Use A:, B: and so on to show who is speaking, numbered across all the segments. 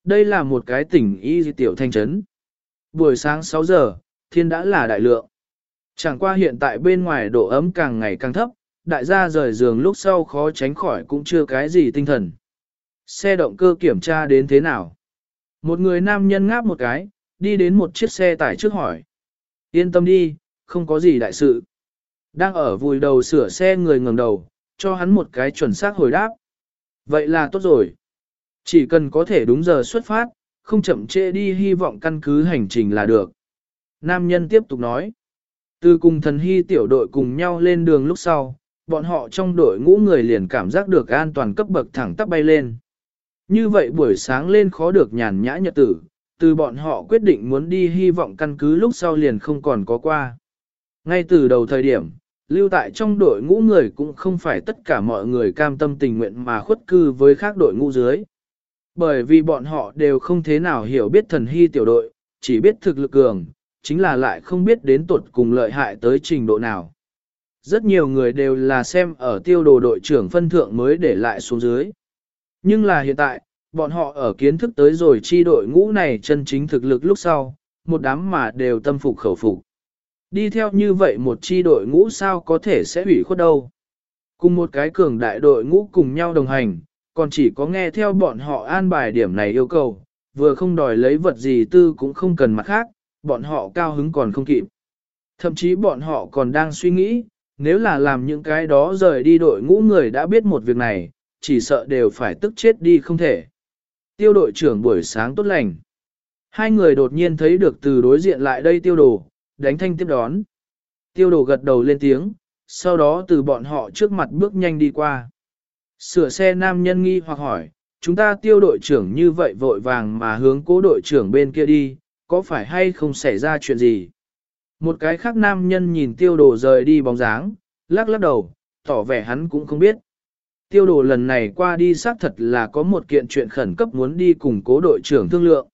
A: Đây là một cái tỉnh y tiểu thanh trấn. Buổi sáng 6 giờ, thiên đã là đại lượng. Chẳng qua hiện tại bên ngoài độ ấm càng ngày càng thấp, đại gia rời giường lúc sau khó tránh khỏi cũng chưa cái gì tinh thần. Xe động cơ kiểm tra đến thế nào? Một người nam nhân ngáp một cái, đi đến một chiếc xe tải trước hỏi. Yên tâm đi, không có gì đại sự. Đang ở vùi đầu sửa xe người ngẩng đầu, cho hắn một cái chuẩn xác hồi đáp. Vậy là tốt rồi. Chỉ cần có thể đúng giờ xuất phát, không chậm trễ đi hy vọng căn cứ hành trình là được. Nam nhân tiếp tục nói. Từ cùng thần hy tiểu đội cùng nhau lên đường lúc sau, bọn họ trong đội ngũ người liền cảm giác được an toàn cấp bậc thẳng tắp bay lên. Như vậy buổi sáng lên khó được nhàn nhã nhật tử, từ bọn họ quyết định muốn đi hy vọng căn cứ lúc sau liền không còn có qua. Ngay từ đầu thời điểm, lưu tại trong đội ngũ người cũng không phải tất cả mọi người cam tâm tình nguyện mà khuất cư với khác đội ngũ dưới. Bởi vì bọn họ đều không thế nào hiểu biết thần hy tiểu đội, chỉ biết thực lực cường, chính là lại không biết đến tuột cùng lợi hại tới trình độ nào. Rất nhiều người đều là xem ở tiêu đồ đội trưởng phân thượng mới để lại xuống dưới. Nhưng là hiện tại, bọn họ ở kiến thức tới rồi chi đội ngũ này chân chính thực lực lúc sau, một đám mà đều tâm phục khẩu phục. Đi theo như vậy một chi đội ngũ sao có thể sẽ hủy khuất đâu. Cùng một cái cường đại đội ngũ cùng nhau đồng hành, còn chỉ có nghe theo bọn họ an bài điểm này yêu cầu, vừa không đòi lấy vật gì tư cũng không cần mặt khác, bọn họ cao hứng còn không kịp. Thậm chí bọn họ còn đang suy nghĩ, nếu là làm những cái đó rời đi đội ngũ người đã biết một việc này, chỉ sợ đều phải tức chết đi không thể. Tiêu đội trưởng buổi sáng tốt lành. Hai người đột nhiên thấy được từ đối diện lại đây tiêu đồ, đánh thanh tiếp đón. Tiêu đồ gật đầu lên tiếng, sau đó từ bọn họ trước mặt bước nhanh đi qua. Sửa xe nam nhân nghi hoặc hỏi, chúng ta tiêu đội trưởng như vậy vội vàng mà hướng cố đội trưởng bên kia đi, có phải hay không xảy ra chuyện gì? Một cái khác nam nhân nhìn tiêu đồ rời đi bóng dáng, lắc lắc đầu, tỏ vẻ hắn cũng không biết. Tiêu đồ lần này qua đi xác thật là có một kiện chuyện khẩn cấp muốn đi cùng cố đội trưởng thương lượng.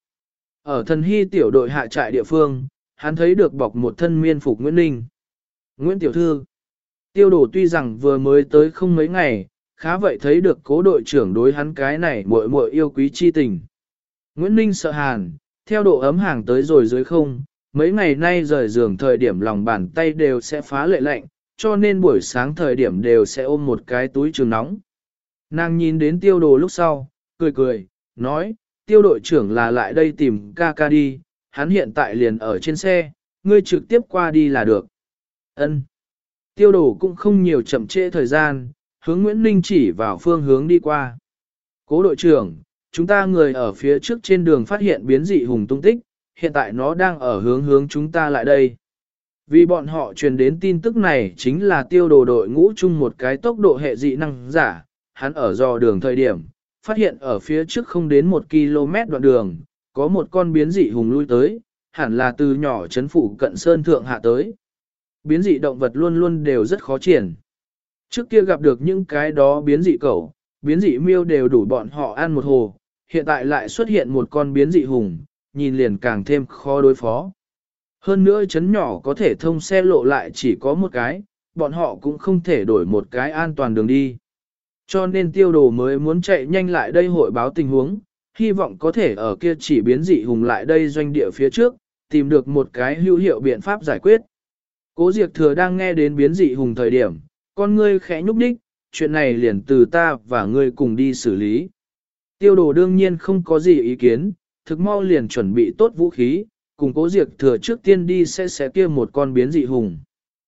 A: Ở thần hy tiểu đội hạ trại địa phương, hắn thấy được bọc một thân miên phục Nguyễn Ninh. Nguyễn Tiểu Thư. Tiêu đồ tuy rằng vừa mới tới không mấy ngày, khá vậy thấy được cố đội trưởng đối hắn cái này muội muội yêu quý chi tình. Nguyễn Ninh sợ hàn, theo độ ấm hàng tới rồi dưới không, mấy ngày nay rời giường thời điểm lòng bàn tay đều sẽ phá lệ lạnh, cho nên buổi sáng thời điểm đều sẽ ôm một cái túi trường nóng. Nàng nhìn đến tiêu đồ lúc sau, cười cười, nói, tiêu đội trưởng là lại đây tìm ca ca đi, hắn hiện tại liền ở trên xe, ngươi trực tiếp qua đi là được. Ân. Tiêu đồ cũng không nhiều chậm trễ thời gian, hướng Nguyễn Ninh chỉ vào phương hướng đi qua. Cố đội trưởng, chúng ta người ở phía trước trên đường phát hiện biến dị hùng tung tích, hiện tại nó đang ở hướng chúng ta lại đây. Vì bọn họ truyền đến tin tức này chính là tiêu đồ đội ngũ chung một cái tốc độ hệ dị năng giả, hắn ở dò đường thời điểm, phát hiện ở phía trước không đến 1 km đoạn đường, có một con biến dị hùng lui tới, hẳn là từ nhỏ chấn phủ cận sơn thượng hạ tới. Biến dị động vật luôn luôn đều rất khó triển. Trước kia gặp được những cái đó biến dị cẩu, biến dị miêu đều đủ bọn họ ăn một hồ, hiện tại lại xuất hiện một con biến dị hùng, nhìn liền càng thêm khó đối phó. Hơn nữa chấn nhỏ có thể thông xe lộ lại chỉ có một cái, bọn họ cũng không thể đổi một cái an toàn đường đi. Cho nên tiêu đồ mới muốn chạy nhanh lại đây hội báo tình huống, hy vọng có thể ở kia chỉ biến dị hùng lại đây doanh địa phía trước, tìm được một cái hữu hiệu biện pháp giải quyết. Cố Diệp Thừa đang nghe đến biến dị hùng thời điểm, con ngươi khẽ nhúc nhích, chuyện này liền từ ta và ngươi cùng đi xử lý. Tiêu đồ đương nhiên không có gì ý kiến, thực mau liền chuẩn bị tốt vũ khí, cùng Cố Diệp Thừa trước tiên đi sẽ kia một con biến dị hùng.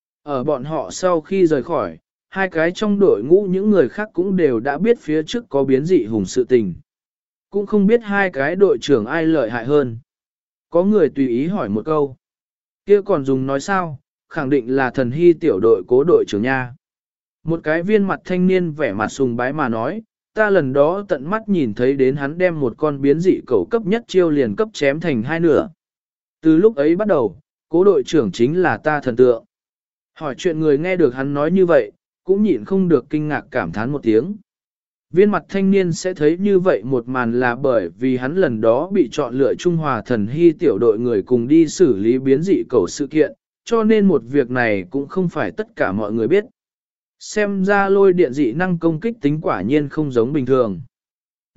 A: Ở bọn họ sau khi rời khỏi, hai cái trong đội ngũ những người khác cũng đều đã biết phía trước có biến dị hùng sự tình. Cũng không biết hai cái đội trưởng ai lợi hại hơn. Có người tùy ý hỏi một câu. Kia còn dùng nói sao, khẳng định là thần hy tiểu đội cố đội trưởng nha. Một cái viên mặt thanh niên vẻ mặt sùng bái mà nói, ta lần đó tận mắt nhìn thấy đến hắn đem một con biến dị cẩu cấp nhất chiêu liền cấp chém thành hai nửa. Từ lúc ấy bắt đầu, cố đội trưởng chính là ta thần tượng. Hỏi chuyện người nghe được hắn nói như vậy, cũng nhịn không được kinh ngạc cảm thán một tiếng. Viên mặt thanh niên sẽ thấy như vậy một màn là bởi vì hắn lần đó bị chọn lựa Trung Hòa thần hy tiểu đội người cùng đi xử lý biến dị cẩu sự kiện, cho nên một việc này cũng không phải tất cả mọi người biết. Xem ra lôi điện dị năng công kích tính quả nhiên không giống bình thường.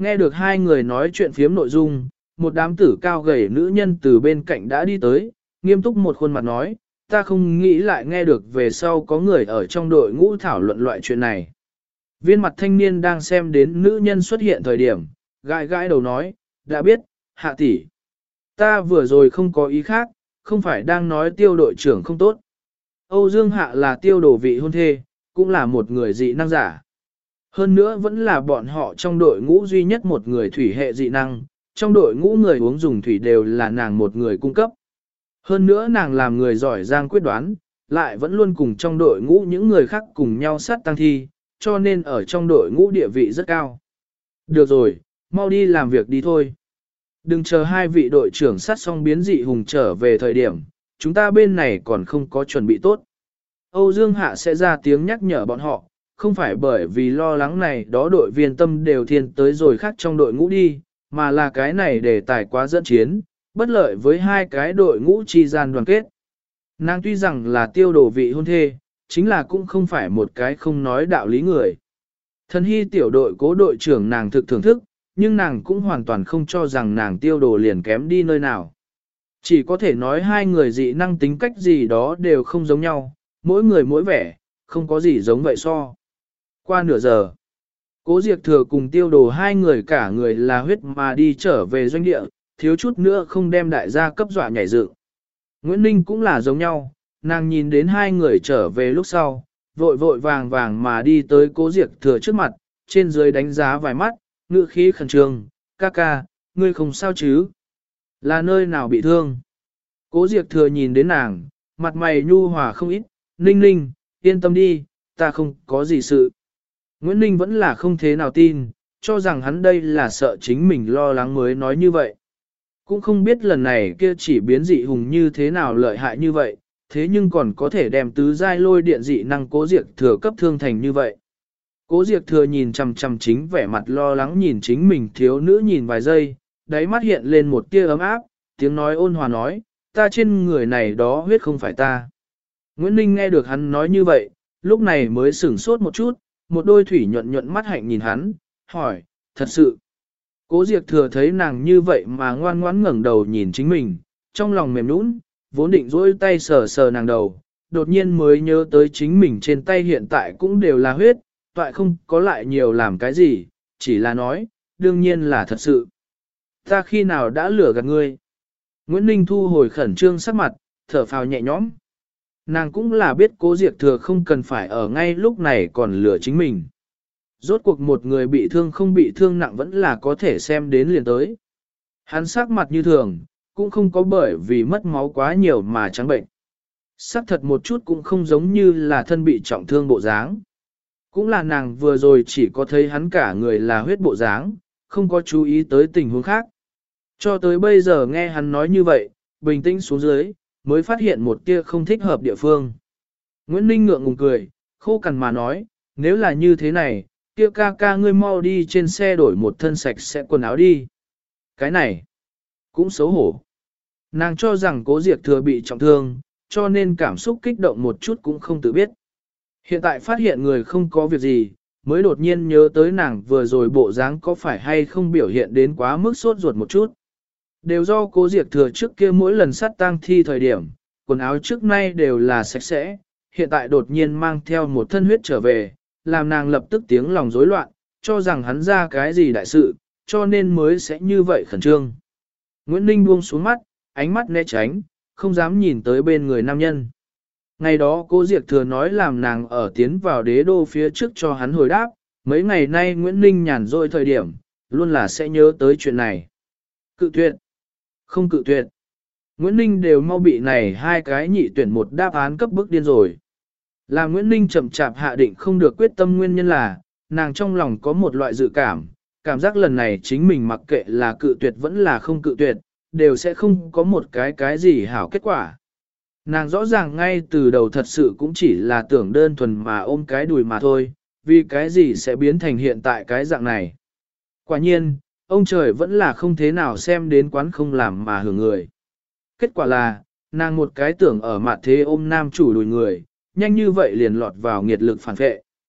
A: Nghe được hai người nói chuyện phiếm nội dung, một đám tử cao gầy nữ nhân từ bên cạnh đã đi tới, nghiêm túc một khuôn mặt nói, ta không nghĩ lại nghe được về sau có người ở trong đội ngũ thảo luận loại chuyện này. Viên mặt thanh niên đang xem đến nữ nhân xuất hiện thời điểm, gãi gãi đầu nói, đã biết, hạ tỷ. Ta vừa rồi không có ý khác, không phải đang nói tiêu đội trưởng không tốt. Âu Dương Hạ là tiêu đồ vị hôn thê, cũng là một người dị năng giả. Hơn nữa vẫn là bọn họ trong đội ngũ duy nhất một người thủy hệ dị năng, trong đội ngũ người uống dùng thủy đều là nàng một người cung cấp. Hơn nữa nàng làm người giỏi giang quyết đoán, lại vẫn luôn cùng trong đội ngũ những người khác cùng nhau sát tăng thi, cho nên ở trong đội ngũ địa vị rất cao. Được rồi, mau đi làm việc đi thôi. Đừng chờ hai vị đội trưởng sát xong biến dị hùng trở về thời điểm, chúng ta bên này còn không có chuẩn bị tốt. Âu Dương Hạ sẽ ra tiếng nhắc nhở bọn họ, không phải bởi vì lo lắng này đó đội viên tâm đều thiên tới rồi khác trong đội ngũ đi, mà là cái này để tài quá dẫn chiến, bất lợi với hai cái đội ngũ chi gian đoàn kết. Nàng tuy rằng là tiêu đồ vị hôn thê, chính là cũng không phải một cái không nói đạo lý người. Thần hy tiểu đội cố đội trưởng nàng thực thưởng thức, nhưng nàng cũng hoàn toàn không cho rằng nàng tiêu đồ liền kém đi nơi nào. Chỉ có thể nói hai người dị năng tính cách gì đó đều không giống nhau, mỗi người mỗi vẻ, không có gì giống vậy so. Qua nửa giờ, Cố Diệp Thừa cùng tiêu đồ hai người cả người là huyết mà đi trở về doanh địa, thiếu chút nữa không đem đại gia cấp dọa nhảy dựng. Nguyễn Ninh cũng là giống nhau, nàng nhìn đến hai người trở về lúc sau, vội vội vàng vàng mà đi tới Cố Diệp Thừa trước mặt, trên dưới đánh giá vài mắt, ngữ khí khẩn trương, ca ca, ngươi không sao chứ? Là nơi nào bị thương? Cố Diệp Thừa nhìn đến nàng, mặt mày nhu hòa không ít, Ninh Ninh, yên tâm đi, ta không có gì sự. Nguyễn Ninh vẫn là không thế nào tin, cho rằng hắn đây là sợ chính mình lo lắng mới nói như vậy. Cũng không biết lần này kia chỉ biến dị hùng như thế nào lợi hại như vậy, thế nhưng còn có thể đem tứ giai lôi điện dị năng Cố Diệp Thừa cấp thương thành như vậy. Cố Diệp Thừa nhìn chằm chằm chính vẻ mặt lo lắng nhìn chính mình thiếu nữ nhìn vài giây, đáy mắt hiện lên một tia ấm áp, tiếng nói ôn hòa nói, ta trên người này đó huyết không phải ta. Nguyễn Ninh nghe được hắn nói như vậy, lúc này mới sửng sốt một chút, một đôi thủy nhuận nhuận mắt hạnh nhìn hắn, hỏi, thật sự. Cố Diệp Thừa thấy nàng như vậy mà ngoan ngoãn ngẩng đầu nhìn chính mình, trong lòng mềm nũng, vốn định dỗi tay sờ sờ nàng đầu, đột nhiên mới nhớ tới chính mình trên tay hiện tại cũng đều là huyết, toại không có lại nhiều làm cái gì, chỉ là nói, đương nhiên là thật sự. Ta khi nào đã lừa gạt ngươi? Nguyễn Ninh thu hồi khẩn trương sắc mặt, thở phào nhẹ nhõm. Nàng cũng là biết Cố Diệp Thừa không cần phải ở ngay lúc này còn lừa chính mình. Rốt cuộc một người bị thương không bị thương nặng vẫn là có thể xem đến liền tới. Hắn sắc mặt như thường, cũng không có bởi vì mất máu quá nhiều mà trắng bệnh. Sắc thật một chút cũng không giống như là thân bị trọng thương bộ dáng. Cũng là nàng vừa rồi chỉ có thấy hắn cả người là huyết bộ dáng, không có chú ý tới tình huống khác. Cho tới bây giờ nghe hắn nói như vậy, bình tĩnh xuống dưới, mới phát hiện một tia không thích hợp địa phương. Nguyễn Ninh ngượng ngùng cười, khô cằn mà nói, nếu là như thế này, kia ca ca ngươi mau đi trên xe đổi một thân sạch sẽ quần áo đi. Cái này, cũng xấu hổ. Nàng cho rằng Cố Diệp Thừa bị trọng thương, cho nên cảm xúc kích động một chút cũng không tự biết. Hiện tại phát hiện người không có việc gì, mới đột nhiên nhớ tới nàng vừa rồi bộ dáng có phải hay không biểu hiện đến quá mức sốt ruột một chút. Đều do Cố Diệp Thừa trước kia mỗi lần sát tang thi thời điểm, quần áo trước nay đều là sạch sẽ, hiện tại đột nhiên mang theo một thân huyết trở về, làm nàng lập tức tiếng lòng rối loạn, cho rằng hắn ra cái gì đại sự, cho nên mới sẽ như vậy khẩn trương. Nguyễn Ninh buông xuống mắt, ánh mắt né tránh, không dám nhìn tới bên người nam nhân. Ngày đó Cố Diệp Thừa nói làm nàng ở tiến vào đế đô phía trước cho hắn hồi đáp, mấy ngày nay Nguyễn Ninh nhàn rỗi thời điểm, luôn là sẽ nhớ tới chuyện này. Cự tuyệt. Không cự tuyệt. Nguyễn Ninh đều mau bị này hai cái nhị tuyển một đáp án cấp bức điên rồi. Là Nguyễn Ninh chậm chạp hạ định không được quyết tâm nguyên nhân là, nàng trong lòng có một loại dự cảm, cảm giác lần này chính mình mặc kệ là cự tuyệt vẫn là không cự tuyệt, đều sẽ không có một cái gì hảo kết quả. Nàng rõ ràng ngay từ đầu thật sự cũng chỉ là tưởng đơn thuần mà ôm cái đùi mà thôi, vì cái gì sẽ biến thành hiện tại cái dạng này. Quả nhiên, ông trời vẫn là không thế nào xem đến quán không làm mà hưởng người. Kết quả là, nàng một cái tưởng ở mặt thế ôm nam chủ đùi người, nhanh như vậy liền lọt vào nghiệt lực phản vệ.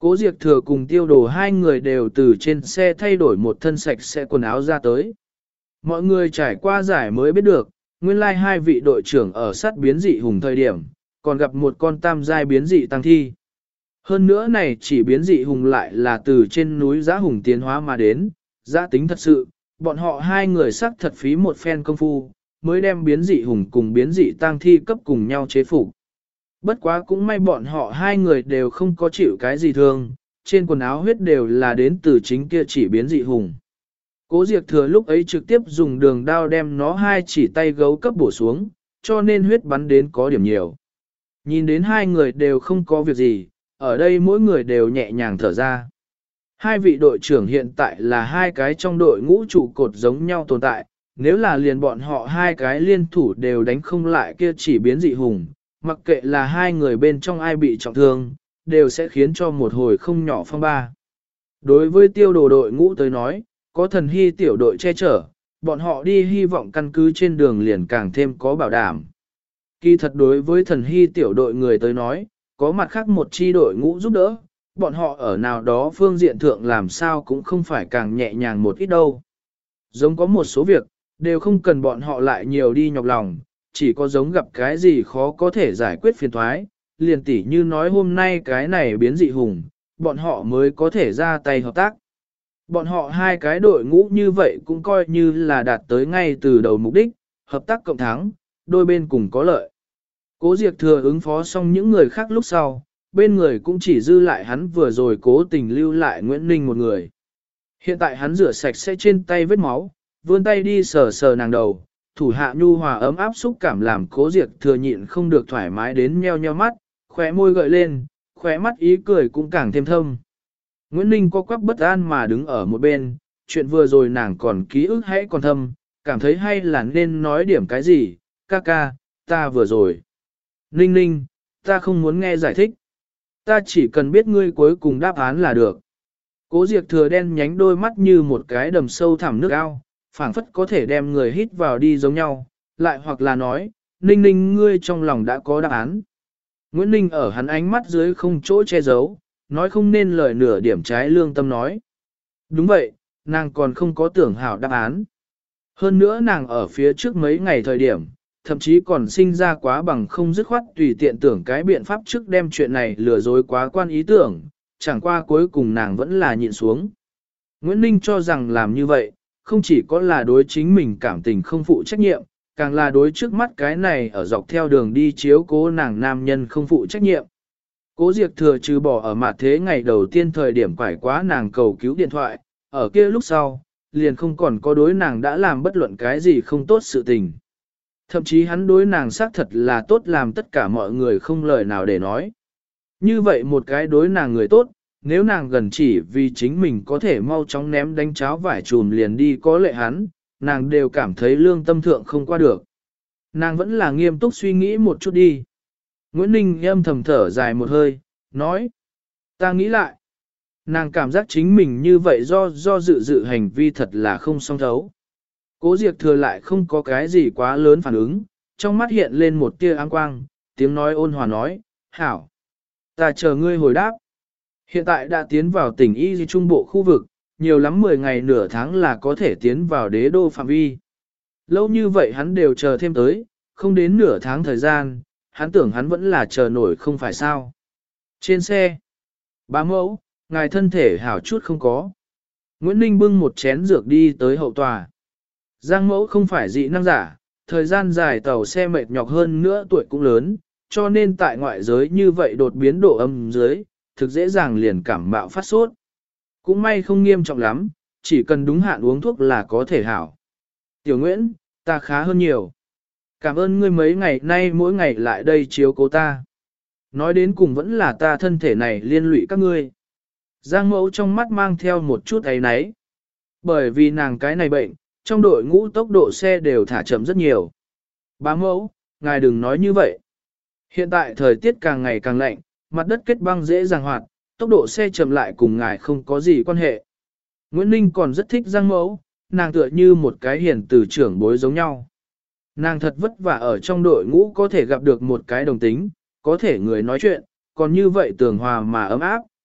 A: Cố Diệp Thừa cùng Tiêu Đồ hai người đều từ trên xe thay đổi một thân sạch sẽ quần áo ra tới. Mọi người trải qua giải mới biết được, nguyên lai hai vị đội trưởng ở sát biến dị hùng thời điểm, còn gặp một con tam giai biến dị tăng thi. Hơn nữa này chỉ biến dị hùng lại là từ trên núi Giá Hùng tiến hóa mà đến, giá tính thật sự, bọn họ hai người sắc thật phí một phen công phu, mới đem biến dị hùng cùng biến dị tăng thi cấp cùng nhau chế phục. Bất quá cũng may bọn họ hai người đều không có chịu cái gì thương, trên quần áo huyết đều là đến từ chính kia chỉ biến dị hùng. Cố Diệp Thừa lúc ấy trực tiếp dùng đường đao đem nó hai chỉ tay gấu cấp bổ xuống, cho nên huyết bắn đến có điểm nhiều. Nhìn đến hai người đều không có việc gì, ở đây mỗi người đều nhẹ nhàng thở ra. Hai vị đội trưởng hiện tại là hai cái trong đội ngũ trụ cột giống nhau tồn tại, nếu là liền bọn họ hai cái liên thủ đều đánh không lại kia chỉ biến dị hùng, mặc kệ là hai người bên trong ai bị trọng thương, đều sẽ khiến cho một hồi không nhỏ phong ba. Đối với Tiêu Đồ đội ngũ tới nói, có Thần Hy tiểu đội che chở, bọn họ đi hy vọng căn cứ trên đường liền càng thêm có bảo đảm. Kỳ thật đối với Thần Hy tiểu đội người tới nói, có mặt khác một chi đội ngũ giúp đỡ, bọn họ ở nào đó phương diện thượng làm sao cũng không phải càng nhẹ nhàng một ít đâu. Giống có một số việc, đều không cần bọn họ lại nhiều đi nhọc lòng, chỉ có giống gặp cái gì khó có thể giải quyết phiền thoái, liền tỉ như nói hôm nay cái này biến dị hùng, bọn họ mới có thể ra tay hợp tác. Bọn họ hai cái đội ngũ như vậy cũng coi như là đạt tới ngay từ đầu mục đích, hợp tác cộng thắng, đôi bên cùng có lợi. Cố Diệp Thừa ứng phó xong những người khác lúc sau, bên người cũng chỉ dư lại hắn vừa rồi cố tình lưu lại Nguyễn Ninh một người. Hiện tại hắn rửa sạch sẽ trên tay vết máu, vươn tay đi sờ sờ nàng đầu, thủ hạ nhu hòa ấm áp xúc cảm làm Cố Diệp Thừa nhịn không được thoải mái đến nheo nheo mắt, khóe môi gợi lên, khóe mắt ý cười cũng càng thêm thâm. Nguyễn Ninh co quắp bất an mà đứng ở một bên, chuyện vừa rồi nàng còn ký ức hãy còn thâm, cảm thấy hay là nên nói điểm cái gì, ca ca, ta vừa rồi. Ninh Ninh, ta không muốn nghe giải thích. Ta chỉ cần biết ngươi cuối cùng đáp án là được. Cố Diệp Thừa đen nhánh đôi mắt như một cái đầm sâu thẳm nước ao, phảng phất có thể đem người hít vào đi giống nhau, lại hoặc là nói, Ninh Ninh ngươi trong lòng đã có đáp án. Nguyễn Ninh ở hắn ánh mắt dưới không chỗ che giấu, nói không nên lời nửa điểm trái lương tâm nói. Đúng vậy, nàng còn không có tưởng hảo đáp án. Hơn nữa nàng ở phía trước mấy ngày thời điểm, thậm chí còn sinh ra quá bằng không dứt khoát tùy tiện tưởng cái biện pháp trước đem chuyện này lừa dối quá quan ý tưởng, chẳng qua cuối cùng nàng vẫn là nhịn xuống. Nguyễn Ninh cho rằng làm như vậy, không chỉ có là đối chính mình cảm tình không phụ trách nhiệm, càng là đối trước mắt cái này ở dọc theo đường đi chiếu cố nàng nam nhân không phụ trách nhiệm. Cố Diệp Thừa trừ bỏ ở mặt thế ngày đầu tiên thời điểm quải quá nàng cầu cứu điện thoại, ở kia lúc sau, liền không còn có đối nàng đã làm bất luận cái gì không tốt sự tình. Thậm chí hắn đối nàng xác thật là tốt làm tất cả mọi người không lời nào để nói. Như vậy một cái đối nàng người tốt, nếu nàng gần chỉ vì chính mình có thể mau chóng ném đánh cháo vải chùm liền đi có lệ hắn, nàng đều cảm thấy lương tâm thượng không qua được. Nàng vẫn là nghiêm túc suy nghĩ một chút đi. Nguyễn Ninh âm thầm thở dài một hơi, nói. Ta nghĩ lại. Nàng cảm giác chính mình như vậy do dự hành vi thật là không song thấu. Cố Diệp Thừa lại không có cái gì quá lớn phản ứng, trong mắt hiện lên một tia áng quang, tiếng nói ôn hòa nói, hảo. Ta chờ ngươi hồi đáp. Hiện tại đã tiến vào tỉnh Y Trung Bộ khu vực, nhiều lắm 10 ngày nửa tháng là có thể tiến vào đế đô phạm vi. Lâu như vậy hắn đều chờ thêm tới, không đến nửa tháng thời gian, hắn tưởng hắn vẫn là chờ nổi không phải sao. Trên xe, bá mẫu, ngài thân thể hảo chút không có. Nguyễn Ninh bưng một chén dược đi tới hậu tòa. Giang mẫu không phải dị năng giả, thời gian dài tàu xe mệt nhọc hơn nữa tuổi cũng lớn, cho nên tại ngoại giới như vậy đột biến độ âm dưới, thực dễ dàng liền cảm mạo phát sốt. Cũng may không nghiêm trọng lắm, chỉ cần đúng hạn uống thuốc là có thể hảo. Tiểu Nguyễn, ta khá hơn nhiều. Cảm ơn ngươi mấy ngày nay mỗi ngày lại đây chiếu cố ta. Nói đến cùng vẫn là ta thân thể này liên lụy các ngươi. Giang mẫu trong mắt mang theo một chút ấy náy. Bởi vì nàng cái này bệnh, trong đội ngũ tốc độ xe đều thả chậm rất nhiều. Bá mẫu, ngài đừng nói như vậy. Hiện tại thời tiết càng ngày càng lạnh, mặt đất kết băng dễ dàng hoạt, tốc độ xe chậm lại cùng ngài không có gì quan hệ. Nguyễn Ninh còn rất thích Giang mẫu, nàng tựa như một cái hiền từ trưởng bối giống nhau. Nàng thật vất vả ở trong đội ngũ có thể gặp được một cái đồng tính, có thể người nói chuyện, còn như vậy tường hòa mà ấm áp,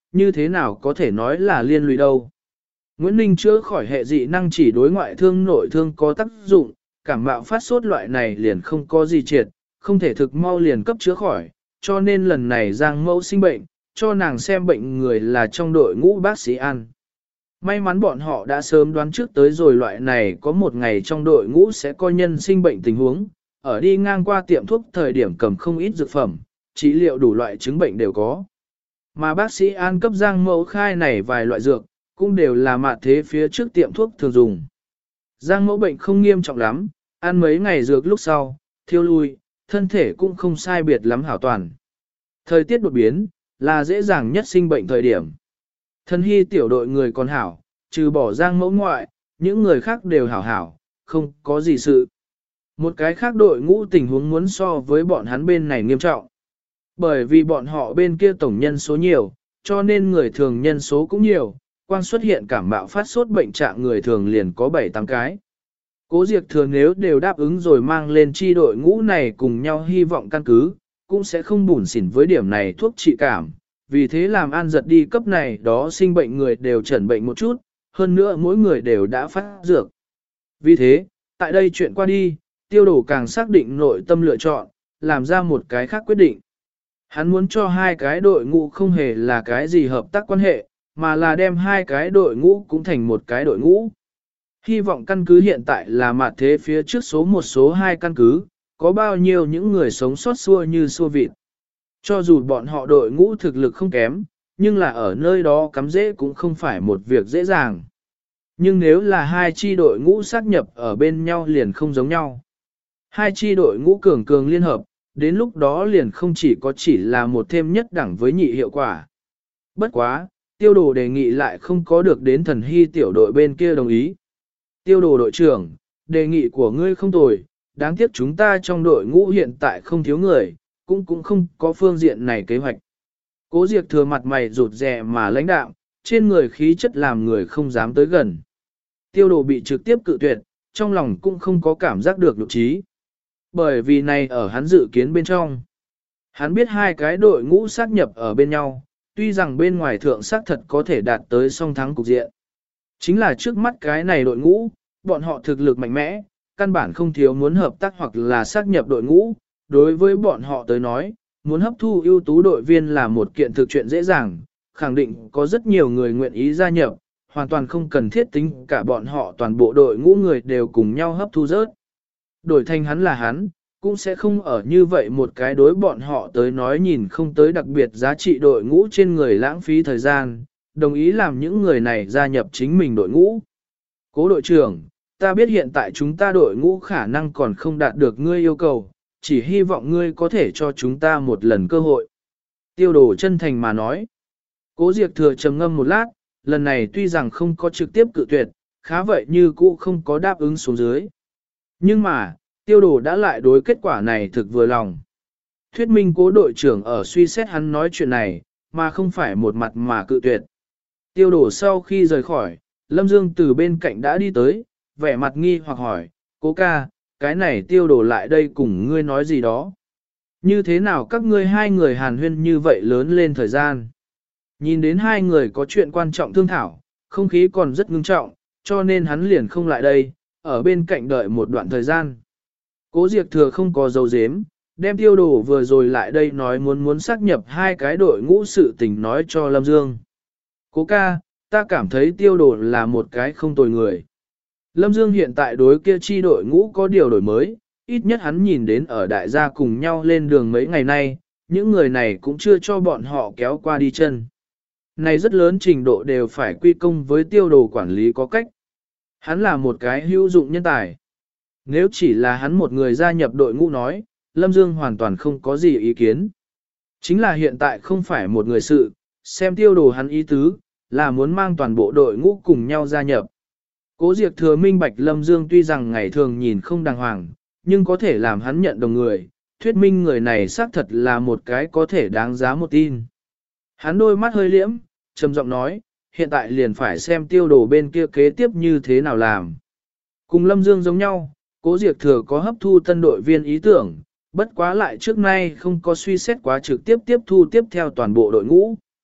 A: như thế nào có thể nói là liên lụy đâu. Nguyễn Ninh chữa khỏi hệ dị năng chỉ đối ngoại thương nội thương có tác dụng, cảm mạo phát sốt loại này liền không có gì triệt, không thể thực mau liền cấp chữa khỏi, cho nên lần này Giang Mẫu sinh bệnh, cho nàng xem bệnh người là trong đội ngũ bác sĩ ăn. May mắn bọn họ đã sớm đoán trước tới rồi loại này có một ngày trong đội ngũ sẽ có nhân sinh bệnh tình huống, ở đi ngang qua tiệm thuốc thời điểm cầm không ít dược phẩm, trị liệu đủ loại chứng bệnh đều có. Mà bác sĩ An cấp Giang Mẫu khai này vài loại dược, cũng đều là mạt thế phía trước tiệm thuốc thường dùng. Giang Mẫu bệnh không nghiêm trọng lắm, ăn mấy ngày dược lúc sau, thiêu lui, thân thể cũng không sai biệt lắm hảo toàn. Thời tiết đột biến, là dễ dàng nhất sinh bệnh thời điểm. Thân hy tiểu đội người còn hảo, trừ bỏ Giang Mẫu ngoại, những người khác đều hảo hảo, không có gì sự. Một cái khác đội ngũ tình huống muốn so với bọn hắn bên này nghiêm trọng. Bởi vì bọn họ bên kia tổng nhân số nhiều, cho nên người thường nhân số cũng nhiều, quang xuất hiện cảm bạo phát sốt bệnh trạng người thường liền có 7-8 cái. Cố Diệp thường nếu đều đáp ứng rồi mang lên chi đội ngũ này cùng nhau hy vọng căn cứ, cũng sẽ không bủn xỉn với điểm này thuốc trị cảm. Vì thế làm An giật đi cấp này đó sinh bệnh người đều chẩn bệnh một chút, hơn nữa mỗi người đều đã phát dược. Vì thế, tại đây chuyện qua đi, Tiêu Đổ càng xác định nội tâm lựa chọn, làm ra một cái khác quyết định. Hắn muốn cho hai cái đội ngũ không hề là cái gì hợp tác quan hệ, mà là đem hai cái đội ngũ cũng thành một cái đội ngũ. Hy vọng căn cứ hiện tại là mặt thế phía trước số một số hai căn cứ, có bao nhiêu những người sống sót xua như xua vịt. Cho dù bọn họ đội ngũ thực lực không kém, nhưng là ở nơi đó cắm dễ cũng không phải một việc dễ dàng. Nhưng nếu là hai chi đội ngũ sát nhập ở bên nhau liền không giống nhau. Hai chi đội ngũ cường cường liên hợp, đến lúc đó liền không chỉ là một thêm nhất đẳng với nhị hiệu quả. Bất quá, Tiêu Đồ đề nghị lại không có được đến Thần Hy tiểu đội bên kia đồng ý. Tiêu Đồ đội trưởng, đề nghị của ngươi không tồi, đáng tiếc chúng ta trong đội ngũ hiện tại không thiếu người, cũng không có phương diện này kế hoạch. Cố Diệp thừa mặt mày rụt rè mà lãnh đạm, trên người khí chất làm người không dám tới gần. Tiêu Đồ bị trực tiếp cự tuyệt, trong lòng cũng không có cảm giác được nhục trí. Bởi vì này ở hắn dự kiến bên trong. Hắn biết hai cái đội ngũ sát nhập ở bên nhau, tuy rằng bên ngoài thượng sát thật có thể đạt tới song thắng cục diện. Chính là trước mắt cái này đội ngũ, bọn họ thực lực mạnh mẽ, căn bản không thiếu muốn hợp tác hoặc là sát nhập đội ngũ. Đối với bọn họ tới nói, muốn hấp thu ưu tú đội viên là một kiện thực chuyện dễ dàng, khẳng định có rất nhiều người nguyện ý gia nhập, hoàn toàn không cần thiết tính cả bọn họ toàn bộ đội ngũ người đều cùng nhau hấp thu rớt. Đổi thành hắn là hắn, cũng sẽ không ở như vậy một cái đối bọn họ tới nói nhìn không tới đặc biệt giá trị đội ngũ trên người lãng phí thời gian, đồng ý làm những người này gia nhập chính mình đội ngũ. Cố đội trưởng, ta biết hiện tại chúng ta đội ngũ khả năng còn không đạt được ngươi yêu cầu, chỉ hy vọng ngươi có thể cho chúng ta một lần cơ hội. Tiêu Đồ chân thành mà nói. Cố Diệp thừa trầm ngâm một lát, lần này tuy rằng không có trực tiếp cự tuyệt, khá vậy như cũ không có đáp ứng xuống dưới. Nhưng mà, Tiêu Đồ đã lại đối kết quả này thực vừa lòng. Thuyết minh Cố đội trưởng ở suy xét hắn nói chuyện này, mà không phải một mặt mà cự tuyệt. Tiêu Đồ sau khi rời khỏi, Lâm Dương từ bên cạnh đã đi tới, vẻ mặt nghi hoặc hỏi, Cố ca, cái này Tiêu Đồ lại đây cùng ngươi nói gì đó. Như thế nào các ngươi hai người hàn huyên như vậy lớn lên thời gian. Nhìn đến hai người có chuyện quan trọng thương thảo, không khí còn rất ngưng trọng, cho nên hắn liền không lại đây, ở bên cạnh đợi một đoạn thời gian. Cố Diệp thừa không có dấu dếm, đem Tiêu Đồ vừa rồi lại đây nói muốn xác nhập hai cái đội ngũ sự tình nói cho Lâm Dương. Cố ca, ta cảm thấy Tiêu Đồ là một cái không tồi người. Lâm Dương hiện tại đối kia chi đội ngũ có điều đổi mới, ít nhất hắn nhìn đến ở đại gia cùng nhau lên đường mấy ngày nay, những người này cũng chưa cho bọn họ kéo qua đi chân. Này rất lớn trình độ đều phải quy công với Tiêu Đồ quản lý có cách. Hắn là một cái hữu dụng nhân tài. Nếu chỉ là hắn một người gia nhập đội ngũ nói, Lâm Dương hoàn toàn không có gì ý kiến. Chính là hiện tại không phải một người sự, xem Tiêu Đồ hắn ý tứ, là muốn mang toàn bộ đội ngũ cùng nhau gia nhập. Cố Diệp thừa minh bạch Lâm Dương tuy rằng ngày thường nhìn không đàng hoàng, nhưng có thể làm hắn nhận đồng người, thuyết minh người này xác thật là một cái có thể đáng giá một tin. Hắn đôi mắt hơi liễm, trầm giọng nói, hiện tại liền phải xem Tiêu Đồ bên kia kế tiếp như thế nào làm. Cùng Lâm Dương giống nhau, Cố Diệp thừa có hấp thu tân đội viên ý tưởng, bất quá lại trước nay không có suy xét quá trực tiếp tiếp thu tiếp theo toàn bộ đội ngũ.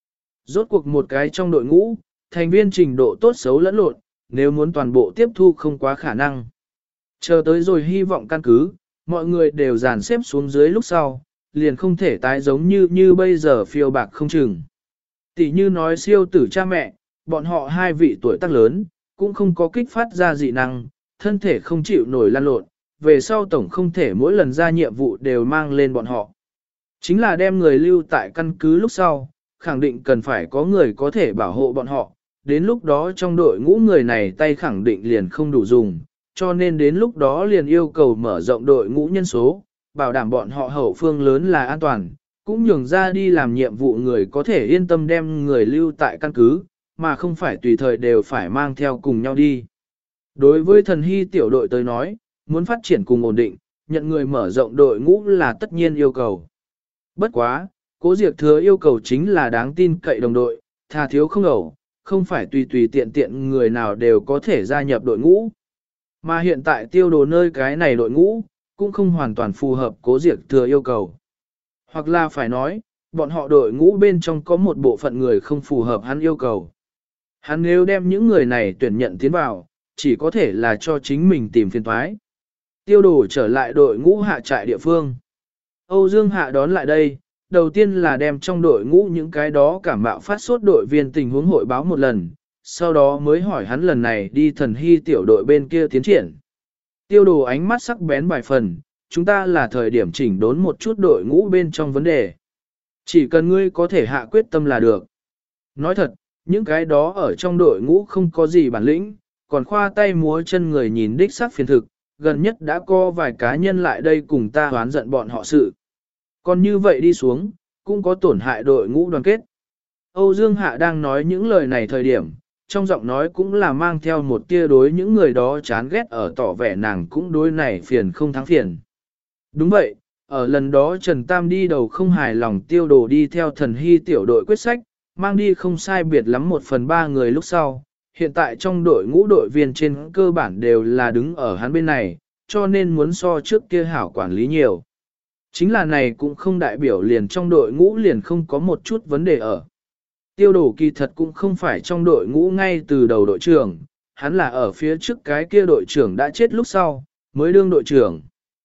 A: Rốt cuộc một cái trong đội ngũ, thành viên trình độ tốt xấu lẫn lộn, nếu muốn toàn bộ tiếp thu không quá khả năng. Chờ tới rồi hy vọng căn cứ, mọi người đều dàn xếp xuống dưới lúc sau, liền không thể tái giống như bây giờ phiêu bạc không chừng. Tỷ như nói siêu tử cha mẹ, bọn họ hai vị tuổi tác lớn, cũng không có kích phát ra dị năng, thân thể không chịu nổi lan lộn, về sau tổng không thể mỗi lần ra nhiệm vụ đều mang lên bọn họ. Chính là đem người lưu tại căn cứ lúc sau, khẳng định cần phải có người có thể bảo hộ bọn họ, đến lúc đó trong đội ngũ người này tay khẳng định liền không đủ dùng, cho nên đến lúc đó liền yêu cầu mở rộng đội ngũ nhân số, bảo đảm bọn họ hậu phương lớn là an toàn, cũng nhường ra đi làm nhiệm vụ người có thể yên tâm đem người lưu tại căn cứ, mà không phải tùy thời đều phải mang theo cùng nhau đi. Đối với thần hy tiểu đội tới nói, muốn phát triển cùng ổn định, nhận người mở rộng đội ngũ là tất nhiên yêu cầu. Bất quá, Cố Diệp Thừa yêu cầu chính là đáng tin cậy đồng đội, thà thiếu không ẩu, không phải tùy tùy tiện tiện người nào đều có thể gia nhập đội ngũ. Mà hiện tại Tiêu Đồ nơi cái này đội ngũ, cũng không hoàn toàn phù hợp Cố Diệp Thừa yêu cầu. Hoặc là phải nói, bọn họ đội ngũ bên trong có một bộ phận người không phù hợp hắn yêu cầu. Hắn nếu đem những người này tuyển nhận tiến vào, chỉ có thể là cho chính mình tìm phiền toái. Tiêu Đồ trở lại đội ngũ hạ trại địa phương. Âu Dương Hạ đón lại đây, đầu tiên là đem trong đội ngũ những cái đó cảm mạo phát sốt đội viên tình huống hội báo một lần, sau đó mới hỏi hắn lần này đi thần hy tiểu đội bên kia tiến triển. Tiêu Đồ ánh mắt sắc bén vài phần, chúng ta là thời điểm chỉnh đốn một chút đội ngũ bên trong vấn đề. Chỉ cần ngươi có thể hạ quyết tâm là được. Nói thật, những cái đó ở trong đội ngũ không có gì bản lĩnh, còn khoa tay múa chân người nhìn đích xác phiền thực, gần nhất đã có vài cá nhân lại đây cùng ta hoán giận bọn họ sự. Còn như vậy đi xuống, cũng có tổn hại đội ngũ đoàn kết. Âu Dương Hạ đang nói những lời này thời điểm, trong giọng nói cũng là mang theo một tia đối những người đó chán ghét ở tỏ vẻ nàng cũng đối này phiền không thắng phiền. Đúng vậy, ở lần đó Trần Tam đi đầu không hài lòng Tiêu Đồ đi theo thần hy tiểu đội quyết sách, mang đi không sai biệt lắm 1/3 người lúc sau. Hiện tại trong đội ngũ đội viên trên cơ bản đều là đứng ở hắn bên này, cho nên muốn so trước kia hảo quản lý nhiều. Chính là này cũng không đại biểu liền trong đội ngũ liền không có một chút vấn đề ở. Tiêu Đồ kỳ thật cũng không phải trong đội ngũ ngay từ đầu đội trưởng, hắn là ở phía trước cái kia đội trưởng đã chết lúc sau, mới đương đội trưởng.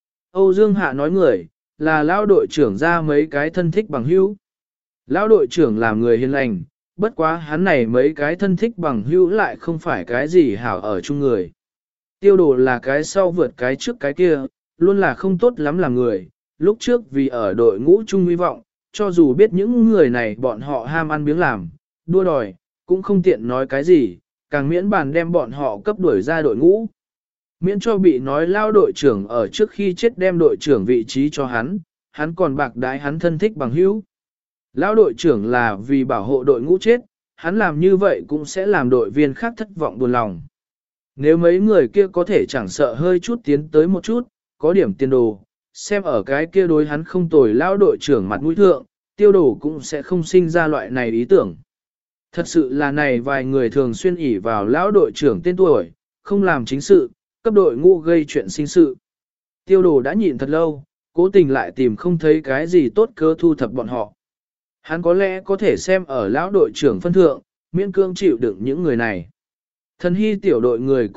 A: Âu Dương Hạ nói người, là lão đội trưởng ra mấy cái thân thích bằng hữu. Lão đội trưởng làm người hiền lành, bất quá hắn này mấy cái thân thích bằng hữu lại không phải cái gì hảo ở chung người. Tiêu Đồ là cái sau vượt cái trước cái kia, luôn là không tốt lắm làm người. Lúc trước vì ở đội ngũ chung hy vọng, cho dù biết những người này bọn họ ham ăn biếng làm, đua đòi, cũng không tiện nói cái gì, càng miễn bàn đem bọn họ cấp đuổi ra đội ngũ. Miễn cho bị nói lao đội trưởng ở trước khi chết đem đội trưởng vị trí cho hắn còn bạc đái hắn thân thích bằng hữu. Lão đội trưởng là vì bảo hộ đội ngũ chết, hắn làm như vậy cũng sẽ làm đội viên khác thất vọng buồn lòng. Nếu mấy người kia có thể chẳng sợ hơi chút tiến tới một chút, có điểm tiền đồ, xem ở cái kia đối hắn không tồi lão đội trưởng mặt mũi thượng, Tiêu Đồ cũng sẽ không sinh ra loại này ý tưởng. Thật sự là này vài người thường xuyên ỷ vào lão đội trưởng tên tuổi, không làm chính sự, cấp đội ngũ gây chuyện sinh sự. Tiêu Đồ đã nhịn thật lâu, cố tình lại tìm không thấy cái gì tốt cơ thu thập bọn họ. Hắn có lẽ có thể xem ở lão đội trưởng phân thượng, miễn cương chịu đựng những người này. Thần hy tiểu đội người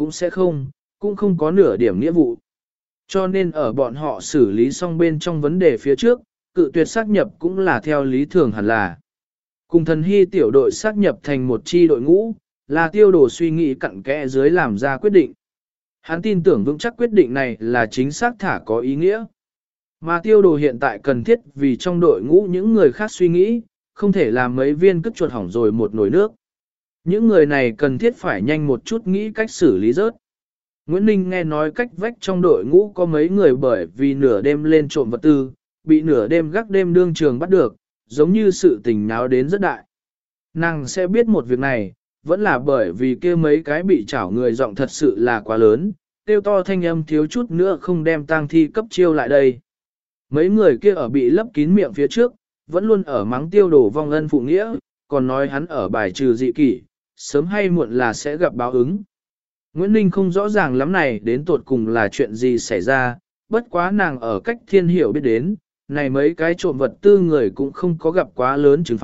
A: cũng không có nửa điểm nghĩa vụ. Cho nên ở bọn họ xử lý xong bên trong vấn đề phía trước, cự tuyệt xác nhập cũng là theo lý thường hẳn là. Cùng thần hy tiểu đội xác nhập thành một chi đội ngũ, là Tiêu Đồ suy nghĩ cặn kẽ dưới làm ra quyết định. Hắn tin tưởng vững chắc quyết định này là chính xác thả có ý nghĩa. Mà Tiêu Đồ hiện tại cần thiết vì trong đội ngũ những người khác suy nghĩ, không thể làm mấy viên cất chuột hỏng rồi một nồi nước. Những người này cần thiết phải nhanh một chút nghĩ cách xử lý rớt. Nguyễn Ninh nghe nói cách vách trong đội ngũ có mấy người bởi vì nửa đêm lên trộm vật tư, bị nửa đêm gác đêm đương trường bắt được, giống như sự tình náo đến rất đại. Nàng sẽ biết một việc này, vẫn là bởi vì kia mấy cái bị chảo người giọng thật sự là quá lớn, tiêu to thanh âm thiếu chút nữa không đem tang thi cấp chiêu lại đây. Mấy người kia ở bị lấp kín miệng phía trước, vẫn luôn ở mắng Tiêu Đồ vong ân phụ nghĩa, còn nói hắn ở bài trừ dị kỷ, sớm hay muộn là sẽ gặp báo ứng. Nguyễn Ninh không rõ ràng lắm này đến tột cùng là chuyện gì xảy ra, bất quá nàng ở cách thiên hiểu biết đến, này mấy cái trộm vật tư người cũng không có gặp quá lớn trừng phạt,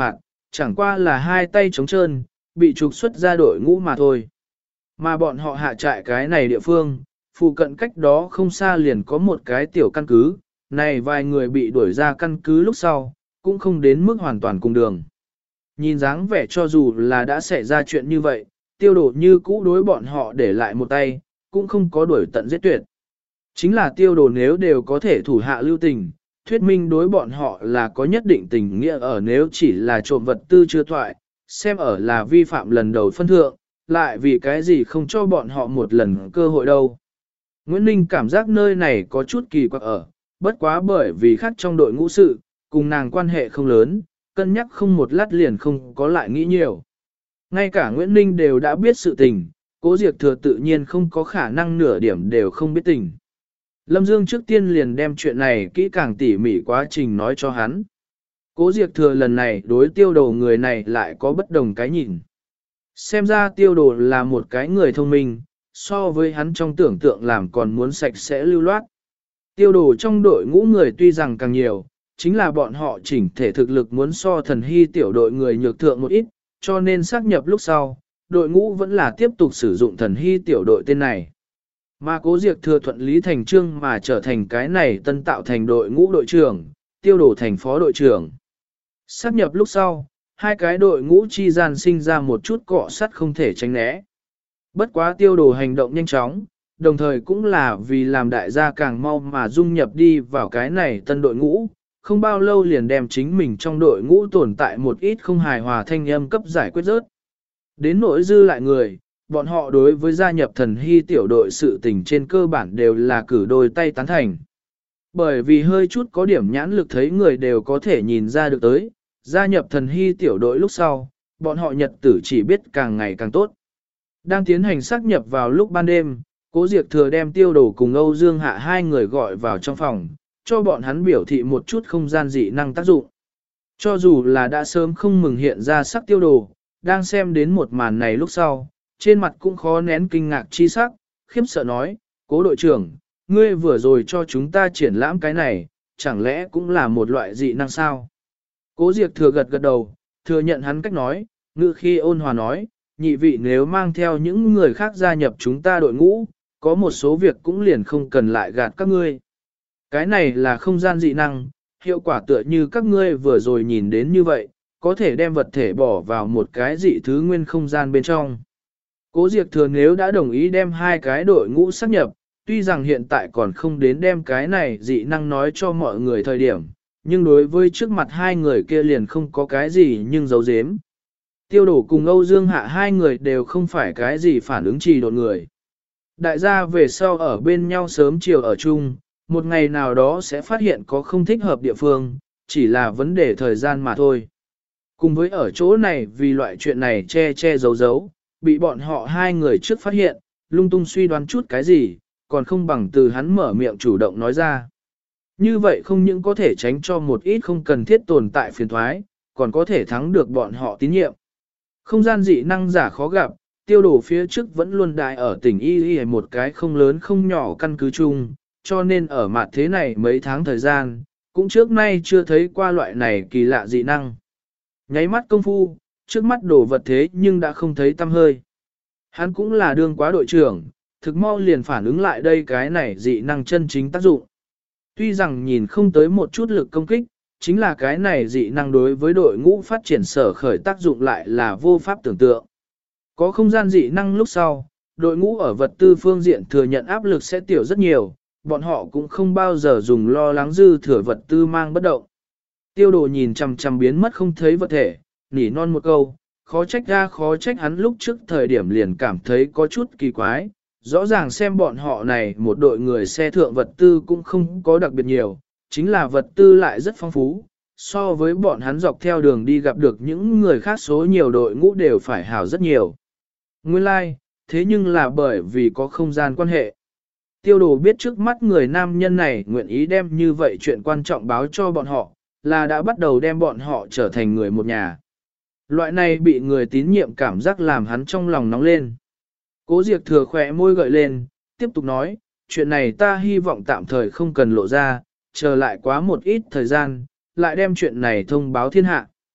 A: chẳng qua là hai tay trống trơn, bị trục xuất ra đội ngũ mà thôi. Mà bọn họ hạ trại cái này địa phương, phụ cận cách đó không xa liền có một cái tiểu căn cứ, này vài người bị đuổi ra căn cứ lúc sau, cũng không đến mức hoàn toàn cùng đường. Nhìn dáng vẻ cho dù là đã xảy ra chuyện như vậy, tiêu đổ như cũ đối bọn họ để lại một tay, cũng không có đuổi tận giết tuyệt. Chính là tiêu đồ nếu đều có thể thủ hạ lưu tình, thuyết minh đối bọn họ là có nhất định tình nghĩa ở nếu chỉ là trộm vật tư chưa thoại, xem ở là vi phạm lần đầu phân thượng, lại vì cái gì không cho bọn họ một lần cơ hội đâu. Nguyễn Ninh cảm giác nơi này có chút kỳ quặc ở, bất quá bởi vì khác trong đội ngũ sự, cùng nàng quan hệ không lớn, cân nhắc không một lát liền không có lại nghĩ nhiều. Ngay cả Nguyễn Ninh đều đã biết sự tình, Cố Diệp Thừa tự nhiên không có khả năng nửa điểm đều không biết tình. Lâm Dương trước tiên liền đem chuyện này kỹ càng tỉ mỉ quá trình nói cho hắn. Cố Diệp Thừa lần này đối tiêu đồ người này lại có bất đồng cái nhìn. Xem ra tiêu đồ là một cái người thông minh, so với hắn trong tưởng tượng làm còn muốn sạch sẽ lưu loát. Tiêu đồ trong đội ngũ người tuy rằng càng nhiều, chính là bọn họ chỉnh thể thực lực muốn so thần hy tiểu đội người nhược thượng một ít, cho nên xác nhập lúc sau, đội ngũ vẫn là tiếp tục sử dụng thần hy tiểu đội tên này. Mà Cố Diệp Thừa thuận lý thành trương mà trở thành cái này tân tạo thành đội ngũ đội trưởng, tiêu đồ thành phó đội trưởng. Xác nhập lúc sau, hai cái đội ngũ chi gian sinh ra một chút cọ sắt không thể tránh né. Bất quá tiêu đồ hành động nhanh chóng, đồng thời cũng là vì làm đại gia càng mau mà dung nhập đi vào cái này tân đội ngũ, không bao lâu liền đem chính mình trong đội ngũ tồn tại một ít không hài hòa thanh âm cấp giải quyết rớt. Đến nỗi dư lại người, bọn họ đối với gia nhập thần hy tiểu đội sự tình trên cơ bản đều là cử đôi tay tán thành. Bởi vì hơi chút có điểm nhãn lực thấy người đều có thể nhìn ra được tới, gia nhập thần hy tiểu đội lúc sau, bọn họ nhật tử chỉ biết càng ngày càng tốt. Đang tiến hành xác nhập vào lúc ban đêm, Cố Diệp Thừa đem tiêu đồ cùng Âu Dương Hạ hai người gọi vào trong phòng, cho bọn hắn biểu thị một chút không gian dị năng tác dụng. Cho dù là đã sớm không mừng hiện ra sắc tiêu đồ, đang xem đến một màn này lúc sau, trên mặt cũng khó nén kinh ngạc chi sắc, khiếp sợ nói, Cố đội trưởng, ngươi vừa rồi cho chúng ta triển lãm cái này, chẳng lẽ cũng là một loại dị năng sao? Cố Diệp Thừa gật gật đầu, thừa nhận hắn cách nói, ngữ khi ôn hòa nói, nhị vị nếu mang theo những người khác gia nhập chúng ta đội ngũ, có một số việc cũng liền không cần lại gạt các ngươi. Cái này là không gian dị năng, hiệu quả tựa như các ngươi vừa rồi nhìn đến như vậy, có thể đem vật thể bỏ vào một cái dị thứ nguyên không gian bên trong. Cố Diệp Thừa nếu đã đồng ý đem hai cái đội ngũ sáp nhập, tuy rằng hiện tại còn không đến đem cái này dị năng nói cho mọi người thời điểm, nhưng đối với trước mặt hai người kia liền không có cái gì nhưng giấu giếm. Tiêu đổ cùng Âu Dương Hạ hai người đều không phải cái gì phản ứng trì độn người. Đại gia về sau ở bên nhau sớm chiều ở chung, một ngày nào đó sẽ phát hiện có không thích hợp địa phương, chỉ là vấn đề thời gian mà thôi. Cùng với ở chỗ này vì loại chuyện này che che giấu giấu, bị bọn họ hai người trước phát hiện, lung tung suy đoán chút cái gì, còn không bằng từ hắn mở miệng chủ động nói ra. Như vậy không những có thể tránh cho một ít không cần thiết tồn tại phiền thoái, còn có thể thắng được bọn họ tín nhiệm. Không gian dị năng giả khó gặp, tiêu đổ phía trước vẫn luôn đại ở tỉnh Y một cái không lớn không nhỏ căn cứ chung, cho nên ở mặt thế này mấy tháng thời gian, cũng trước nay chưa thấy qua loại này kỳ lạ dị năng. Nháy mắt công phu, trước mắt đổ vật thế nhưng đã không thấy tăm hơi. Hắn cũng là đương quá đội trưởng, thực mau liền phản ứng lại đây cái này dị năng chân chính tác dụng. Tuy rằng nhìn không tới một chút lực công kích, chính là cái này dị năng đối với đội ngũ phát triển sở khởi tác dụng lại là vô pháp tưởng tượng. Có không gian dị năng lúc sau, đội ngũ ở vật tư phương diện thừa nhận áp lực sẽ tiểu rất nhiều, bọn họ cũng không bao giờ dùng lo lắng dư thừa vật tư mang bất động. Tiêu đồ nhìn chằm chằm biến mất không thấy vật thể, nỉ non một câu, khó trách hắn lúc trước thời điểm liền cảm thấy có chút kỳ quái, rõ ràng xem bọn họ này một đội người xe thượng vật tư cũng không có đặc biệt nhiều, chính là vật tư lại rất phong phú, so với bọn hắn dọc theo đường đi gặp được những người khác số nhiều đội ngũ đều phải hảo rất nhiều. Nguyên lai, like, thế nhưng là bởi vì có không gian quan hệ. Tiêu đồ biết trước mắt người nam nhân này nguyện ý đem như vậy chuyện quan trọng báo cho bọn họ, là đã bắt đầu đem bọn họ trở thành người một nhà. Loại này bị người tín nhiệm cảm giác làm hắn trong lòng nóng lên. Cố Diệp Thừa khỏe môi gợi lên, tiếp tục nói, chuyện này ta hy vọng tạm thời không cần lộ ra, chờ lại quá một ít thời gian, lại đem chuyện này thông báo thiên hạ.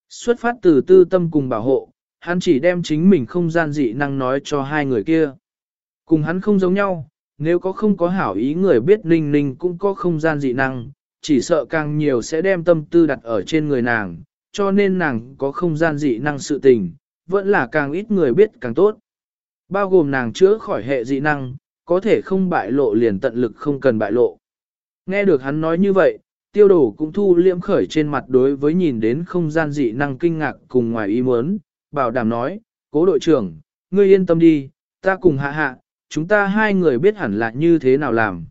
A: Xuất phát từ tư tâm cùng bảo hộ, hắn chỉ đem chính mình không gian dị năng nói cho hai người kia. Cùng hắn không giống nhau, nếu không có hảo ý người biết Ninh Ninh cũng có không gian dị năng, chỉ sợ càng nhiều sẽ đem tâm tư đặt ở trên người nàng, cho nên nàng có không gian dị năng sự tình, vẫn là càng ít người biết càng tốt. Bao gồm nàng chữa khỏi hệ dị năng, có thể không bại lộ liền tận lực không cần bại lộ. Nghe được hắn nói như vậy, tiêu đổ cũng thu liễm khởi trên mặt đối với nhìn đến không gian dị năng kinh ngạc cùng ngoài ý muốn, bảo đảm nói, cố đội trưởng, ngươi yên tâm đi, ta cùng hạ hạ, chúng ta hai người biết hẳn là như thế nào làm.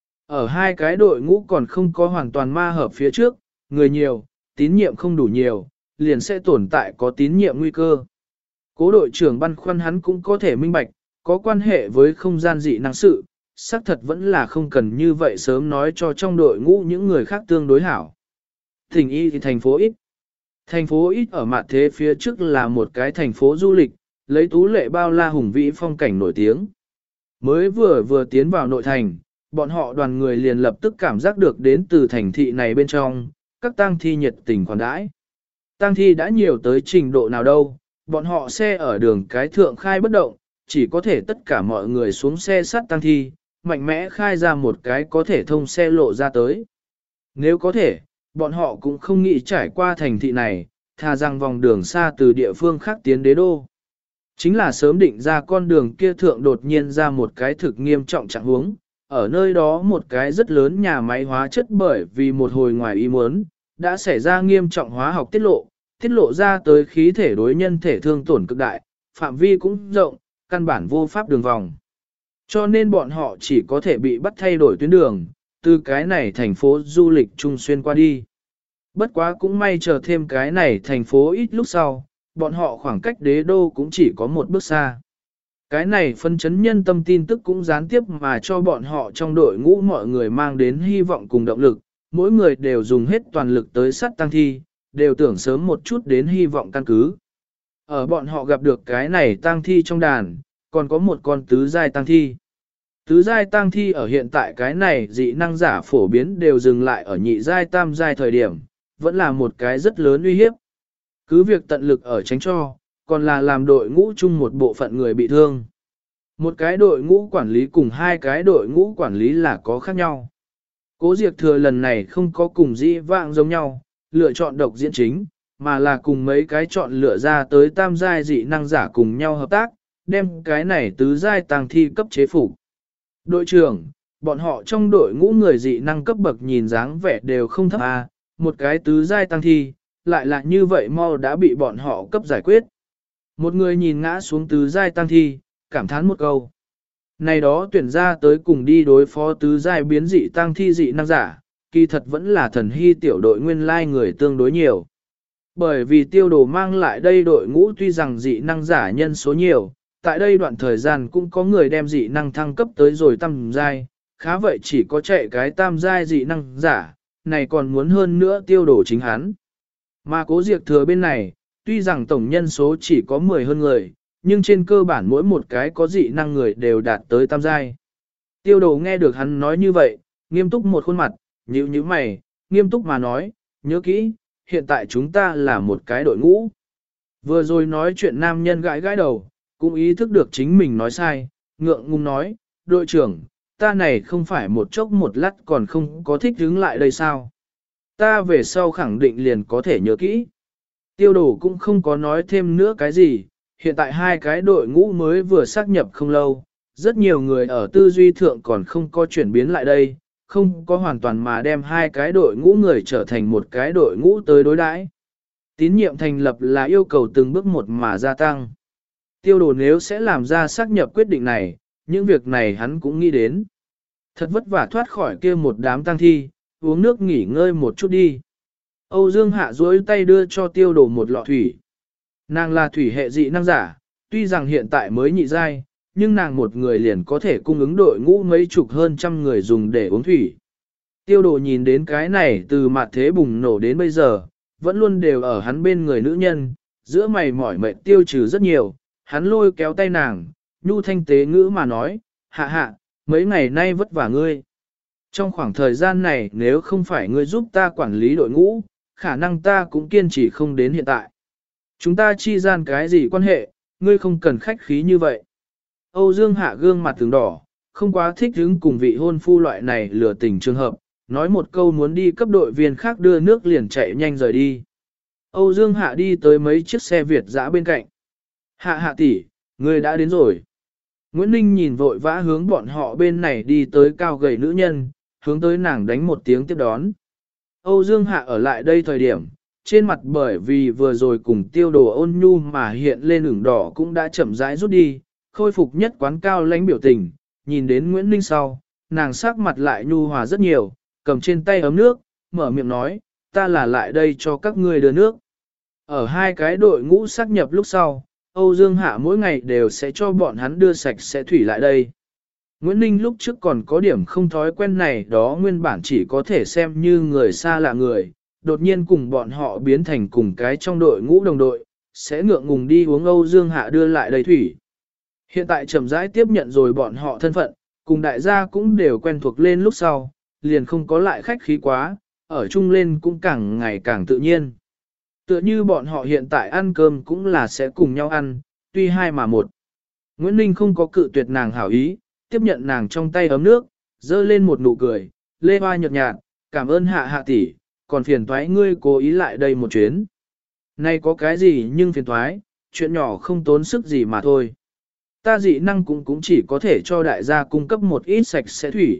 A: Ở hai cái đội ngũ còn không có hoàn toàn ma hợp phía trước, người nhiều, tín nhiệm không đủ nhiều, liền sẽ tồn tại có tín nhiệm nguy cơ. Cố đội trưởng băn khoăn hắn cũng có thể minh bạch, có quan hệ với không gian dị năng sự, xác thật vẫn là không cần như vậy sớm nói cho trong đội ngũ những người khác tương đối hảo. Thỉnh y thì thành phố ít. Thành phố ít ở mặt thế phía trước là một cái thành phố du lịch, lấy tú lệ bao la hùng vĩ phong cảnh nổi tiếng. Mới vừa tiến vào nội thành, bọn họ đoàn người liền lập tức cảm giác được đến từ thành thị này bên trong, các tang thi nhiệt tình khoản đãi. Tang thi đã nhiều tới trình độ nào đâu, bọn họ xe ở đường cái thượng khai bất động, chỉ có thể tất cả mọi người xuống xe sát tang thi, mạnh mẽ khai ra một cái có thể thông xe lộ ra tới. Nếu có thể, bọn họ cũng không nghĩ trải qua thành thị này, thà rằng vòng đường xa từ địa phương khác tiến đế đô. Chính là sớm định ra con đường kia thượng đột nhiên ra một cái thực nghiêm trọng trạng huống, ở nơi đó một cái rất lớn nhà máy hóa chất bởi vì một hồi ngoài ý muốn, đã xảy ra nghiêm trọng hóa học tiết lộ ra tới khí thể đối nhân thể thương tổn cực đại, phạm vi cũng rộng, căn bản vô pháp đường vòng. Cho nên bọn họ chỉ có thể bị bắt thay đổi tuyến đường, từ cái này thành phố du lịch trung xuyên qua đi. Bất quá cũng may chờ thêm cái này thành phố ít lúc sau, bọn họ khoảng cách đế đô cũng chỉ có một bước xa. Cái này phân chấn nhân tâm tin tức cũng gián tiếp mà cho bọn họ trong đội ngũ mọi người mang đến hy vọng cùng động lực, mỗi người đều dùng hết toàn lực tới sát tăng thi, đều tưởng sớm một chút đến hy vọng căn cứ. Ở bọn họ gặp được cái này tang thi trong đàn, còn có một con tứ giai tang thi. Tứ giai tang thi ở hiện tại cái này dị năng giả phổ biến đều dừng lại ở nhị giai tam giai thời điểm, vẫn là một cái rất lớn uy hiếp. Cứ việc tận lực ở tránh cho, còn là làm đội ngũ chung một bộ phận người bị thương. Một cái đội ngũ quản lý cùng hai cái đội ngũ quản lý là có khác nhau. Cố Diệp Thừa lần này không có cùng dĩ vãng giống nhau, lựa chọn độc diễn chính, mà là cùng mấy cái chọn lựa ra tới tam giai dị năng giả cùng nhau hợp tác, đem cái này tứ giai tang thi cấp chế phục. Đội trưởng, bọn họ trong đội ngũ người dị năng cấp bậc nhìn dáng vẻ đều không thấp à, một cái tứ giai tang thi, lại là như vậy mau đã bị bọn họ cấp giải quyết. Một người nhìn ngã xuống tứ giai tang thi, cảm thán một câu. Này đó tuyển ra tới cùng đi đối phó tứ giai biến dị tang thi dị năng giả, kỳ thật vẫn là thần hy tiểu đội nguyên lai người tương đối nhiều. Bởi vì tiêu đồ mang lại đây đội ngũ tuy rằng dị năng giả nhân số nhiều, tại đây đoạn thời gian cũng có người đem dị năng thăng cấp tới rồi tam giai, khá vậy chỉ có chạy cái tam giai dị năng giả, này còn muốn hơn nữa tiêu đồ chính hắn. Mà Cố Diệp Thừa bên này, tuy rằng tổng nhân số chỉ có 10 hơn người, nhưng trên cơ bản mỗi một cái có dị năng người đều đạt tới tam giai. Tiêu đồ nghe được hắn nói như vậy, nghiêm túc một khuôn mặt, nhíu nhíu mày, nghiêm túc mà nói, nhớ kỹ, hiện tại chúng ta là một cái đội ngũ. Vừa rồi nói chuyện nam nhân gãi gãi đầu, cũng ý thức được chính mình nói sai, ngượng ngùng nói, đội trưởng, ta này không phải một chốc một lát còn không có thích đứng lại đây sao. Ta về sau khẳng định liền có thể nhớ kỹ. Tiêu đồ cũng không có nói thêm nữa cái gì, hiện tại hai cái đội ngũ mới vừa xác nhập không lâu, rất nhiều người ở tư duy thượng còn không có chuyển biến lại đây, không có hoàn toàn mà đem hai cái đội ngũ người trở thành một cái đội ngũ tới đối đãi. Tín nhiệm thành lập là yêu cầu từng bước một mà gia tăng. Tiêu đồ nếu sẽ làm ra xác nhập quyết định này, những việc này hắn cũng nghĩ đến. Thật vất vả thoát khỏi kia một đám tang thi, uống nước nghỉ ngơi một chút đi. Âu Dương Hạ duỗi tay đưa cho tiêu đồ một lọ thủy. Nàng là thủy hệ dị năng giả, tuy rằng hiện tại mới nhị giai, nhưng nàng một người liền có thể cung ứng đội ngũ mấy chục hơn trăm người dùng để uống thủy. Tiêu đồ nhìn đến cái này từ mặt thế bùng nổ đến bây giờ, vẫn luôn đều ở hắn bên người nữ nhân, giữa mày mỏi mệt tiêu trừ rất nhiều, hắn lôi kéo tay nàng, nhu thanh tế ngữ mà nói, hạ hạ, mấy ngày nay vất vả ngươi. Trong khoảng thời gian này nếu không phải ngươi giúp ta quản lý đội ngũ, khả năng ta cũng kiên trì không đến hiện tại. Chúng ta chi gian cái gì quan hệ, ngươi không cần khách khí như vậy. Âu Dương Hạ gương mặt từng đỏ, không quá thích hứng cùng vị hôn phu loại này lừa tình trường hợp, nói một câu muốn đi cấp đội viên khác đưa nước liền chạy nhanh rời đi. Âu Dương Hạ đi tới mấy chiếc xe Việt dã bên cạnh. Hạ tỷ, ngươi đã đến rồi. Nguyễn Ninh nhìn vội vã hướng bọn họ bên này đi tới cao gầy nữ nhân, hướng tới nàng đánh một tiếng tiếp đón. Âu Dương Hạ ở lại đây thời điểm, trên mặt bởi vì vừa rồi cùng tiêu đồ ôn nhu mà hiện lên ửng đỏ cũng đã chậm rãi rút đi, khôi phục nhất quán cao lãnh biểu tình, nhìn đến Nguyễn Ninh sau, nàng sắc mặt lại nhu hòa rất nhiều, cầm trên tay ấm nước, mở miệng nói, ta là lại đây cho các ngươi đưa nước. Ở hai cái đội ngũ xác nhập lúc sau, Âu Dương Hạ mỗi ngày đều sẽ cho bọn hắn đưa sạch sẽ thủy lại đây. Nguyễn Ninh lúc trước còn có điểm không thói quen này đó nguyên bản chỉ có thể xem như người xa lạ người, đột nhiên cùng bọn họ biến thành cùng cái trong đội ngũ đồng đội, sẽ ngượng ngùng đi uống Âu Dương Hạ đưa lại đầy thủy. Hiện tại chậm rãi tiếp nhận rồi bọn họ thân phận, cùng đại gia cũng đều quen thuộc lên lúc sau, liền không có lại khách khí quá, ở chung lên cũng càng ngày càng tự nhiên. Tựa như bọn họ hiện tại ăn cơm cũng là sẽ cùng nhau ăn, tuy hai mà một. Nguyễn Ninh không có cự tuyệt nàng hảo ý, tiếp nhận nàng trong tay ấm nước, dơ lên một nụ cười, lê hoa nhợt nhạt, cảm ơn hạ tỷ, còn phiền toái ngươi cố ý lại đây một chuyến. Nay có cái gì nhưng phiền toái, chuyện nhỏ không tốn sức gì mà thôi. Ta dị năng cũng chỉ có thể cho đại gia cung cấp một ít sạch sẽ thủy.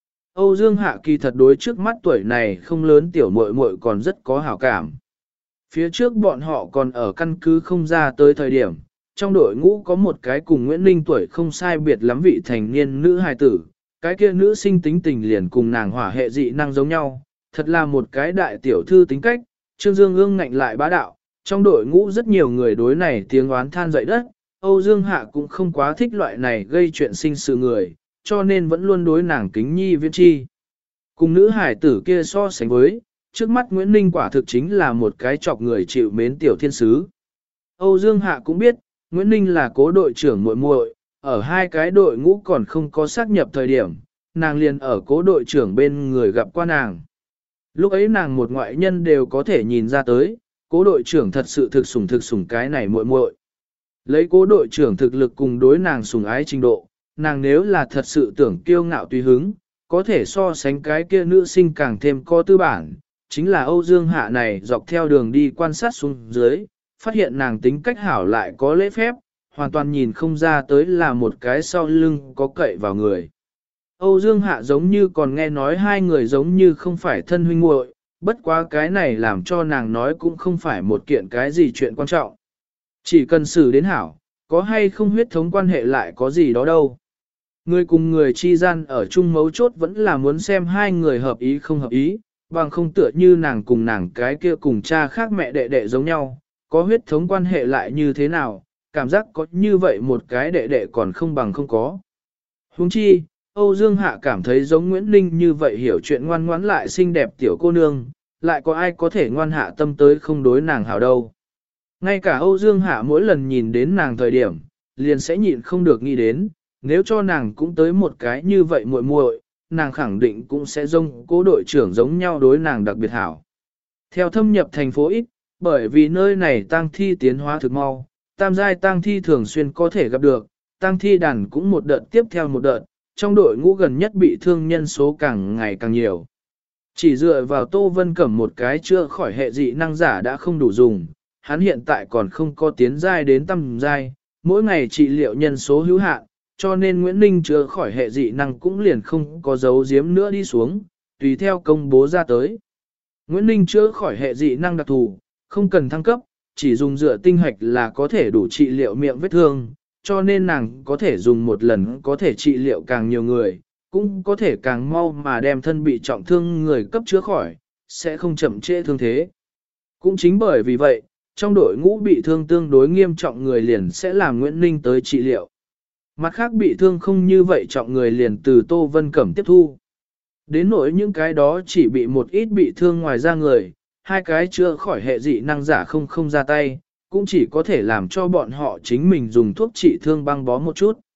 A: Âu Dương Hạ kỳ thật đối trước mắt tuổi này không lớn tiểu muội muội còn rất có hảo cảm. Phía trước bọn họ còn ở căn cứ không ra tới thời điểm, trong đội ngũ có một cái cùng Nguyễn Ninh tuổi không sai biệt lắm vị thành niên nữ hài tử, cái kia nữ sinh tính tình liền cùng nàng hỏa hệ dị năng giống nhau, thật là một cái đại tiểu thư tính cách, Trương Dương ương ngạnh lại bá đạo, trong đội ngũ rất nhiều người đối này tiếng oán than dậy đất, Âu Dương Hạ cũng không quá thích loại này gây chuyện sinh sự người, cho nên vẫn luôn đối nàng kính nhi viễn chi. Cùng nữ hải tử kia so sánh với, trước mắt Nguyễn Ninh quả thực chính là một cái chọc người chịu mến tiểu thiên sứ. Âu Dương Hạ cũng biết, Nguyễn Ninh là cố đội trưởng muội muội, ở hai cái đội ngũ còn không có xác nhập thời điểm, nàng liền ở cố đội trưởng bên người gặp qua nàng. Lúc ấy nàng một ngoại nhân đều có thể nhìn ra tới, cố đội trưởng thật sự thực sủng cái này muội muội. Lấy cố đội trưởng thực lực cùng đối nàng sủng ái trình độ, nàng nếu là thật sự tưởng kiêu ngạo tùy hứng, có thể so sánh cái kia nữ sinh càng thêm có tư bản, chính là Âu Dương Hạ này dọc theo đường đi quan sát xuống dưới, phát hiện nàng tính cách hảo lại có lễ phép, hoàn toàn nhìn không ra tới là một cái sau lưng có cậy vào người. Âu Dương Hạ giống như còn nghe nói hai người giống như không phải thân huynh muội, bất quá cái này làm cho nàng nói cũng không phải một kiện cái gì chuyện quan trọng. Chỉ cần xử đến hảo, có hay không huyết thống quan hệ lại có gì đó đâu. Người cùng người chi gian ở chung mấu chốt vẫn là muốn xem hai người hợp ý không hợp ý, bằng không tựa như nàng cùng nàng cái kia cùng cha khác mẹ đệ đệ giống nhau, có huyết thống quan hệ lại như thế nào, cảm giác có như vậy một cái đệ đệ còn không bằng không có. Huống chi, Âu Dương Hạ cảm thấy giống Nguyễn Ninh như vậy hiểu chuyện ngoan ngoãn lại xinh đẹp tiểu cô nương, lại có ai có thể ngoan hạ tâm tới không đối nàng hảo đâu. Ngay cả Âu Dương Hạ mỗi lần nhìn đến nàng thời điểm, liền sẽ nhịn không được nghĩ đến, nếu cho nàng cũng tới một cái như vậy muội muội, nàng khẳng định cũng sẽ giống cố đội trưởng giống nhau đối nàng đặc biệt hảo. Theo thâm nhập thành phố ít, bởi vì nơi này tang thi tiến hóa thực mau, tam giai tang thi thường xuyên có thể gặp được, tang thi đàn cũng một đợt tiếp theo một đợt, trong đội ngũ gần nhất bị thương nhân số càng ngày càng nhiều. Chỉ dựa vào Tô Vân Cẩm một cái chưa khỏi hệ dị năng giả đã không đủ dùng, hắn hiện tại còn không có tiến giai đến tầm giai, mỗi ngày trị liệu nhân số hữu hạn, cho nên Nguyễn Ninh chưa khỏi hệ dị năng cũng liền không có dấu giếm nữa đi xuống, tùy theo công bố ra tới. Nguyễn Ninh chữa khỏi hệ dị năng đặc thù, không cần thăng cấp, chỉ dùng dựa tinh hoạch là có thể đủ trị liệu miệng vết thương, cho nên nàng có thể dùng một lần có thể trị liệu càng nhiều người, cũng có thể càng mau mà đem thân bị trọng thương người cấp chữa khỏi, sẽ không chậm trễ thương thế. Cũng chính bởi vì vậy, trong đội ngũ bị thương tương đối nghiêm trọng người liền sẽ làm Nguyễn Ninh tới trị liệu. Mặt khác bị thương không như vậy trọng người liền từ Tô Vân Cẩm tiếp thu. Đến nỗi những cái đó chỉ bị một ít bị thương ngoài ra người, hai cái chưa khỏi hệ dị năng giả không ra tay, cũng chỉ có thể làm cho bọn họ chính mình dùng thuốc trị thương băng bó một chút.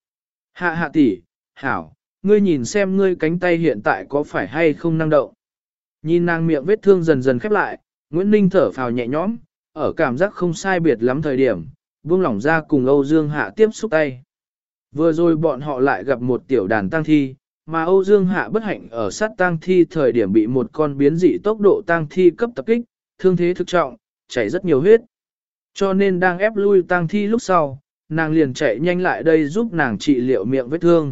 A: Hạ tỷ, hảo, ngươi nhìn xem ngươi cánh tay hiện tại có phải hay không năng động. Nhìn nàng miệng vết thương dần dần khép lại, Nguyễn Ninh thở phào nhẹ nhõm, ở cảm giác không sai biệt lắm thời điểm, buông lỏng ra cùng Âu Dương Hạ tiếp xúc tay. Vừa rồi bọn họ lại gặp một tiểu đàn tang thi, mà Âu Dương Hạ bất hạnh ở sát tang thi thời điểm bị một con biến dị tốc độ tang thi cấp tập kích, thương thế thực trọng, chảy rất nhiều huyết. Cho nên đang ép lui tang thi lúc sau, nàng liền chạy nhanh lại đây giúp nàng trị liệu miệng vết thương.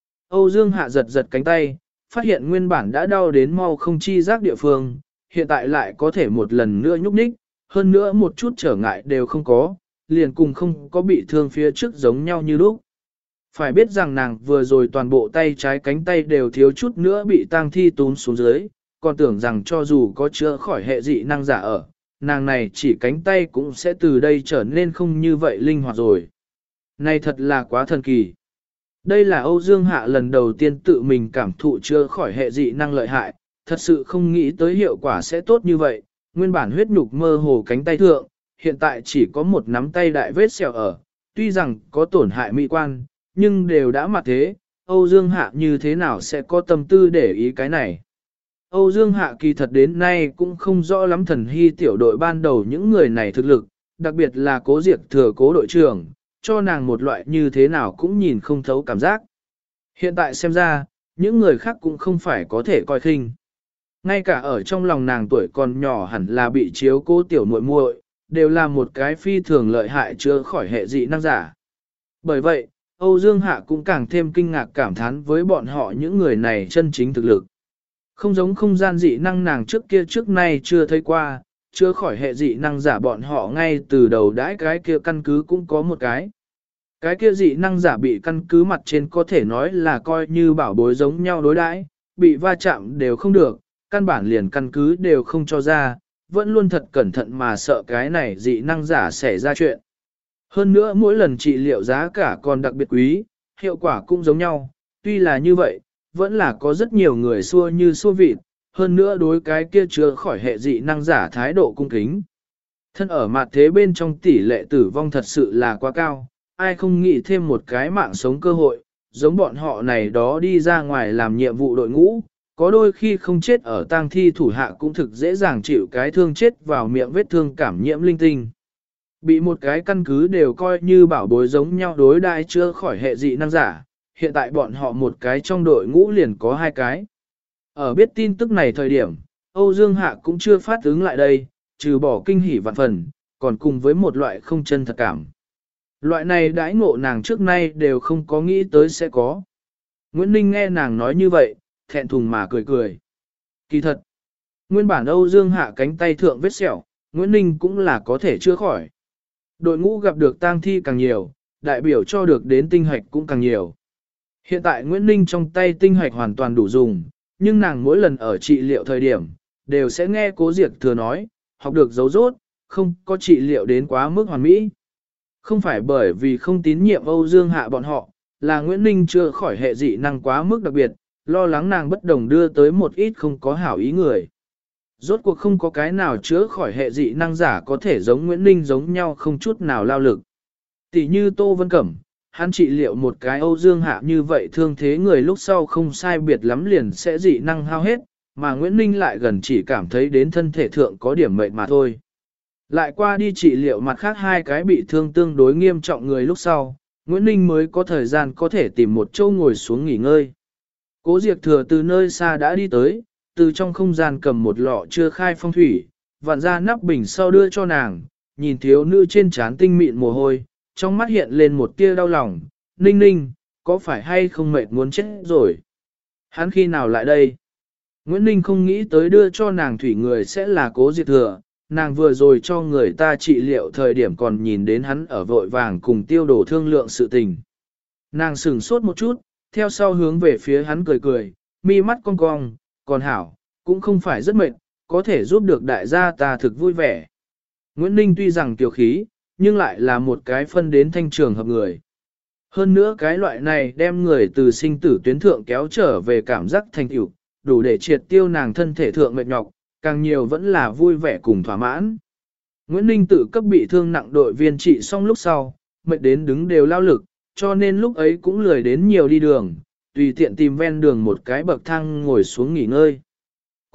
A: Âu Dương Hạ giật giật cánh tay, phát hiện nguyên bản đã đau đến mau không chi giác địa phương, hiện tại lại có thể một lần nữa nhúc nhích, hơn nữa một chút trở ngại đều không có, liền cùng không có bị thương phía trước giống nhau như lúc. Phải biết rằng nàng vừa rồi toàn bộ tay trái cánh tay đều thiếu chút nữa bị tang thi túm xuống dưới, còn tưởng rằng cho dù có chữa khỏi hệ dị năng giả ở, nàng này chỉ cánh tay cũng sẽ từ đây trở nên không như vậy linh hoạt rồi. Này thật là quá thần kỳ. Đây là Âu Dương Hạ lần đầu tiên tự mình cảm thụ chữa khỏi hệ dị năng lợi hại, thật sự không nghĩ tới hiệu quả sẽ tốt như vậy, nguyên bản huyết nhục mơ hồ cánh tay thượng, hiện tại chỉ có một nắm tay đại vết sẹo ở, tuy rằng có tổn hại mỹ quan, nhưng đều đã mặt thế, Âu Dương Hạ như thế nào sẽ có tâm tư để ý cái này. Âu Dương Hạ kỳ thật đến nay cũng không rõ lắm Thần Hy tiểu đội ban đầu những người này thực lực, đặc biệt là Cố Diệt Thừa Cố đội trưởng, cho nàng một loại như thế nào cũng nhìn không thấu cảm giác. Hiện tại xem ra, những người khác cũng không phải có thể coi khinh. Ngay cả ở trong lòng nàng tuổi còn nhỏ hẳn là bị chiếu cố tiểu muội muội, đều là một cái phi thường lợi hại chữa khỏi hệ dị năng giả. Bởi vậy, Âu Dương Hạ cũng càng thêm kinh ngạc cảm thán với bọn họ những người này chân chính thực lực. Không giống không gian dị năng nàng trước kia trước nay chưa thấy qua, chữa khỏi hệ dị năng giả bọn họ ngay từ đầu đãi cái kia căn cứ cũng có một cái. Cái kia dị năng giả bị căn cứ mặt trên có thể nói là coi như bảo bối giống nhau đối đãi, bị va chạm đều không được, căn bản liền căn cứ đều không cho ra, vẫn luôn thật cẩn thận mà sợ cái này dị năng giả xảy ra chuyện. Hơn nữa mỗi lần trị liệu giá cả còn đặc biệt quý, hiệu quả cũng giống nhau, tuy là như vậy, vẫn là có rất nhiều người xua như xua vịt, hơn nữa đối cái kia chữa khỏi hệ dị năng giả thái độ cung kính. Thân ở mặt thế bên trong tỷ lệ tử vong thật sự là quá cao, ai không nghĩ thêm một cái mạng sống cơ hội, giống bọn họ này đó đi ra ngoài làm nhiệm vụ đội ngũ, có đôi khi không chết ở tang thi thủ hạ cũng thực dễ dàng chịu cái thương chết vào miệng vết thương cảm nhiễm linh tinh. Bị một cái căn cứ đều coi như bảo bối giống nhau đối đãi chưa khỏi hệ dị năng giả, hiện tại bọn họ một cái trong đội ngũ liền có hai cái. Ở biết tin tức này thời điểm, Âu Dương Hạ cũng chưa phát ứng lại đây, trừ bỏ kinh hỉ vạn phần, còn cùng với một loại không chân thật cảm. Loại này đãi ngộ nàng trước nay đều không có nghĩ tới sẽ có. Nguyễn Ninh nghe nàng nói như vậy, thẹn thùng mà cười cười. Kỳ thật, nguyên bản Âu Dương Hạ cánh tay thượng vết sẹo, Nguyễn Ninh cũng là có thể chữa khỏi. Đội ngũ gặp được tang thi càng nhiều, đại biểu cho được đến tinh hoạch cũng càng nhiều. Hiện tại Nguyễn Ninh trong tay tinh hoạch hoàn toàn đủ dùng, nhưng nàng mỗi lần ở trị liệu thời điểm, đều sẽ nghe Cố Diệt Thừa nói, học được dấu rốt, không có trị liệu đến quá mức hoàn mỹ. Không phải bởi vì không tín nhiệm Âu Dương Hạ bọn họ, là Nguyễn Ninh chưa khỏi hệ dị năng quá mức đặc biệt, lo lắng nàng bất đồng đưa tới một ít không có hảo ý người. Rốt cuộc không có cái nào chữa khỏi hệ dị năng giả có thể giống Nguyễn Ninh giống nhau không chút nào lao lực. Tỷ như Tô Vân Cẩm, hắn trị liệu một cái Âu Dương Hạ như vậy thương thế người lúc sau không sai biệt lắm liền sẽ dị năng hao hết, mà Nguyễn Ninh lại gần chỉ cảm thấy đến thân thể thượng có điểm mệt mà thôi. Lại qua đi trị liệu mặt khác hai cái bị thương tương đối nghiêm trọng người lúc sau, Nguyễn Ninh mới có thời gian có thể tìm một chỗ ngồi xuống nghỉ ngơi. Cố Diệt Thừa từ nơi xa đã đi tới, từ trong không gian cầm một lọ chưa khai phong thủy, vặn ra nắp bình sau đưa cho nàng, nhìn thiếu nữ trên trán tinh mịn mồ hôi, trong mắt hiện lên một tia đau lòng, Ninh Ninh, có phải hay không mệt muốn chết rồi? Hắn khi nào lại đây? Nguyễn Ninh không nghĩ tới đưa cho nàng thủy người sẽ là Cố Diệt Thừa, nàng vừa rồi cho người ta trị liệu thời điểm còn nhìn đến hắn ở vội vàng cùng tiêu đổ thương lượng sự tình. Nàng sửng sốt một chút, theo sau hướng về phía hắn cười cười, mi mắt cong cong, còn hảo, cũng không phải rất mệt, có thể giúp được đại gia ta thực vui vẻ. Nguyễn Ninh tuy rằng kiều khí, nhưng lại là một cái phân đến thanh trường hợp người. Hơn nữa cái loại này đem người từ sinh tử tuyến thượng kéo trở về cảm giác thành tựu, đủ để triệt tiêu nàng thân thể thượng mệt nhọc, càng nhiều vẫn là vui vẻ cùng thỏa mãn. Nguyễn Ninh tự cấp bị thương nặng đội viên trị xong lúc sau, mệt đến đứng đều lao lực, cho nên lúc ấy cũng lười đến nhiều đi đường, tùy tiện tìm ven đường một cái bậc thang ngồi xuống nghỉ ngơi.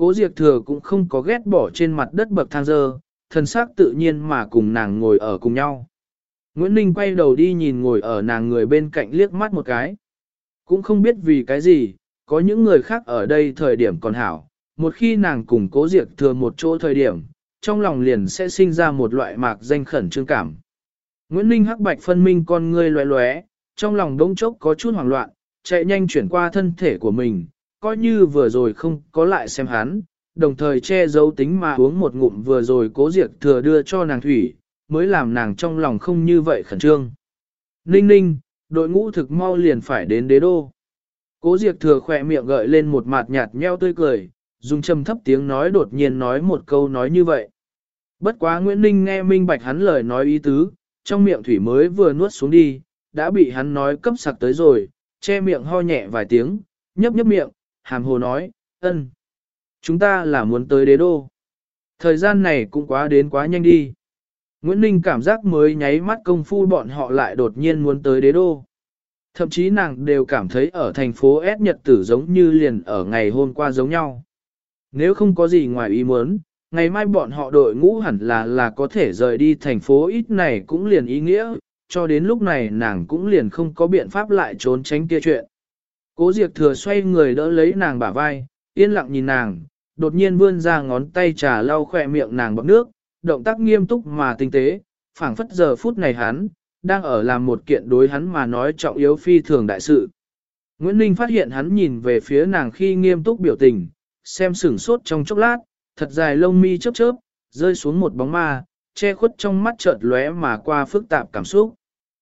A: Cố Diệp Thừa cũng không có ghét bỏ trên mặt đất bậc thang dơ, thần sắc tự nhiên mà cùng nàng ngồi ở cùng nhau. Nguyễn Ninh quay đầu đi nhìn ngồi ở nàng người bên cạnh liếc mắt một cái. Cũng không biết vì cái gì, có những người khác ở đây thời điểm còn hảo, một khi nàng cùng Cố Diệp Thừa một chỗ thời điểm, trong lòng liền sẽ sinh ra một loại mạc danh khẩn trương cảm. Nguyễn Ninh hắc bạch phân minh con ngươi loé loé, trong lòng đống chốc có chút hoảng loạn, chạy nhanh chuyển qua thân thể của mình, coi như vừa rồi không có lại xem hắn, đồng thời che giấu tính mà uống một ngụm vừa rồi Cố Diệp Thừa đưa cho nàng thủy, mới làm nàng trong lòng không như vậy khẩn trương. Ninh ninh, đội ngũ thực mau liền phải đến đế đô. Cố Diệp Thừa khỏe miệng gợi lên một mặt nhạt nheo tươi cười, dùng trầm thấp tiếng nói đột nhiên nói một câu nói như vậy. Bất quá Nguyễn Ninh nghe minh bạch hắn lời nói ý tứ, trong miệng thủy mới vừa nuốt xuống đi, đã bị hắn nói cấp sặc tới rồi, che miệng ho nhẹ vài tiếng, nhấp nhấp miệng, hàm hồ nói, ân. Chúng ta là muốn tới đế đô. Thời gian này cũng quá nhanh đi. Nguyễn Ninh cảm giác mới nháy mắt công phu bọn họ lại đột nhiên muốn tới đế đô. Thậm chí nàng đều cảm thấy ở thành phố S Nhật tử giống như liền ở ngày hôm qua giống nhau. Nếu không có gì ngoài ý muốn, ngày mai bọn họ đội ngũ hẳn là có thể rời đi thành phố ít này cũng liền ý nghĩa, cho đến lúc này nàng cũng liền không có biện pháp lại trốn tránh kia chuyện. Cố Diệp Thừa xoay người đỡ lấy nàng bả vai, yên lặng nhìn nàng, đột nhiên vươn ra ngón tay trà lau khỏe miệng nàng bọt nước, động tác nghiêm túc mà tinh tế, phảng phất giờ phút này hắn, đang ở làm một kiện đối hắn mà nói trọng yếu phi thường đại sự. Nguyễn Ninh phát hiện hắn nhìn về phía nàng khi nghiêm túc biểu tình, xem sửng sốt trong chốc lát, thật dài lông mi chớp chớp, rơi xuống một bóng ma, che khuất trong mắt chợt lóe mà qua phức tạp cảm xúc.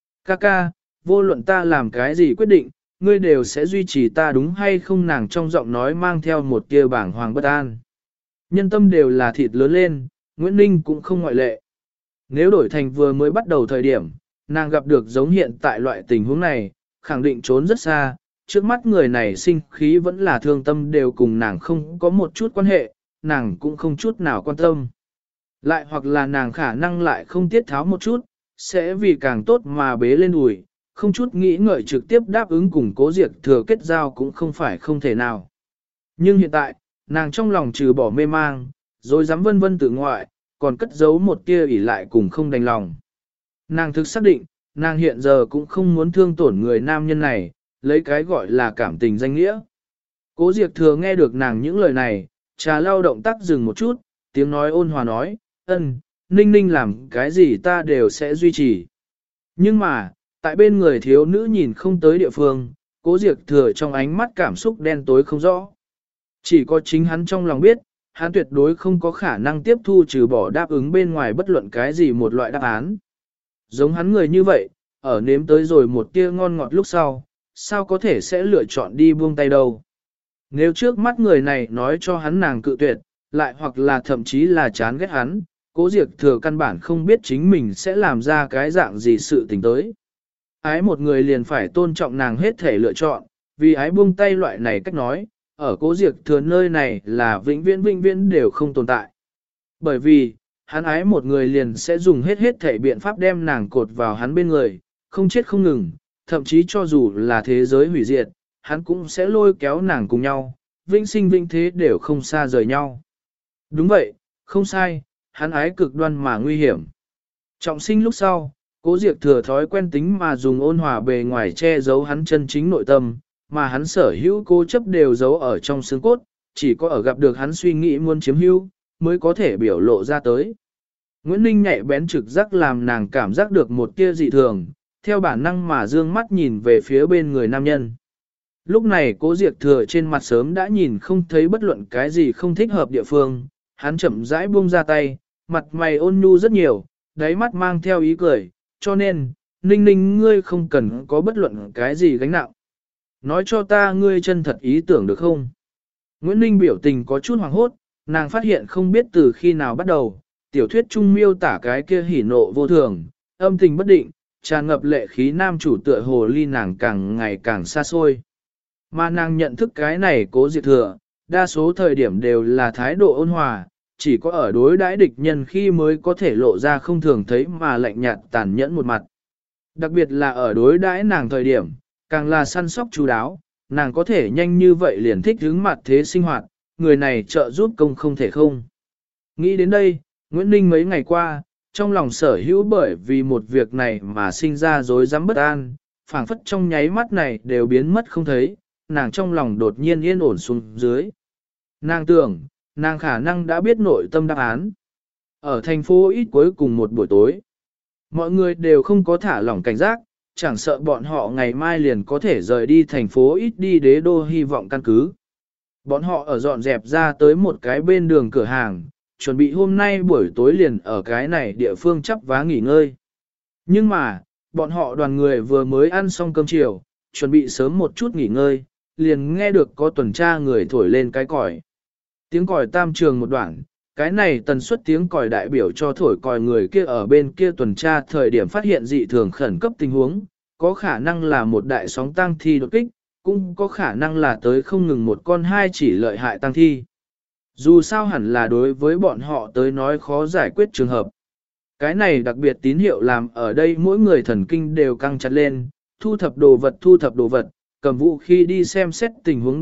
A: Ca, vô luận ta làm cái gì quyết định, ngươi đều sẽ duy trì ta đúng hay không, nàng trong giọng nói mang theo một tia bảng hoàng bất an. Nhân tâm đều là thịt lớn lên, Nguyễn Ninh cũng không ngoại lệ. Nếu đổi thành vừa mới bắt đầu thời điểm, nàng gặp được giống hiện tại loại tình huống này, khẳng định trốn rất xa, trước mắt người này sinh khí vẫn là thương tâm đều cùng nàng không có một chút quan hệ, nàng cũng không chút nào quan tâm. Lại hoặc là nàng khả năng lại không tiết tháo một chút, sẽ vì càng tốt mà bế lên đùi, không chút nghĩ ngợi trực tiếp đáp ứng cùng Cố Diệp Thừa kết giao cũng không phải không thể nào. Nhưng hiện tại, nàng trong lòng trừ bỏ mê mang, rồi dám vân vân tự ngoại, còn cất giấu một tia ỉ lại cùng không đành lòng. Nàng thực xác định, nàng hiện giờ cũng không muốn thương tổn người nam nhân này, lấy cái gọi là cảm tình danh nghĩa. Cố Diệp Thừa nghe được nàng những lời này, trà lau động tác dừng một chút, tiếng nói ôn hòa nói, ân, Ninh Ninh làm cái gì ta đều sẽ duy trì. Nhưng mà, tại bên người thiếu nữ nhìn không tới địa phương, Cố Diệp Thừa trong ánh mắt cảm xúc đen tối không rõ. Chỉ có chính hắn trong lòng biết, hắn tuyệt đối không có khả năng tiếp thu trừ bỏ đáp ứng bên ngoài bất luận cái gì một loại đáp án. Giống hắn người như vậy, ở nếm tới rồi một tia ngon ngọt lúc sau, sao có thể sẽ lựa chọn đi buông tay đâu. Nếu trước mắt người này nói cho hắn nàng cự tuyệt, lại hoặc là thậm chí là chán ghét hắn, Cố Diệp Thừa căn bản không biết chính mình sẽ làm ra cái dạng gì sự tình tới. Ái một người liền phải tôn trọng nàng hết thể lựa chọn, vì ái buông tay loại này cách nói, ở Cố Diệp Thừa nơi này là vĩnh viễn đều không tồn tại. Bởi vì, hắn ái một người liền sẽ dùng hết thể biện pháp đem nàng cột vào hắn bên người, không chết không ngừng, thậm chí cho dù là thế giới hủy diệt, hắn cũng sẽ lôi kéo nàng cùng nhau, vĩnh sinh vĩnh thế đều không xa rời nhau. Đúng vậy, không sai, hắn ái cực đoan mà nguy hiểm. Trọng sinh lúc sau, Cố Diệp Thừa thói quen tính mà dùng ôn hòa bề ngoài che giấu hắn chân chính nội tâm, mà hắn sở hữu cố chấp đều giấu ở trong xương cốt, chỉ có ở gặp được hắn suy nghĩ muốn chiếm hữu, mới có thể biểu lộ ra tới. Nguyễn Ninh nhạy bén trực giác làm nàng cảm giác được một tia dị thường, theo bản năng mà dương mắt nhìn về phía bên người nam nhân. Lúc này Cố Diệp Thừa trên mặt sớm đã nhìn không thấy bất luận cái gì không thích hợp địa phương, hắn chậm rãi buông ra tay, mặt mày ôn nhu rất nhiều, đáy mắt mang theo ý cười, cho nên, Ninh Ninh ngươi không cần có bất luận cái gì gánh nặng. Nói cho ta ngươi chân thật ý tưởng được không? Nguyễn Ninh biểu tình có chút hoảng hốt, nàng phát hiện không biết từ khi nào bắt đầu, tiểu thuyết trung miêu tả cái kia hỉ nộ vô thường, âm tình bất định, tràn ngập lệ khí nam chủ tựa hồ ly nàng càng ngày càng xa xôi. Mà nàng nhận thức cái này Cố Diệp Thừa, đa số thời điểm đều là thái độ ôn hòa, chỉ có ở đối đãi địch nhân khi mới có thể lộ ra không thường thấy mà lạnh nhạt tàn nhẫn một mặt. Đặc biệt là ở đối đãi nàng thời điểm, càng là săn sóc chú đáo, nàng có thể nhanh như vậy liền thích hướng mặt thế sinh hoạt, người này trợ giúp công không thể không. Nghĩ đến đây, Nguyễn Ninh mấy ngày qua, trong lòng sở hữu bởi vì một việc này mà sinh ra rối rắm bất an, phảng phất trong nháy mắt này đều biến mất không thấy, nàng trong lòng đột nhiên yên ổn xuống dưới. Nàng tưởng, nàng khả năng đã biết nội tâm đáp án. Ở thành phố ít cuối cùng một buổi tối, mọi người đều không có thả lỏng cảnh giác, chẳng sợ bọn họ ngày mai liền có thể rời đi thành phố ít đi đế đô hy vọng căn cứ. Bọn họ ở dọn dẹp ra tới một cái bên đường cửa hàng, chuẩn bị hôm nay buổi tối liền ở cái này địa phương chắp vá nghỉ ngơi. Nhưng mà, bọn họ đoàn người vừa mới ăn xong cơm chiều, chuẩn bị sớm một chút nghỉ ngơi, liền nghe được có tuần tra người thổi lên cái còi. Tiếng còi tam trường một đoạn, cái này tần suất tiếng còi đại biểu cho thổi còi người kia ở bên kia tuần tra thời điểm phát hiện dị thường khẩn cấp tình huống, có khả năng là một đại sóng tang thi đột kích, cũng có khả năng là tới không ngừng một con hai chỉ lợi hại tang thi. Dù sao hẳn là đối với bọn họ tới nói khó giải quyết trường hợp. Cái này đặc biệt tín hiệu làm ở đây mỗi người thần kinh đều căng chặt lên, thu thập đồ vật, cầm vũ khí đi xem xét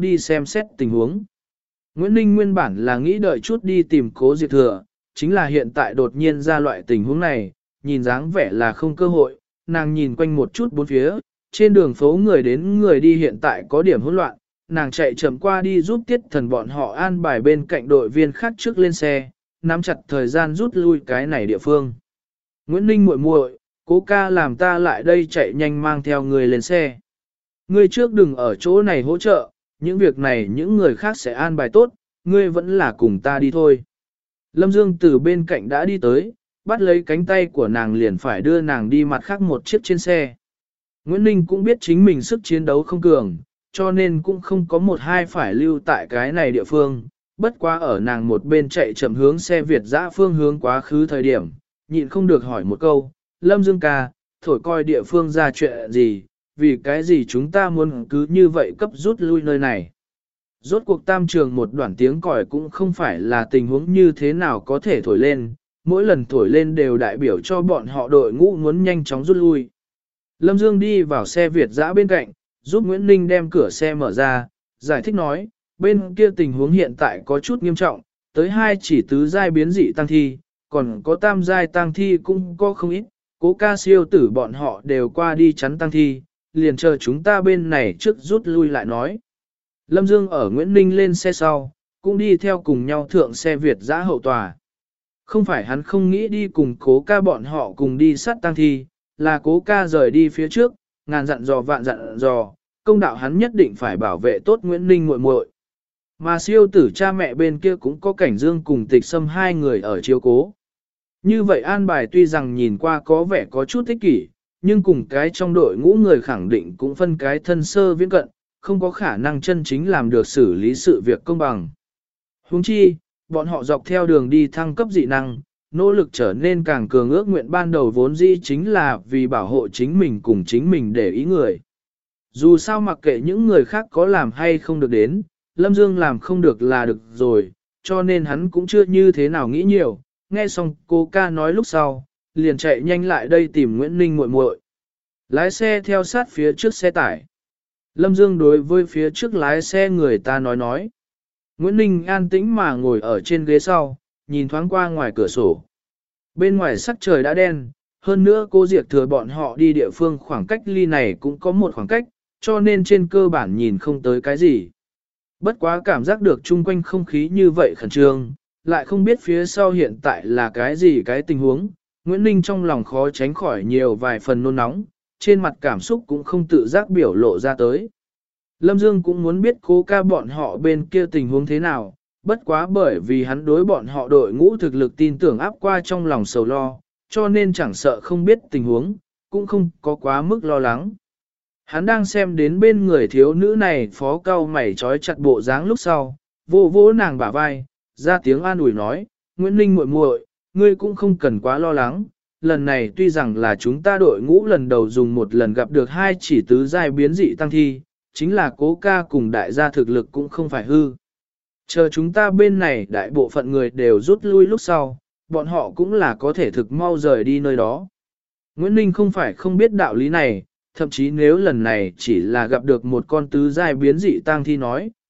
A: tình huống. Nguyễn Ninh nguyên bản là nghĩ đợi chút đi tìm Cố Diệt Thừa, chính là hiện tại đột nhiên ra loại tình huống này, nhìn dáng vẻ là không cơ hội, nàng nhìn quanh một chút bốn phía, trên đường phố người đến người đi hiện tại có điểm hỗn loạn, nàng chạy chậm qua đi giúp Tiết Thần bọn họ an bài bên cạnh đội viên khác trước lên xe, nắm chặt thời gian rút lui cái này địa phương. Nguyễn Ninh muội muội, Cố ca làm ta lại đây chạy nhanh mang theo người lên xe. Ngươi trước đừng ở chỗ này hỗ trợ, những việc này những người khác sẽ an bài tốt, ngươi vẫn là cùng ta đi thôi. Lâm Dương từ bên cạnh đã đi tới, bắt lấy cánh tay của nàng liền phải đưa nàng đi mặt khác một chiếc trên xe. Nguyễn Ninh cũng biết chính mình sức chiến đấu không cường, cho nên cũng không có một hai phải lưu tại cái này địa phương, bất quá ở nàng một bên chạy chậm hướng xe Việt dã phương hướng quá khứ thời điểm, nhịn không được hỏi một câu, Lâm Dương ca, thổi coi địa phương ra chuyện gì, vì cái gì chúng ta muốn cứ như vậy cấp rút lui nơi này. Rốt cuộc tam trường một đoạn tiếng còi cũng không phải là tình huống như thế nào có thể thổi lên, mỗi lần thổi lên đều đại biểu cho bọn họ đội ngũ muốn nhanh chóng rút lui. Lâm Dương đi vào xe Việt dã bên cạnh, giúp Nguyễn Ninh đem cửa xe mở ra, giải thích nói, bên kia tình huống hiện tại có chút nghiêm trọng, tới hai chỉ tứ giai biến dị tăng thi, còn có tam giai tăng thi cũng có không ít, Cố ca siêu tử bọn họ đều qua đi chắn tăng thi, liền chờ chúng ta bên này trước rút lui lại nói. Lâm Dương ở Nguyễn Ninh lên xe sau, cũng đi theo cùng nhau thượng xe Việt dã hậu tòa. Không phải hắn không nghĩ đi cùng Cố ca bọn họ cùng đi sát tăng thi, là Cố ca rời đi phía trước, ngàn dặn dò vạn dặn dò, công đạo hắn nhất định phải bảo vệ tốt Nguyễn Ninh muội muội. Mà siêu tử cha mẹ bên kia cũng có Cảnh Dương cùng Tịch Sâm hai người ở chiếu cố. Như vậy an bài tuy rằng nhìn qua có vẻ có chút ích kỷ, nhưng cùng cái trong đội ngũ người khẳng định cũng phân cái thân sơ viễn cận, không có khả năng chân chính làm được xử lý sự việc công bằng. Huống chi, bọn họ dọc theo đường đi thăng cấp dị năng, nỗ lực trở nên càng cường ước nguyện ban đầu vốn dĩ chính là vì bảo hộ chính mình cùng chính mình để ý người. Dù sao mặc kệ những người khác có làm hay không được đến, Lâm Dương làm không được là được rồi, cho nên hắn cũng chưa như thế nào nghĩ nhiều, nghe xong cô ca nói lúc sau, liền chạy nhanh lại đây tìm Nguyễn Ninh muội muội. Lái xe theo sát phía trước xe tải. Lâm Dương đối với phía trước lái xe người ta nói. Nguyễn Ninh an tĩnh mà ngồi ở trên ghế sau, nhìn thoáng qua ngoài cửa sổ. Bên ngoài sắc trời đã đen, hơn nữa cô Diệt Thừa bọn họ đi địa phương khoảng cách ly này cũng có một khoảng cách, cho nên trên cơ bản nhìn không tới cái gì. Bất quá cảm giác được chung quanh không khí như vậy khẩn trương, lại không biết phía sau hiện tại là cái gì cái tình huống. Nguyễn Ninh trong lòng khó tránh khỏi nhiều vài phần nôn nóng, trên mặt cảm xúc cũng không tự giác biểu lộ ra tới. Lâm Dương cũng muốn biết Cố ca bọn họ bên kia tình huống thế nào, bất quá bởi vì hắn đối bọn họ đội ngũ thực lực tin tưởng áp qua trong lòng sầu lo, cho nên chẳng sợ không biết tình huống, cũng không có quá mức lo lắng. Hắn đang xem đến bên người thiếu nữ này phó cau mày trói chặt bộ dáng lúc sau, vô vỗ nàng bả vai, ra tiếng an ủi nói, Nguyễn Ninh muội muội, ngươi cũng không cần quá lo lắng, lần này tuy rằng là chúng ta đội ngũ lần đầu dùng một lần gặp được hai chỉ tứ giai biến dị tăng thi, chính là Cố ca cùng đại gia thực lực cũng không phải hư. Chờ chúng ta bên này đại bộ phận người đều rút lui lúc sau, bọn họ cũng là có thể thực mau rời đi nơi đó. Nguyễn Ninh không phải không biết đạo lý này, thậm chí nếu lần này chỉ là gặp được một con tứ giai biến dị tang thi nói,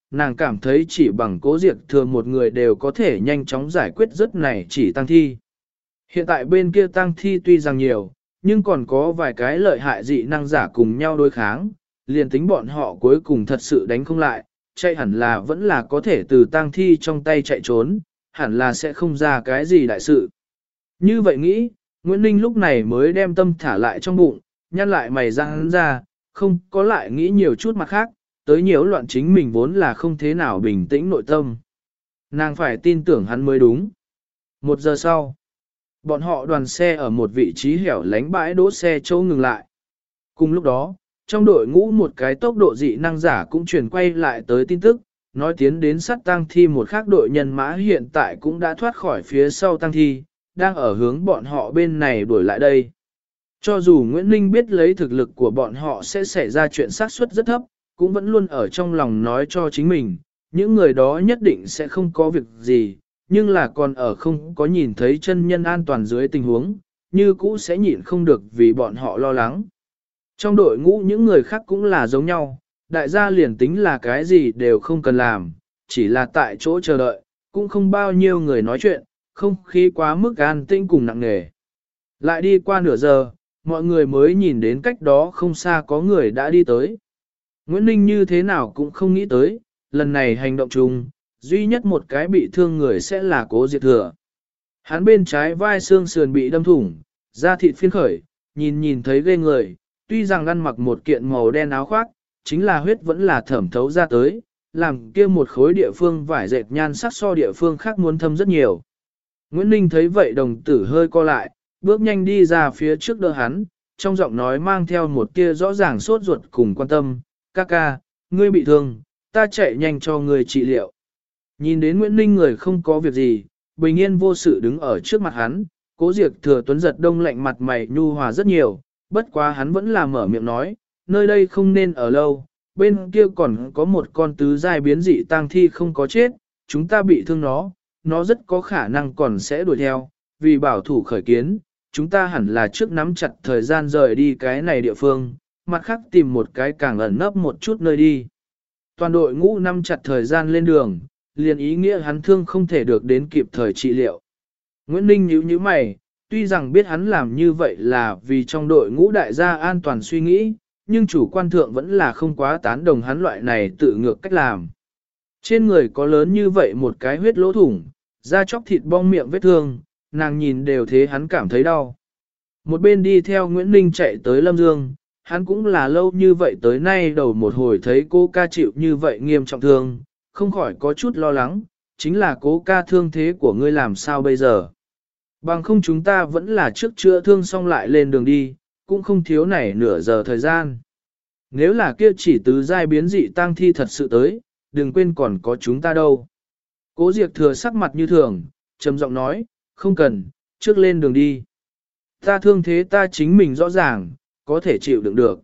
A: nàng cảm thấy chỉ bằng Cố Diệp Thừa một người đều có thể nhanh chóng giải quyết rất này chỉ tang thi. Hiện tại bên kia tang thi tuy rằng nhiều, nhưng còn có vài cái lợi hại dị năng giả cùng nhau đối kháng, liền tính bọn họ cuối cùng thật sự đánh không lại, chạy hẳn là vẫn là có thể từ tang thi trong tay chạy trốn, hẳn là sẽ không ra cái gì đại sự. Như vậy nghĩ, Nguyễn Ninh lúc này mới đem tâm thả lại trong bụng, nhăn lại mày răng ra, không có lại nghĩ nhiều chút mặt khác, tới nhiễu loạn chính mình vốn là không thế nào bình tĩnh nội tâm. Nàng phải tin tưởng hắn mới đúng. 1 giờ sau, bọn họ đoàn xe ở một vị trí hẻo lánh bãi đỗ xe chỗ ngừng lại. Cùng lúc đó, trong đội ngũ một cái tốc độ dị năng giả cũng chuyển quay lại tới tin tức, nói tiến đến sát tang thi một khác đội nhân mã hiện tại cũng đã thoát khỏi phía sau tang thi, đang ở hướng bọn họ bên này đuổi lại đây. Cho dù Nguyễn Ninh biết lấy thực lực của bọn họ sẽ xảy ra chuyện xác suất rất thấp, cũng vẫn luôn ở trong lòng nói cho chính mình, những người đó nhất định sẽ không có việc gì, nhưng là còn ở không có nhìn thấy chân nhân an toàn dưới tình huống, như cũ sẽ nhịn không được vì bọn họ lo lắng. Trong đội ngũ những người khác cũng là giống nhau, đại gia liền tính là cái gì đều không cần làm, chỉ là tại chỗ chờ đợi, cũng không bao nhiêu người nói chuyện, không khí quá mức an tĩnh cùng nặng nề. Lại đi qua nửa giờ, mọi người mới nhìn đến cách đó không xa có người đã đi tới. Nguyễn Ninh như thế nào cũng không nghĩ tới, lần này hành động chung, duy nhất một cái bị thương người sẽ là Cố Diệp Thừa. Hắn bên trái vai xương sườn bị đâm thủng, da thịt phiên khởi, nhìn thấy ghê người, tuy rằng ăn mặc một kiện màu đen áo khoác, chính là huyết vẫn là thẩm thấu ra tới, làm kia một khối địa phương vải dệt nhan sắc so địa phương khác muốn thâm rất nhiều. Nguyễn Ninh thấy vậy đồng tử hơi co lại, bước nhanh đi ra phía trước đỡ hắn, trong giọng nói mang theo một tia rõ ràng sốt ruột cùng quan tâm, ca, ngươi bị thương, ta chạy nhanh cho ngươi trị liệu. Nhìn đến Nguyễn Ninh người không có việc gì, bình yên vô sự đứng ở trước mặt hắn, Cố Diệp Thừa tuấn giật đông lạnh mặt mày nhu hòa rất nhiều, bất quá hắn vẫn là mở miệng nói, nơi đây không nên ở lâu, bên kia còn có một con tứ giai biến dị tang thi không có chết, chúng ta bị thương nó rất có khả năng còn sẽ đuổi theo, vì bảo thủ khởi kiến, chúng ta hẳn là trước nắm chặt thời gian rời đi cái này địa phương, mặt khác tìm một cái càng ẩn nấp một chút nơi đi. Toàn đội ngũ nắm chặt thời gian lên đường, liền ý nghĩa hắn thương không thể được đến kịp thời trị liệu. Nguyễn Ninh nhíu mày, tuy rằng biết hắn làm như vậy là vì trong đội ngũ đại gia an toàn suy nghĩ, nhưng chủ quan thượng vẫn là không quá tán đồng hắn loại này tự ngược cách làm. Trên người có lớn như vậy một cái huyết lỗ thủng, da chóc thịt bong miệng vết thương, nàng nhìn đều thế hắn cảm thấy đau. Một bên đi theo Nguyễn Ninh chạy tới Lâm Dương, hắn cũng là lâu như vậy tới nay đầu một hồi thấy cô ca chịu như vậy nghiêm trọng thương, không khỏi có chút lo lắng, chính là cố ca thương thế của ngươi làm sao bây giờ. Bằng không chúng ta vẫn là trước chữa thương xong lại lên đường đi, cũng không thiếu này nửa giờ thời gian. Nếu là kia chỉ tứ giai biến dị tang thi thật sự tới, đừng quên còn có chúng ta đâu. Cố Diệp Thừa sắc mặt như thường, trầm giọng nói, không cần, trước lên đường đi. Ta thương thế ta chính mình rõ ràng, có thể chịu đựng được.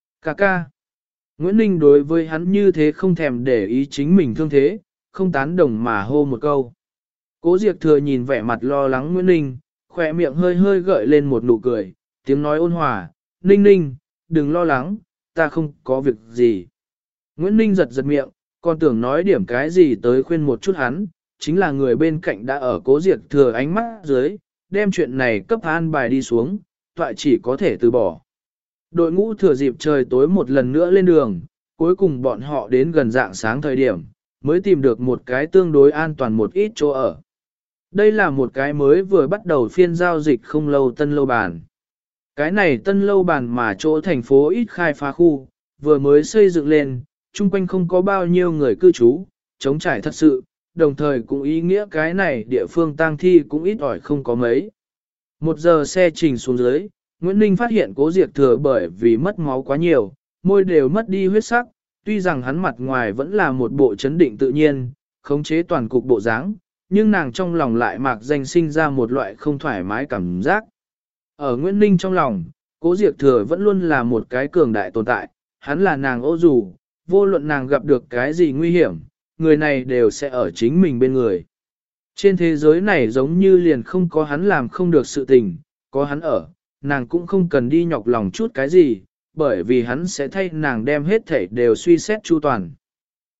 A: Ca. Nguyễn Ninh đối với hắn như thế không thèm để ý chính mình thương thế, không tán đồng mà hô một câu. Cố Diệp Thừa nhìn vẻ mặt lo lắng Nguyễn Ninh, khỏe miệng hơi gợi lên một nụ cười, tiếng nói ôn hòa, Ninh, đừng lo lắng, ta không có việc gì. Nguyễn Ninh giật miệng, còn tưởng nói điểm cái gì tới khuyên một chút hắn, chính là người bên cạnh đã ở Cố Diệp Thừa ánh mắt dưới, đem chuyện này cấp an bài đi xuống, toại chỉ có thể từ bỏ. Đội ngũ thừa dịp trời tối một lần nữa lên đường, cuối cùng bọn họ đến gần rạng sáng thời điểm, mới tìm được một cái tương đối an toàn một ít chỗ ở. Đây là một cái mới vừa bắt đầu phiên giao dịch không lâu tân lâu bàn. Cái này tân lâu bàn mà chỗ thành phố ít khai phá khu, vừa mới xây dựng lên, chung quanh không có bao nhiêu người cư trú, trống trải thật sự, đồng thời cũng ý nghĩa cái này địa phương tang thi cũng ít ỏi không có mấy. 1 giờ xe trình xuống dưới, Nguyễn Ninh phát hiện Cố Diệp Thừa bởi vì mất máu quá nhiều, môi đều mất đi huyết sắc, tuy rằng hắn mặt ngoài vẫn là một bộ chấn định tự nhiên, khống chế toàn cục bộ dáng, nhưng nàng trong lòng lại mạc danh sinh ra một loại không thoải mái cảm giác. Ở Nguyễn Ninh trong lòng, Cố Diệp Thừa vẫn luôn là một cái cường đại tồn tại, hắn là nàng ô dù, vô luận nàng gặp được cái gì nguy hiểm, người này đều sẽ ở chính mình bên người. Trên thế giới này giống như liền không có hắn làm không được sự tình, có hắn ở, nàng cũng không cần đi nhọc lòng chút cái gì, bởi vì hắn sẽ thay nàng đem hết thảy đều suy xét chu toàn.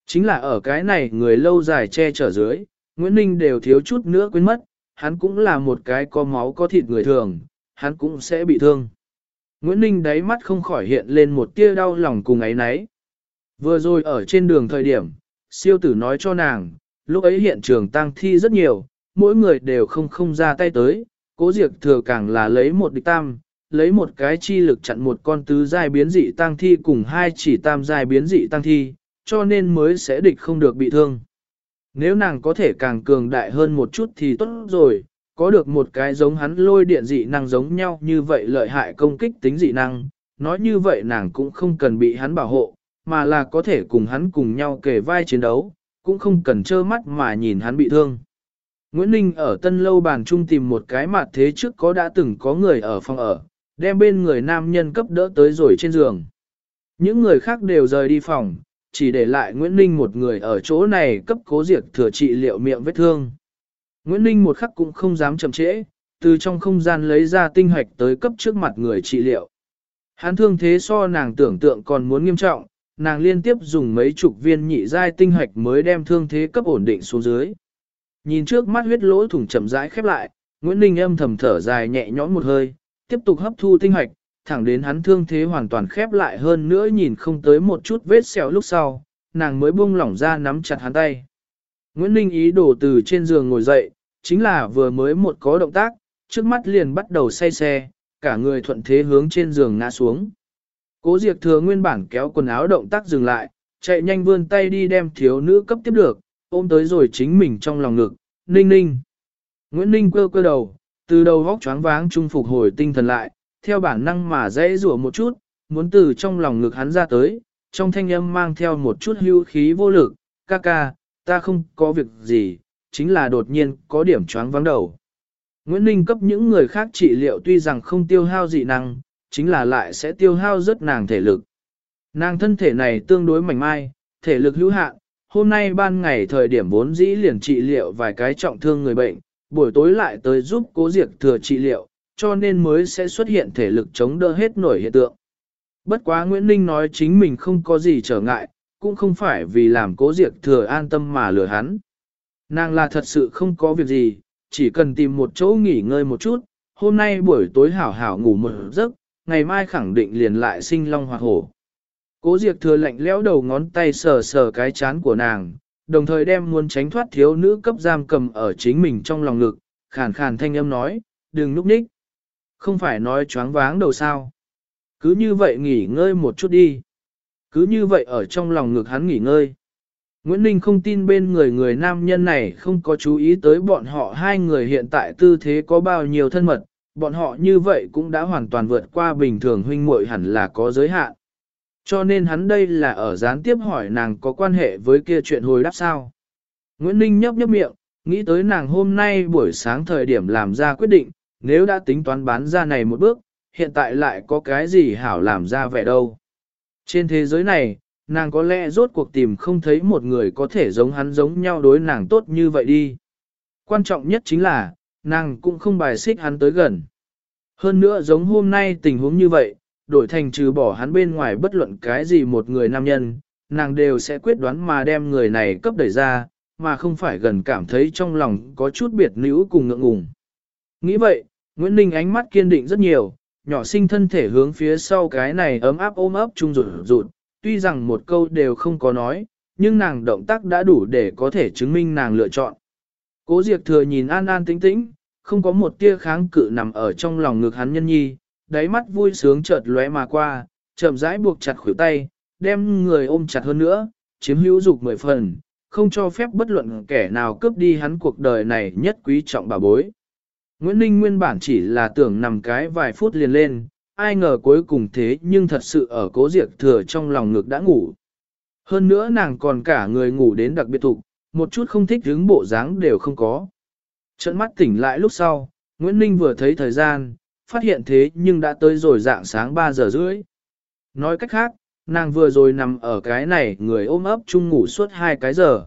A: Chính là ở cái này người lâu dài che chở dưới, Nguyễn Ninh đều thiếu chút nữa quên mất, hắn cũng là một cái có máu có thịt người thường, hắn cũng sẽ bị thương. Nguyễn Ninh đáy mắt không khỏi hiện lên một tia đau lòng cùng ấy nấy. Vừa rồi ở trên đường thời điểm, siêu tử nói cho nàng, lúc ấy hiện trường tang thi rất nhiều, mỗi người đều không ra tay tới, Cố Diệp Thừa càng là lấy một địch tam, lấy một cái chi lực chặn một con tứ giai biến dị tang thi cùng hai chỉ tam giai biến dị tang thi, cho nên mới sẽ địch không được bị thương. Nếu nàng có thể càng cường đại hơn một chút thì tốt rồi, có được một cái giống hắn lôi điện dị năng giống nhau như vậy lợi hại công kích tính dị năng, nói như vậy nàng cũng không cần bị hắn bảo hộ, mà là có thể cùng hắn cùng nhau kề vai chiến đấu, cũng không cần trơ mắt mà nhìn hắn bị thương. Nguyễn Ninh ở tân lâu bàn trung tìm một cái mặt thế trước đã từng có người ở phòng ở, đem bên người nam nhân cấp đỡ tới rồi trên giường. Những người khác đều rời đi phòng, chỉ để lại Nguyễn Ninh một người ở chỗ này cấp Cố Diệp Thừa trị liệu miệng vết thương. Nguyễn Ninh một khắc cũng không dám chậm trễ, từ trong không gian lấy ra tinh hoạch tới cấp trước mặt người trị liệu. Hắn thương thế so nàng tưởng tượng còn muốn nghiêm trọng, nàng liên tiếp dùng mấy chục viên nhị giai tinh hoạch mới đem thương thế cấp ổn định xuống dưới. Nhìn trước mắt huyết lỗ thủng chậm rãi khép lại, Nguyễn Ninh âm thầm thở dài nhẹ nhõm một hơi, tiếp tục hấp thu tinh hoạch, thẳng đến hắn thương thế hoàn toàn khép lại hơn nữa nhìn không tới một chút vết sẹo lúc sau, nàng mới buông lỏng ra nắm chặt hắn tay. Nguyễn Ninh ý đồ từ trên giường ngồi dậy, chính là vừa mới một có động tác, trước mắt liền bắt đầu say xe, cả người thuận thế hướng trên giường ngã xuống. Cố Diệp Thừa nguyên bản kéo quần áo động tác dừng lại, chạy nhanh vươn tay đi đem thiếu nữ cấp tiếp được, ôm tới rồi chính mình trong lòng ngực, Ninh Ninh. Nguyễn Ninh cơ đầu, từ đầu vóc choáng váng trung phục hồi tinh thần lại, theo bản năng mà dãy rủa một chút, muốn từ trong lòng ngực hắn ra tới, trong thanh âm mang theo một chút hưu khí vô lực, ca ca, ta không có việc gì, chính là đột nhiên có điểm choáng váng đầu. Nguyễn Ninh cấp những người khác trị liệu tuy rằng không tiêu hao dị năng, chính là lại sẽ tiêu hao rất nàng thể lực. Nàng thân thể này tương đối mảnh mai, thể lực hữu hạn, hôm nay ban ngày thời điểm vốn dĩ liền trị liệu vài cái trọng thương người bệnh, buổi tối lại tới giúp Cố Diệp Thừa trị liệu, cho nên mới sẽ xuất hiện thể lực chống đỡ hết nổi hiện tượng. Bất quá Nguyễn Ninh nói chính mình không có gì trở ngại, cũng không phải vì làm Cố Diệp Thừa an tâm mà lừa hắn. Nàng là thật sự không có việc gì, chỉ cần tìm một chỗ nghỉ ngơi một chút, hôm nay buổi tối hảo hảo ngủ một giấc, ngày mai khẳng định liền lại sinh long hoạt hổ. Cố Diệp Thừa lạnh lẽo đầu ngón tay sờ sờ cái chán của nàng, đồng thời đem muốn tránh thoát thiếu nữ cấp giam cầm ở chính mình trong lòng ngực, khàn khàn thanh âm nói, đừng núp ních. Không phải nói choáng váng đầu sao. Cứ như vậy nghỉ ngơi một chút đi. Cứ như vậy ở trong lòng ngực hắn nghỉ ngơi. Nguyễn Ninh không tin bên người nam nhân này không có chú ý tới bọn họ hai người hiện tại tư thế có bao nhiêu thân mật, bọn họ như vậy cũng đã hoàn toàn vượt qua bình thường huynh muội hẳn là có giới hạn. Cho nên hắn đây là ở gián tiếp hỏi nàng có quan hệ với kia chuyện hồi đáp sao. Nguyễn Ninh nhấp miệng, nghĩ tới nàng hôm nay buổi sáng thời điểm làm ra quyết định, nếu đã tính toán bán ra này một bước, hiện tại lại có cái gì hảo làm ra vẻ đâu. Trên thế giới này, nàng có lẽ rốt cuộc tìm không thấy một người có thể giống hắn giống nhau đối nàng tốt như vậy đi. Quan trọng nhất chính là, nàng cũng không bài xích hắn tới gần. Hơn nữa giống hôm nay tình huống như vậy, đổi thành trừ bỏ hắn bên ngoài bất luận cái gì một người nam nhân, nàng đều sẽ quyết đoán mà đem người này cấp đẩy ra, mà không phải gần cảm thấy trong lòng có chút biệt níu cùng ngượng ngùng. Nghĩ vậy, Nguyễn Ninh ánh mắt kiên định rất nhiều, nhỏ sinh thân thể hướng phía sau cái này ấm áp ôm ấp chung rụt rụt, tuy rằng một câu đều không có nói, nhưng nàng động tác đã đủ để có thể chứng minh nàng lựa chọn. Cố Diệp Thừa nhìn an an tĩnh tĩnh, không có một tia kháng cự nằm ở trong lòng ngực hắn nhân nhi, đáy mắt vui sướng chợt lóe mà qua, chậm rãi buộc chặt khuỷu tay, đem người ôm chặt hơn nữa, chiếm hữu dục 10 phần, không cho phép bất luận kẻ nào cướp đi hắn cuộc đời này nhất quý trọng bảo bối. Nguyễn Ninh nguyên bản chỉ là tưởng nằm cái vài phút liền lên, ai ngờ cuối cùng thế nhưng thật sự ở Cố Diệp Thừa trong lòng ngực đã ngủ. Hơn nữa nàng còn cả người ngủ đến đặc biệt thục, một chút không thích hứng bộ dáng đều không có. Trận mắt tỉnh lại lúc sau, Nguyễn Ninh vừa thấy thời gian, phát hiện thế nhưng đã tới rồi dạng sáng 3 giờ rưỡi. Nói cách khác, nàng vừa rồi nằm ở cái này người ôm ấp chung ngủ suốt 2 cái giờ.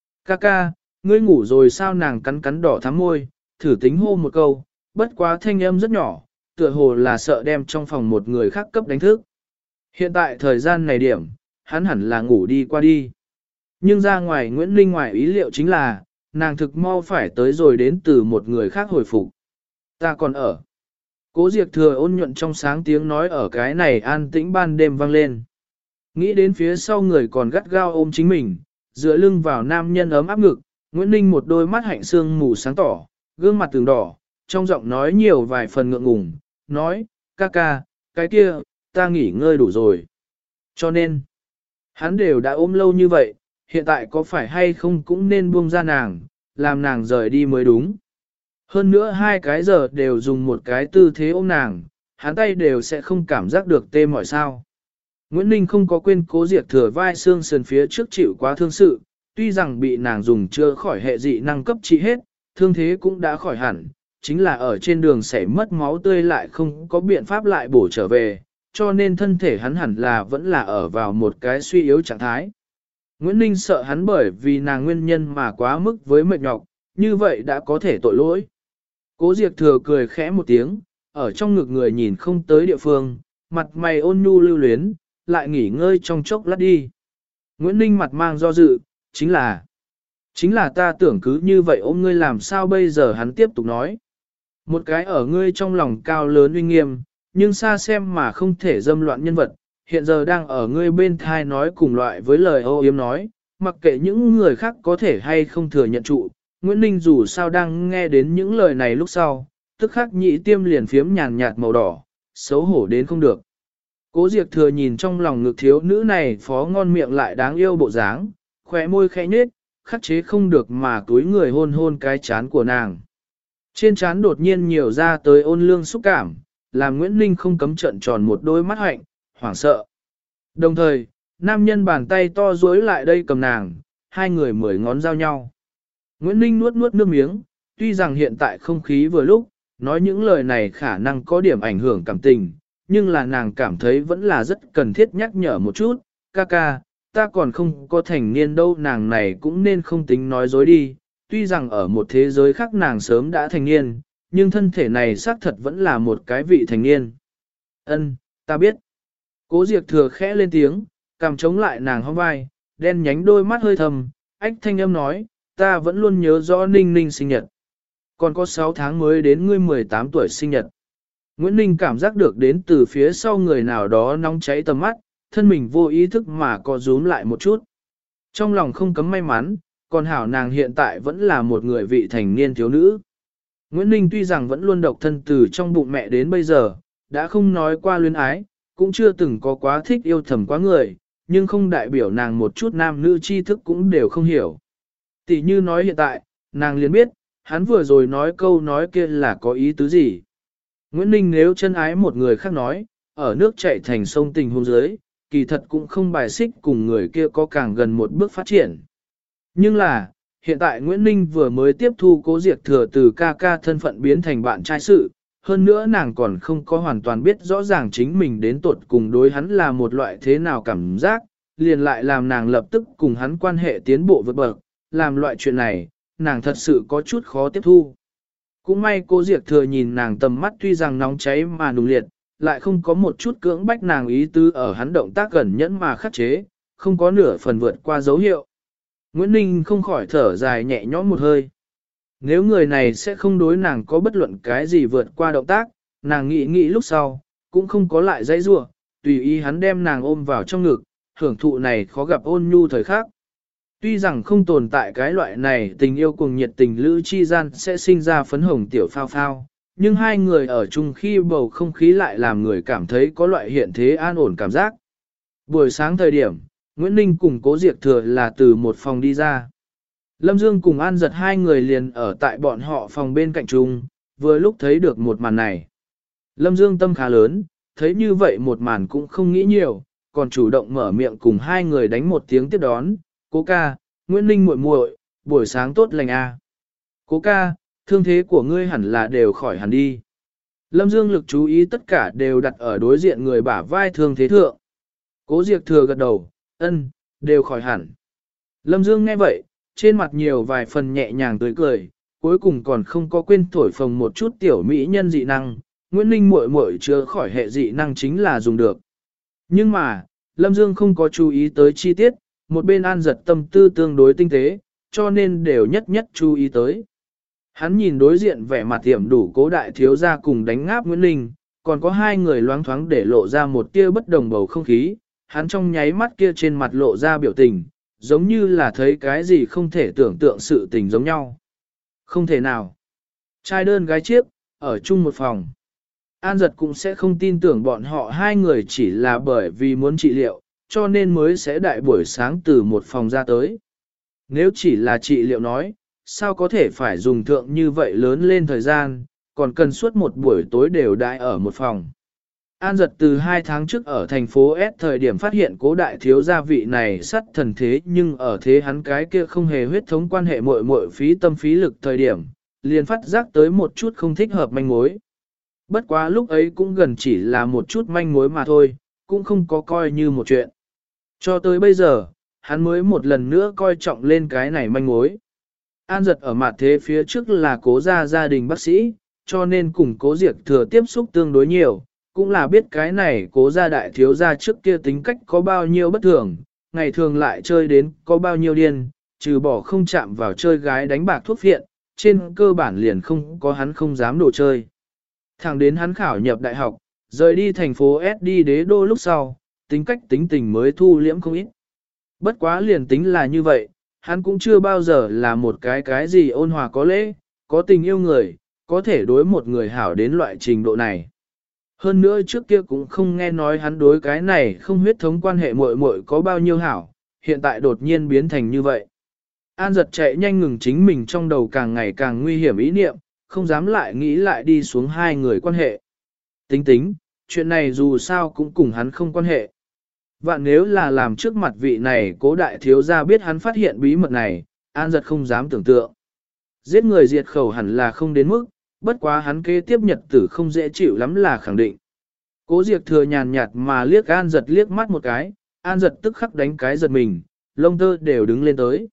A: Ca, ngươi ngủ rồi sao? Nàng cắn cắn đỏ thắm môi, thử tính hô một câu, bất quá thanh âm rất nhỏ, tựa hồ là sợ đem trong phòng một người khác cấp đánh thức. Hiện tại thời gian này điểm, hắn hẳn là ngủ đi qua đi. Nhưng ra ngoài Nguyễn Linh ngoài ý liệu chính là, nàng thực mau phải tới rồi đến từ một người khác hồi phục. Ta còn ở. Cố Diệp Thừa ôn nhuận trong sáng tiếng nói ở cái này an tĩnh ban đêm vang lên. Nghĩ đến phía sau người còn gắt gao ôm chính mình, dựa lưng vào nam nhân ấm áp ngực, Nguyễn Ninh một đôi mắt hạnh sương mù sáng tỏ, gương mặt tường đỏ, trong giọng nói nhiều vài phần ngượng ngùng, nói, ca ca, cái kia, ta nghỉ ngơi đủ rồi. Cho nên, hắn đều đã ôm lâu như vậy, hiện tại có phải hay không cũng nên buông ra nàng, làm nàng rời đi mới đúng. Hơn nữa 2 cái giờ đều dùng một cái tư thế ôm nàng, hắn tay đều sẽ không cảm giác được tê mỏi sao. Nguyễn Ninh không có quên Cố Diệp Thừa vai xương sườn phía trước chịu quá thương sự, tuy rằng bị nàng dùng chưa khỏi hệ dị năng cấp trị hết, thương thế cũng đã khỏi hẳn, chính là ở trên đường xảy mất máu tươi lại không có biện pháp lại bổ trở về, cho nên thân thể hắn hẳn là vẫn là ở vào một cái suy yếu trạng thái. Nguyễn Ninh sợ hắn bởi vì nàng nguyên nhân mà quá mức với mệt nhọc, như vậy đã có thể tội lỗi. Cố Diệp Thừa cười khẽ một tiếng, ở trong ngực người nhìn không tới địa phương, mặt mày ôn nhu lưu luyến, lại nghỉ ngơi trong chốc lát đi. Nguyễn Ninh mặt mang do dự, chính là ta tưởng cứ như vậy ôm ngươi làm sao bây giờ, hắn tiếp tục nói. Một cái ở ngươi trong lòng cao lớn uy nghiêm, nhưng xa xem mà không thể dâm loạn nhân vật, hiện giờ đang ở ngươi bên thai nói cùng loại với lời ô yếm nói, mặc kệ những người khác có thể hay không thừa nhận trụ. Nguyễn Ninh dù sao đang nghe đến những lời này lúc sau, tức khắc nhị tiêm liền phiếm nhàn nhạt màu đỏ, xấu hổ đến không được. Cố Diệp Thừa nhìn trong lòng ngực thiếu nữ này phó ngon miệng lại đáng yêu bộ dáng, khóe môi khẽ nhếch, khắc chế không được mà túi người hôn hôn cái chán của nàng. Trên chán đột nhiên nhiều ra tới ôn lương xúc cảm, làm Nguyễn Ninh không cấm trận tròn một đôi mắt hạnh, hoảng sợ. Đồng thời, nam nhân bàn tay to duỗi lại đây cầm nàng, 2 người 10 ngón giao nhau. Nguyễn Ninh nuốt nuốt nước miếng, tuy rằng hiện tại không khí vừa lúc, nói những lời này khả năng có điểm ảnh hưởng cảm tình, nhưng là nàng cảm thấy vẫn là rất cần thiết nhắc nhở một chút, ca ca, ta còn không có thành niên đâu, nàng này cũng nên không tính nói dối đi, tuy rằng ở một thế giới khác nàng sớm đã thành niên, nhưng thân thể này xác thật vẫn là một cái vị thành niên. Ân, ta biết. Cố Diệp Thừa khẽ lên tiếng, cầm chống lại nàng hông vai, đen nhánh đôi mắt hơi thầm, ách thanh âm nói, ta vẫn luôn nhớ rõ Ninh Ninh sinh nhật. Còn có 6 tháng mới đến ngươi 18 tuổi sinh nhật. Nguyễn Ninh cảm giác được đến từ phía sau người nào đó nóng cháy tầm mắt, thân mình vô ý thức mà co rúm lại một chút. Trong lòng không cấm may mắn, còn hảo nàng hiện tại vẫn là một người vị thành niên thiếu nữ. Nguyễn Ninh tuy rằng vẫn luôn độc thân từ trong bụng mẹ đến bây giờ, đã không nói qua luyến ái, cũng chưa từng có quá thích yêu thầm quá người, nhưng không đại biểu nàng một chút nam nữ tri thức cũng đều không hiểu. Tỷ như nói hiện tại, nàng liền biết, hắn vừa rồi nói câu nói kia là có ý tứ gì. Nguyễn Ninh nếu chân ái một người khác nói, ở nước chảy thành sông tình hôn giới, kỳ thật cũng không bài xích cùng người kia có càng gần một bước phát triển. Nhưng là, hiện tại Nguyễn Ninh vừa mới tiếp thu Cố Diệp Thừa từ ca ca thân phận biến thành bạn trai sự, hơn nữa nàng còn không có hoàn toàn biết rõ ràng chính mình đến tột cùng đối hắn là một loại thế nào cảm giác, liền lại làm nàng lập tức cùng hắn quan hệ tiến bộ vượt bậc, làm loại chuyện này, nàng thật sự có chút khó tiếp thu. Cũng may Cố Diệp Thừa nhìn nàng tầm mắt tuy rằng nóng cháy mà nùng liệt, lại không có một chút cưỡng bách nàng ý tứ ở hắn động tác gần nhẫn mà khắc chế, không có nửa phần vượt qua dấu hiệu. Nguyễn Ninh không khỏi thở dài nhẹ nhõm một hơi. Nếu người này sẽ không đối nàng có bất luận cái gì vượt qua động tác, nàng nghĩ lúc sau, cũng không có lại dãy rủa, tùy ý hắn đem nàng ôm vào trong ngực, hưởng thụ này khó gặp ôn nhu thời khắc. Tuy rằng không tồn tại cái loại này tình yêu cùng nhiệt tình lữ chi gian sẽ sinh ra phấn hồng tiểu phao phao, nhưng 2 người ở chung khi bầu không khí lại làm người cảm thấy có loại hiện thế an ổn cảm giác. Buổi sáng thời điểm, Nguyễn Ninh cùng Cố Diệp Thừa là từ một phòng đi ra. Lâm Dương cùng An Giật 2 người liền ở tại bọn họ phòng bên cạnh chung, vừa lúc thấy được một màn này. Lâm Dương tâm khá lớn, thấy như vậy một màn cũng không nghĩ nhiều, còn chủ động mở miệng cùng 2 người đánh một tiếng tiếp đón. Cố ca, Nguyễn Ninh muội muội, buổi sáng tốt lành a. Cố ca, thương thế của ngươi hẳn là đều khỏi hẳn đi. Lâm Dương lực chú ý tất cả đều đặt ở đối diện người bả vai thương thế thượng. Cố Diệp Thừa gật đầu, ân, đều khỏi hẳn. Lâm Dương nghe vậy, trên mặt nhiều vài phần nhẹ nhàng tươi cười, cuối cùng còn không có quên thổi phồng một chút tiểu mỹ nhân dị năng, Nguyễn Ninh muội muội chữa khỏi hệ dị năng chính là dùng được. Nhưng mà, Lâm Dương không có chú ý tới chi tiết, một bên An Giật tâm tư tương đối tinh tế, cho nên đều nhất nhất chú ý tới. Hắn nhìn đối diện vẻ mặt tiệm đủ Cố đại thiếu gia cùng đánh ngáp Nguyễn Ninh, còn có hai người loáng thoáng để lộ ra một tia bất đồng bầu không khí, hắn trong nháy mắt kia trên mặt lộ ra biểu tình, giống như là thấy cái gì không thể tưởng tượng sự tình giống nhau. Không thể nào. Trai đơn gái chiếc, ở chung một phòng. An Giật cũng sẽ không tin tưởng bọn họ hai người chỉ là bởi vì muốn trị liệu, cho nên mới sẽ đại buổi sáng từ một phòng ra tới. Nếu chỉ là trị liệu nói, sao có thể phải dùng thượng như vậy lớn lên thời gian, còn cần suốt một buổi tối đều đãi ở một phòng. An Giật từ 2 tháng trước ở thành phố S thời điểm phát hiện Cố đại thiếu gia vị này sắt thần thế, nhưng ở thế hắn cái kia không hề huyết thống quan hệ muội muội phí tâm phí lực thời điểm, liền phát giác tới một chút không thích hợp manh mối. Bất quá lúc ấy cũng gần chỉ là một chút manh mối mà thôi, cũng không có coi như một chuyện. Cho tới bây giờ, hắn mới một lần nữa coi trọng lên cái này manh mối. An Giật ở mặt thế phía trước là Cố gia đình bác sĩ, cho nên cùng Cố Diệp Thừa tiếp xúc tương đối nhiều, cũng là biết cái này Cố gia đại thiếu gia trước kia tính cách có bao nhiêu bất thường, ngày thường lại chơi đến có bao nhiêu điên, trừ bỏ không chạm vào chơi gái đánh bạc thuốc phiện, trên cơ bản liền không có hắn không dám đồ chơi. Thẳng đến hắn khảo nhập đại học, rời đi thành phố S đi đế đô lúc sau, tính cách tính tình mới thu liễm không ít. Bất quá liền tính là như vậy, hắn cũng chưa bao giờ là một cái gì ôn hòa có lễ, có tình yêu người, có thể đối một người hảo đến loại trình độ này. Hơn nữa trước kia cũng không nghe nói hắn đối cái này không huyết thống quan hệ muội muội có bao nhiêu hảo, hiện tại đột nhiên biến thành như vậy. An Giật chạy nhanh ngừng chính mình trong đầu càng ngày càng nguy hiểm ý niệm, không dám lại nghĩ lại đi xuống hai người quan hệ. Tính, chuyện này dù sao cũng cùng hắn không quan hệ. Vạn nếu là làm trước mặt vị này Cố đại thiếu gia biết hắn phát hiện bí mật này, An Giật không dám tưởng tượng. Giết người diệt khẩu hẳn là không đến mức, bất quá hắn kế tiếp nhật tử không dễ chịu lắm là khẳng định. Cố Diệp Thừa nhàn nhạt mà liếc An Giật liếc mắt một cái, An Giật tức khắc đánh cái giật mình, lông tơ đều đứng lên tới.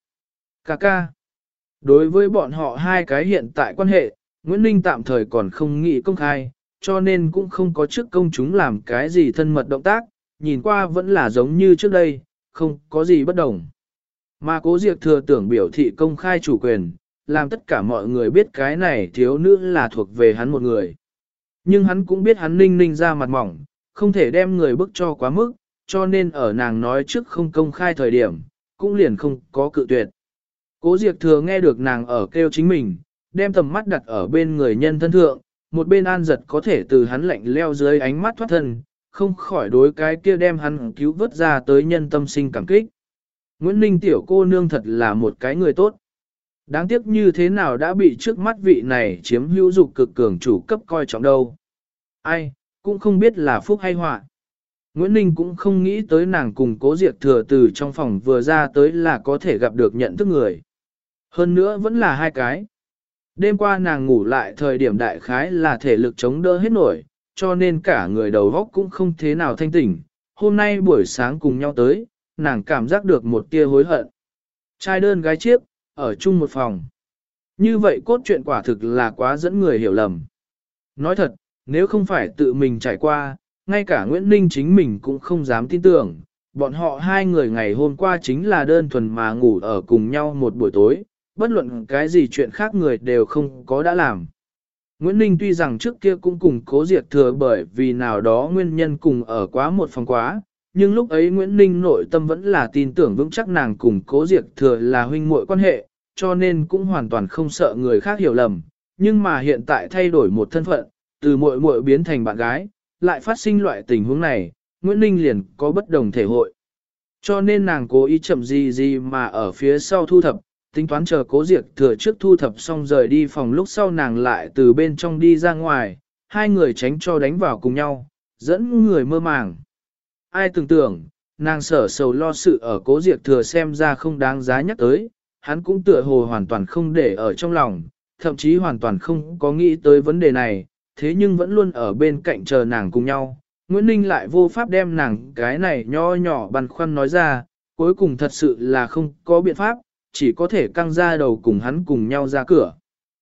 A: Ca. Đối với bọn họ hai cái hiện tại quan hệ, Nguyễn Ninh tạm thời còn không nghĩ công khai, cho nên cũng không có trước công chúng làm cái gì thân mật động tác, nhìn qua vẫn là giống như trước đây, không có gì bất đồng. Mà Cố Diệp Thừa tưởng biểu thị công khai chủ quyền, làm tất cả mọi người biết cái này thiếu nữ là thuộc về hắn một người. Nhưng hắn cũng biết hắn ninh ra mặt mỏng, không thể đem người bức cho quá mức, cho nên ở nàng nói trước không công khai thời điểm, cũng liền không có cự tuyệt. Cố Diệp Thừa nghe được nàng ở kêu chính mình, đem tầm mắt đặt ở bên người nhân thân thượng, một bên An Giật có thể từ hắn lạnh leo dưới ánh mắt thoát thân, không khỏi đối cái kia đem hắn cứu vớt ra tới nhân tâm sinh cảm kích. Nguyễn Ninh tiểu cô nương thật là một cái người tốt. Đáng tiếc như thế nào đã bị trước mắt vị này chiếm hữu dục cực cường chủ cấp coi trọng đâu. Ai, cũng không biết là phúc hay họa. Nguyễn Ninh cũng không nghĩ tới nàng cùng Cố Diệp Thừa từ trong phòng vừa ra tới là có thể gặp được nhận thức người. Hơn nữa vẫn là hai cái. Đêm qua nàng ngủ lại thời điểm đại khái là thể lực chống đỡ hết nổi, cho nên cả người đầu óc cũng không thế nào thanh tỉnh. Hôm nay buổi sáng cùng nhau tới, nàng cảm giác được một tia hối hận. Trai đơn gái chiếc, ở chung một phòng. Như vậy cốt truyện quả thực là quá dẫn người hiểu lầm. Nói thật, nếu không phải tự mình trải qua, ngay cả Nguyễn Ninh chính mình cũng không dám tin tưởng, bọn họ hai người ngày hôm qua chính là đơn thuần mà ngủ ở cùng nhau một buổi tối, bất luận cái gì chuyện khác người đều không có đã làm. Nguyễn Ninh tuy rằng trước kia cũng cùng Cố Diệp Thừa bởi vì nào đó nguyên nhân cùng ở quá một phòng quá, nhưng lúc ấy Nguyễn Ninh nội tâm vẫn là tin tưởng vững chắc nàng cùng Cố Diệp Thừa là huynh muội quan hệ, cho nên cũng hoàn toàn không sợ người khác hiểu lầm. Nhưng mà hiện tại thay đổi một thân phận, từ muội muội biến thành bạn gái, lại phát sinh loại tình huống này, Nguyễn Ninh liền có bất đồng thể hội. Cho nên nàng cố ý chậm gì mà ở phía sau thu thập, tính toán chờ Cố Diệp Thừa trước thu thập xong rời đi phòng, lúc sau nàng lại từ bên trong đi ra ngoài, hai người tránh cho đánh vào cùng nhau, dẫn người mơ màng. Ai tưởng tượng, nàng sở sầu lo sự ở Cố Diệp Thừa xem ra không đáng giá nhắc tới, hắn cũng tựa hồ hoàn toàn không để ở trong lòng, thậm chí hoàn toàn không có nghĩ tới vấn đề này, thế nhưng vẫn luôn ở bên cạnh chờ nàng cùng nhau. Nguyễn Ninh lại vô pháp đem nàng cái này nho nhỏ băn khoăn nói ra, cuối cùng thật sự là không có biện pháp, chỉ có thể căng ra đầu cùng hắn cùng nhau ra cửa.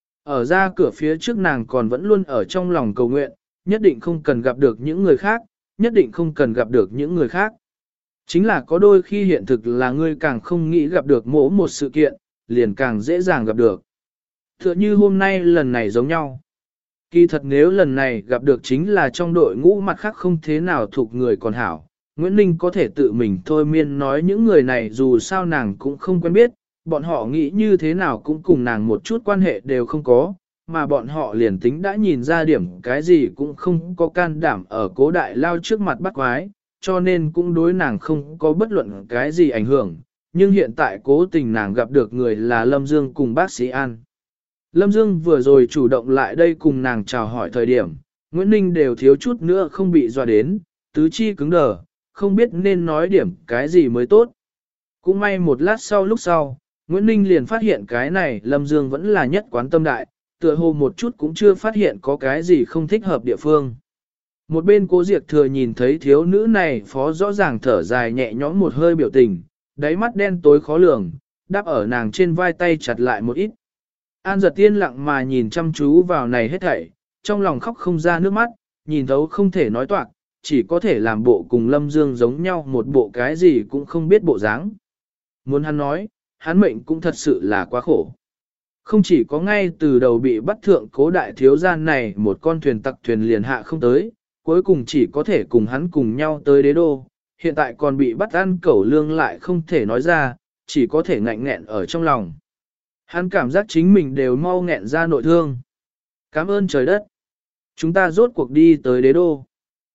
A: Ở ra cửa phía trước nàng còn vẫn luôn ở trong lòng cầu nguyện, nhất định không cần gặp được những người khác, nhất định không cần gặp được những người khác. Chính là có đôi khi hiện thực là ngươi càng không nghĩ gặp được mỗi một sự kiện, liền càng dễ dàng gặp được. Tựa như hôm nay lần này giống nhau. Kỳ thật nếu lần này gặp được chính là trong đội ngũ mặt khác không thế nào thuộc người còn hảo, Nguyễn Ninh có thể tự mình thôi miên nói những người này dù sao nàng cũng không quen biết, bọn họ nghĩ như thế nào cũng cùng nàng một chút quan hệ đều không có, mà bọn họ liền tính đã nhìn ra điểm cái gì cũng không có can đảm ở Cố Đại Lao trước mặt bắt quái, cho nên cũng đối nàng không có bất luận cái gì ảnh hưởng, nhưng hiện tại cố tình nàng gặp được người là Lâm Dương cùng bác sĩ An. Lâm Dương vừa rồi chủ động lại đây cùng nàng chào hỏi thời điểm, Nguyễn Ninh đều thiếu chút nữa không bị dọa đến, tứ chi cứng đờ, không biết nên nói điểm cái gì mới tốt. Cũng may một lát lúc sau, Nguyễn Ninh liền phát hiện cái này Lâm Dương vẫn là nhất quán tâm đại, tựa hồ một chút cũng chưa phát hiện có cái gì không thích hợp địa phương. Một bên Cố Diệp Thừa nhìn thấy thiếu nữ này phó rõ ràng thở dài nhẹ nhõm một hơi biểu tình, đáy mắt đen tối khó lường, đáp ở nàng trên vai tay chặt lại một ít. An Giật yên lặng mà nhìn chăm chú vào này hết thảy, trong lòng khóc không ra nước mắt, nhìn thấu không thể nói toạc, chỉ có thể làm bộ cùng Lâm Dương giống nhau một bộ cái gì cũng không biết bộ dáng. Muốn hắn nói, hắn mệnh cũng thật sự là quá khổ. Không chỉ có ngay từ đầu bị bắt thượng Cố đại thiếu gian này một con thuyền tặc thuyền liền hạ không tới, cuối cùng chỉ có thể cùng hắn cùng nhau tới đế đô, hiện tại còn bị bắt ăn cẩu lương lại không thể nói ra, chỉ có thể ngạnh nghẹn ở trong lòng. Hắn cảm giác chính mình đều mau nghẹn ra nội thương. Cảm ơn trời đất. Chúng ta rốt cuộc đi tới đế đô.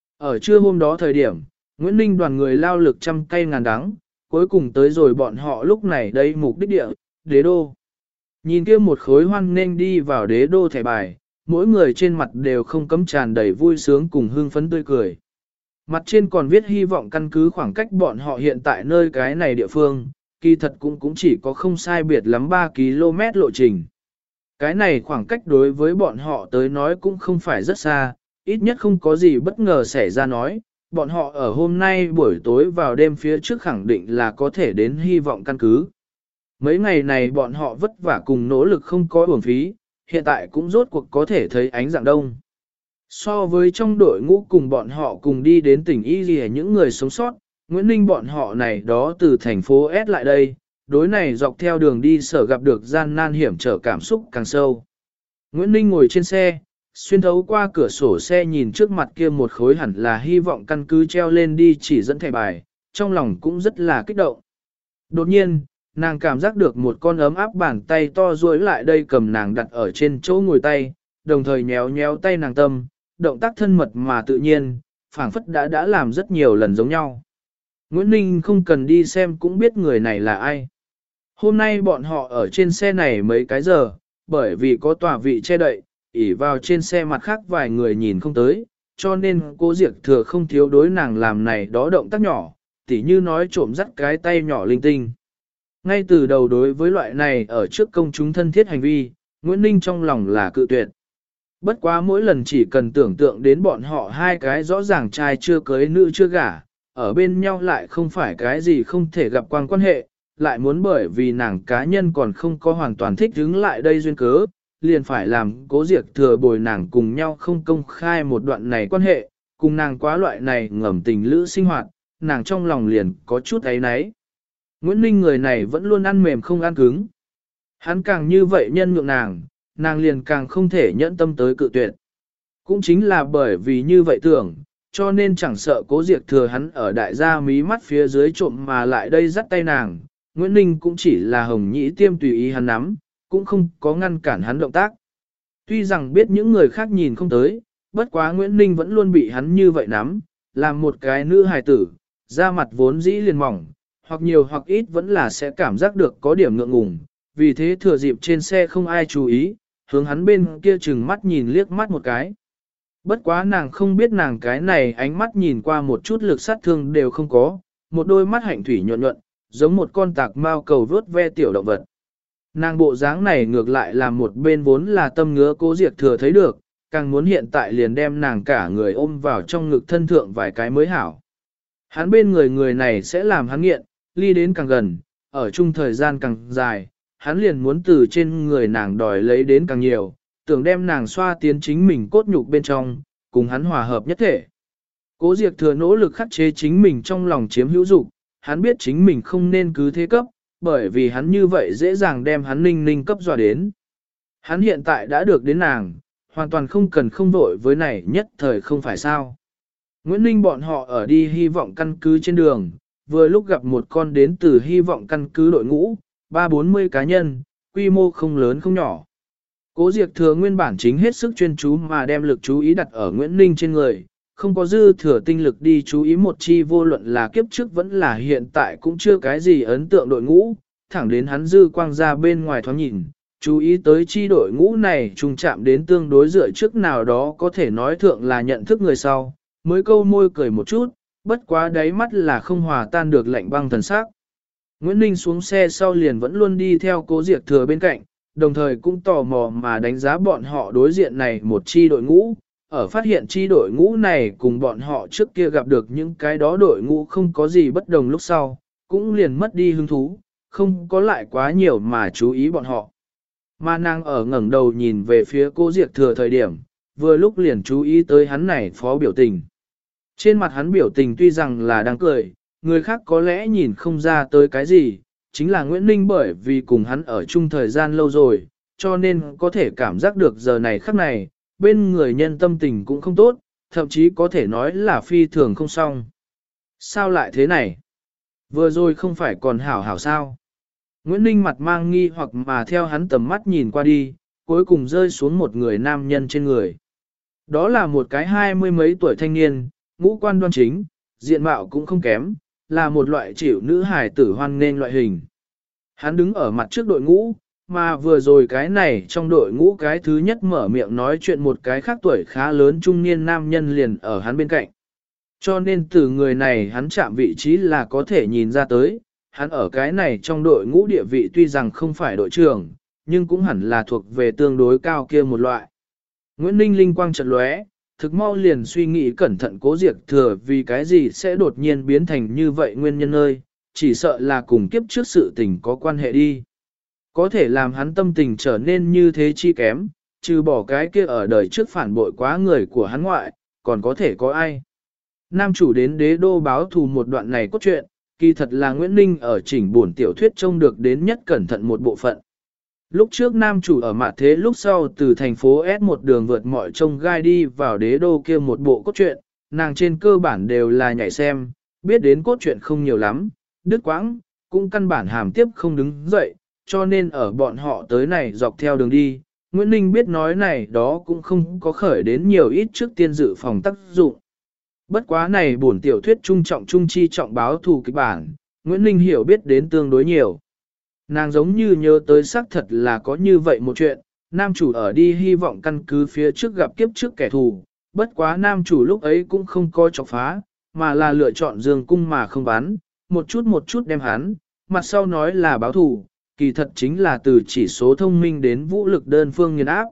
A: Ở trưa hôm đó thời điểm, Nguyễn Ninh đoàn người lao lực trăm cây ngàn đắng, cuối cùng tới rồi bọn họ lúc này đây mục đích địa, đế đô. Nhìn kia một khối hoan nên đi vào đế đô thẻ bài, mỗi người trên mặt đều không cấm tràn đầy vui sướng cùng hưng phấn tươi cười. Mặt trên còn viết hy vọng căn cứ khoảng cách bọn họ hiện tại nơi cái này địa phương, kỳ thật cũng chỉ có không sai biệt lắm 3 km lộ trình. Cái này khoảng cách đối với bọn họ tới nói cũng không phải rất xa, ít nhất không có gì bất ngờ xảy ra nói, bọn họ ở hôm nay buổi tối vào đêm phía trước khẳng định là có thể đến hy vọng căn cứ. Mấy ngày này bọn họ vất vả cùng nỗ lực không có uổng phí, hiện tại cũng rốt cuộc có thể thấy ánh dạng đông. So với trong đội ngũ cùng bọn họ cùng đi đến tỉnh Y Ghi những người sống sót, Nguyễn Ninh bọn họ này đó từ thành phố S lại đây, đối này dọc theo đường đi sở gặp được gian nan hiểm trở cảm xúc càng sâu. Nguyễn Ninh ngồi trên xe, xuyên thấu qua cửa sổ xe nhìn trước mặt kia một khối hẳn là hy vọng căn cứ treo lên đi chỉ dẫn thẻ bài, trong lòng cũng rất là kích động. Đột nhiên, nàng cảm giác được một con ấm áp bàn tay to duỗi lại đây cầm nàng đặt ở trên chỗ ngồi tay, đồng thời nhéo nhéo tay nàng tâm, động tác thân mật mà tự nhiên, phảng phất đã làm rất nhiều lần giống nhau. Nguyễn Ninh không cần đi xem cũng biết người này là ai. Hôm nay bọn họ ở trên xe này mấy cái giờ, bởi vì có tòa vị che đậy, ỉ vào trên xe mặt khác vài người nhìn không tới, cho nên Cố Diệp Thừa không thiếu đối nàng làm này đó động tác nhỏ, tỉ như nói trộm dắt cái tay nhỏ linh tinh. Ngay từ đầu đối với loại này ở trước công chúng thân thiết hành vi, Nguyễn Ninh trong lòng là cự tuyệt. Bất quá mỗi lần chỉ cần tưởng tượng đến bọn họ hai cái rõ ràng trai chưa cưới nữ chưa gả, ở bên nhau lại không phải cái gì không thể gặp quan hệ, lại muốn bởi vì nàng cá nhân còn không có hoàn toàn thích đứng lại đây duyên cớ, liền phải làm Cố Diệp Thừa bồi nàng cùng nhau không công khai một đoạn này quan hệ, cùng nàng quá loại này ngầm tình lữ sinh hoạt, nàng trong lòng liền có chút ấy náy. Nguyễn Ninh người này vẫn luôn ăn mềm không ăn cứng. Hắn càng như vậy nhân nhượng nàng liền càng không thể nhẫn tâm tới cự tuyệt. Cũng chính là bởi vì như vậy tưởng, cho nên chẳng sợ Cố Diệp Thừa hắn ở đại gia mí mắt phía dưới trộm mà lại đây dắt tay nàng, Nguyễn Ninh cũng chỉ là hồng nhĩ tiêm tùy ý hắn nắm, cũng không có ngăn cản hắn động tác. Tuy rằng biết những người khác nhìn không tới, bất quá Nguyễn Ninh vẫn luôn bị hắn như vậy nắm, làm một cái nữ hài tử, da mặt vốn dĩ liền mỏng, hoặc nhiều hoặc ít vẫn là sẽ cảm giác được có điểm ngượng ngùng, vì thế thừa dịp trên xe không ai chú ý, hướng hắn bên kia chừng mắt nhìn liếc mắt một cái. Bất quá nàng không biết nàng cái này ánh mắt nhìn qua một chút lực sát thương đều không có, một đôi mắt hạnh thủy nhuận nhuận, giống một con tạc mao cầu vớt ve tiểu động vật. Nàng bộ dáng này ngược lại là một bên vốn là tâm ngứa Cố Diệp Thừa thấy được, càng muốn hiện tại liền đem nàng cả người ôm vào trong ngực thân thượng vài cái mới hảo. Hắn bên người này sẽ làm hắn nghiện, ly đến càng gần, ở chung thời gian càng dài, hắn liền muốn từ trên người nàng đòi lấy đến càng nhiều, tưởng đem nàng xoa tiến chính mình cốt nhục bên trong, cùng hắn hòa hợp nhất thể. Cố Diệp Thừa nỗ lực khắc chế chính mình trong lòng chiếm hữu dục, hắn biết chính mình không nên cứ thế cấp, bởi vì hắn như vậy dễ dàng đem hắn ninh ninh cấp dọa đến. Hắn hiện tại đã được đến nàng, hoàn toàn không cần không vội với này nhất thời không phải sao. Nguyễn Ninh bọn họ ở đi hy vọng căn cứ trên đường, vừa lúc gặp một con đến từ hy vọng căn cứ đội ngũ, 3-40 cá nhân, quy mô không lớn không nhỏ. Cố Diệp Thừa nguyên bản chính hết sức chuyên chú mà đem lực chú ý đặt ở Nguyễn Ninh trên người, không có dư thừa tinh lực đi chú ý một chi vô luận là kiếp trước vẫn là hiện tại cũng chưa cái gì ấn tượng đội ngũ, thẳng đến hắn dư quang ra bên ngoài thoáng nhìn, chú ý tới chi đội ngũ này trùng chạm đến tương đối dựa trước nào đó có thể nói thượng là nhận thức người sau, mới câu môi cười một chút, bất quá đáy mắt là không hòa tan được lạnh băng thần sắc. Nguyễn Ninh xuống xe sau liền vẫn luôn đi theo Cố Diệp Thừa bên cạnh, đồng thời cũng tò mò mà đánh giá bọn họ đối diện này một chi đội ngũ, ở phát hiện chi đội ngũ này cùng bọn họ trước kia gặp được những cái đó đội ngũ không có gì bất đồng lúc sau, cũng liền mất đi hứng thú, không có lại quá nhiều mà chú ý bọn họ. Mà nàng ở ngẩng đầu nhìn về phía Cố Diệp Thừa thời điểm, vừa lúc liền chú ý tới hắn này phó biểu tình. Trên mặt hắn biểu tình tuy rằng là đang cười, người khác có lẽ nhìn không ra tới cái gì, chính là Nguyễn Ninh bởi vì cùng hắn ở chung thời gian lâu rồi, cho nên có thể cảm giác được giờ này khắc này, bên người nhân tâm tình cũng không tốt, thậm chí có thể nói là phi thường không xong. Sao lại thế này? Vừa rồi không phải còn hảo hảo sao? Nguyễn Ninh mặt mang nghi hoặc mà theo hắn tầm mắt nhìn qua đi, cuối cùng rơi xuống một người nam nhân trên người. Đó là một cái 20 mấy tuổi thanh niên, ngũ quan đoan chính, diện mạo cũng không kém, là một loại chịu nữ hài tử hoan nên loại hình. Hắn đứng ở mặt trước đội ngũ, mà vừa rồi cái này trong đội ngũ cái thứ nhất mở miệng nói chuyện một cái khác tuổi khá lớn trung niên nam nhân liền ở hắn bên cạnh. Cho nên từ người này hắn chạm vị trí là có thể nhìn ra tới, hắn ở cái này trong đội ngũ địa vị tuy rằng không phải đội trưởng, nhưng cũng hẳn là thuộc về tương đối cao kia một loại. Nguyễn Ninh linh quang chợt lóe, thực mau liền suy nghĩ cẩn thận Cố Diệp Thừa vì cái gì sẽ đột nhiên biến thành như vậy nguyên nhân ơi, chỉ sợ là cùng kiếp trước sự tình có quan hệ đi. Có thể làm hắn tâm tình trở nên như thế chi kém, trừ bỏ cái kia ở đời trước phản bội quá người của hắn ngoại, còn có thể có ai. Nam chủ đến đế đô báo thù một đoạn này cốt truyện, kỳ thật là Nguyễn Ninh ở chỉnh buồn tiểu thuyết trông được đến nhất cẩn thận một bộ phận. Lúc trước nam chủ ở mặt thế lúc sau từ thành phố S một đường vượt mọi trông gai đi vào đế đô kia một bộ cốt truyện, nàng trên cơ bản đều là nhảy xem, biết đến cốt truyện không nhiều lắm, đứt quãng, cũng căn bản hàm tiếp không đứng dậy, cho nên ở bọn họ tới này dọc theo đường đi, Nguyễn Ninh biết nói này đó cũng không có khởi đến nhiều ít trước tiên dự phòng tác dụng. Bất quá này bổn tiểu thuyết trung trọng trung chi trọng báo thù kịch bản, Nguyễn Ninh hiểu biết đến tương đối nhiều. Nàng giống như nhớ tới xác thật là có như vậy một chuyện, nam chủ ở đi hy vọng căn cứ phía trước gặp kiếp trước kẻ thù, bất quá nam chủ lúc ấy cũng không coi chọc phá, mà là lựa chọn dương cung mà không bắn, một chút đem hắn, mặt sau nói là báo thù, kỳ thật chính là từ chỉ số thông minh đến vũ lực đơn phương nghiền áp.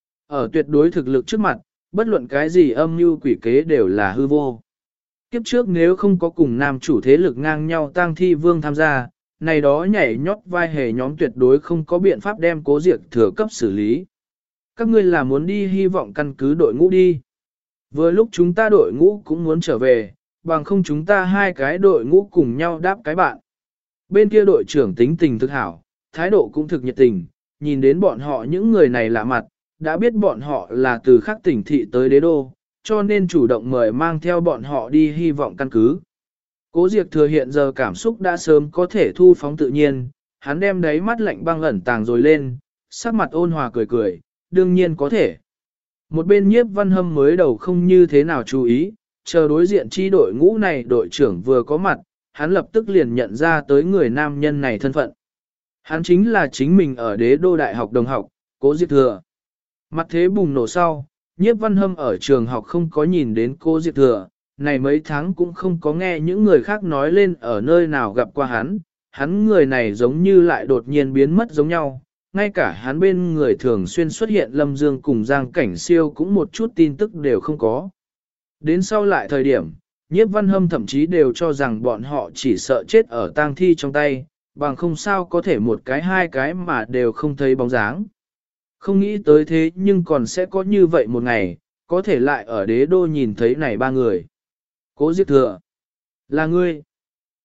A: Ở tuyệt đối thực lực trước mặt, bất luận cái gì âm mưu quỷ kế đều là hư vô. Kiếp trước nếu không có cùng nam chủ thế lực ngang nhau tang thi vương tham gia, này đó nhảy nhót vai hề nhóm tuyệt đối không có biện pháp đem Cố Diệp Thừa cấp xử lý. Các ngươi là muốn đi hy vọng căn cứ đội ngũ đi. Vừa lúc chúng ta đội ngũ cũng muốn trở về, bằng không chúng ta hai cái đội ngũ cùng nhau đáp cái bạn. Bên kia đội trưởng tính tình thực hảo, thái độ cũng thực nhiệt tình, nhìn đến bọn họ những người này lạ mặt, đã biết bọn họ là từ khác tỉnh thị tới đế đô, cho nên chủ động mời mang theo bọn họ đi hy vọng căn cứ. Cố Diệp Thừa hiện giờ cảm xúc đã sớm có thể thu phóng tự nhiên, hắn đem đáy mắt lạnh băng ẩn tàng rồi lên, sắc mặt ôn hòa cười cười, đương nhiên có thể. Một bên Nhiếp Văn Hâm mới đầu không như thế nào chú ý, chờ đối diện chi đội ngũ này đội trưởng vừa có mặt, hắn lập tức liền nhận ra tới người nam nhân này thân phận. Hắn chính là chính mình ở đế đô đại học đồng học, Cố Diệp Thừa. Mặt thế bùng nổ sau, Nhiếp Văn Hâm ở trường học không có nhìn đến Cố Diệp Thừa, này mấy tháng cũng không có nghe những người khác nói lên ở nơi nào gặp qua hắn người này giống như lại đột nhiên biến mất giống nhau, ngay cả hắn bên người thường xuyên xuất hiện Lâm Dương cùng Giang Cảnh Siêu cũng một chút tin tức đều không có. Đến sau lại thời điểm, Nhiếp Văn Hâm thậm chí đều cho rằng bọn họ chỉ sợ chết ở tang thi trong tay, bằng không sao có thể một cái hai cái mà đều không thấy bóng dáng. Không nghĩ tới thế nhưng còn sẽ có như vậy một ngày, có thể lại ở đế đô nhìn thấy này ba người. Cố Diệp Thừa. Là ngươi.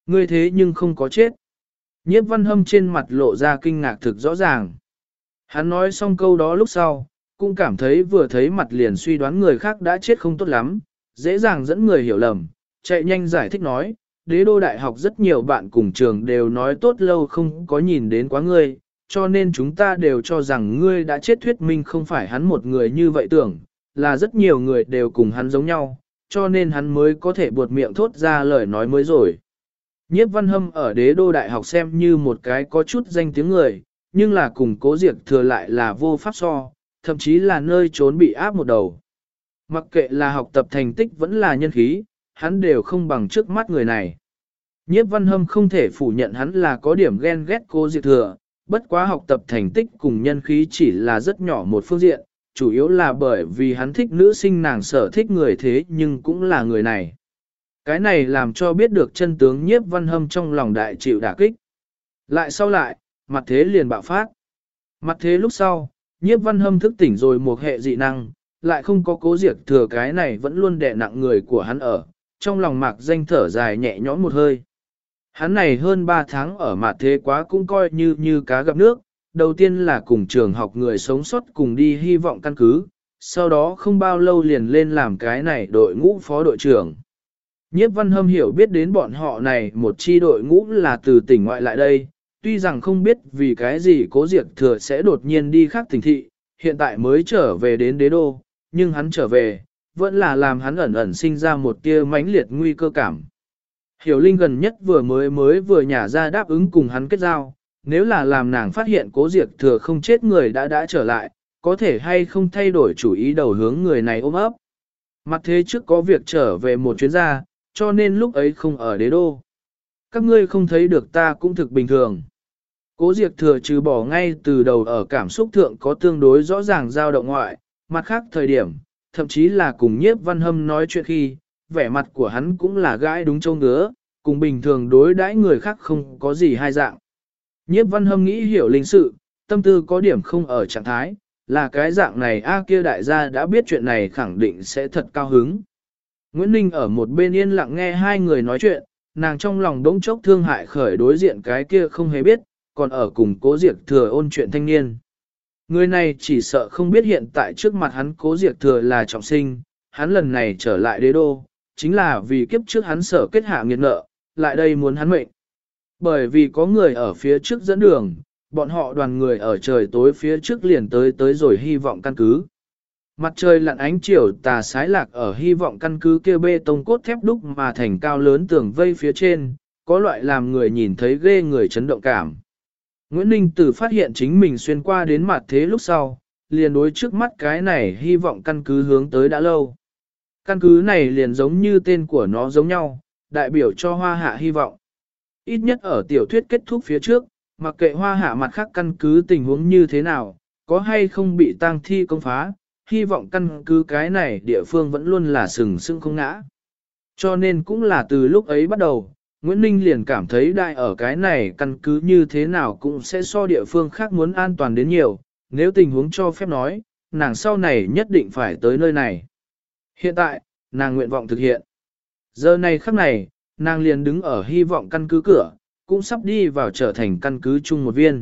A: Ngươi thế nhưng không có chết. Nhiếp Văn Hâm trên mặt lộ ra kinh ngạc thực rõ ràng. Hắn nói xong câu đó lúc sau, cũng cảm thấy vừa thấy mặt liền suy đoán người khác đã chết không tốt lắm, dễ dàng dẫn người hiểu lầm, chạy nhanh giải thích nói, đế đô đại học rất nhiều bạn cùng trường đều nói tốt lâu không có nhìn đến quá ngươi, cho nên chúng ta đều cho rằng ngươi đã chết, thuyết minh không phải hắn một người như vậy tưởng, là rất nhiều người đều cùng hắn giống nhau, cho nên hắn mới có thể buột miệng thốt ra lời nói mới rồi. Nhiếp Văn Hâm ở đế đô đại học xem như một cái có chút danh tiếng người, nhưng là cùng Cố Diệp Thừa lại là vô pháp so, thậm chí là nơi trốn bị áp một đầu. Mặc kệ là học tập thành tích vẫn là nhân khí, hắn đều không bằng trước mắt người này. Nhiếp Văn Hâm không thể phủ nhận hắn là có điểm ghen ghét Cố Diệp Thừa, bất quá học tập thành tích cùng nhân khí chỉ là rất nhỏ một phương diện, chủ yếu là bởi vì hắn thích nữ sinh nàng sở thích người thế nhưng cũng là người này. Cái này làm cho biết được chân tướng Nhiếp Văn Hâm trong lòng đại chịu đả kích. Lại sau lại, mặt thế liền bạo phát. Mặt thế lúc sau, Nhiếp Văn Hâm thức tỉnh rồi một hệ dị năng, lại không có Cố Diệp Thừa cái này vẫn luôn đè nặng người của hắn ở, trong lòng mạc danh thở dài nhẹ nhõm một hơi. Hắn này hơn 3 tháng ở mặt thế quá cũng coi như cá gặp nước, đầu tiên là cùng trường học người sống sót cùng đi hy vọng căn cứ, sau đó không bao lâu liền lên làm cái này đội ngũ phó đội trưởng. Nhiếp Văn Hâm hiểu biết đến bọn họ này một chi đội ngũ là từ tỉnh ngoại lại đây, tuy rằng không biết vì cái gì Cố Diệp Thừa sẽ đột nhiên đi khác tỉnh thị, hiện tại mới trở về đến đế đô, nhưng hắn trở về, vẫn là làm hắn ẩn ẩn sinh ra một tia mãnh liệt nguy cơ cảm. Hiểu Linh gần nhất vừa nhả ra đáp ứng cùng hắn kết giao, nếu là làm nàng phát hiện Cố Diệp Thừa không chết người đã trở lại, có thể hay không thay đổi chủ ý đầu hướng người này ôm ấp. Mặt thế trước có việc trở về một chuyến ra, cho nên lúc ấy không ở đế đô. Các ngươi không thấy được ta cũng thực bình thường. Cố Diệp Thừa trừ bỏ ngay từ đầu ở cảm xúc thượng có tương đối rõ ràng dao động ngoại, mặt khác thời điểm, thậm chí là cùng Nhiếp Văn Hâm nói chuyện khi, vẻ mặt của hắn cũng là gãi đúng châu ngứa, cùng bình thường đối đãi người khác không có gì hai dạng. Nhiếp Văn Hâm nghĩ hiểu linh sự, tâm tư có điểm không ở trạng thái, là cái dạng này kia đại gia đã biết chuyện này khẳng định sẽ thật cao hứng. Nguyễn Ninh ở một bên yên lặng nghe hai người nói chuyện, nàng trong lòng đống chốc thương hại khởi đối diện cái kia không hề biết, còn ở cùng Cố Diệp Thừa ôn chuyện thanh niên. Người này chỉ sợ không biết hiện tại trước mặt hắn Cố Diệp Thừa là trọng sinh, hắn lần này trở lại đế đô, chính là vì kiếp trước hắn sở kết hạ nghiệt nợ, lại đây muốn hắn mệnh. Bởi vì có người ở phía trước dẫn đường, bọn họ đoàn người ở trời tối phía trước liền tới rồi hy vọng căn cứ. Mặt trời lặn ánh chiều tà sái lạc ở hy vọng căn cứ kia bê tông cốt thép đúc mà thành cao lớn tường vây phía trên, có loại làm người nhìn thấy ghê người chấn động cảm. Nguyễn Ninh Tử phát hiện chính mình xuyên qua đến mặt thế lúc sau, liền đối trước mắt cái này hy vọng căn cứ hướng tới đã lâu. Căn cứ này liền giống như tên của nó giống nhau, đại biểu cho hoa hạ hy vọng. Ít nhất ở tiểu thuyết kết thúc phía trước, mặc kệ hoa hạ mặt khác căn cứ tình huống như thế nào, có hay không bị tang thi công phá, hy vọng căn cứ cái này địa phương vẫn luôn là sừng sững không ngã. Cho nên cũng là từ lúc ấy bắt đầu, Nguyễn Ninh liền cảm thấy đại ở cái này căn cứ như thế nào cũng sẽ so địa phương khác muốn an toàn đến nhiều, nếu tình huống cho phép nói, nàng sau này nhất định phải tới nơi này. Hiện tại, nàng nguyện vọng thực hiện. Giờ này khắc này, nàng liền đứng ở hy vọng căn cứ cửa, cũng sắp đi vào trở thành căn cứ chung một viên.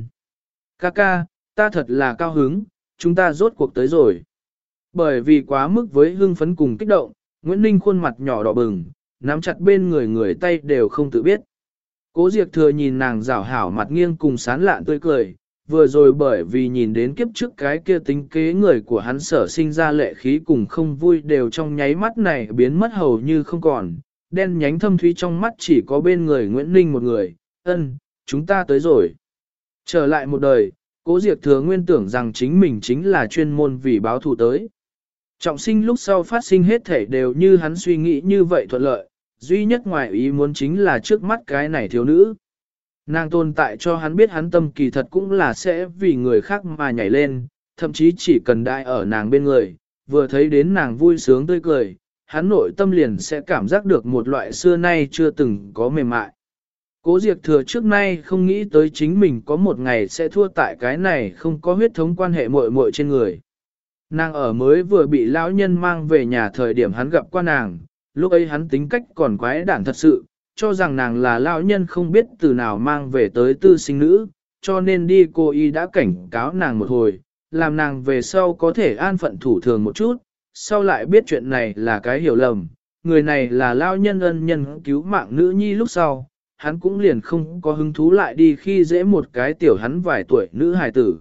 A: Kaka, ta thật là cao hứng, chúng ta rốt cuộc tới rồi. Bởi vì quá mức với hưng phấn cùng kích động, Nguyễn Ninh khuôn mặt nhỏ đỏ bừng, nắm chặt bên người tay đều không tự biết. Cố Diệp Thừa nhìn nàng rảo hảo mặt nghiêng cùng sán lạn tươi cười, vừa rồi bởi vì nhìn đến kiếp trước cái kia tính kế người của hắn sở sinh ra lệ khí cùng không vui đều trong nháy mắt này biến mất hầu như không còn, đen nhánh thâm thúy trong mắt chỉ có bên người Nguyễn Ninh một người, chúng ta tới rồi. Trở lại một đời, Cố Diệp Thừa nguyên tưởng rằng chính mình chính là chuyên môn vì báo thù tới. Trọng sinh lúc sau phát sinh hết thể đều như hắn suy nghĩ như vậy thuận lợi, duy nhất ngoài ý muốn chính là trước mắt cái này thiếu nữ. Nàng tồn tại cho hắn biết hắn tâm kỳ thật cũng là sẽ vì người khác mà nhảy lên, thậm chí chỉ cần đại ở nàng bên người, vừa thấy đến nàng vui sướng tươi cười, hắn nội tâm liền sẽ cảm giác được một loại xưa nay chưa từng có mềm mại. Cố Diệp Thừa trước nay không nghĩ tới chính mình có một ngày sẽ thua tại cái này không có huyết thống quan hệ muội muội trên người. Nàng ở mới vừa bị lão nhân mang về nhà thời điểm hắn gặp qua nàng, lúc ấy hắn tính cách còn quái đản thật sự, cho rằng nàng là lão nhân không biết từ nào mang về tới tư sinh nữ, cho nên đi cô y đã cảnh cáo nàng một hồi, làm nàng về sau có thể an phận thủ thường một chút, sau lại biết chuyện này là cái hiểu lầm, người này là lão nhân ân nhân cứu mạng nữ nhi lúc sau, hắn cũng liền không có hứng thú lại đi khi dễ một cái tiểu hắn vài tuổi nữ hài tử.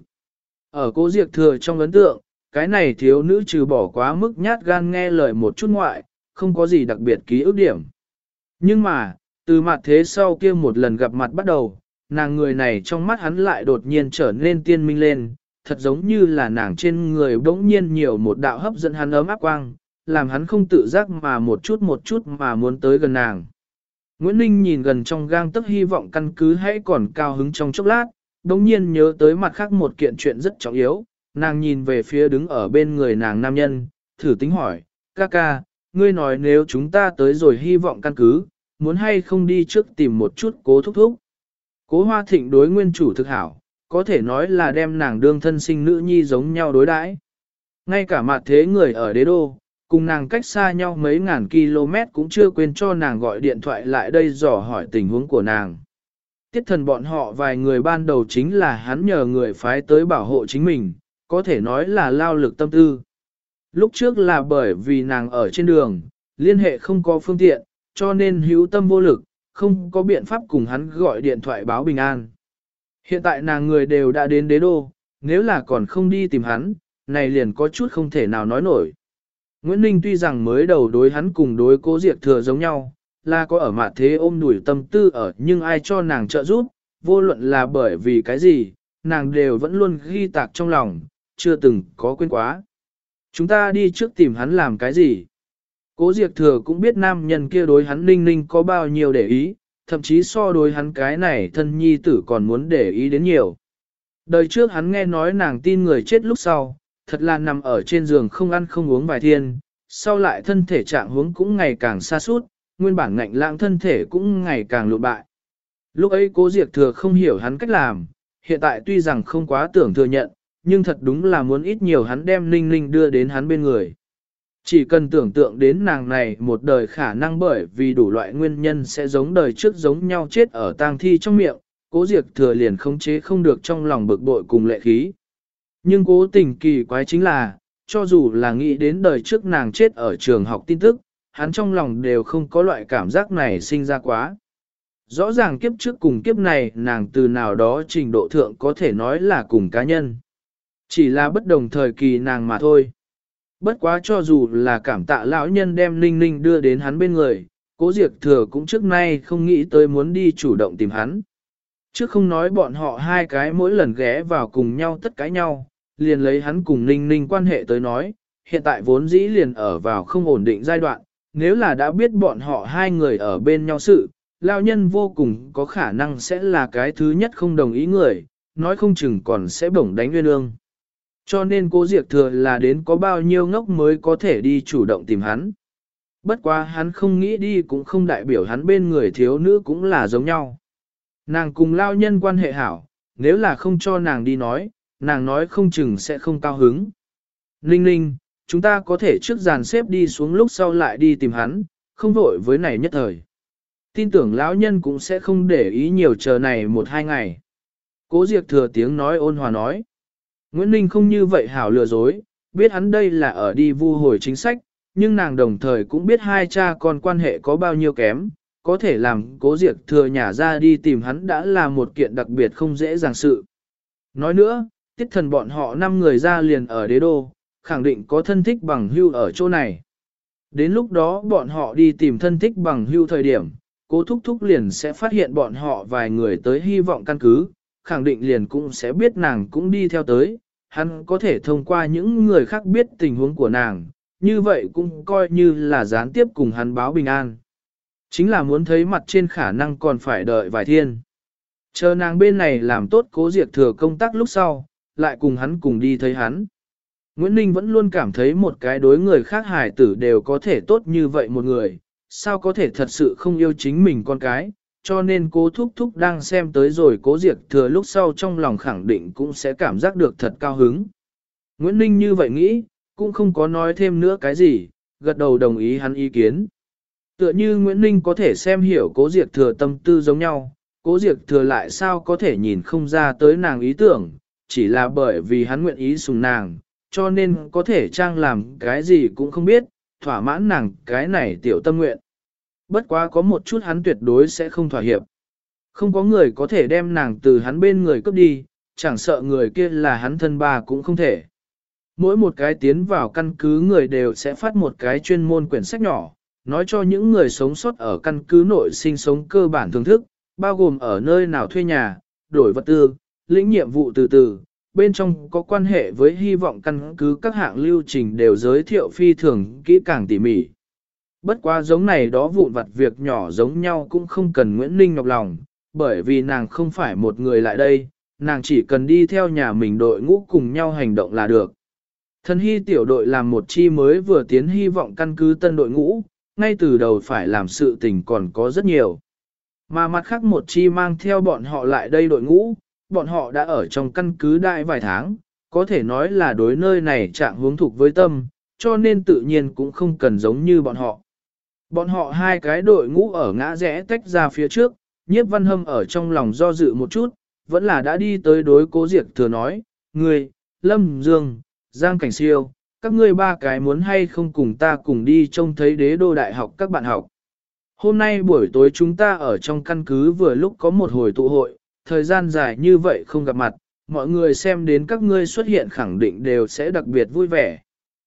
A: Ở Cố Diệp Thừa trong ấn tượng, cái này thiếu nữ trừ bỏ quá mức nhát gan nghe lời một chút ngoại, không có gì đặc biệt ký ức điểm. Nhưng mà, từ mặt thế sau kia một lần gặp mặt bắt đầu, nàng người này trong mắt hắn lại đột nhiên trở nên tiên minh lên, thật giống như là nàng trên người bỗng nhiên nhiều một đạo hấp dẫn hắn ấm áp quang, làm hắn không tự giác mà một chút mà muốn tới gần nàng. Nguyễn Ninh nhìn gần trong gang tấc hy vọng căn cứ hãy còn cao hứng trong chốc lát, bỗng nhiên nhớ tới mặt khác một kiện chuyện rất trọng yếu, nàng nhìn về phía đứng ở bên người nàng nam nhân, thử tính hỏi, ca ca, ngươi nói nếu chúng ta tới rồi hy vọng căn cứ, muốn hay không đi trước tìm một chút Cố thúc thúc. Cố Hoa Thịnh đối nguyên chủ thực hảo, có thể nói là đem nàng đương thân sinh nữ nhi giống nhau đối đãi. Ngay cả mặt thế người ở đế đô, cùng nàng cách xa nhau mấy ngàn km cũng chưa quên cho nàng gọi điện thoại lại đây dò hỏi tình huống của nàng. Tiết thần bọn họ vài người ban đầu chính là hắn nhờ người phái tới bảo hộ chính mình, có thể nói là lao lực tâm tư. Lúc trước là bởi vì nàng ở trên đường, liên hệ không có phương tiện, cho nên hữu tâm vô lực, không có biện pháp cùng hắn gọi điện thoại báo bình an. Hiện tại nàng người đều đã đến đế đô, nếu là còn không đi tìm hắn, này liền có chút không thể nào nói nổi. Nguyễn Ninh tuy rằng mới đầu đối hắn cùng đối Cố Diệp Thừa giống nhau, là có ở mặt thế ôm đuổi tâm tư ở nhưng ai cho nàng trợ giúp, vô luận là bởi vì cái gì, nàng đều vẫn luôn ghi tạc trong lòng, chưa từng có quên quá. Chúng ta đi trước tìm hắn làm cái gì? Cố Diệp Thừa cũng biết nam nhân kia đối hắn Ninh Ninh có bao nhiêu để ý, thậm chí so đối hắn cái này thân nhi tử còn muốn để ý đến nhiều. Đời trước hắn nghe nói nàng tin người chết lúc sau, thật là nằm ở trên giường không ăn không uống vài thiên, sau lại thân thể trạng huống cũng ngày càng xa suốt, nguyên bản ngạnh lãng thân thể cũng ngày càng lụn bại. Lúc ấy Cố Diệp Thừa không hiểu hắn cách làm, hiện tại tuy rằng không quá tưởng thừa nhận, nhưng thật đúng là muốn ít nhiều hắn đem Ninh Ninh đưa đến hắn bên người. Chỉ cần tưởng tượng đến nàng này một đời khả năng bởi vì đủ loại nguyên nhân sẽ giống đời trước giống nhau chết ở tang thi trong miệng, Cố Diệp Thừa liền khống chế không được trong lòng bực bội cùng lệ khí. Nhưng cố tình kỳ quái chính là, cho dù là nghĩ đến đời trước nàng chết ở trường học tin tức, hắn trong lòng đều không có loại cảm giác này sinh ra quá. Rõ ràng kiếp trước cùng kiếp này nàng từ nào đó trình độ thượng có thể nói là cùng cá nhân. Chỉ là bất đồng thời kỳ nàng mà thôi. Bất quá cho dù là cảm tạ lão nhân đem Ninh Ninh đưa đến hắn bên người, Cố Diệp Thừa cũng trước nay không nghĩ tới muốn đi chủ động tìm hắn. Trước không nói bọn họ hai cái mỗi lần ghé vào cùng nhau tất cãi nhau, liền lấy hắn cùng Ninh Ninh quan hệ tới nói, hiện tại vốn dĩ liền ở vào không ổn định giai đoạn, nếu là đã biết bọn họ hai người ở bên nhau sự, lão nhân vô cùng có khả năng sẽ là cái thứ nhất không đồng ý người, nói không chừng còn sẽ bổng đánh nguyên ương. Cho nên Cố Diệp Thừa là đến có bao nhiêu ngốc mới có thể đi chủ động tìm hắn. Bất quá hắn không nghĩ đi cũng không đại biểu hắn bên người thiếu nữ cũng là giống nhau. Nàng cùng lao nhân quan hệ hảo, nếu là không cho nàng đi nói, nàng nói không chừng sẽ không cao hứng. Ninh Ninh, chúng ta có thể trước dàn xếp đi xuống lúc sau lại đi tìm hắn, không vội với này nhất thời. Tin tưởng lão nhân cũng sẽ không để ý nhiều chờ này một hai ngày. Cố Diệp Thừa tiếng nói ôn hòa nói. Nguyễn Ninh không như vậy hảo lừa dối, biết hắn đây là ở đi vu hồi chính sách, nhưng nàng đồng thời cũng biết hai cha con quan hệ có bao nhiêu kém, có thể làm Cố Diệp Thừa nhả ra đi tìm hắn đã là một kiện đặc biệt không dễ dàng sự. Nói nữa, Tiết Thần bọn họ 5 người ra liền ở đế đô, khẳng định có thân thích bằng hưu ở chỗ này. Đến lúc đó bọn họ đi tìm thân thích bằng hưu thời điểm, Cố Thúc Thúc liền sẽ phát hiện bọn họ vài người tới hy vọng căn cứ, khẳng định liền cũng sẽ biết nàng cũng đi theo tới, hắn có thể thông qua những người khác biết tình huống của nàng, như vậy cũng coi như là gián tiếp cùng hắn báo bình an. Chính là muốn thấy mặt trên khả năng còn phải đợi vài thiên. Chờ nàng bên này làm tốt Cố Diệp Thừa công tác lúc sau, lại cùng hắn cùng đi thấy hắn. Nguyễn Ninh vẫn luôn cảm thấy một cái đối người khác hài tử đều có thể tốt như vậy một người, sao có thể thật sự không yêu chính mình con cái, cho nên Cố Thúc Thúc đang xem tới rồi Cố Diệp Thừa lúc sau trong lòng khẳng định cũng sẽ cảm giác được thật cao hứng. Nguyễn Ninh như vậy nghĩ, cũng không có nói thêm nữa cái gì, gật đầu đồng ý hắn ý kiến. Tựa như Nguyễn Ninh có thể xem hiểu Cố Diệp Thừa tâm tư giống nhau, Cố Diệp Thừa lại sao có thể nhìn không ra tới nàng ý tưởng, chỉ là bởi vì hắn nguyện ý sùng nàng, cho nên có thể trang làm cái gì cũng không biết, thỏa mãn nàng cái này tiểu tâm nguyện. Bất quá có một chút hắn tuyệt đối sẽ không thỏa hiệp. Không có người có thể đem nàng từ hắn bên người cướp đi, chẳng sợ người kia là hắn thân ba cũng không thể. Mỗi một cái tiến vào căn cứ người đều sẽ phát một cái chuyên môn quyển sách nhỏ, nói cho những người sống sót ở căn cứ nội sinh sống cơ bản thưởng thức, bao gồm ở nơi nào thuê nhà, đổi vật tư, lĩnh nhiệm vụ từ từ, bên trong có quan hệ với hy vọng căn cứ các hạng lưu trình đều giới thiệu phi thường kỹ càng tỉ mỉ. Bất quá giống này đó vụn vặt việc nhỏ giống nhau cũng không cần Nguyễn Ninh nhọc lòng, bởi vì nàng không phải một người lại đây, nàng chỉ cần đi theo nhà mình đội ngũ cùng nhau hành động là được. Thần hy tiểu đội làm một chi mới vừa tiến hy vọng căn cứ tân đội ngũ, ngay từ đầu phải làm sự tình còn có rất nhiều. Mà mặt khác một chi mang theo bọn họ lại đây đội ngũ, bọn họ đã ở trong căn cứ đại vài tháng, có thể nói là đối nơi này trạng hướng thuộc với tâm, cho nên tự nhiên cũng không cần giống như bọn họ. Bọn họ hai cái đội ngũ ở ngã rẽ tách ra phía trước, Nhiếp Văn Hâm ở trong lòng do dự một chút, vẫn là đã đi tới đối Cố Diệp Thừa nói, ngươi, Lâm Dương, Giang Cảnh Siêu, các ngươi ba cái muốn hay không cùng ta cùng đi trông thấy đế đô đại học các bạn học. Hôm nay buổi tối chúng ta ở trong căn cứ vừa lúc có một hồi tụ hội, thời gian dài như vậy không gặp mặt, mọi người xem đến các ngươi xuất hiện khẳng định đều sẽ đặc biệt vui vẻ.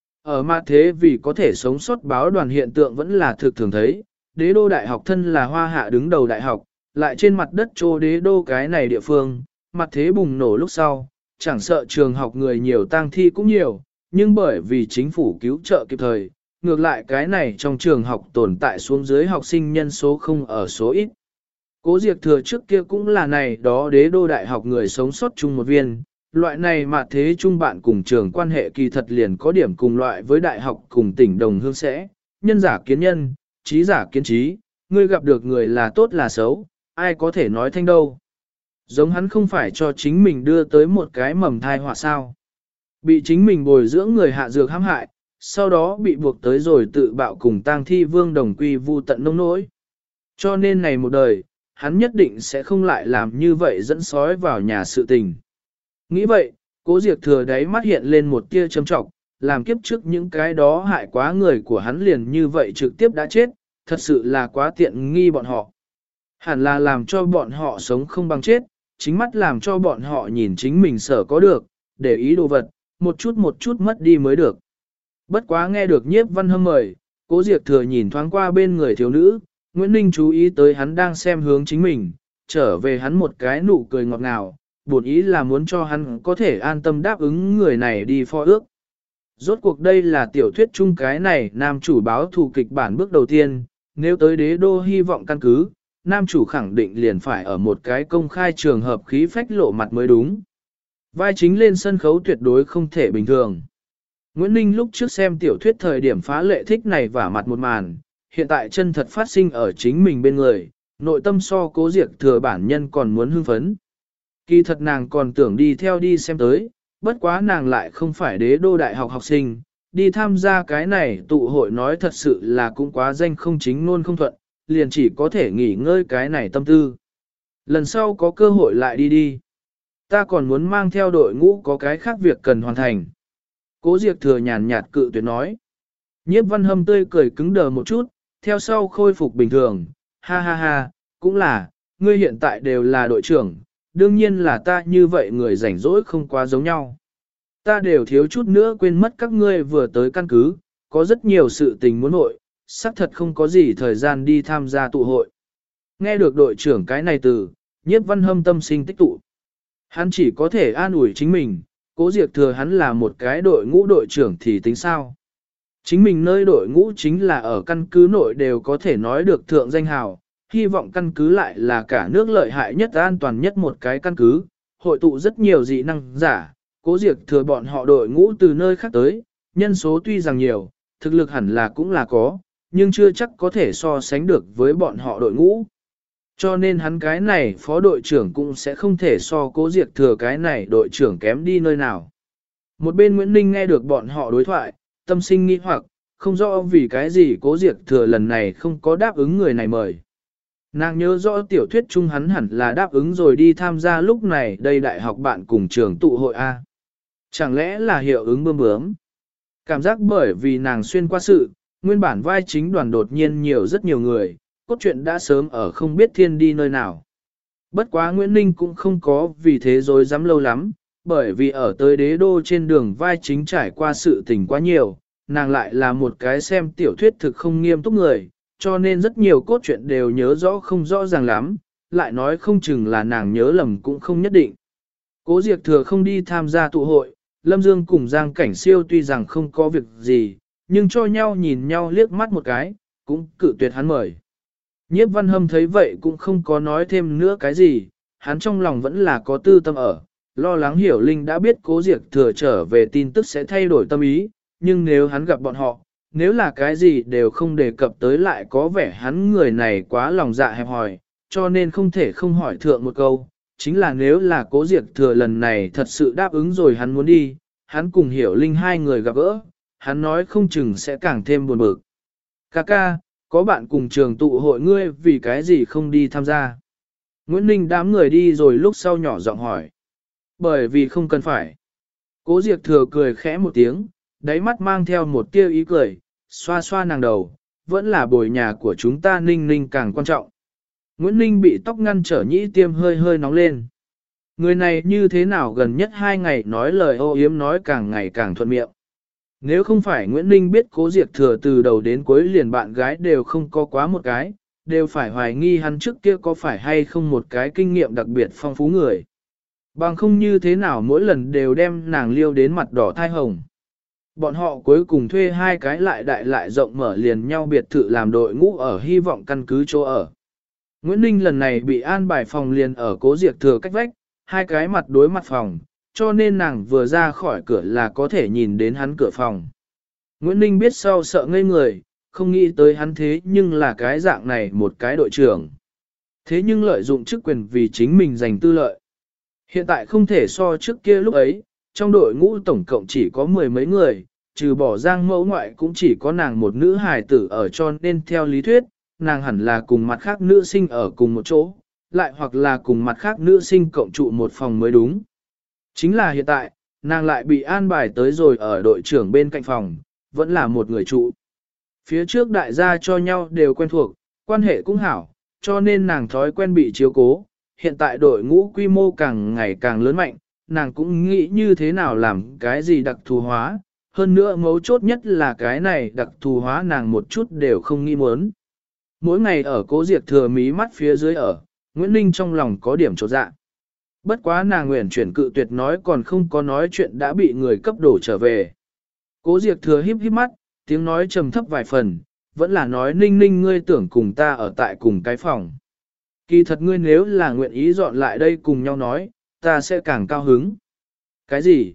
A: Ở mặt thế vì có thể sống sót báo đoàn hiện tượng vẫn là thực thường thấy, đế đô đại học thân là hoa hạ đứng đầu đại học, lại trên mặt đất trô đế đô cái này địa phương, mặt thế bùng nổ lúc sau, chẳng sợ trường học người nhiều tang thi cũng nhiều, nhưng bởi vì chính phủ cứu trợ kịp thời, ngược lại cái này trong trường học tồn tại xuống dưới học sinh nhân số không ở số ít. Cố Diệp Thừa trước kia cũng là này đó đế đô đại học người sống sót chung một viên, loại này mà thế chung bạn cùng trường quan hệ kỳ thật liền có điểm cùng loại với đại học cùng tỉnh đồng hương sẽ, nhân giả kiến nhân, trí giả kiến trí, ngươi gặp được người là tốt là xấu, ai có thể nói thanh đâu. Giống hắn không phải cho chính mình đưa tới một cái mầm thai họa sao. Bị chính mình bồi dưỡng người hạ dược hãm hại, sau đó bị buộc tới rồi tự bạo cùng tang thi vương đồng quy vu tận nông nỗi. Cho nên này một đời, hắn nhất định sẽ không lại làm như vậy dẫn sói vào nhà sự tình. Nghĩ vậy, Cố Diệp Thừa đáy mắt hiện lên một tia châm trọng, làm kiếp trước những cái đó hại quá người của hắn liền như vậy trực tiếp đã chết, thật sự là quá tiện nghi bọn họ. Hẳn là làm cho bọn họ sống không bằng chết, chính mắt làm cho bọn họ nhìn chính mình sở có được, để ý đồ vật, một chút mất đi mới được. Bất quá nghe được Nhiếp Văn Hâm mời, Cố Diệp Thừa nhìn thoáng qua bên người thiếu nữ, Nguyễn Ninh chú ý tới hắn đang xem hướng chính mình, trở về hắn một cái nụ cười ngọt ngào, bổn ý là muốn cho hắn có thể an tâm đáp ứng người này đi phó ước. Rốt cuộc đây là tiểu thuyết chung cái này nam chủ báo thù kịch bản bước đầu tiên, nếu tới đế đô hy vọng căn cứ, nam chủ khẳng định liền phải ở một cái công khai trường hợp khí phách lộ mặt mới đúng. Vai chính lên sân khấu tuyệt đối không thể bình thường. Nguyễn Ninh lúc trước xem tiểu thuyết thời điểm phá lệ thích này vả mặt một màn, hiện tại chân thật phát sinh ở chính mình bên người, nội tâm so Cố Diệp Thừa bản nhân còn muốn hưng phấn. Kỳ thật nàng còn tưởng đi theo đi xem tới, bất quá nàng lại không phải đế đô đại học học sinh, đi tham gia cái này tụ hội nói thật sự là cũng quá danh không chính luôn không thuận, liền chỉ có thể nghỉ ngơi cái này tâm tư. Lần sau có cơ hội lại đi đi. Ta còn muốn mang theo đội ngũ có cái khác việc cần hoàn thành. Cố Diệp Thừa nhàn nhạt cự tuyệt nói. Nhiếp Văn Hâm tươi cười cứng đờ một chút, theo sau khôi phục bình thường. Ha ha ha, cũng là, ngươi hiện tại đều là đội trưởng, đương nhiên là ta như vậy người rảnh rỗi không quá giống nhau. Ta đều thiếu chút nữa quên mất các ngươi vừa tới căn cứ, có rất nhiều sự tình muốn nội, xác thật không có gì thời gian đi tham gia tụ hội. Nghe được đội trưởng cái này từ, Nhiếp Văn Hâm tâm sinh tích tụ. Hắn chỉ có thể an ủi chính mình, Cố Diệp Thừa hắn là một cái đội ngũ đội trưởng thì tính sao. Chính mình nơi đội ngũ chính là ở căn cứ nội đều có thể nói được thượng danh hào, hy vọng căn cứ lại là cả nước lợi hại nhất an toàn nhất một cái căn cứ, hội tụ rất nhiều dị năng giả, Cố Diệp Thừa bọn họ đội ngũ từ nơi khác tới, nhân số tuy rằng nhiều, thực lực hẳn là cũng là có, nhưng chưa chắc có thể so sánh được với bọn họ đội ngũ. Cho nên hắn cái này phó đội trưởng cũng sẽ không thể so Cố Diệp Thừa cái này đội trưởng kém đi nơi nào. Một bên Nguyễn Ninh nghe được bọn họ đối thoại, tâm sinh nghi hoặc, không rõ vì cái gì Cố Diệp Thừa lần này không có đáp ứng người này mời. Nàng nhớ rõ tiểu thuyết chung hắn hẳn là đáp ứng rồi đi tham gia lúc này đây đại học bạn cùng trường tụ hội A. Chẳng lẽ là hiệu ứng bướm bướm? Cảm giác bởi vì nàng xuyên qua sự, nguyên bản vai chính đoàn đột nhiên nhiều rất nhiều người, cốt truyện đã sớm ở không biết thiên đi nơi nào. Bất quá Nguyễn Ninh cũng không có vì thế rồi dám lâu lắm, bởi vì ở tới đế đô trên đường vai chính trải qua sự tình quá nhiều, nàng lại là một cái xem tiểu thuyết thực không nghiêm túc người, cho nên rất nhiều cốt truyện đều nhớ rõ không rõ ràng lắm, lại nói không chừng là nàng nhớ lầm cũng không nhất định. Cố Diệp Thừa không đi tham gia tụ hội, Lâm Dương cùng Giang Cảnh Siêu tuy rằng không có việc gì, nhưng cho nhau nhìn nhau liếc mắt một cái, cũng cự tuyệt hắn mời. Nhiếp Văn Hâm thấy vậy cũng không có nói thêm nữa cái gì, hắn trong lòng vẫn là có tư tâm ở, lo lắng Hiểu Linh đã biết Cố Diệp Thừa trở về tin tức sẽ thay đổi tâm ý, nhưng nếu hắn gặp bọn họ, nếu là cái gì đều không đề cập tới lại có vẻ hắn người này quá lòng dạ hẹp hòi, cho nên không thể không hỏi thượng một câu, chính là nếu là Cố Diệp Thừa lần này thật sự đáp ứng rồi hắn muốn đi, hắn cùng Hiểu Linh hai người gặp gỡ, hắn nói không chừng sẽ càng thêm buồn bực. Ca, có bạn cùng trường tụ hội ngươi vì cái gì không đi tham gia? Nguyễn Ninh đám người đi rồi lúc sau nhỏ giọng hỏi. Bởi vì không cần phải. Cố Diệp Thừa cười khẽ một tiếng, đáy mắt mang theo một tia ý cười, xoa xoa nàng đầu, vẫn là bồi nhà của chúng ta Ninh Ninh càng quan trọng. Nguyễn Ninh bị tóc ngăn trở nhĩ tiêm hơi hơi nóng lên. Người này như thế nào gần nhất 2 ngày nói lời ô yếm nói càng ngày càng thuận miệng. Nếu không phải Nguyễn Ninh biết Cố Diệp Thừa từ đầu đến cuối liền bạn gái đều không có quá một cái, đều phải hoài nghi hắn trước kia có phải hay không một cái kinh nghiệm đặc biệt phong phú người. Bằng không như thế nào mỗi lần đều đem nàng liêu đến mặt đỏ thai hồng. Bọn họ cuối cùng thuê 2 cái lại đại lại rộng mở liền nhau biệt thự làm đội ngũ ở hy vọng căn cứ chỗ ở. Nguyễn Ninh lần này bị an bài phòng liền ở Cố Diệp Thừa cách vách, 2 cái mặt đối mặt phòng, cho nên nàng vừa ra khỏi cửa là có thể nhìn đến hắn cửa phòng. Nguyễn Ninh biết sau sợ ngây người, không nghĩ tới hắn thế nhưng là cái dạng này một cái đội trưởng. Thế nhưng lợi dụng chức quyền vì chính mình giành tư lợi. Hiện tại không thể so trước kia lúc ấy, trong đội ngũ tổng cộng chỉ có 10 mấy người, trừ bỏ Giang mẫu ngoại cũng chỉ có nàng một nữ hài tử ở, cho nên theo lý thuyết, nàng hẳn là cùng mặt khác nữ sinh ở cùng một chỗ, lại hoặc là cùng mặt khác nữ sinh cộng trụ một phòng mới đúng. Chính là hiện tại, nàng lại bị an bài tới rồi ở đội trưởng bên cạnh phòng, vẫn là một người trụ. Phía trước đại gia cho nhau đều quen thuộc, quan hệ cũng hảo, cho nên nàng thói quen bị chiếu cố. Hiện tại đội ngũ quy mô càng ngày càng lớn mạnh, nàng cũng nghĩ như thế nào làm cái gì đặc thù hóa. Hơn nữa mấu chốt nhất là cái này đặc thù hóa nàng một chút đều không nghĩ muốn. Mỗi ngày ở Cố Diệp Thừa mí mắt phía dưới ở, Nguyễn Ninh trong lòng có điểm chột dạ. Bất quá nàng nguyện chuyển cự tuyệt nói còn không có nói chuyện đã bị người cấp đổ trở về. Cố Diệp Thừa híp híp mắt, tiếng nói trầm thấp vài phần, vẫn là nói Ninh Ninh ngươi tưởng cùng ta ở tại cùng cái phòng. Kỳ thật ngươi nếu là nguyện ý dọn lại đây cùng nhau nói, ta sẽ càng cao hứng. Cái gì?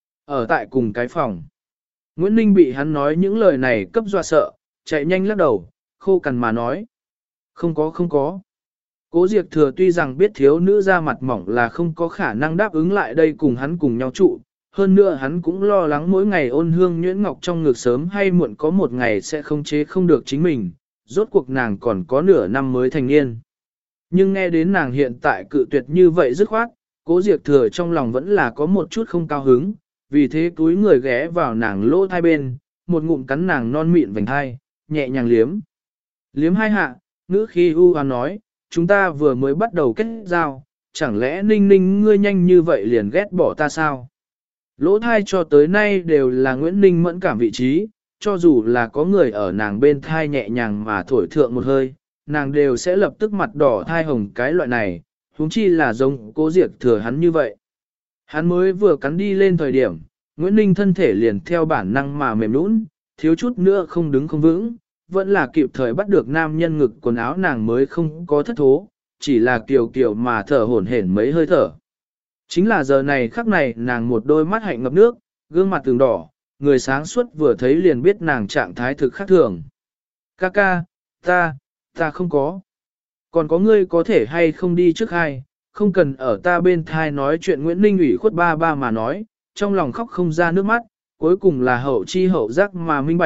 A: Ở tại cùng cái phòng. Nguyễn Ninh bị hắn nói những lời này cấp dọa sợ, chạy nhanh lắc đầu, khô cằn mà nói. Không có. Cố Diệp Thừa tuy rằng biết thiếu nữ ra mặt mỏng là không có khả năng đáp ứng lại đây cùng hắn cùng nhau trụ, hơn nữa hắn cũng lo lắng mỗi ngày ôn hương nhuyễn ngọc trong ngực sớm hay muộn có một ngày sẽ không chế không được chính mình, rốt cuộc nàng còn có nửa năm mới thành niên. Nhưng nghe đến nàng hiện tại cự tuyệt như vậy dứt khoát, Cố Diệp Thừa trong lòng vẫn là có một chút không cao hứng, vì thế túi người ghé vào nàng lỗ thai bên, một ngụm cắn nàng non mịn vành thai, nhẹ nhàng liếm. Liếm 2 hạ, ngữ khi u hoán nói, chúng ta vừa mới bắt đầu kết giao, chẳng lẽ Ninh Ninh ngươi nhanh như vậy liền ghét bỏ ta sao? Lỗ thai cho tới nay đều là Nguyễn Ninh mẫn cảm vị trí, cho dù là có người ở nàng bên thai nhẹ nhàng mà thổi thượng một hơi, nàng đều sẽ lập tức mặt đỏ thai hồng cái loại này, huống chi là giống Cố Diệp Thừa hắn như vậy. Hắn mới vừa cắn đi lên thời điểm, Nguyễn Ninh thân thể liền theo bản năng mà mềm nũng, thiếu chút nữa không đứng không vững, vẫn là kịp thời bắt được nam nhân ngực quần áo nàng mới không có thất thố, chỉ là kiều mà thở hổn hển mấy hơi thở. Chính là giờ này khắc này nàng một đôi mắt hạnh ngập nước, gương mặt tường đỏ, người sáng suốt vừa thấy liền biết nàng trạng thái thực khác thường. Ca, ta không có. Còn có ngươi có thể hay không đi trước hai, không cần ở ta bên thai nói chuyện. Nguyễn Ninh ủy khuất ba mà nói, trong lòng khóc không ra nước mắt, cuối cùng là hậu chi hậu giác mà minh bạch,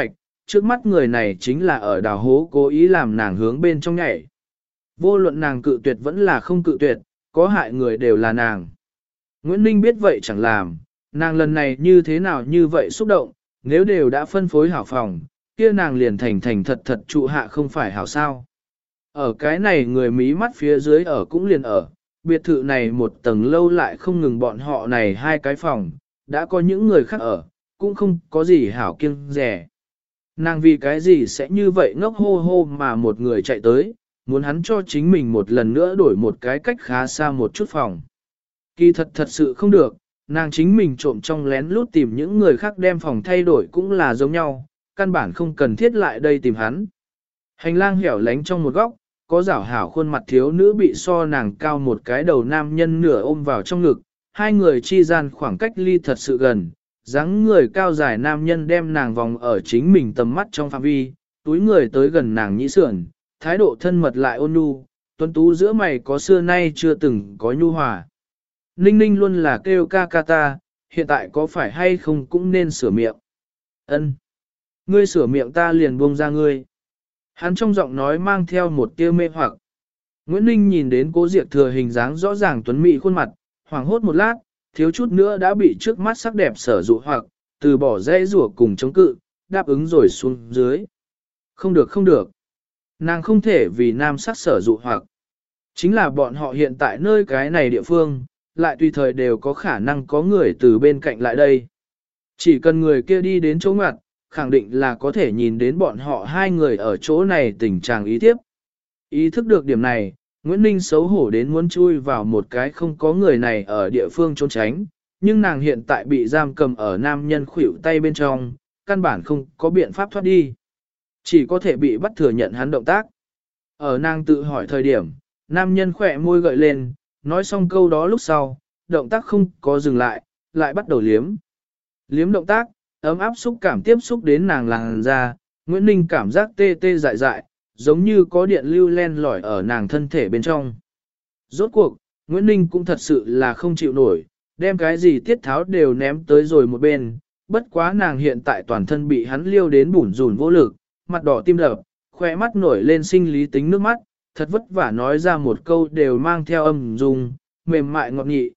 A: trước mắt người này chính là ở đào hố cố ý làm nàng hướng bên trong nhảy. Vô luận nàng cự tuyệt vẫn là không cự tuyệt, có hại người đều là nàng. Nguyễn Ninh biết vậy chẳng làm, nàng lần này như thế nào như vậy xúc động, nếu đều đã phân phối hảo phòng, kia nàng liền thành thật thật trụ hạ không phải hảo sao. Ở cái này người mí mắt phía dưới ở cũng liền ở, biệt thự này một tầng lâu lại không ngừng bọn họ này hai cái phòng, đã có những người khác ở, cũng không có gì hảo kiêng rẻ. Nàng vì cái gì sẽ như vậy ngốc hô hô mà một người chạy tới, muốn hắn cho chính mình một lần nữa đổi một cái cách khá xa một chút phòng. Kỳ thật sự không được, nàng chính mình trộm trong lén lút tìm những người khác đem phòng thay đổi cũng là giống nhau, căn bản không cần thiết lại đây tìm hắn. Hành lang hẻo lánh trong một góc, có rảo hảo khuôn mặt thiếu nữ bị so nàng cao một cái đầu nam nhân nửa ôm vào trong ngực, hai người chi gian khoảng cách ly thật sự gần, dáng người cao dài nam nhân đem nàng vòng ở chính mình tầm mắt trong phạm vi, túi người tới gần nàng nhĩ sườn, thái độ thân mật lại ôn nhu, tuấn tú giữa mày có xưa nay chưa từng có nhu hòa. Ninh ninh luôn là kêu ca ca ta, hiện tại có phải hay không cũng nên sửa miệng. Ân, ngươi sửa miệng ta liền buông ra ngươi. Hắn trong giọng nói mang theo một tia mê hoặc. Nguyễn Ninh nhìn đến Cố Diệp Thừa hình dáng rõ ràng tuấn mỹ khuôn mặt, hoảng hốt một lát, thiếu chút nữa đã bị trước mắt sắc đẹp sở dụ hoặc, từ bỏ dây rủa cùng chống cự, đáp ứng rồi xuống dưới. Không được không được. Nàng không thể vì nam sắc sở dụ hoặc. Chính là bọn họ hiện tại nơi cái này địa phương, lại tùy thời đều có khả năng có người từ bên cạnh lại đây. Chỉ cần người kia đi đến chỗ ngoặt, khẳng định là có thể nhìn đến bọn họ hai người ở chỗ này tình trạng ý tiếp. Ý thức được điểm này, Nguyễn Ninh xấu hổ đến muốn chui vào một cái không có người này ở địa phương trốn tránh, nhưng nàng hiện tại bị giam cầm ở nam nhân khuỷu tay bên trong, căn bản không có biện pháp thoát đi. Chỉ có thể bị bắt thừa nhận hắn động tác. Ở nàng tự hỏi thời điểm, nam nhân khỏe môi gợi lên, nói xong câu đó lúc sau, động tác không có dừng lại bắt đầu liếm. Liếm động tác, ấm áp xúc cảm tiếp xúc đến nàng làn da, Nguyễn Ninh cảm giác tê tê dại dại, giống như có điện lưu len lỏi ở nàng thân thể bên trong. Rốt cuộc, Nguyễn Ninh cũng thật sự là không chịu nổi, đem cái gì tiết tháo đều ném tới rồi một bên, bất quá nàng hiện tại toàn thân bị hắn liêu đến bủn rủn vô lực, mặt đỏ tim đập, khóe mắt nổi lên sinh lý tính nước mắt, thật vất vả nói ra một câu đều mang theo âm dung, mềm mại ngọt nghị,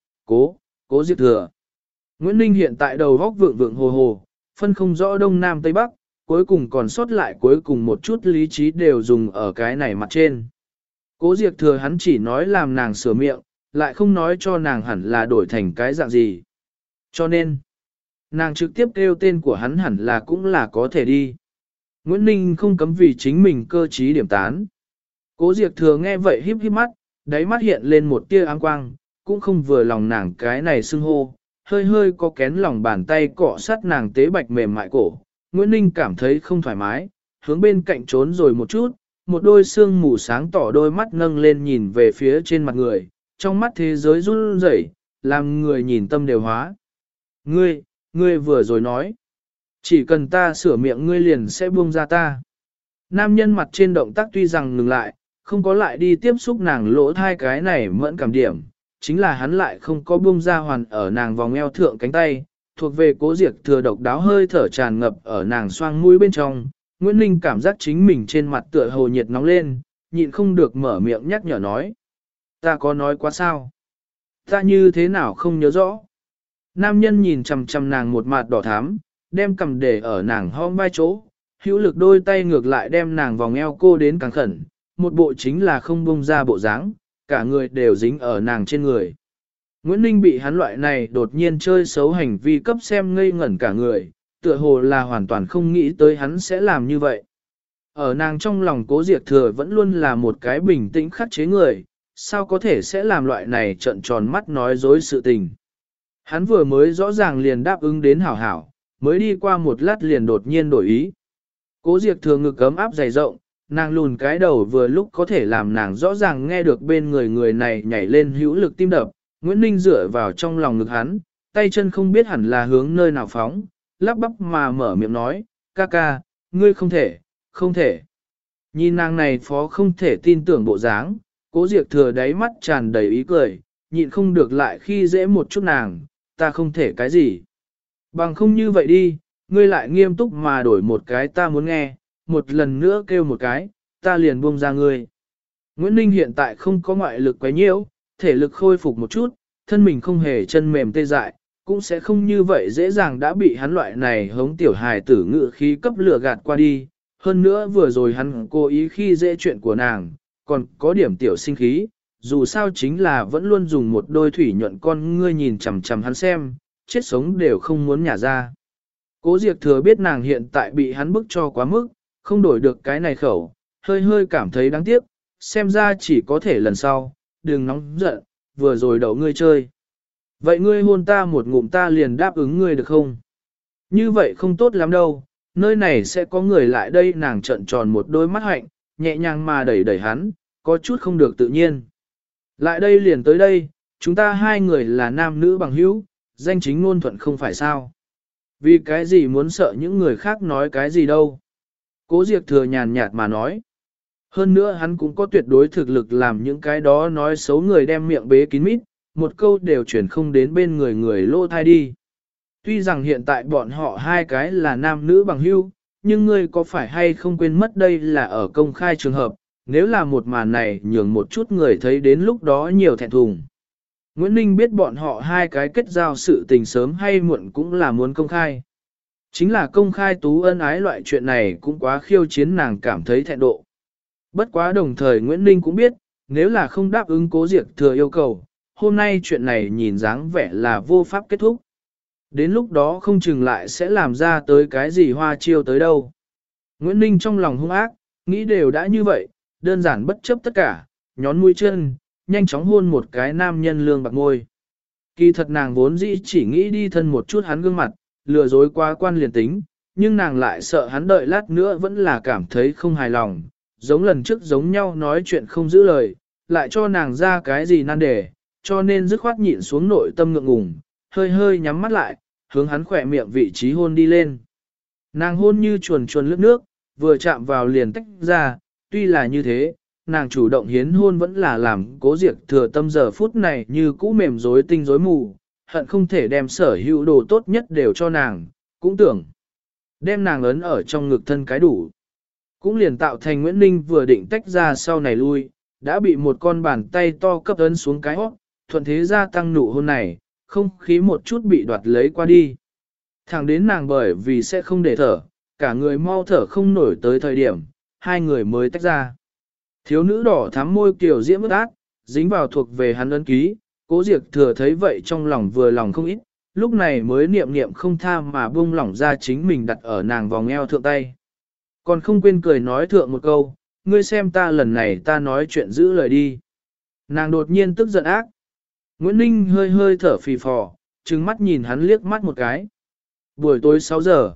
A: cố Diệp Thừa. Nguyễn Ninh hiện tại đầu góc vượng vượng hồ hồ, phân không rõ đông nam tây bắc, cuối cùng còn sót lại cuối cùng một chút lý trí đều dùng ở cái này mặt trên. Cố Diệp Thừa hắn chỉ nói làm nàng sửa miệng, lại không nói cho nàng hẳn là đổi thành cái dạng gì. Cho nên, nàng trực tiếp kêu tên của hắn hẳn là cũng là có thể đi. Nguyễn Ninh không cấm vì chính mình cơ trí điểm tán. Cố Diệp Thừa nghe vậy híp híp mắt, đáy mắt hiện lên một tia áng quang, cũng không vừa lòng nàng cái này xưng hô, hơi hơi có kén lòng bàn tay cọ sát nàng tế bạch mềm mại cổ. Nguyễn Ninh cảm thấy không thoải mái, hướng bên cạnh trốn rồi một chút, một đôi xương mù sáng tỏ đôi mắt nâng lên nhìn về phía trên mặt người, trong mắt thế giới run rẩy, làm người nhìn tâm đều hóa. Ngươi vừa rồi nói, chỉ cần ta sửa miệng ngươi liền sẽ buông ra ta. Nam nhân mặt trên động tác tuy rằng ngừng lại, không có lại đi tiếp xúc nàng lỗ thai cái này mẫn cảm điểm, chính là hắn lại không có buông ra hoàn ở nàng vòng eo thượng cánh tay, thuộc về Cố Diệp Thừa độc đáo hơi thở tràn ngập ở nàng xoang mũi bên trong. Nguyễn Ninh cảm giác chính mình trên mặt tựa hồ nhiệt nóng lên, nhịn không được mở miệng nhắc nhở nói. Ta có nói quá sao? Ta như thế nào không nhớ rõ? Nam nhân nhìn chằm chằm nàng một mặt đỏ thắm, đem cầm để ở nàng hông vai chỗ, hữu lực đôi tay ngược lại đem nàng vòng eo cô đến càng khẩn, một bộ chính là không buông ra bộ dáng, cả người đều dính ở nàng trên người. Nguyễn Ninh bị hắn loại này đột nhiên chơi xấu hành vi cấp xem ngây ngẩn cả người, tựa hồ là hoàn toàn không nghĩ tới hắn sẽ làm như vậy. Ở nàng trong lòng Cố Diệp Thừa vẫn luôn là một cái bình tĩnh khắc chế người, sao có thể sẽ làm loại này trợn tròn mắt nói dối sự tình. Hắn vừa mới rõ ràng liền đáp ứng đến hảo hảo, mới đi qua một lát liền đột nhiên đổi ý. Cố Diệp Thừa ngực ấm áp dày rộng, nàng lùn cái đầu vừa lúc có thể làm nàng rõ ràng nghe được bên người này nhảy lên hữu lực tim đập. Nguyễn Ninh dựa vào trong lòng ngực hắn, tay chân không biết hẳn là hướng nơi nào phóng, lắp bắp mà mở miệng nói, ca ca, ngươi không thể. Nhìn nàng này phó không thể tin tưởng bộ dáng, Cố Diệp Thừa đáy mắt tràn đầy ý cười, nhịn không được lại khi dễ một chút nàng, ta không thể cái gì. Bằng không như vậy đi, ngươi lại nghiêm túc mà đổi một cái ta muốn nghe, một lần nữa kêu một cái, ta liền buông ra ngươi. Nguyễn Ninh hiện tại không có ngoại lực quấy nhiễu, thể lực khôi phục một chút, thân mình không hề chân mềm tê dại, cũng sẽ không như vậy dễ dàng đã bị hắn loại này hống tiểu hài tử ngự khí cấp lửa gạt qua đi. Hơn nữa vừa rồi hắn cố ý khi dễ chuyện của nàng, còn có điểm tiểu sinh khí, dù sao chính là vẫn luôn dùng một đôi thủy nhuận con ngươi nhìn chằm chằm hắn xem, chết sống đều không muốn nhả ra. Cố Diệp Thừa biết nàng hiện tại bị hắn bức cho quá mức, không đổi được cái này khẩu, hơi hơi cảm thấy đáng tiếc, xem ra chỉ có thể lần sau, đừng nóng giận, vừa rồi đậu ngươi chơi. Vậy ngươi hôn ta một ngụm ta liền đáp ứng ngươi được không? Như vậy không tốt lắm đâu, nơi này sẽ có người lại đây. Nàng trợn tròn một đôi mắt hạnh, nhẹ nhàng mà đẩy đẩy hắn, có chút không được tự nhiên. Lại đây liền tới đây, chúng ta hai người là nam nữ bằng hữu, danh chính ngôn thuận không phải sao. Vì cái gì muốn sợ những người khác nói cái gì đâu. Cố Diệp Thừa nhàn nhạt mà nói. Hơn nữa hắn cũng có tuyệt đối thực lực làm những cái đó nói xấu người đem miệng bế kín mít, một câu đều chuyển không đến bên người lô thai đi. Tuy rằng hiện tại bọn họ hai cái là nam nữ bằng hữu, nhưng ngươi có phải hay không quên mất đây là ở công khai trường hợp, nếu là một màn này nhường một chút người thấy đến lúc đó nhiều thẹn thùng. Nguyễn Ninh biết bọn họ hai cái kết giao sự tình sớm hay muộn cũng là muốn công khai. Chính là công khai tú ân ái loại chuyện này cũng quá khiêu chiến nàng cảm thấy thẹn độ. Bất quá đồng thời Nguyễn Ninh cũng biết, nếu là không đáp ứng Cố Diệp Thừa yêu cầu, hôm nay chuyện này nhìn dáng vẻ là vô pháp kết thúc. Đến lúc đó không chừng lại sẽ làm ra tới cái gì hoa chiêu tới đâu. Nguyễn Ninh trong lòng hung ác, nghĩ đều đã như vậy, đơn giản bất chấp tất cả, nhón mũi chân, nhanh chóng hôn một cái nam nhân lương bạc ngôi. Kỳ thật nàng vốn dĩ chỉ nghĩ đi thân một chút hắn gương mặt, lừa dối quá quan liền tính, nhưng nàng lại sợ hắn đợi lát nữa vẫn là cảm thấy không hài lòng, giống lần trước giống nhau nói chuyện không giữ lời, lại cho nàng ra cái gì nan đề, cho nên dứt khoát nhịn xuống nội tâm ngượng ngùng, hơi hơi nhắm mắt lại, hướng hắn khỏe miệng vị trí hôn đi lên. Nàng hôn như chuồn chuồn lướt nước, vừa chạm vào liền tách ra, tuy là như thế, nàng chủ động hiến hôn vẫn là làm Cố Diệp Thừa tâm giờ phút này như cũ mềm rối tinh rối mù, hận không thể đem sở hữu đồ tốt nhất đều cho nàng, cũng tưởng đem nàng ấn ở trong ngực thân cái đủ. Cũng liền tạo thành Nguyễn Ninh vừa định tách ra sau này lui, đã bị một con bàn tay to cấp ấn xuống cái hót, thuận thế gia tăng nụ hôn này, không khí một chút bị đoạt lấy qua đi. Thẳng đến nàng bởi vì sẽ không để thở, cả người mau thở không nổi tới thời điểm, hai người mới tách ra. Thiếu nữ đỏ thắm môi kiểu diễm ướt át, dính vào thuộc về hắn ấn ký, Cố Diệp Thừa thấy vậy trong lòng vừa lòng không ít, lúc này mới niệm niệm không tha mà buông lỏng ra chính mình đặt ở nàng vòng eo thượng tay. Còn không quên cười nói thượng một câu, ngươi xem ta lần này ta nói chuyện giữ lời đi. Nàng đột nhiên tức giận ác. Nguyễn Ninh hơi hơi thở phì phò, trừng mắt nhìn hắn liếc mắt một cái. Buổi tối 6 giờ,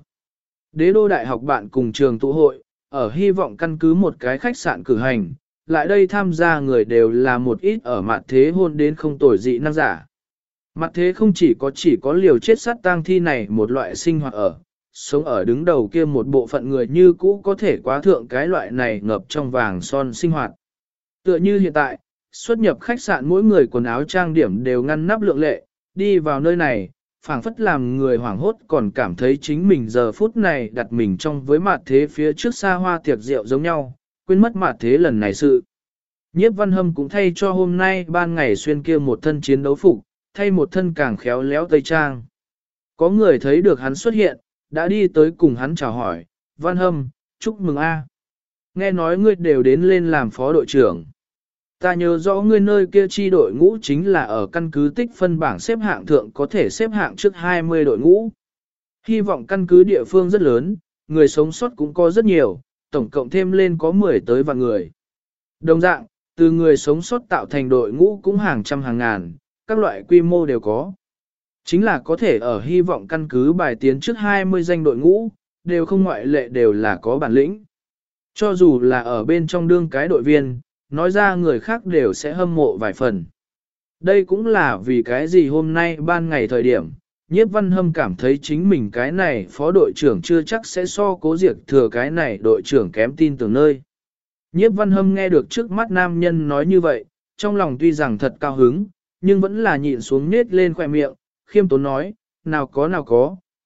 A: Đế Đô Đại học bạn cùng trường tụ hội, ở hy vọng căn cứ một cái khách sạn cử hành, lại đây tham gia người đều là một ít ở mặt thế hôn đến không tồi dị năng giả. Mặt thế không chỉ có liều chết sát tang thi này một loại sinh hoạt ở, sống ở đứng đầu kia một bộ phận người như cũ có thể quá thượng cái loại này ngập trong vàng son sinh hoạt. Tựa như hiện tại, xuất nhập khách sạn mỗi người quần áo trang điểm đều ngăn nắp lượng lệ, đi vào nơi này, phảng phất làm người hoảng hốt còn cảm thấy chính mình giờ phút này đặt mình trong với mặt thế phía trước xa hoa tiệc rượu giống nhau, quên mất mặt thế lần này sự. Nhiếp Văn Hâm cũng thay cho hôm nay ban ngày xuyên kia một thân chiến đấu phục, thay một thân càng khéo léo tây trang. Có người thấy được hắn xuất hiện, đã đi tới cùng hắn chào hỏi, Văn Hâm, chúc mừng a. Nghe nói ngươi đều đến lên làm phó đội trưởng. Ta nhớ rõ ngươi nơi kia chi đội ngũ chính là ở căn cứ tích phân bảng xếp hạng thượng có thể xếp hạng trước 20 đội ngũ. Hy vọng căn cứ địa phương rất lớn, người sống sót cũng có rất nhiều, tổng cộng thêm lên có 10 tới vạn người. Đồng dạng, từ người sống sót tạo thành đội ngũ cũng hàng trăm hàng ngàn, các loại quy mô đều có. Chính là có thể ở hy vọng căn cứ bài tiến trước 20 danh đội ngũ, đều không ngoại lệ đều là có bản lĩnh. Cho dù là ở bên trong đương cái đội viên, nói ra người khác đều sẽ hâm mộ vài phần. Đây cũng là vì cái gì hôm nay ban ngày thời điểm, Nhiếp Văn Hâm cảm thấy chính mình cái này phó đội trưởng chưa chắc sẽ so Cố Diệp Thừa cái này đội trưởng kém tin tưởng nơi. Nhiếp Văn Hâm nghe được trước mắt nam nhân nói như vậy, trong lòng tuy rằng thật cao hứng, nhưng vẫn là nhịn xuống nết lên khỏe miệng, khiêm tốn nói, nào có,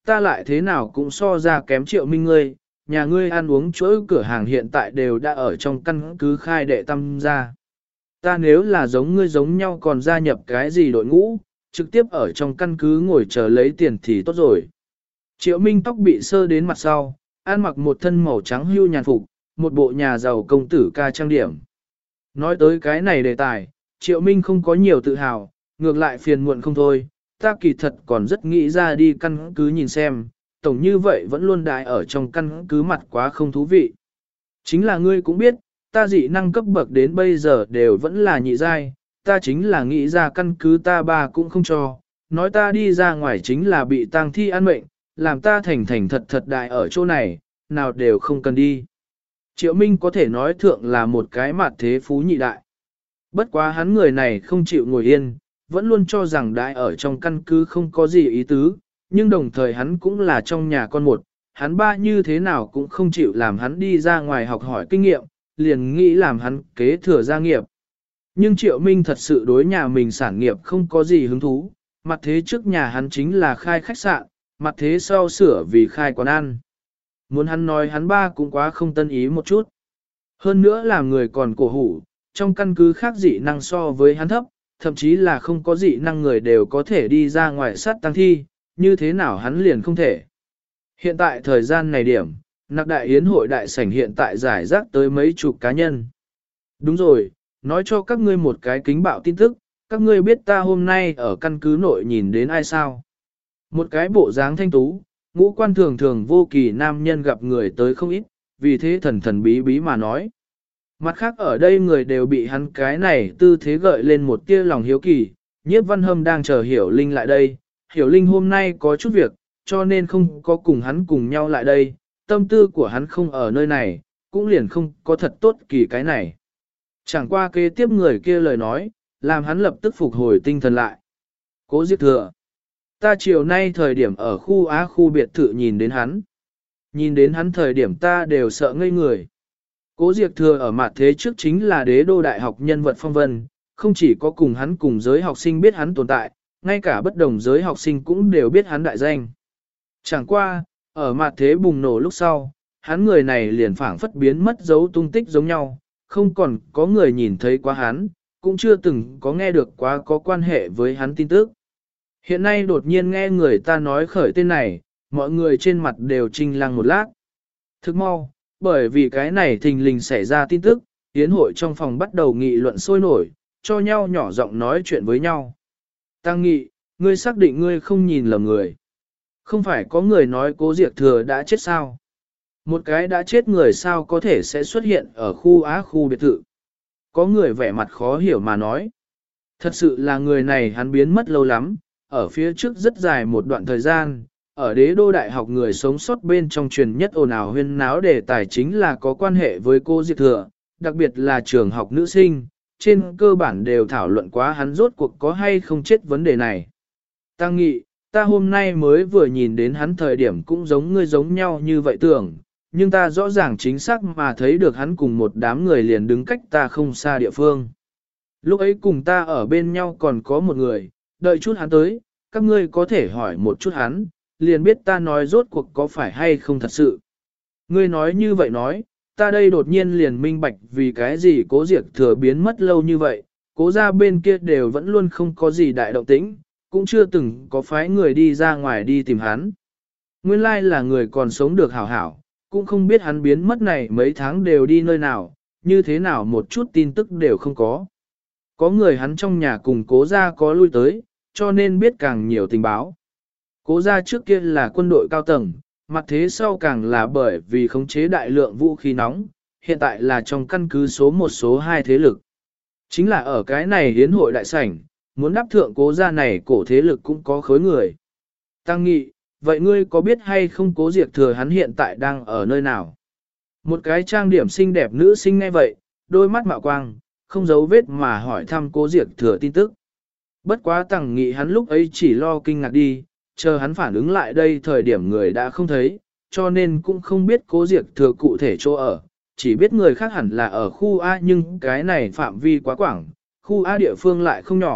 A: ta lại thế nào cũng so ra kém Triệu Minh ngươi, nhà ngươi ăn uống chuỗi cửa hàng hiện tại đều đã ở trong căn cứ khai đệ tam gia. Ta nếu là giống ngươi giống nhau còn gia nhập cái gì đội ngũ, trực tiếp ở trong căn cứ ngồi chờ lấy tiền thì tốt rồi. Triệu Minh tóc bị sơ đến mặt sau, ăn mặc một thân màu trắng hưu nhàn phục, một bộ nhà giàu công tử ca trang điểm. Nói tới cái này đề tài, Triệu Minh không có nhiều tự hào, ngược lại phiền muộn không thôi, ta kỳ thật còn rất nghĩ ra đi căn cứ nhìn xem, tổng như vậy vẫn luôn đại ở trong căn cứ mặt quá không thú vị. Chính là ngươi cũng biết, ta dị năng cấp bậc đến bây giờ đều vẫn là nhị giai, ta chính là nghĩ ra căn cứ ta ba cũng không cho, nói ta đi ra ngoài chính là bị tang thi ăn mệnh, làm ta thành thành thật thật đại ở chỗ này, nào đều không cần đi. Triệu Minh có thể nói thượng là một cái mặt thế phú nhị đại. Bất quá hắn người này không chịu ngồi yên, vẫn luôn cho rằng đại ở trong căn cứ không có gì ý tứ, nhưng đồng thời hắn cũng là trong nhà con một, hắn ba như thế nào cũng không chịu làm hắn đi ra ngoài học hỏi kinh nghiệm, liền nghĩ làm hắn kế thừa gia nghiệp. Nhưng Triệu Minh thật sự đối nhà mình sản nghiệp không có gì hứng thú, mặt thế trước nhà hắn chính là khai khách sạn, mặt thế sau sửa vì khai quán ăn. Muốn hắn nói hắn ba cũng quá không tân ý một chút. Hơn nữa làm người còn cổ hủ, trong căn cứ khác dị năng so với hắn thấp, thậm chí là không có dị năng người đều có thể đi ra ngoài sát tăng thi, như thế nào hắn liền không thể. Hiện tại thời gian này điểm, nặc đại yến hội đại sảnh hiện tại giải rác tới mấy chục cá nhân. Đúng rồi, nói cho các ngươi một cái kính bạo tin tức, các ngươi biết ta hôm nay ở căn cứ nội nhìn đến ai sao? Một cái bộ dáng thanh tú, ngũ quan thường thường vô kỳ nam nhân gặp người tới không ít, vì thế thần thần bí bí mà nói. Mặt khác ở đây người đều bị hắn cái này tư thế gợi lên một tia lòng hiếu kỳ, Nhiếp Văn Hâm đang chờ Hiểu Linh lại đây, Hiểu Linh hôm nay có chút việc, cho nên không có cùng hắn cùng nhau lại đây, tâm tư của hắn không ở nơi này, cũng liền không có thật tốt kỳ cái này. Chẳng qua kế tiếp người kia lời nói, làm hắn lập tức phục hồi tinh thần lại. Cố Diệp Thừa. Ta chiều nay thời điểm ở khu Á khu biệt thự nhìn đến hắn. Nhìn đến hắn thời điểm ta đều sợ ngây người. Cố Diệp Thừa ở mặt thế trước chính là đế đô đại học nhân vật phong vân, không chỉ có cùng hắn cùng giới học sinh biết hắn tồn tại, ngay cả bất đồng giới học sinh cũng đều biết hắn đại danh. Chẳng qua, ở mặt thế bùng nổ lúc sau, hắn người này liền phảng phất biến mất dấu tung tích giống nhau, không còn có người nhìn thấy quá hắn, cũng chưa từng có nghe được quá có quan hệ với hắn tin tức. Hiện nay đột nhiên nghe người ta nói khởi tên này, mọi người trên mặt đều trinh lăng một lát. Thức mau, bởi vì cái này thình lình xảy ra tin tức, yến hội trong phòng bắt đầu nghị luận sôi nổi, cho nhau nhỏ giọng nói chuyện với nhau. Tăng Nghị, ngươi xác định ngươi không nhìn lầm người. Không phải có người nói Cố Diệp Thừa đã chết sao? Một cái đã chết người sao có thể sẽ xuất hiện ở khu Á khu biệt thự? Có người vẻ mặt khó hiểu mà nói. Thật sự là người này hắn biến mất lâu lắm, ở phía trước rất dài một đoạn thời gian, ở đế đô đại học người sống sót bên trong truyền nhất ồn ào huyên náo đề tài chính là có quan hệ với cô Diệp Thừa, đặc biệt là trường học nữ sinh, trên cơ bản đều thảo luận quá hắn rốt cuộc có hay không chết vấn đề này. Tăng Nghị, ta hôm nay mới vừa nhìn đến hắn thời điểm cũng giống ngươi giống nhau như vậy tưởng, nhưng ta rõ ràng chính xác mà thấy được hắn cùng một đám người liền đứng cách ta không xa địa phương. Lúc ấy cùng ta ở bên nhau còn có một người, đợi chút hắn tới, các ngươi có thể hỏi một chút hắn, liền biết ta nói rốt cuộc có phải hay không thật sự. Ngươi nói như vậy nói, ta đây đột nhiên liền minh bạch vì cái gì Cố Diệp Thừa biến mất lâu như vậy, Cố gia bên kia đều vẫn luôn không có gì đại động tĩnh, cũng chưa từng có phái người đi ra ngoài đi tìm hắn. Nguyên lai là người còn sống được hảo hảo, cũng không biết hắn biến mất này mấy tháng đều đi nơi nào, như thế nào một chút tin tức đều không có. Có người hắn trong nhà cùng Cố gia có lui tới, cho nên biết càng nhiều tình báo. Cố gia trước kia là quân đội cao tầng, mặt thế sau càng là bởi vì khống chế đại lượng vũ khí nóng, hiện tại là trong căn cứ số 1 số 2 thế lực. Chính là ở cái này hiến hội đại sảnh, muốn đáp thượng Cố gia này cổ thế lực cũng có khối người. Tăng Nghị, vậy ngươi có biết hay không Cố Diệp Thừa hắn hiện tại đang ở nơi nào? Một cái trang điểm xinh đẹp nữ sinh ngay vậy, đôi mắt mạo quang, không giấu vết mà hỏi thăm Cố Diệp Thừa tin tức. Bất quá Tăng Nghị hắn lúc ấy chỉ lo kinh ngạc đi, chờ hắn phản ứng lại đây thời điểm người đã không thấy, cho nên cũng không biết Cố Diệp Thừa cụ thể chỗ ở, chỉ biết người khác hẳn là ở khu A nhưng cái này phạm vi quá quảng, khu A địa phương lại không nhỏ,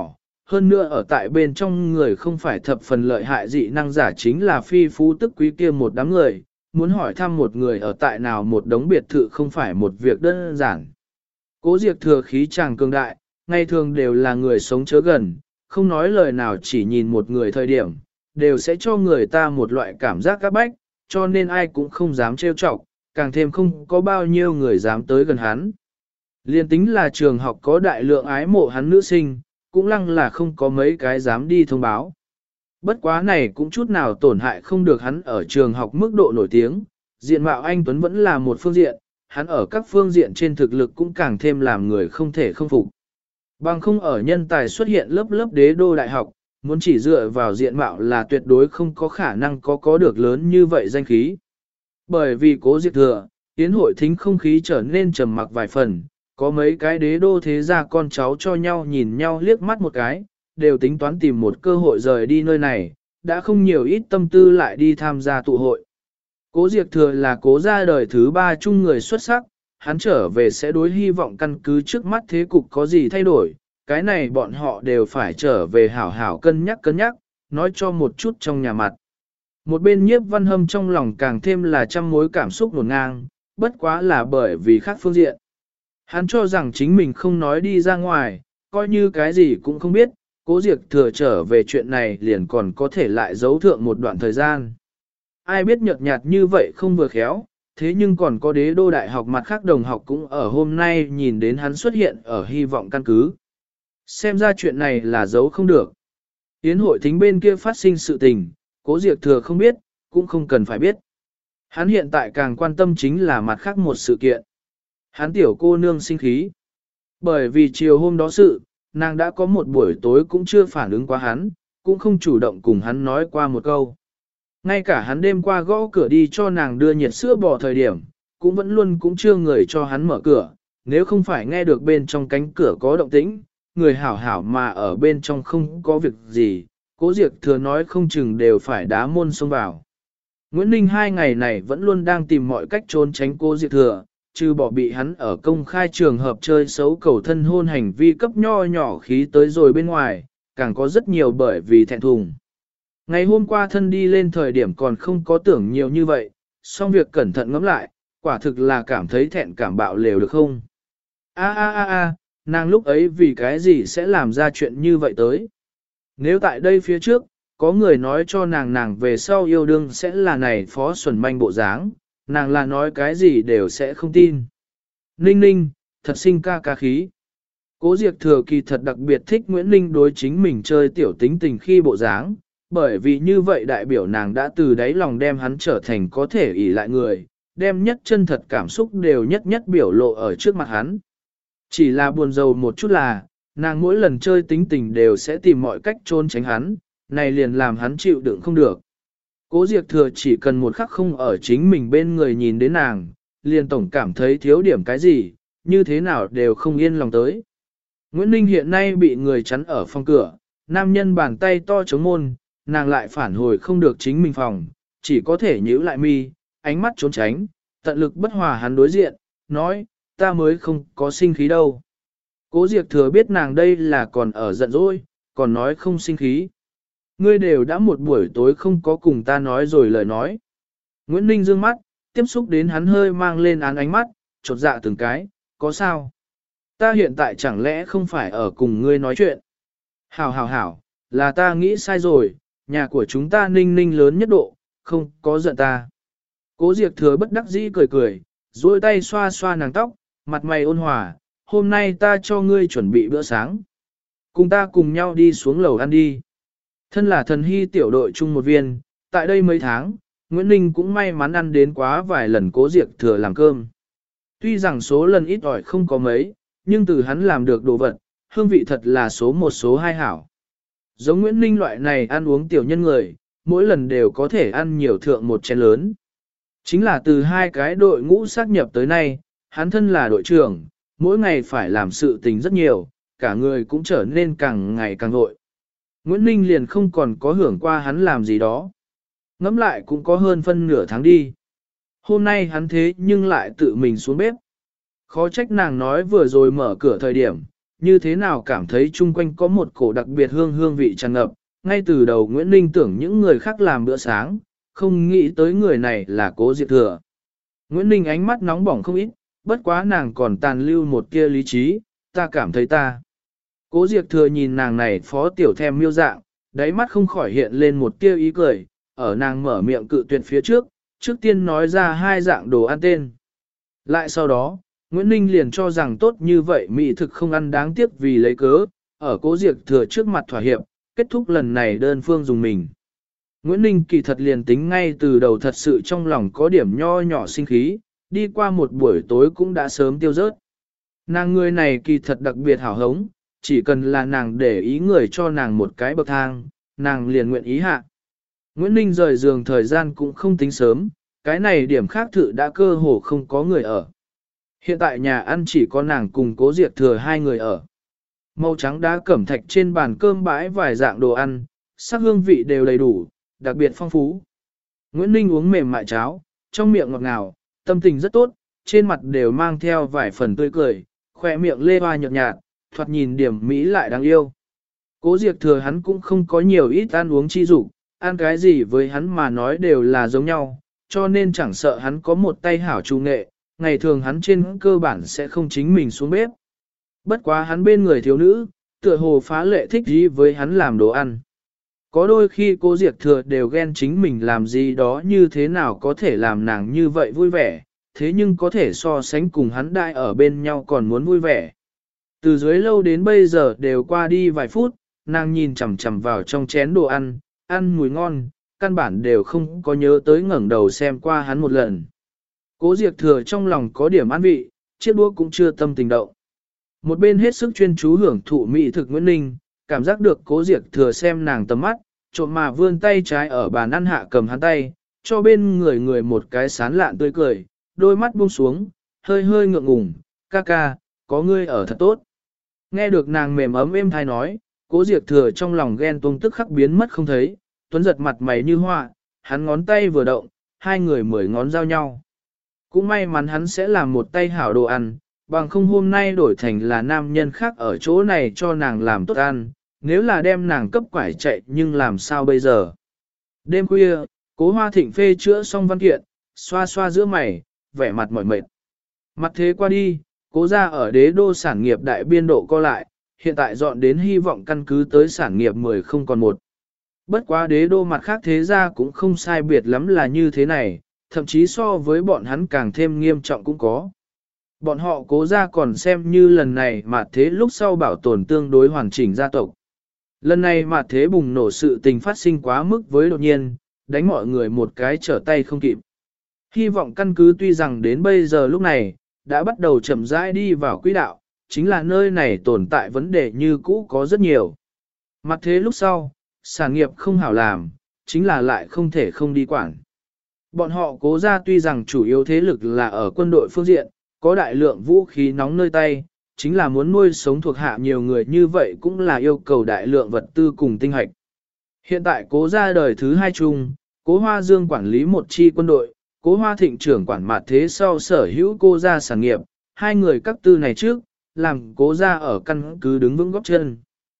A: hơn nữa ở tại bên trong người không phải thập phần lợi hại dị năng giả chính là phi phú tức quý kia một đám người, muốn hỏi thăm một người ở tại nào một đống biệt thự không phải một việc đơn giản. Cố Diệp thừa khí chàng cường đại, ngày thường đều là người sống chớ gần, không nói lời nào chỉ nhìn một người thời điểm, đều sẽ cho người ta một loại cảm giác các bách, cho nên ai cũng không dám trêu chọc, càng thêm không có bao nhiêu người dám tới gần hắn. Liên tính là trường học có đại lượng ái mộ hắn nữ sinh, cũng lăng là không có mấy cái dám đi thông báo. Bất quá này cũng chút nào tổn hại không được hắn ở trường học mức độ nổi tiếng, diện mạo anh Tuấn vẫn là một phương diện, hắn ở các phương diện trên thực lực cũng càng thêm làm người không thể không phục. Bằng không ở nhân tài xuất hiện lớp lớp đế đô đại học, muốn chỉ dựa vào diện mạo là tuyệt đối không có khả năng có được lớn như vậy danh khí. Bởi vì Cố Diệp thừa, tiến hội thính không khí trở nên trầm mặc vài phần, có mấy cái đế đô thế gia con cháu cho nhau nhìn nhau liếc mắt một cái, đều tính toán tìm một cơ hội rời đi nơi này, đã không nhiều ít tâm tư lại đi tham gia tụ hội. Cố Diệp thừa là Cố gia đời thứ 3 chung người xuất sắc, hắn trở về sẽ đối hy vọng căn cứ trước mắt thế cục có gì thay đổi, cái này bọn họ đều phải trở về hảo hảo cân nhắc, nói cho một chút trong nhà mặt. Một bên Nhiếp Văn Hâm trong lòng càng thêm là trăm mối cảm xúc nổn ngang, bất quá là bởi vì khác phương diện. Hắn cho rằng chính mình không nói đi ra ngoài, coi như cái gì cũng không biết, Cố Diệp thừa trở về chuyện này liền còn có thể lại giấu thượng một đoạn thời gian. Ai biết nhợt nhạt như vậy không vừa khéo, thế nhưng còn có đế đô đại học mặt khác đồng học cũng ở hôm nay nhìn đến hắn xuất hiện ở hy vọng căn cứ. Xem ra chuyện này là giấu không được. Yến hội thính bên kia phát sinh sự tình, Cố Diệp thừa không biết, cũng không cần phải biết. Hắn hiện tại càng quan tâm chính là mặt khác một sự kiện. Hắn tiểu cô nương sinh khí. Bởi vì chiều hôm đó sự, nàng đã có một buổi tối cũng chưa phản ứng qua hắn, cũng không chủ động cùng hắn nói qua một câu. Ngay cả hắn đêm qua gõ cửa đi cho nàng đưa nhiệt sữa bò thời điểm, cũng vẫn luôn cũng chưa người cho hắn mở cửa, nếu không phải nghe được bên trong cánh cửa có động tĩnh, người hảo hảo mà ở bên trong không có việc gì, Cố Diệp thừa nói không chừng đều phải đá môn xông vào. Nguyễn Ninh 2 ngày này vẫn luôn đang tìm mọi cách trốn tránh Cố Diệp thừa, trừ bỏ bị hắn ở công khai trường hợp chơi xấu cầu thân hôn hành vi cấp nho nhỏ khí tới rồi bên ngoài, càng có rất nhiều bởi vì thẹn thùng. Ngày hôm qua thân đi lên thời điểm còn không có tưởng nhiều như vậy, song việc cẩn thận ngẫm lại, quả thực là cảm thấy thẹn cảm bạo lều được không? Nàng lúc ấy vì cái gì sẽ làm ra chuyện như vậy tới? Nếu tại đây phía trước, có người nói cho nàng về sau yêu đương sẽ là này phó xuẩn manh bộ dáng, nàng là nói cái gì đều sẽ không tin. Ninh Ninh, thật sinh ca khí. Cố Diệp thừa kỳ thật đặc biệt thích Nguyễn Ninh đối chính mình chơi tiểu tính tình khi bộ dáng, bởi vì như vậy đại biểu nàng đã từ đáy lòng đem hắn trở thành có thể ỷ lại người, đem nhất chân thật cảm xúc đều nhất biểu lộ ở trước mặt hắn. Chỉ là buồn rầu một chút là, nàng mỗi lần chơi tính tình đều sẽ tìm mọi cách trốn tránh hắn, này liền làm hắn chịu đựng không được. Cố Diệp thừa chỉ cần một khắc không ở chính mình bên người nhìn đến nàng, liền tổng cảm thấy thiếu điểm cái gì, như thế nào đều không yên lòng tới. Nguyễn Ninh hiện nay bị người chắn ở phòng cửa, nam nhân bàn tay to chống môn, nàng lại phản hồi không được chính mình phòng, chỉ có thể nhíu lại mi, ánh mắt trốn tránh, tận lực bất hòa hắn đối diện, nói, ta mới không có sinh khí đâu. Cố Diệp thừa biết nàng đây là còn ở giận dỗi, còn nói không sinh khí. Ngươi đều đã một buổi tối không có cùng ta nói rồi lời nói. Nguyễn Ninh dương mắt, tiếp xúc đến hắn hơi mang lên án ánh mắt, chột dạ từng cái, có sao? Ta hiện tại chẳng lẽ không phải ở cùng ngươi nói chuyện? Hảo, là ta nghĩ sai rồi, nhà của chúng ta Ninh Ninh lớn nhất độ, không có giận ta. Cố Diệp thừa bất đắc dĩ cười, duỗi tay xoa xoa nàng tóc, mặt mày ôn hòa, hôm nay ta cho ngươi chuẩn bị bữa sáng. Cùng ta cùng nhau đi xuống lầu ăn đi. Thân là thần hy tiểu đội chung một viên, tại đây mấy tháng, Nguyễn Ninh cũng may mắn ăn đến quá vài lần Cố Diệp thừa làm cơm. Tuy rằng số lần ít ỏi không có mấy, nhưng từ hắn làm được đồ vật, hương vị thật là số 1 số 2 hảo. Giống Nguyễn Ninh loại này ăn uống tiểu nhân người, mỗi lần đều có thể ăn nhiều thượng một chén lớn. Chính là từ 2 cái đội ngũ xác nhập tới nay, hắn thân là đội trưởng, mỗi ngày phải làm sự tình rất nhiều, cả người cũng trở nên càng ngày càng vội. Nguyễn Ninh liền không còn có hưởng qua hắn làm gì đó. Ngẫm lại cũng có hơn phân nửa tháng đi. Hôm nay hắn thế nhưng lại tự mình xuống bếp. Khó trách nàng nói vừa rồi mở cửa thời điểm, như thế nào cảm thấy chung quanh có một cổ đặc biệt hương vị tràn ngập, ngay từ đầu Nguyễn Ninh tưởng những người khác làm bữa sáng, không nghĩ tới người này là Cố Diệp Thừa. Nguyễn Ninh ánh mắt nóng bỏng không ít, bất quá nàng còn tàn lưu một kia lý trí, ta cảm thấy ta. Cố Diệp Thừa nhìn nàng này phó tiểu thèm miêu dạng, đáy mắt không khỏi hiện lên một tia ý cười, ở nàng mở miệng cự tuyệt phía trước tiên nói ra hai dạng đồ ăn tên. Lại sau đó, Nguyễn Ninh liền cho rằng tốt như vậy mỹ thực không ăn đáng tiếc vì lấy cớ, ở Cố Diệp Thừa trước mặt thỏa hiệp, kết thúc lần này đơn phương dùng mình. Nguyễn Ninh kỳ thật liền tính ngay từ đầu thật sự trong lòng có điểm nho nhỏ sinh khí, đi qua một buổi tối cũng đã sớm tiêu rớt. Nàng người này kỳ thật đặc biệt hảo hống, chỉ cần là nàng để ý người cho nàng một cái bậc thang, nàng liền nguyện ý hạ. Nguyễn Ninh rời giường thời gian cũng không tính sớm, cái này điểm khác thự đã cơ hồ không có người ở. Hiện tại nhà ăn chỉ có nàng cùng Cố Diệp Thừa hai người ở. Màu trắng đá cẩm thạch trên bàn cơm bãi vài dạng đồ ăn, sắc hương vị đều đầy đủ, đặc biệt phong phú. Nguyễn Ninh uống mềm mại cháo, trong miệng ngọt ngào, tâm tình rất tốt, trên mặt đều mang theo vài phần tươi cười, khỏe miệng lê hoa nhợt nhạt, thoạt nhìn điểm mỹ lại đáng yêu. Cố Diệp Thừa hắn cũng không có nhiều ít ăn uống chi dục, ăn cái gì với hắn mà nói đều là giống nhau, cho nên chẳng sợ hắn có một tay hảo chủ nghệ, ngày thường hắn trên cơ bản sẽ không chính mình xuống bếp. Bất quá hắn bên người thiếu nữ, tựa hồ phá lệ thích gì với hắn làm đồ ăn. Có đôi khi Cố Diệp Thừa đều ghen chính mình làm gì đó như thế nào có thể làm nàng như vậy vui vẻ, thế nhưng có thể so sánh cùng hắn đại ở bên nhau còn muốn vui vẻ. Từ dưới lâu đến bây giờ đều qua đi vài phút, nàng nhìn chằm chằm vào trong chén đồ ăn, ăn mùi ngon, căn bản đều không có nhớ tới ngẩng đầu xem qua hắn một lần. Cố Diệp Thừa trong lòng có điểm an vị, chiếc đũa cũng chưa tâm tình động. Một bên hết sức chuyên chú hưởng thụ mỹ thực Nguyễn Ninh, cảm giác được Cố Diệp Thừa xem nàng tầm mắt, trộm mà vươn tay trái ở bàn ăn hạ cầm hắn tay, cho bên người một cái sán lạn tươi cười, đôi mắt buông xuống, hơi hơi ngượng ngùng, ca ca, có ngươi ở thật tốt. Nghe được nàng mềm ấm êm thai nói, Cố Diệp Thừa trong lòng ghen tuông tức khắc biến mất không thấy, Tuấn giật mặt mày như họa, hắn ngón tay vừa động, hai người 10 ngón giao nhau. Cũng may mắn hắn sẽ làm một tay hảo đồ ăn, bằng không hôm nay đổi thành là nam nhân khác ở chỗ này cho nàng làm tốt ăn, nếu là đem nàng cấp quải chạy nhưng làm sao bây giờ. Đêm khuya, Cố Hoa Thịnh phê chữa xong văn kiện, xoa xoa giữa mày, vẻ mặt mỏi mệt. Mặt thế qua đi, Cố gia ở đế đô sản nghiệp đại biên độ co lại, hiện tại dọn đến hy vọng căn cứ tới sản nghiệp 10 không còn một. Bất quá đế đô mặt khác thế gia cũng không sai biệt lắm là như thế này, thậm chí so với bọn hắn càng thêm nghiêm trọng cũng có. Bọn họ Cố gia còn xem như lần này mà thế lúc sau bảo tồn tương đối hoàn chỉnh gia tộc. Lần này mà thế bùng nổ sự tình phát sinh quá mức với đột nhiên, đánh mọi người một cái trở tay không kịp. Hy vọng căn cứ tuy rằng đến bây giờ lúc này, đã bắt đầu chậm rãi đi vào quỹ đạo, chính là nơi này tồn tại vấn đề như cũ có rất nhiều. Mặt thế lúc sau, sản nghiệp không hảo làm, chính là lại không thể không đi quản. Bọn họ Cố gia tuy rằng chủ yếu thế lực là ở quân đội phương diện, có đại lượng vũ khí nóng nơi tay, chính là muốn nuôi sống thuộc hạ nhiều người như vậy cũng là yêu cầu đại lượng vật tư cùng tinh hạch. Hiện tại Cố gia đời thứ hai chung, Cố Hoa Dương quản lý một chi quân đội, Cố Hoa Thịnh trưởng quản mặt thế sau sở hữu Cố gia sản nghiệp, hai người các tư này trước, làm Cố gia ở căn cứ đứng vững góp chân.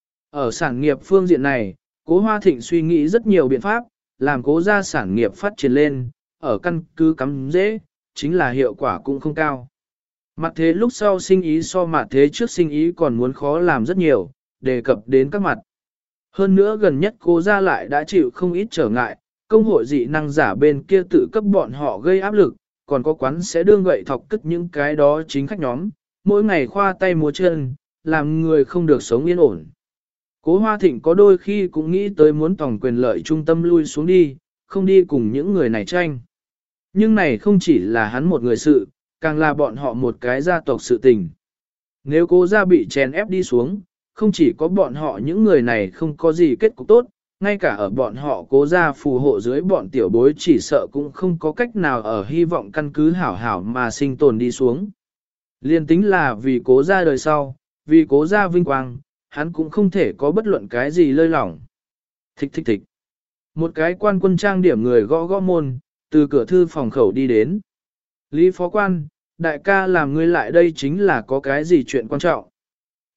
A: Ở sản nghiệp phương diện này, Cố Hoa Thịnh suy nghĩ rất nhiều biện pháp, làm Cố gia sản nghiệp phát triển lên, ở căn cứ cắm dễ, chính là hiệu quả cũng không cao. Mặt thế lúc sau sinh ý so mặt thế trước sinh ý còn muốn khó làm rất nhiều, đề cập đến các mặt. Hơn nữa gần nhất Cố gia lại đã chịu không ít trở ngại, công hội dị năng giả bên kia tự cấp bọn họ gây áp lực, còn có quán sẽ đương gậy thọc cất những cái đó chính khách nhóm, mỗi ngày khoa tay múa chân, làm người không được sống yên ổn. Cố Hoa Thịnh có đôi khi cũng nghĩ tới muốn tổng quyền lợi trung tâm lui xuống đi, không đi cùng những người này tranh. Nhưng này không chỉ là hắn một người sự, càng là bọn họ một cái gia tộc sự tình. Nếu Cố gia bị chèn ép đi xuống, không chỉ có bọn họ những người này không có gì kết cục tốt, ngay cả ở bọn họ Cố gia phù hộ dưới bọn tiểu bối chỉ sợ cũng không có cách nào ở hy vọng căn cứ hảo hảo mà sinh tồn đi xuống. Liên tính là vì Cố gia đời sau, vì Cố gia vinh quang, hắn cũng không thể có bất luận cái gì lơi lỏng. Thích thích thích. Một cái quan quân trang điểm người gõ gõ môn, từ cửa thư phòng khẩu đi đến. Lý phó quan, đại ca làm ngươi lại đây chính là có cái gì chuyện quan trọng.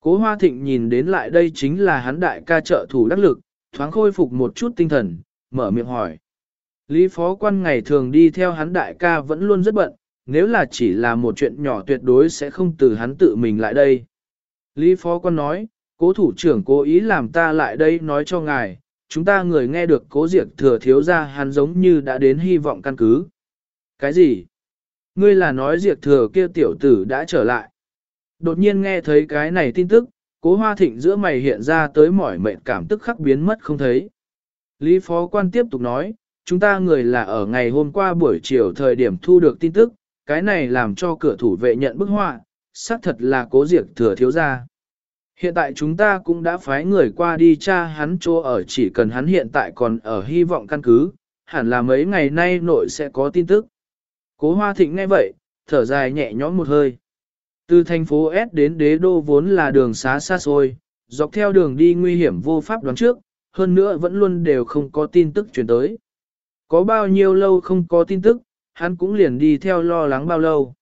A: Cố Hoa Thịnh nhìn đến lại đây chính là hắn đại ca trợ thủ đắc lực, thoáng khôi phục một chút tinh thần, mở miệng hỏi. Lý phó quan ngày thường đi theo hắn đại ca vẫn luôn rất bận, nếu là chỉ là một chuyện nhỏ tuyệt đối sẽ không từ hắn tự mình lại đây. Lý phó quan nói, cố thủ trưởng cố ý làm ta lại đây nói cho ngài, chúng ta người nghe được cố diệt thừa thiếu ra hắn giống như đã đến hy vọng căn cứ. Cái gì? Ngươi là nói diệt thừa kia tiểu tử đã trở lại. Đột nhiên nghe thấy cái này tin tức, cố Hoa Thịnh giữa mày hiện ra tới mỏi mệt cảm tức khắc biến mất không thấy. Lý phó quan tiếp tục nói, chúng ta người là ở ngày hôm qua buổi chiều thời điểm thu được tin tức, cái này làm cho cửa thủ vệ nhận bức họa, xác thật là cố diệt thừa thiếu gia. Hiện tại chúng ta cũng đã phái người qua đi tra hắn chỗ ở, chỉ cần hắn hiện tại còn ở hy vọng căn cứ, hẳn là mấy ngày nay nội sẽ có tin tức. Cố Hoa Thịnh nghe vậy, thở dài nhẹ nhõm một hơi. Từ thành phố S đến đế đô vốn là đường xá xa xôi, dọc theo đường đi nguy hiểm vô pháp đoán trước, hơn nữa vẫn luôn đều không có tin tức truyền tới. Có bao nhiêu lâu không có tin tức, hắn cũng liền đi theo lo lắng bao lâu.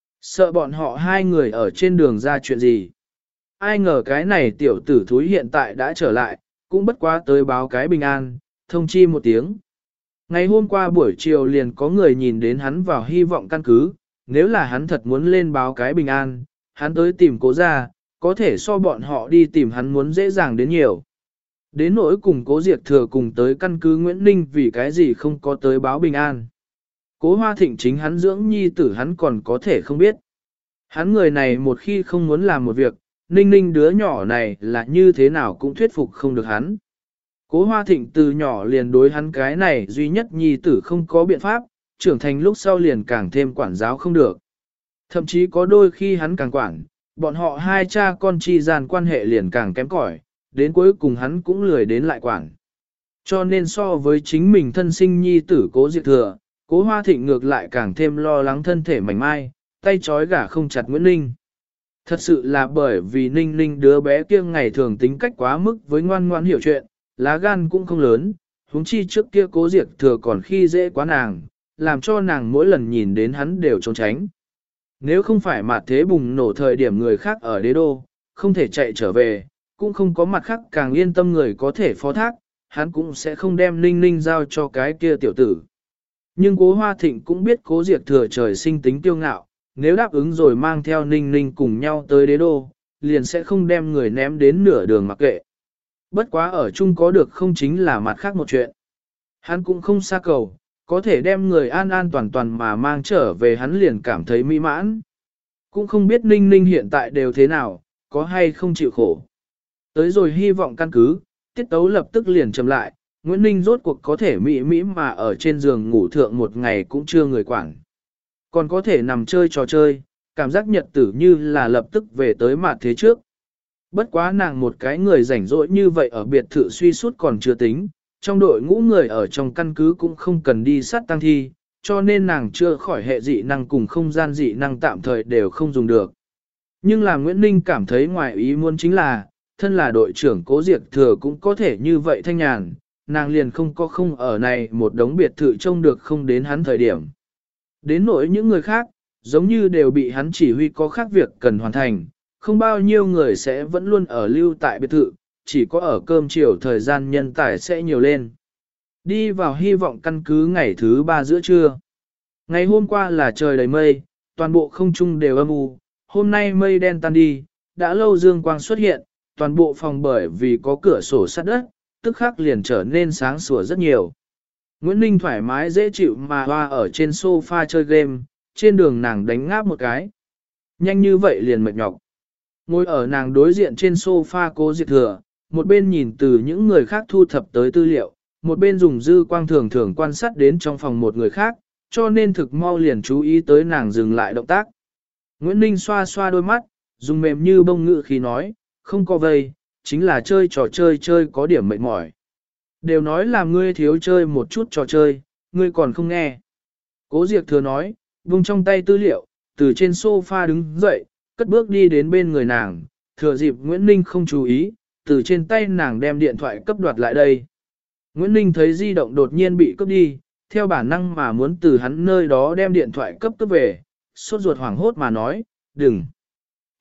A: Sợ bọn họ hai người ở trên đường ra chuyện gì. Ai ngờ cái này tiểu tử thúi hiện tại đã trở lại, cũng bất quá tới báo cái bình an, thông chi một tiếng. Ngày hôm qua buổi chiều liền có người nhìn đến hắn vào hy vọng căn cứ, nếu là hắn thật muốn lên báo cái bình an, hắn tới tìm cố ra, có thể so bọn họ đi tìm hắn muốn dễ dàng đến nhiều. Đến nỗi cùng cố diệt thừa cùng tới căn cứ Nguyễn Ninh vì cái gì không có tới báo bình an. Cố Hoa Thịnh chính hắn dưỡng nhi tử hắn còn có thể không biết. Hắn người này một khi không muốn làm một việc, Ninh Ninh đứa nhỏ này là như thế nào cũng thuyết phục không được hắn. Cố Hoa Thịnh từ nhỏ liền đối hắn cái này duy nhất nhi tử không có biện pháp, trưởng thành lúc sau liền càng thêm quản giáo không được. Thậm chí có đôi khi hắn càng quản, bọn họ hai cha con chi gian quan hệ liền càng kém cỏi, đến cuối cùng hắn cũng lười đến lại quản. Cho nên so với chính mình thân sinh nhi tử Cố Diệt Thừa, Cố Hoa Thịnh ngược lại càng thêm lo lắng thân thể mảnh mai, tay trói gà không chặt Nguyễn Ninh. Thật sự là bởi vì Ninh Ninh đứa bé kia ngày thường tính cách quá mức với ngoan ngoan hiểu chuyện, lá gan cũng không lớn, huống chi trước kia Cố Diệt Thừa còn khi dễ quá nàng, làm cho nàng mỗi lần nhìn đến hắn đều trốn tránh. Nếu không phải mặt thế bùng nổ thời điểm người khác ở đế đô, không thể chạy trở về, cũng không có mặt khác càng yên tâm người có thể phó thác, hắn cũng sẽ không đem Ninh Ninh giao cho cái kia tiểu tử. Nhưng Cố Hoa Thịnh cũng biết Cố Diệt Thừa trời sinh tính kiêu ngạo, nếu đáp ứng rồi mang theo Ninh Ninh cùng nhau tới đế đô, liền sẽ không đem người ném đến nửa đường mặc kệ. Bất quá ở chung có được không chính là mặt khác một chuyện. Hắn cũng không xa cầu, có thể đem người an an toàn toàn mà mang trở về hắn liền cảm thấy mỹ mãn. Cũng không biết Ninh Ninh hiện tại đều thế nào, có hay không chịu khổ. Tới rồi hy vọng căn cứ, tiết tấu lập tức liền chậm lại, Nguyễn Ninh rốt cuộc có thể mỹ mỹ mà ở trên giường ngủ thượng một ngày cũng chưa người quản. Còn có thể nằm chơi trò chơi, cảm giác nhật tử như là lập tức về tới mặt thế trước. Bất quá nàng một cái người rảnh rỗi như vậy ở biệt thự suy sút còn chưa tính, trong đội ngũ người ở trong căn cứ cũng không cần đi sát tăng thi, cho nên nàng chưa khỏi hệ dị năng cùng không gian dị năng tạm thời đều không dùng được. Nhưng là Nguyễn Ninh cảm thấy ngoài ý muốn chính là, thân là đội trưởng Cố Diệt Thừa cũng có thể như vậy thanh nhàn, nàng liền không ở này một đống biệt thự trông được không đến hắn thời điểm. Đến nỗi những người khác, giống như đều bị hắn chỉ huy có khác việc cần hoàn thành, không bao nhiêu người sẽ vẫn luôn ở lưu tại biệt thự, chỉ có ở cơm chiều thời gian nhân tài sẽ nhiều lên. Đi vào hy vọng căn cứ ngày thứ 3 giữa trưa. Ngày hôm qua là trời đầy mây, toàn bộ không trung đều âm u, hôm nay mây đen tan đi, đã lâu dương quang xuất hiện, toàn bộ phòng bởi vì có cửa sổ sắt đất, tức khắc liền trở nên sáng sủa rất nhiều. Nguyễn Ninh thoải mái dễ chịu mà hoa ở trên sofa chơi game, trên đường nàng đánh ngáp một cái. Nhanh như vậy liền mệt nhọc. Ngồi ở nàng đối diện trên sofa Cố Diệt Thừa, một bên nhìn từ những người khác thu thập tới tư liệu, một bên dùng dư quang thường thường quan sát đến trong phòng một người khác, cho nên thực mau liền chú ý tới nàng dừng lại động tác. Nguyễn Ninh xoa xoa đôi mắt, dùng mềm như bông ngự khí nói, không có vây, chính là chơi trò chơi có điểm mệt mỏi. Đều nói là ngươi thiếu chơi một chút trò chơi, ngươi còn không nghe. Cố Diệt Thừa nói, vung trong tay tư liệu, từ trên sofa đứng dậy, cất bước đi đến bên người nàng, thừa dịp Nguyễn Ninh không chú ý, từ trên tay nàng đem điện thoại cấp đoạt lại đây. Nguyễn Ninh thấy di động đột nhiên bị cướp đi, theo bản năng mà muốn từ hắn nơi đó đem điện thoại cấp về, sốt ruột hoảng hốt mà nói, đừng.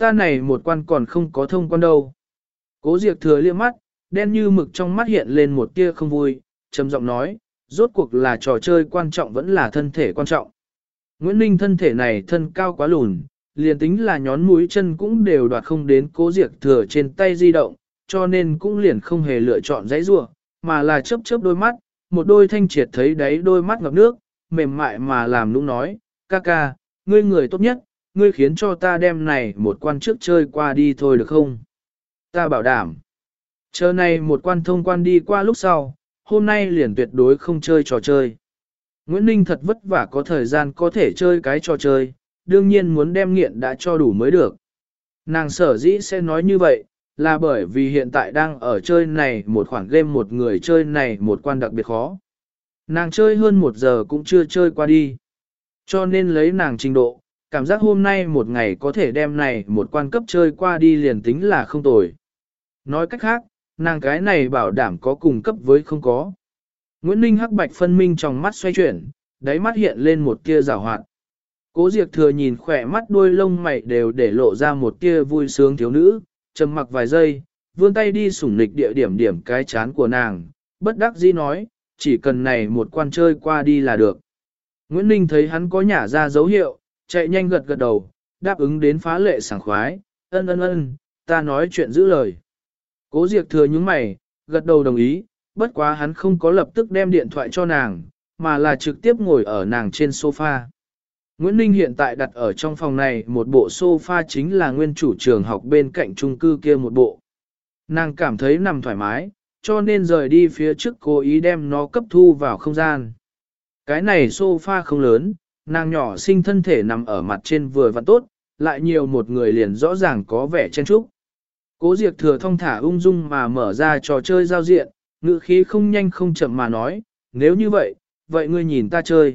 A: Ta này một quan còn không có thông quan đâu. Cố Diệp Thừa liếc mắt, đen như mực trong mắt hiện lên một tia không vui, trầm giọng nói, rốt cuộc là trò chơi quan trọng vẫn là thân thể quan trọng. Nguyễn Ninh thân thể này thân cao quá lùn, liền tính là nhón mũi chân cũng đều đoạt không đến Cố Diệp Thừa trên tay di động, cho nên cũng liền không hề lựa chọn dãy rua, mà là chớp chớp đôi mắt, một đôi thanh triệt thấy đáy đôi mắt ngập nước, mềm mại mà làm nũng nói, ca ca, ngươi người tốt nhất, ngươi khiến cho ta đem này một quan trước chơi qua đi thôi được không? Ta bảo đảm. Chờ này một quan thông quan đi qua lúc sau, hôm nay liền tuyệt đối không chơi trò chơi. Nguyễn Ninh thật vất vả có thời gian có thể chơi cái trò chơi, đương nhiên muốn đem nghiện đã cho đủ mới được. Nàng sở dĩ sẽ nói như vậy, là bởi vì hiện tại đang ở chơi này một khoản game một người chơi này một quan đặc biệt khó. Nàng chơi hơn 1 giờ cũng chưa chơi qua đi. Cho nên lấy nàng trình độ, cảm giác hôm nay một ngày có thể đem này một quan cấp chơi qua đi liền tính là không tồi. Nói cách khác, nàng cái này bảo đảm có cùng cấp với không có. Nguyễn Ninh hắc bạch phân minh trong mắt xoay chuyển, đáy mắt hiện lên một tia rào hoạt. Cố Diệp Thừa nhìn khỏe mắt đuôi lông mày đều để lộ ra một tia vui sướng thiếu nữ, trầm mặc vài giây, vươn tay đi sủng nịch địa điểm điểm cái chán của nàng, bất đắc dĩ nói, chỉ cần này một quan chơi qua đi là được. Nguyễn Ninh thấy hắn có nhả ra dấu hiệu, chạy nhanh gật gật đầu, đáp ứng đến phá lệ sảng khoái, ân, ta nói chuyện giữ lời. Cố Diệp Thừa nhướng mày, gật đầu đồng ý, bất quá hắn không có lập tức đem điện thoại cho nàng, mà là trực tiếp ngồi ở nàng trên sofa. Nguyễn Ninh hiện tại đặt ở trong phòng này một bộ sofa chính là nguyên chủ trường học bên cạnh chung cư kia một bộ. Nàng cảm thấy nằm thoải mái, cho nên rời đi phía trước cố ý đem nó cấp thu vào không gian. Cái này sofa không lớn, nàng nhỏ sinh thân thể nằm ở mặt trên vừa vặn tốt, lại nhiều một người liền rõ ràng có vẻ chen chúc. Cố Diệp Thừa thong thả ung dung mà mở ra trò chơi giao diện, ngữ khí không nhanh không chậm mà nói, nếu như vậy, vậy ngươi nhìn ta chơi.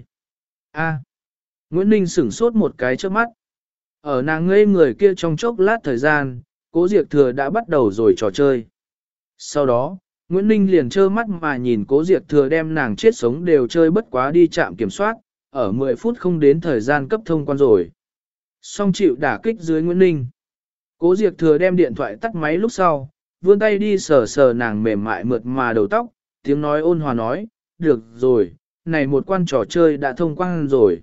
A: A. Nguyễn Ninh sửng sốt một cái trước mắt. Ở nàng ngây người kia trong chốc lát thời gian, Cố Diệp Thừa đã bắt đầu rồi trò chơi. Sau đó, Nguyễn Ninh liền trơ mắt mà nhìn Cố Diệp Thừa đem nàng chết sống đều chơi bất quá đi trạm kiểm soát, ở 10 phút không đến thời gian cấp thông quan rồi. Song chịu đả kích dưới Nguyễn Ninh. Cố Diệp Thừa đem điện thoại tắt máy lúc sau, vươn tay đi sờ sờ nàng mềm mại mượt mà đầu tóc, tiếng nói ôn hòa nói, được rồi, này một quan trò chơi đã thông quan rồi.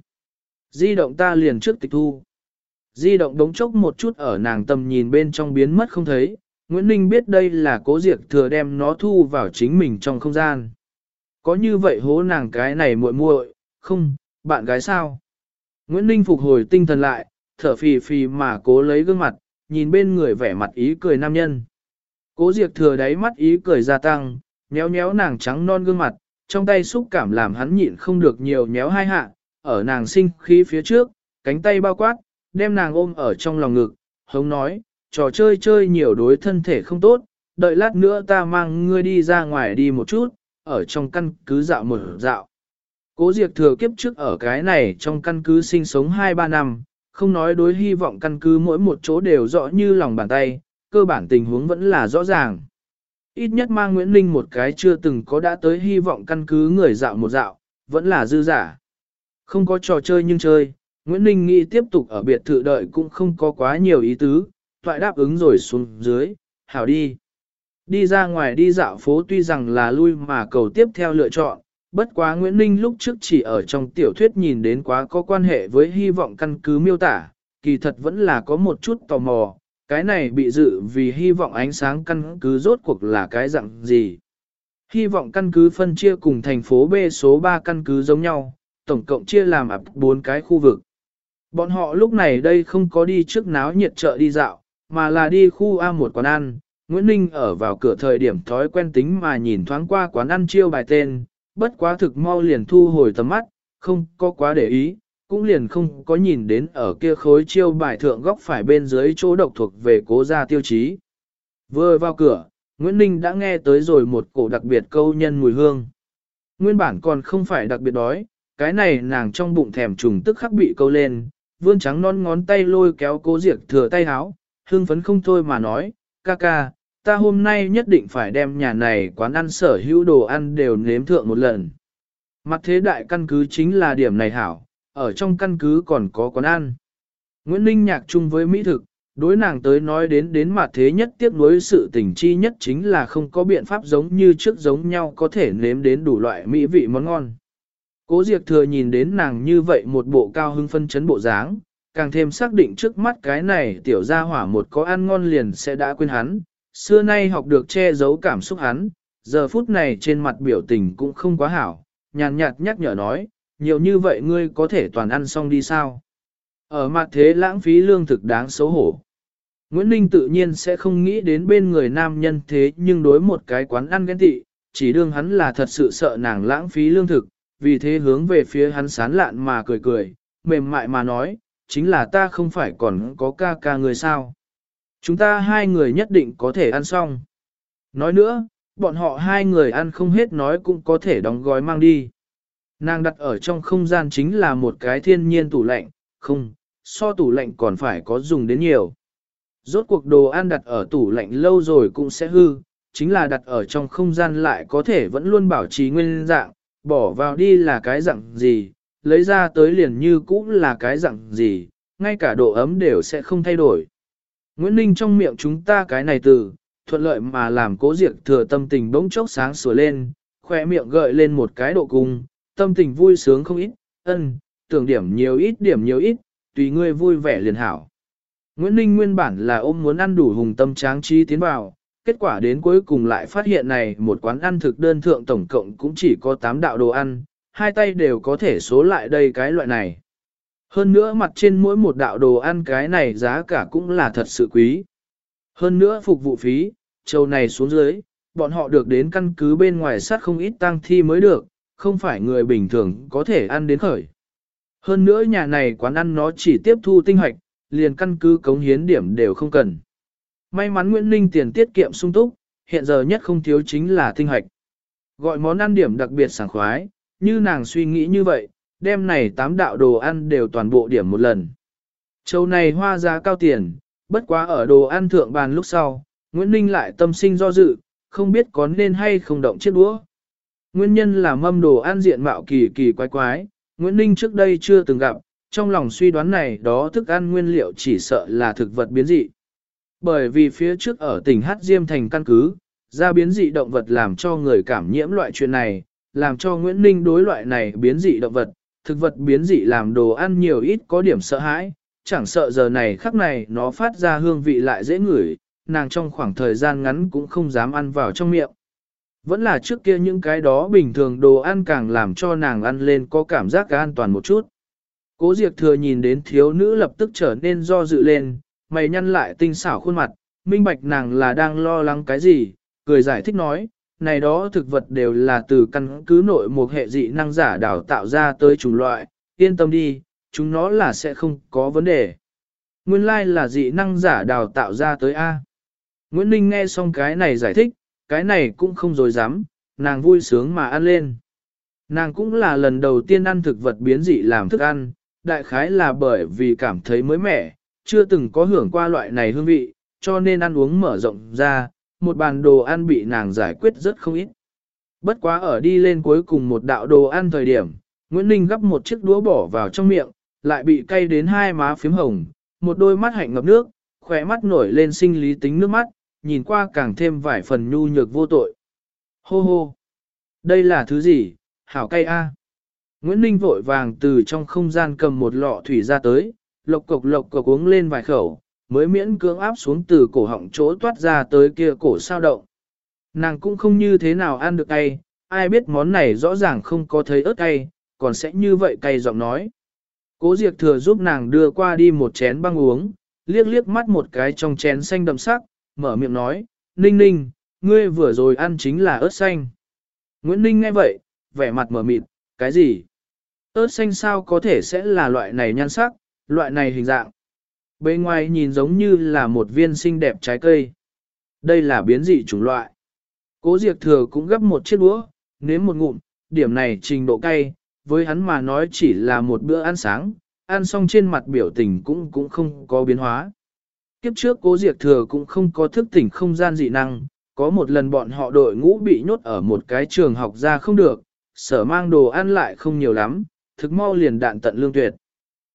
A: Di động ta liền trước tịch thu. Di động đống chốc một chút ở nàng tầm nhìn bên trong biến mất không thấy, Nguyễn Ninh biết đây là Cố Diệp Thừa đem nó thu vào chính mình trong không gian. Có như vậy hố nàng cái này muội muội, không, bạn gái sao? Nguyễn Ninh phục hồi tinh thần lại, thở phì phì mà cố lấy gương mặt, nhìn bên người vẻ mặt ý cười nam nhân. Cố Diệp Thừa đáy mắt ý cười gia tăng, nhéo nhéo nàng trắng non gương mặt, trong tay xúc cảm làm hắn nhịn không được nhiều nhéo hai hạ, ở nàng sinh khí phía trước, cánh tay bao quát, đem nàng ôm ở trong lòng ngực, hống nói, trò chơi chơi nhiều đối thân thể không tốt, đợi lát nữa ta mang ngươi đi ra ngoài đi một chút, ở trong căn cứ dạo một dạo. Cố Diệp Thừa kiếp trước ở cái này trong căn cứ sinh sống 2-3 năm, không nói đối hy vọng căn cứ mỗi một chỗ đều rõ như lòng bàn tay, cơ bản tình huống vẫn là rõ ràng. Ít nhất mang Nguyễn Linh một cái chưa từng có đã tới hy vọng căn cứ người dạo một dạo, vẫn là dư giả. Không có trò chơi nhưng chơi, Nguyễn Linh nghĩ tiếp tục ở biệt thự đợi cũng không có quá nhiều ý tứ, toại đáp ứng rồi xuống dưới, hảo đi. Đi ra ngoài đi dạo phố tuy rằng là lui mà cầu tiếp theo lựa chọn, bất quá Nguyễn Ninh lúc trước chỉ ở trong tiểu thuyết nhìn đến quá có quan hệ với hy vọng căn cứ miêu tả, kỳ thật vẫn là có một chút tò mò, cái này bị dự vì hy vọng ánh sáng căn cứ rốt cuộc là cái dạng gì. Hy vọng căn cứ phân chia cùng thành phố B số 3 căn cứ giống nhau, tổng cộng chia làm 4 cái khu vực. Bọn họ lúc này đây không có đi trước náo nhiệt chợ đi dạo, mà là đi khu A1 quán ăn. Nguyễn Ninh ở vào cửa thời điểm thói quen tính mà nhìn thoáng qua quán ăn chiêu bài tên, bất quá thực mau liền thu hồi tầm mắt, không có quá để ý, cũng liền không có nhìn đến ở kia khối chiêu bài thượng góc phải bên dưới chỗ độc thuộc về Cố gia tiêu chí. Vừa vào cửa, Nguyễn Ninh đã nghe tới rồi một cổ đặc biệt câu nhân mùi hương. Nguyên bản còn không phải đặc biệt đói, cái này nàng trong bụng thèm trùng tức khắc bị câu lên, vươn trắng non ngón tay lôi kéo Cố Diệp Thừa tay háo, hương phấn không thôi mà nói, ca ca, ta hôm nay nhất định phải đem nhà này quán ăn sở hữu đồ ăn đều nếm thượng một lần. Mặt thế đại căn cứ chính là điểm này hảo, ở trong căn cứ còn có quán ăn. Nguyễn Ninh nhạc chung với mỹ thực, đối nàng tới nói đến mặt thế nhất tiếc nuối sự tình chi nhất chính là không có biện pháp giống như trước giống nhau có thể nếm đến đủ loại mỹ vị món ngon. Cố Diệp Thừa nhìn đến nàng như vậy một bộ cao hưng phân chấn bộ dáng, càng thêm xác định trước mắt cái này tiểu gia hỏa một có ăn ngon liền sẽ đã quên hắn, xưa nay học được che giấu cảm xúc hắn, giờ phút này trên mặt biểu tình cũng không quá hảo, nhàn nhạt nhắc nhở nói, nhiều như vậy ngươi có thể toàn ăn xong đi sao? Ở mặt thế lãng phí lương thực đáng xấu hổ. Nguyễn Ninh tự nhiên sẽ không nghĩ đến bên người nam nhân thế nhưng đối một cái quán ăn ghen tị, chỉ đương hắn là thật sự sợ nàng lãng phí lương thực, vì thế hướng về phía hắn sán lạn mà cười cười, mềm mại mà nói, chính là ta không phải còn có ca ca người sao. Chúng ta hai người nhất định có thể ăn xong. Nói nữa, bọn họ hai người ăn không hết nói cũng có thể đóng gói mang đi. Nàng đặt ở trong không gian chính là một cái thiên nhiên tủ lạnh, không, so tủ lạnh còn phải có dùng đến nhiều. Rốt cuộc đồ ăn đặt ở tủ lạnh lâu rồi cũng sẽ hư, chính là đặt ở trong không gian lại có thể vẫn luôn bảo trì nguyên dạng, bỏ vào đi là cái dạng gì, lấy ra tới liền như cũ là cái dạng gì, ngay cả độ ấm đều sẽ không thay đổi. Nguyễn Ninh trong miệng chúng ta cái này từ, thuận lợi mà làm Cố Diệp Thừa tâm tình bỗng chốc sáng sủa lên, khoe miệng gợi lên một cái độ cung, tâm tình vui sướng không ít, tưởng điểm nhiều ít, tùy ngươi vui vẻ liền hảo. Nguyễn Ninh nguyên bản là ôm muốn ăn đủ hùng tâm tráng trí tiến vào, kết quả đến cuối cùng lại phát hiện này một quán ăn thực đơn thượng tổng cộng cũng chỉ có 8 đạo đồ ăn, hai tay đều có thể số lại đây cái loại này. Hơn nữa mặt trên mỗi một đạo đồ ăn cái này giá cả cũng là thật sự quý. Hơn nữa phục vụ phí, châu này xuống dưới, bọn họ được đến căn cứ bên ngoài sát không ít tang thi mới được, không phải người bình thường có thể ăn đến khởi. Hơn nữa nhà này quán ăn nó chỉ tiếp thu tinh hoạch, liền căn cứ cống hiến điểm đều không cần. May mắn Nguyễn Ninh tiền tiết kiệm sung túc, hiện giờ nhất không thiếu chính là tinh hoạch. Gọi món ăn điểm đặc biệt sảng khoái, như nàng suy nghĩ như vậy, đêm này 8 đạo đồ ăn đều toàn bộ điểm một lần. Châu này hoa giá cao tiền, bất quá ở đồ ăn thượng bàn lúc sau, Nguyễn Ninh lại tâm sinh do dự, không biết có nên hay không động chiếc đũa. Nguyên nhân là mâm đồ ăn diện mạo kỳ kỳ quái quái, Nguyễn Ninh trước đây chưa từng gặp, trong lòng suy đoán này đó thức ăn nguyên liệu chỉ sợ là thực vật biến dị. Bởi vì phía trước ở tỉnh Hát Diêm thành căn cứ, ra biến dị động vật làm cho người cảm nhiễm loại chuyện này, làm cho Nguyễn Ninh đối loại này biến dị động vật, thực vật biến dị làm đồ ăn nhiều ít có điểm sợ hãi, chẳng sợ giờ này khắc này nó phát ra hương vị lại dễ ngửi, nàng trong khoảng thời gian ngắn cũng không dám ăn vào trong miệng. Vẫn là trước kia những cái đó bình thường đồ ăn càng làm cho nàng ăn lên có cảm giác an toàn một chút. Cố Diệp Thừa nhìn đến thiếu nữ lập tức trở nên do dự lên, mày nhăn lại tinh xảo khuôn mặt, minh bạch nàng là đang lo lắng cái gì, cười giải thích nói, này đó thực vật đều là từ căn cứ nội một hệ dị năng giả đào tạo ra tới chủng loại, yên tâm đi, chúng nó là sẽ không có vấn đề. Nguyên lai là dị năng giả đào tạo ra tới A. Nguyễn Ninh nghe xong cái này giải thích, cái này cũng không dối dám, nàng vui sướng mà ăn lên. Nàng cũng là lần đầu tiên ăn thực vật biến dị làm thức ăn, đại khái là bởi vì cảm thấy mới mẻ, chưa từng có hưởng qua loại này hương vị, cho nên ăn uống mở rộng ra, một bàn đồ ăn bị nàng giải quyết rất không ít. Bất quá ở đi lên cuối cùng một đạo đồ ăn thời điểm, Nguyễn Ninh gắp một chiếc đũa bỏ vào trong miệng, lại bị cay đến hai má phím hồng, một đôi mắt hạnh ngập nước, khỏe mắt nổi lên sinh lý tính nước mắt, nhìn qua càng thêm vài phần nhu nhược vô tội. Hô hô! Đây là thứ gì? Hảo cay a! Nguyễn Ninh vội vàng từ trong không gian cầm một lọ thủy ra tới, lộc cộc uống lên vài khẩu, mới miễn cưỡng áp xuống từ cổ họng chỗ toát ra tới kia cổ sao động. Nàng cũng không như thế nào ăn được cay, ai biết món này rõ ràng không có thấy ớt cay, còn sẽ như vậy cay giọng nói. Cố Diệp Thừa giúp nàng đưa qua đi một chén băng uống, liếc liếc mắt một cái trong chén xanh đậm sắc, mở miệng nói, Ninh Ninh, ngươi vừa rồi ăn chính là ớt xanh. Nguyễn Ninh nghe vậy, vẻ mặt mở mịt, cái gì? Ớt xanh sao có thể sẽ là loại này nhan sắc, loại này hình dạng? Bên ngoài nhìn giống như là một viên xinh đẹp trái cây. Đây là biến dị chủng loại. Cố Diệp Thừa cũng gấp một chiếc đũa, nếm một ngụm, điểm này trình độ cay, với hắn mà nói chỉ là một bữa ăn sáng, ăn xong trên mặt biểu tình cũng không có biến hóa. Kiếp trước Cố Diệp Thừa cũng không có thức tỉnh không gian dị năng, có một lần bọn họ đội ngũ bị nhốt ở một cái trường học ra không được, sở mang đồ ăn lại không nhiều lắm, thực mau liền đạn tận lương tuyệt.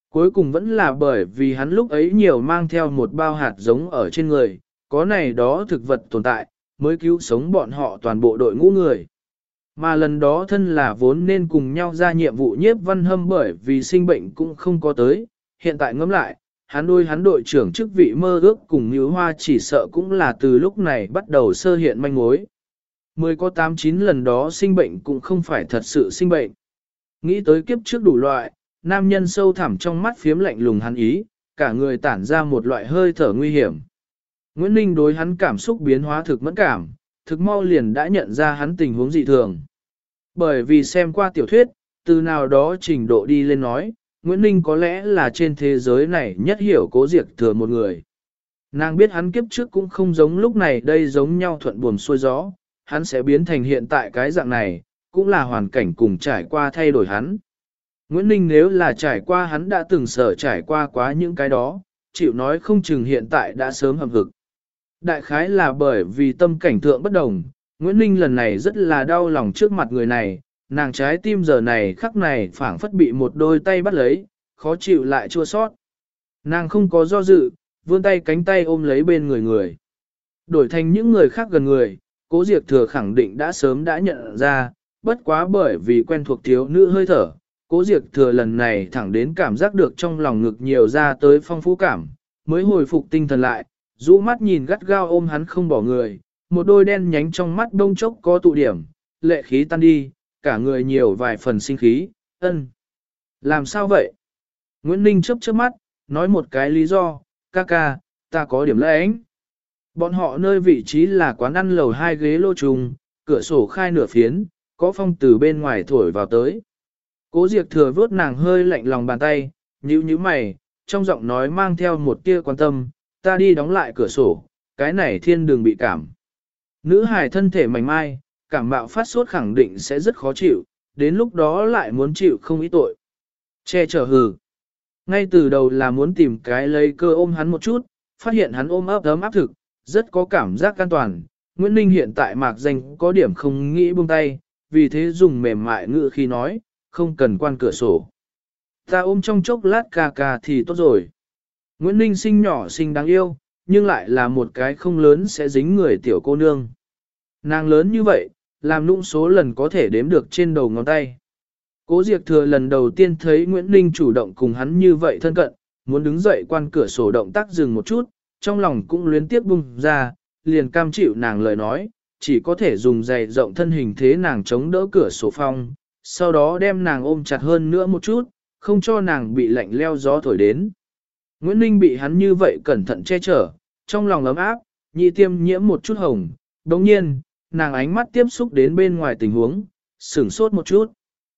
A: Cuối cùng vẫn là bởi vì hắn lúc ấy nhiều mang theo một bao hạt giống ở trên người, có này đó thực vật tồn tại, mới cứu sống bọn họ toàn bộ đội ngũ người. Mà lần đó thân là vốn nên cùng nhau ra nhiệm vụ Nhiếp Văn Hâm bởi vì sinh bệnh cũng không có tới, hiện tại ngẫm lại, hắn đội trưởng chức vị mơ ước cùng Nhứ Hoa chỉ sợ cũng là từ lúc này bắt đầu sơ hiện manh mối. Mới có 8-9 lần đó sinh bệnh cũng không phải thật sự sinh bệnh. Nghĩ tới kiếp trước đủ loại, nam nhân sâu thẳm trong mắt phiếm lạnh lùng hắn ý, cả người tản ra một loại hơi thở nguy hiểm. Nguyễn Ninh đối hắn cảm xúc biến hóa thực mẫn cảm, thực mau liền đã nhận ra hắn tình huống dị thường. Bởi vì xem qua tiểu thuyết, từ nào đó trình độ đi lên nói, Nguyễn Ninh có lẽ là trên thế giới này nhất hiểu Cố Diệc Thừa một người. Nàng biết hắn kiếp trước cũng không giống lúc này đây giống nhau thuận buồm xuôi gió, hắn sẽ biến thành hiện tại cái dạng này, cũng là hoàn cảnh cùng trải qua thay đổi hắn. Nguyễn Ninh nếu là trải qua hắn đã từng sở trải qua quá những cái đó, chịu nói không chừng hiện tại đã sớm hầm vực. Đại khái là bởi vì tâm cảnh thượng bất đồng, Nguyễn Ninh lần này rất là đau lòng trước mặt người này, nàng trái tim giờ này khắc này phảng phất bị một đôi tay bắt lấy, khó chịu lại chua sót. Nàng không có do dự, vươn tay cánh tay ôm lấy bên người. Đổi thành những người khác gần người, Cố Diệc Thừa khẳng định đã sớm đã nhận ra, bất quá bởi vì quen thuộc thiếu nữ hơi thở, Cố Diệc Thừa lần này thẳng đến cảm giác được trong lòng ngực nhiều ra tới phong phú cảm, mới hồi phục tinh thần lại, rũ mắt nhìn gắt gao ôm hắn không bỏ người, một đôi đen nhánh trong mắt đông chốc có tụ điểm, lệ khí tan đi, cả người nhiều vài phần sinh khí, ân. Làm sao vậy? Nguyễn Ninh chớp chớp mắt, nói một cái lý do, ca ca, ta có điểm lẽ ánh. Bọn họ nơi vị trí là quán ăn lầu 2 ghế lô trùng, cửa sổ khai nửa phiến, có phong từ bên ngoài thổi vào tới. Cố Diệc Thừa vuốt nàng hơi lạnh lòng bàn tay, nhíu mày, trong giọng nói mang theo một tia quan tâm, ta đi đóng lại cửa sổ, cái này thiên đường bị cảm. Nữ hài thân thể mảnh mai, cảm mạo phát sốt khẳng định sẽ rất khó chịu, đến lúc đó lại muốn chịu không ít tội. Che chở hừ. Ngay từ đầu là muốn tìm cái lấy cơ ôm hắn một chút, phát hiện hắn ôm ấp thực, rất có cảm giác an toàn. Nguyễn Ninh hiện tại mạc danh có điểm không nghĩ buông tay, vì thế dùng mềm mại ngữ khi nói, không cần quan cửa sổ. Ta ôm trong chốc lát ca ca thì tốt rồi. Nguyễn Ninh xinh nhỏ xinh đáng yêu, nhưng lại là một cái không lớn sẽ dính người tiểu cô nương. Nàng lớn như vậy, làm nũng số lần có thể đếm được trên đầu ngón tay. Cố Diệc Thừa lần đầu tiên thấy Nguyễn Ninh chủ động cùng hắn như vậy thân cận, muốn đứng dậy quan cửa sổ động tác dừng một chút, trong lòng cũng luyến tiếc bung ra, liền cam chịu nàng lời nói, chỉ có thể dùng giày rộng thân hình thế nàng chống đỡ cửa sổ phong, sau đó đem nàng ôm chặt hơn nữa một chút, không cho nàng bị lạnh leo gió thổi đến. Nguyễn Ninh bị hắn như vậy cẩn thận che chở, trong lòng ấm áp, nhị tiêm nhiễm một chút hồng, đồng nhiên, nàng ánh mắt tiếp xúc đến bên ngoài tình huống, sửng sốt một chút.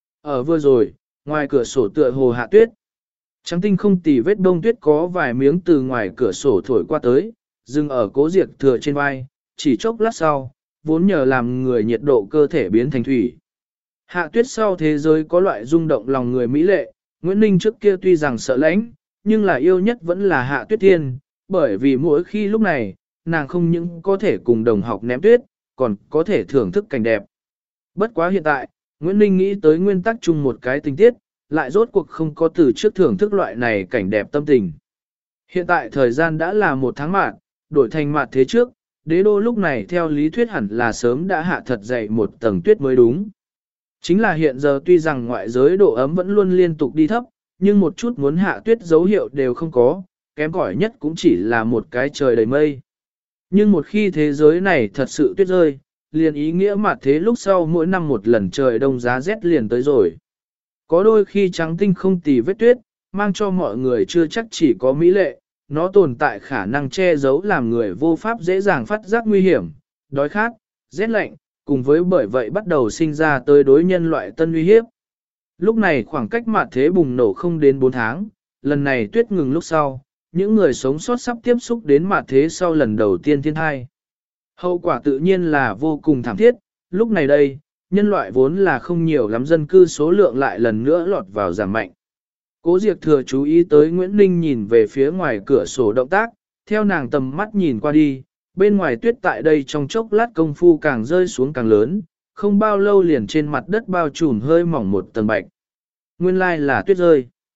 A: Ở vừa rồi, ngoài cửa sổ tựa hồ hạ tuyết. Trắng tinh không tì vết bông tuyết có vài miếng từ ngoài cửa sổ thổi qua tới, dừng ở Cố Diệc Thừa trên vai, chỉ chốc lát sau, vốn nhờ làm người nhiệt độ cơ thể biến thành thủy. Hạ tuyết sau thế giới có loại rung động lòng người mỹ lệ, Nguyễn Ninh trước kia tuy rằng sợ lãnh, nhưng là yêu nhất vẫn là Hạ Tuyết Thiên, bởi vì mỗi khi lúc này, nàng không những có thể cùng đồng học ném tuyết, còn có thể thưởng thức cảnh đẹp. Bất quá hiện tại, Nguyễn Ninh nghĩ tới nguyên tắc chung một cái tình tiết, lại rốt cuộc không có từ trước thưởng thức loại này cảnh đẹp tâm tình. Hiện tại thời gian đã là 1 tháng mạt, đổi thành mạt thế trước, đế đô lúc này theo lý thuyết hẳn là sớm đã hạ thật dày một tầng tuyết mới đúng. Chính là hiện giờ tuy rằng ngoại giới độ ấm vẫn luôn liên tục đi thấp, nhưng một chút muốn hạ tuyết dấu hiệu đều không có, kém cỏi nhất cũng chỉ là một cái trời đầy mây. Nhưng một khi thế giới này thật sự tuyết rơi, liền ý nghĩa mà thế lúc sau mỗi năm một lần trời đông giá rét liền tới rồi. Có đôi khi trắng tinh không tì vết tuyết, mang cho mọi người chưa chắc chỉ có mỹ lệ, nó tồn tại khả năng che giấu làm người vô pháp dễ dàng phát giác nguy hiểm, đói khát, rét lạnh, cùng với bởi vậy bắt đầu sinh ra tới đối nhân loại tân uy hiếp. Lúc này khoảng cách mạt thế bùng nổ không đến 4 tháng, lần này tuyết ngừng lúc sau, những người sống sót sắp tiếp xúc đến mạt thế sau lần đầu tiên thiên thai. Hậu quả tự nhiên là vô cùng thảm thiết, lúc này đây, nhân loại vốn là không nhiều lắm dân cư số lượng lại lần nữa lọt vào giảm mạnh. Cố Diệc Thừa chú ý tới Nguyễn Ninh nhìn về phía ngoài cửa sổ động tác, theo nàng tầm mắt nhìn qua đi, bên ngoài tuyết tại đây trong chốc lát công phu càng rơi xuống càng lớn, không bao lâu liền trên mặt đất bao trùm hơi mỏng một tầng bạch. Nguyên lai là tuyết rơi.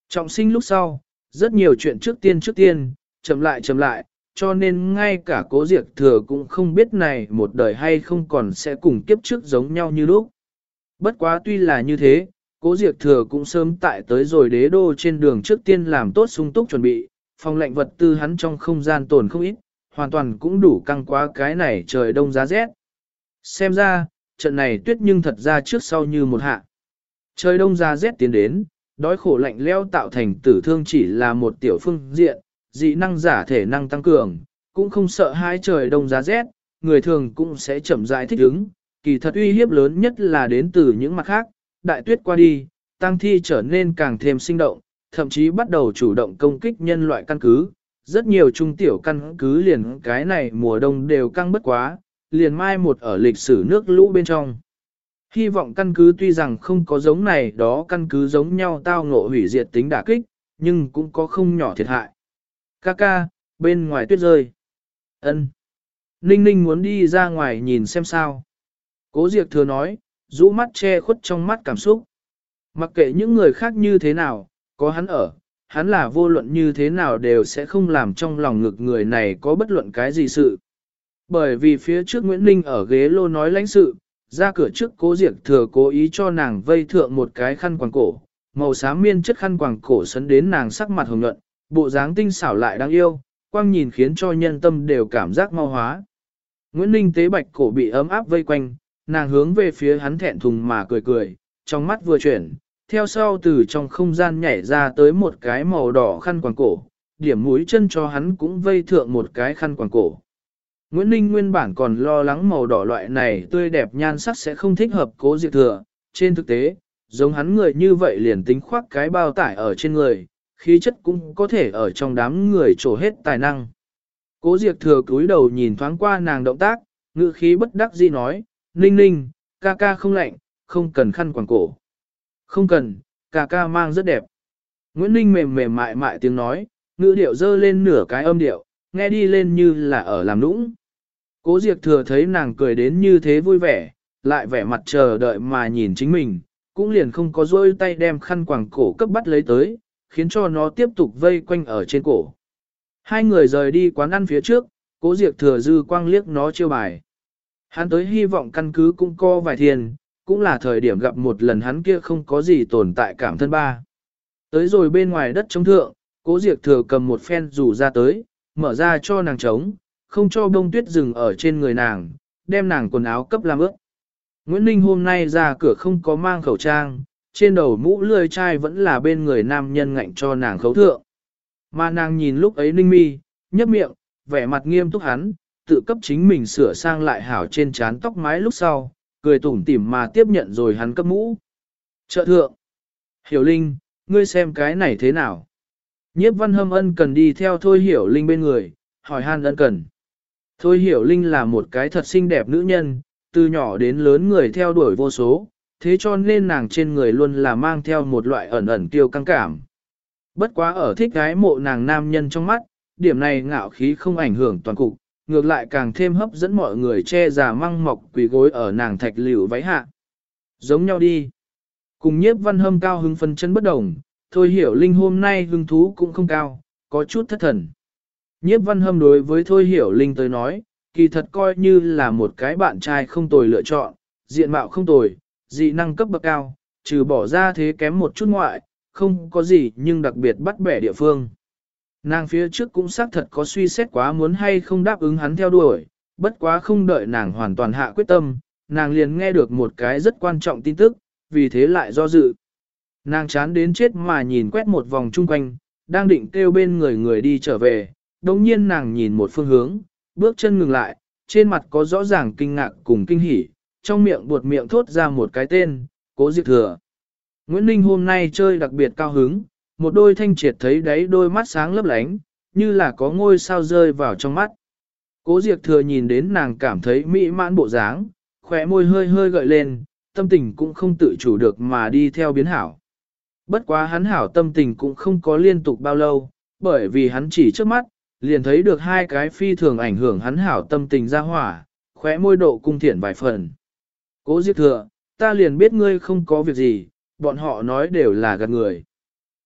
A: Trọng sinh lúc sau, rất nhiều chuyện trước tiên, chậm lại, cho nên ngay cả Cố Diệp Thừa cũng không biết này một đời hay không còn sẽ cùng kiếp trước giống nhau như lúc. Bất quá tuy là như thế, Cố Diệp Thừa cũng sớm tại tới rồi đế đô trên đường trước tiên làm tốt sung túc chuẩn bị, phòng lệnh vật tư hắn trong không gian tồn không ít, hoàn toàn cũng đủ căng quá cái này trời đông giá rét. Xem ra, trận này tuyết nhưng thật ra trước sau như một hạ. Trời đông giá rét tiến đến, đói khổ lạnh leo tạo thành tử thương chỉ là một tiểu phương diện, dị năng giả thể năng tăng cường, cũng không sợ hai trời đông giá rét, người thường cũng sẽ chậm rãi thích ứng. Kỳ thật uy hiếp lớn nhất là đến từ những mặt khác, đại tuyết qua đi, tăng thi trở nên càng thêm sinh động, thậm chí bắt đầu chủ động công kích nhân loại căn cứ. Rất nhiều trung tiểu căn cứ liền cái này mùa đông đều căng bất quá, liền mai một ở lịch sử nước lũ bên trong. Hy vọng căn cứ tuy rằng không có giống này đó căn cứ giống nhau tao ngộ hủy diệt tính đả kích, nhưng cũng có không nhỏ thiệt hại. Kaka, bên ngoài tuyết rơi. Ân. Ninh Ninh muốn đi ra ngoài nhìn xem sao. Cố Diệp Thừa nói, rũ mắt che khuất trong mắt cảm xúc. Mặc kệ những người khác như thế nào, có hắn ở, hắn là vô luận như thế nào đều sẽ không làm trong lòng ngực người này có bất luận cái gì sự. Bởi vì phía trước Nguyễn Ninh ở ghế lô nói lãnh sự, ra cửa trước Cố Diệp Thừa cố ý cho nàng vây thượng một cái khăn quàng cổ, màu xám miên chất khăn quàng cổ sấn đến nàng sắc mặt hồng nhuận, bộ dáng tinh xảo lại đáng yêu, quang nhìn khiến cho nhân tâm đều cảm giác mau hóa. Nguyễn Ninh tế bạch cổ bị ấm áp vây quanh, nàng hướng về phía hắn thẹn thùng mà cười cười, trong mắt vừa chuyển, theo sau từ trong không gian nhảy ra tới một cái màu đỏ khăn quàng cổ, điểm mũi chân cho hắn cũng vây thượng một cái khăn quàng cổ. Nguyễn Ninh nguyên bản còn lo lắng màu đỏ loại này tươi đẹp nhan sắc sẽ không thích hợp Cố Diệp Thừa, trên thực tế, giống hắn người như vậy liền tính khoác cái bao tải ở trên người, khí chất cũng có thể ở trong đám người trổ hết tài năng. Cố Diệp Thừa cúi đầu nhìn thoáng qua nàng động tác, ngữ khí bất đắc dĩ nói, Ninh Ninh, ca ca không lạnh, không cần khăn quàng cổ. Không cần, ca ca mang rất đẹp. Nguyễn Ninh mềm mềm mại mại tiếng nói, ngữ điệu dơ lên nửa cái âm điệu, nghe đi lên như là ở làm nũng. Cố Diệp Thừa thấy nàng cười đến như thế vui vẻ, lại vẻ mặt chờ đợi mà nhìn chính mình, cũng liền không có dôi tay đem khăn quàng cổ cấp bắt lấy tới, khiến cho nó tiếp tục vây quanh ở trên cổ. Hai người rời đi quán ăn phía trước, Cố Diệp Thừa dư quang liếc nó chiêu bài. Hắn tới hy vọng căn cứ cũng có vài thiền, cũng là thời điểm gặp một lần hắn kia không có gì tồn tại cảm thân ba. Tới rồi bên ngoài đất trống thượng, Cố Diệp Thừa cầm một phen rủ ra tới, mở ra cho nàng trống, không cho bông tuyết rừng ở trên người nàng, đem nàng quần áo cấp làm ướt. Nguyễn Ninh hôm nay ra cửa không có mang khẩu trang, trên đầu mũ lươi chai vẫn là bên người nam nhân ngạnh cho nàng khấu thượng. Mà nàng nhìn lúc ấy Ninh mi, nhấp miệng, vẻ mặt nghiêm túc hắn, tự cấp chính mình sửa sang lại hảo trên trán tóc mái lúc sau, cười tủm tỉm mà tiếp nhận rồi hắn cấp mũ. Trợ thượng. Hiểu Linh, ngươi xem cái này thế nào? Nhiếp Văn Hâm ân cần đi theo Thôi Hiểu Linh bên người, hỏi han ân cần. Thôi Hiểu Linh là một cái thật xinh đẹp nữ nhân, từ nhỏ đến lớn người theo đuổi vô số, thế cho nên nàng trên người luôn là mang theo một loại ẩn ẩn kiêu căng cảm. Bất quá ở thích gái mộ nàng nam nhân trong mắt, điểm này ngạo khí không ảnh hưởng toàn cục, ngược lại càng thêm hấp dẫn mọi người che già măng mọc quỳ gối ở nàng thạch liễu váy hạ. Giống nhau đi. Cùng Nhiếp Văn Hâm cao hứng phân chân bất đồng, Thôi Hiểu Linh hôm nay hứng thú cũng không cao, có chút thất thần. Nhiếp Văn Hâm đối với Thôi Hiểu Linh tới nói, kỳ thật coi như là một cái bạn trai không tồi lựa chọn, diện mạo không tồi, dị năng cấp bậc cao, trừ bỏ ra thế kém một chút ngoại, không có gì nhưng đặc biệt bắt bẻ địa phương. Nàng phía trước cũng xác thật có suy xét quá muốn hay không đáp ứng hắn theo đuổi, bất quá không đợi nàng hoàn toàn hạ quyết tâm, nàng liền nghe được một cái rất quan trọng tin tức, vì thế lại do dự. Nàng chán đến chết mà nhìn quét một vòng chung quanh, đang định kêu bên người người đi trở về, đồng nhiên nàng nhìn một phương hướng, bước chân ngừng lại, trên mặt có rõ ràng kinh ngạc cùng kinh hỉ, trong miệng buột miệng thốt ra một cái tên, Cố Diệp Thừa. Nguyễn Ninh hôm nay chơi đặc biệt cao hứng, một đôi thanh triệt thấy đáy đôi mắt sáng lấp lánh, như là có ngôi sao rơi vào trong mắt. Cố Diệp Thừa nhìn đến nàng cảm thấy mỹ mãn bộ dáng, khỏe môi hơi hơi gợi lên, tâm tình cũng không tự chủ được mà đi theo biến hảo. Bất quá hắn hảo tâm tình cũng không có liên tục bao lâu, bởi vì hắn chỉ trước mắt, liền thấy được hai cái phi thường ảnh hưởng hắn hảo tâm tình ra hỏa, khóe môi độ cung thiện vài phần. Cố Diệp Thừa, ta liền biết ngươi không có việc gì, bọn họ nói đều là gạt người.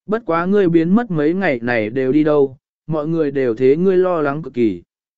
A: Bất quá ngươi biến mất mấy ngày này đều đi đâu, mọi người đều thế ngươi lo lắng cực kỳ.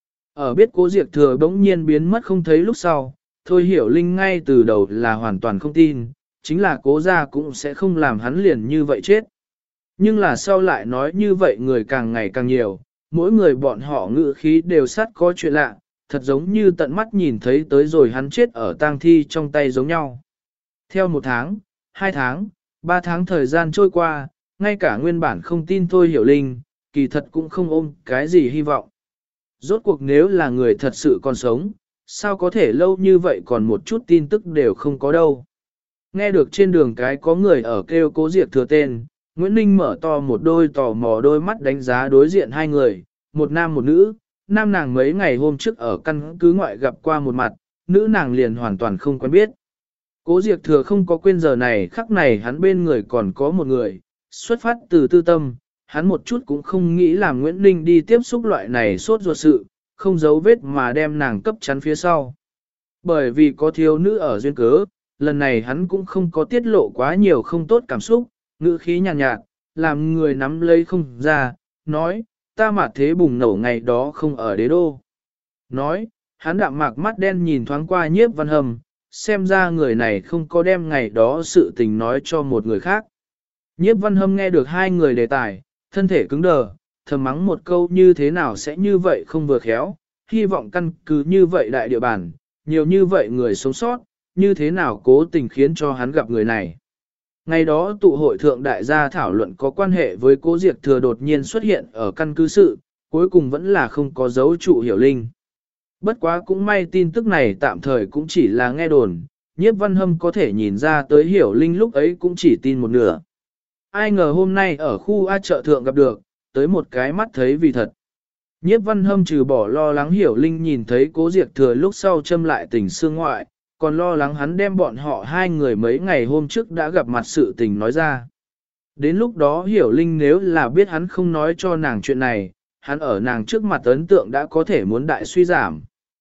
A: Ở biết Cố Diệp Thừa bỗng nhiên biến mất không thấy lúc sau, Thôi Hiểu Linh ngay từ đầu là hoàn toàn không tin, chính là Cố gia cũng sẽ không làm hắn liền như vậy chết. Nhưng là sau lại nói như vậy người càng ngày càng nhiều, mỗi người bọn họ ngữ khí đều sát có chuyện lạ, thật giống như tận mắt nhìn thấy tới rồi hắn chết ở tang thi trong tay giống nhau. Theo 1 tháng, 2 tháng, 3 tháng thời gian trôi qua, ngay cả nguyên bản không tin Thôi Hiểu Linh, kỳ thật cũng không ôm cái gì hy vọng. Rốt cuộc nếu là người thật sự còn sống, sao có thể lâu như vậy còn một chút tin tức đều không có đâu. Nghe được trên đường cái có người ở kêu Cố Diệp Thừa tên, Nguyễn Ninh mở to một đôi tò mò đôi mắt đánh giá đối diện hai người, một nam một nữ, nam nàng mấy ngày hôm trước ở căn cứ ngoại gặp qua một mặt, nữ nàng liền hoàn toàn không quen biết. Cố Diệp Thừa không có quên giờ này khắc này hắn bên người còn có một người, xuất phát từ tư tâm, hắn một chút cũng không nghĩ làm Nguyễn Ninh đi tiếp xúc loại này sốt ruột sự, không giấu vết mà đem nàng cấp chắn phía sau. Bởi vì có thiếu nữ ở duyên cớ, lần này hắn cũng không có tiết lộ quá nhiều không tốt cảm xúc, ngữ khí nhàn nhạt, làm người nắm lấy không ra, nói, ta mà thế bùng nổ ngày đó không ở đế đô. Nói, hắn đạm mạc mắt đen nhìn thoáng qua Nhiếp Văn Hâm, xem ra người này không có đem ngày đó sự tình nói cho một người khác. Nhiếp Văn Hâm nghe được hai người đề tài, thân thể cứng đờ, thầm mắng một câu như thế nào sẽ như vậy không vừa khéo, hy vọng căn cứ như vậy đại địa bàn, nhiều như vậy người sống sót, như thế nào cố tình khiến cho hắn gặp người này. Ngày đó tụ hội thượng đại gia thảo luận có quan hệ với Cố Diệp Thừa đột nhiên xuất hiện ở căn cứ sự, cuối cùng vẫn là không có dấu trụ Hiểu Linh. Bất quá cũng may tin tức này tạm thời cũng chỉ là nghe đồn, Nhiếp Văn Hâm có thể nhìn ra tới Hiểu Linh lúc ấy cũng chỉ tin một nửa. Ai ngờ hôm nay ở khu A chợ thượng gặp được, tới một cái mắt thấy vì thật. Nhiếp Văn Hâm trừ bỏ lo lắng Hiểu Linh nhìn thấy Cố Diệp Thừa lúc sau châm lại tình xương ngoại, còn lo lắng hắn đem bọn họ hai người mấy ngày hôm trước đã gặp mặt sự tình nói ra. Đến lúc đó Hiểu Linh nếu là biết hắn không nói cho nàng chuyện này, hắn ở nàng trước mặt ấn tượng đã có thể muốn đại suy giảm.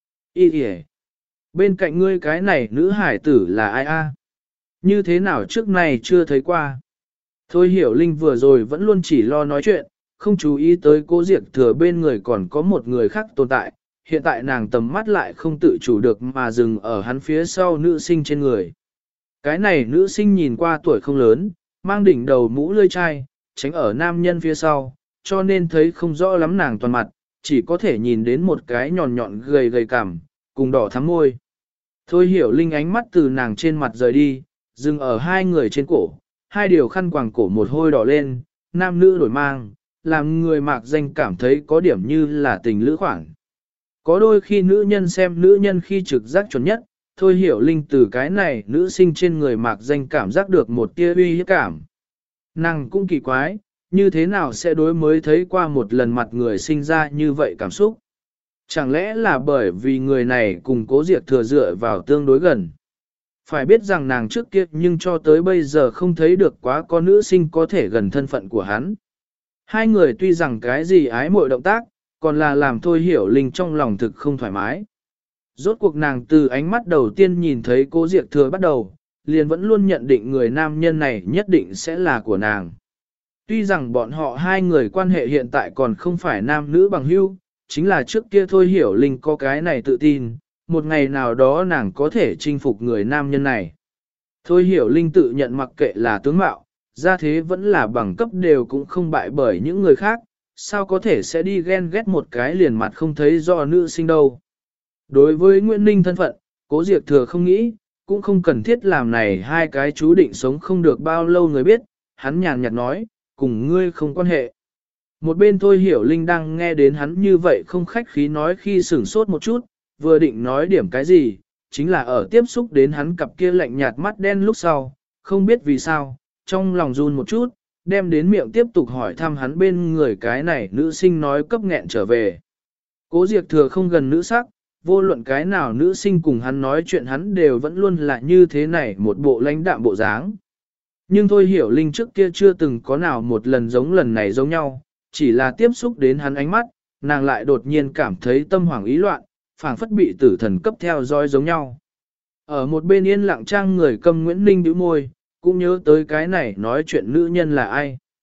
A: Ý kìa! Bên cạnh ngươi cái này nữ hải tử là ai a? Như thế nào trước này chưa thấy qua? Thôi Hiểu Linh vừa rồi vẫn luôn chỉ lo nói chuyện, không chú ý tới Cố Diệp Thừa bên người còn có một người khác tồn tại, hiện tại nàng tầm mắt lại không tự chủ được mà dừng ở hắn phía sau nữ sinh trên người. Cái này nữ sinh nhìn qua tuổi không lớn, mang đỉnh đầu mũ lươi chai, tránh ở nam nhân phía sau, cho nên thấy không rõ lắm nàng toàn mặt, chỉ có thể nhìn đến một cái nhọn nhọn gầy gầy cằm, cùng đỏ thắm môi. Thôi Hiểu Linh ánh mắt từ nàng trên mặt rời đi, dừng ở hai người trên cổ, hai điều khăn quàng cổ một hôi đỏ lên, nam nữ đổi mang, làm người mạc danh cảm thấy có điểm như là tình lữ khoảng. Có đôi khi nữ nhân xem nữ nhân khi trực giác chuẩn nhất, Thôi Hiểu Linh từ cái này nữ sinh trên người mạc danh cảm giác được một tia uy hiếp cảm. Nàng cũng kỳ quái, như thế nào sẽ đối mới thấy qua một lần mặt người sinh ra như vậy cảm xúc. Chẳng lẽ là bởi vì người này cùng Cố Diệp Thừa dựa vào tương đối gần. Phải biết rằng nàng trước kia nhưng cho tới bây giờ không thấy được quá có nữ sinh có thể gần thân phận của hắn. Hai người tuy rằng cái gì ái muội động tác, còn là làm Thôi Hiểu Linh trong lòng thực không thoải mái. Rốt cuộc nàng từ ánh mắt đầu tiên nhìn thấy Cố Diệp Thừa bắt đầu, liền vẫn luôn nhận định người nam nhân này nhất định sẽ là của nàng. Tuy rằng bọn họ hai người quan hệ hiện tại còn không phải nam nữ bằng hữu, chính là trước kia Thôi Hiểu Linh có cái này tự tin, một ngày nào đó nàng có thể chinh phục người nam nhân này. Thôi Hiểu Linh tự nhận mặc kệ là tướng mạo, gia thế vẫn là bằng cấp đều cũng không bại bởi những người khác, sao có thể sẽ đi ghen ghét một cái liền mặt không thấy do nữ sinh đâu. Đối với Nguyễn Ninh thân phận, Cố Diệp Thừa không nghĩ, cũng không cần thiết làm này hai cái chú định sống không được bao lâu người biết, hắn nhàn nhạt nói, cùng ngươi không quan hệ. Một bên Thôi Hiểu Linh đang nghe đến hắn như vậy không khách khí nói khi sửng sốt một chút, vừa định nói điểm cái gì, chính là ở tiếp xúc đến hắn cặp kia lạnh nhạt mắt đen lúc sau, không biết vì sao, trong lòng run một chút, đem đến miệng tiếp tục hỏi thăm hắn bên người cái này nữ sinh nói cấp nghẹn trở về. Cố Diệp Thừa không gần nữ sắc, vô luận cái nào nữ sinh cùng hắn nói chuyện hắn đều vẫn luôn là như thế này một bộ lãnh đạm bộ dáng. Nhưng Thôi Hiểu Linh trước kia chưa từng có nào một lần giống lần này giống nhau, chỉ là tiếp xúc đến hắn ánh mắt, nàng lại đột nhiên cảm thấy tâm hoảng ý loạn, phảng phất bị tử thần cấp theo dõi giống nhau. Ở một bên yên lặng trang người câm Nguyễn Ninh bĩu môi, cũng nhớ tới cái này nói chuyện nữ nhân là ai.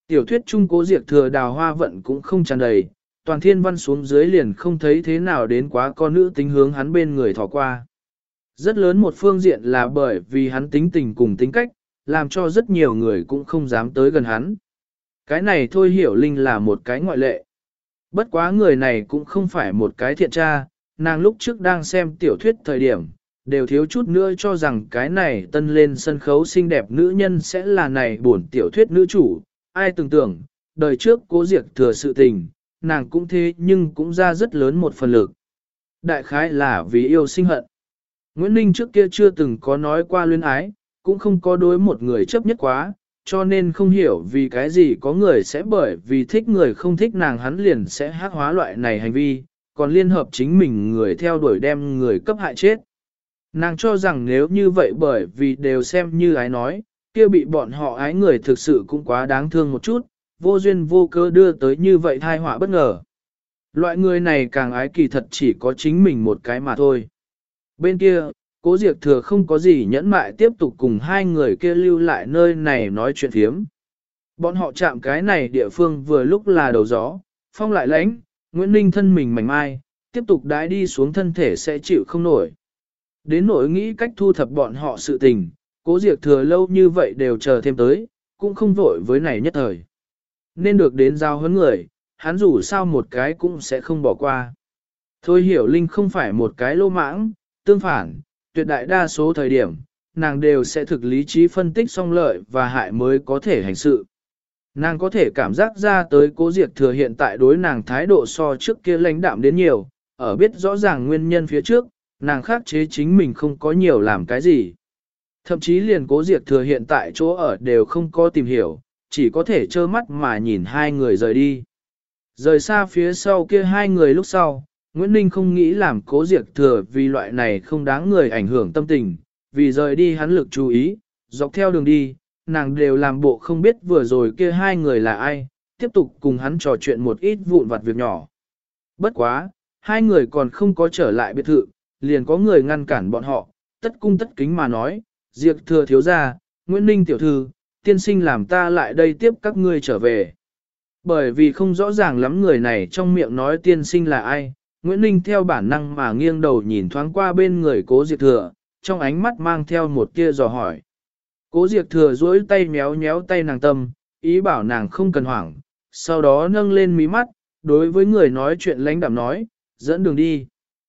A: Tiểu thuyết trung Cố Diệp Thừa đào hoa vận cũng không tràn đầy, toàn thiên văn xuống dưới liền không thấy thế nào đến quá con nữ tính hướng hắn bên người thỏ qua. Rất lớn một phương diện là bởi vì hắn tính tình cùng tính cách, làm cho rất nhiều người cũng không dám tới gần hắn. Cái này Thôi Hiểu Linh là một cái ngoại lệ. Bất quá người này cũng không phải một cái thiện tra, nàng lúc trước đang xem tiểu thuyết thời điểm, đều thiếu chút nữa cho rằng cái này tân lên sân khấu xinh đẹp nữ nhân sẽ là này buồn tiểu thuyết nữ chủ. Ai tưởng tượng, đời trước Cố Diệp Thừa sự tình, nàng cũng thế nhưng cũng ra rất lớn một phần lực. Đại khái là vì yêu sinh hận. Nguyễn Ninh trước kia chưa từng có nói qua luyến ái, cũng không có đối một người chấp nhất quá, cho nên không hiểu vì cái gì có người sẽ bởi vì thích người không thích nàng hắn liền sẽ hắc hóa loại này hành vi, còn liên hợp chính mình người theo đuổi đem người cấp hại chết. Nàng cho rằng nếu như vậy bởi vì đều xem như ái nói, kia bị bọn họ ái người thực sự cũng quá đáng thương một chút, vô duyên vô cớ đưa tới như vậy thai họa bất ngờ. Loại người này càng ái kỳ thật chỉ có chính mình một cái mà thôi. Bên kia, Cố Diệp Thừa không có gì nhẫn mại tiếp tục cùng hai người kia lưu lại nơi này nói chuyện phiếm. Bọn họ chạm cái này địa phương vừa lúc là đầu gió, phong lại lãnh, Nguyễn Ninh thân mình mảnh mai, tiếp tục đái đi xuống thân thể sẽ chịu không nổi. Đến nỗi nghĩ cách thu thập bọn họ sự tình, Cố Diệp Thừa lâu như vậy đều chờ thêm tới, cũng không vội với này nhất thời. Nên được đến giao huấn người, hắn dù sao một cái cũng sẽ không bỏ qua. Thôi Hiểu Linh không phải một cái lô mãng, tương phản, tuyệt đại đa số thời điểm, nàng đều sẽ thực lý trí phân tích song lợi và hại mới có thể hành sự. Nàng có thể cảm giác ra tới Cố Diệp Thừa hiện tại đối nàng thái độ so trước kia lãnh đạm đến nhiều, ở biết rõ ràng nguyên nhân phía trước, nàng khắc chế chính mình không có nhiều làm cái gì. Thậm chí liền Cố Diệp Thừa hiện tại chỗ ở đều không có tìm hiểu, chỉ có thể trơ mắt mà nhìn hai người rời đi. Rời xa phía sau kia hai người lúc sau, Nguyễn Ninh không nghĩ làm Cố Diệp Thừa vì loại này không đáng người ảnh hưởng tâm tình, vì rời đi hắn lực chú ý, dọc theo đường đi, nàng đều làm bộ không biết vừa rồi kia hai người là ai, tiếp tục cùng hắn trò chuyện một ít vụn vặt việc nhỏ. Bất quá, hai người còn không có trở lại biệt thự, liền có người ngăn cản bọn họ, tất cung tất kính mà nói, Diệp Thừa thiếu gia, Nguyễn Ninh tiểu thư, tiên sinh làm ta lại đây tiếp các ngươi trở về. Bởi vì không rõ ràng lắm người này trong miệng nói tiên sinh là ai, Nguyễn Ninh theo bản năng mà nghiêng đầu nhìn thoáng qua bên người Cố Diệp Thừa, trong ánh mắt mang theo một tia dò hỏi. Cố Diệp Thừa duỗi tay méo méo tay nàng tâm, ý bảo nàng không cần hoảng, sau đó nâng lên mí mắt, đối với người nói chuyện lãnh đạm nói, dẫn đường đi.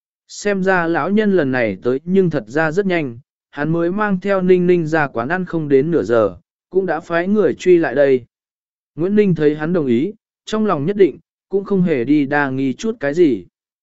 A: Xem ra lão nhân lần này tới nhưng thật ra rất nhanh, hắn mới mang theo Ninh Ninh ra quán ăn không đến nửa giờ, cũng đã phái người truy lại đây. Nguyễn Ninh thấy hắn đồng ý, trong lòng nhất định, cũng không hề đi đa nghi chút cái gì.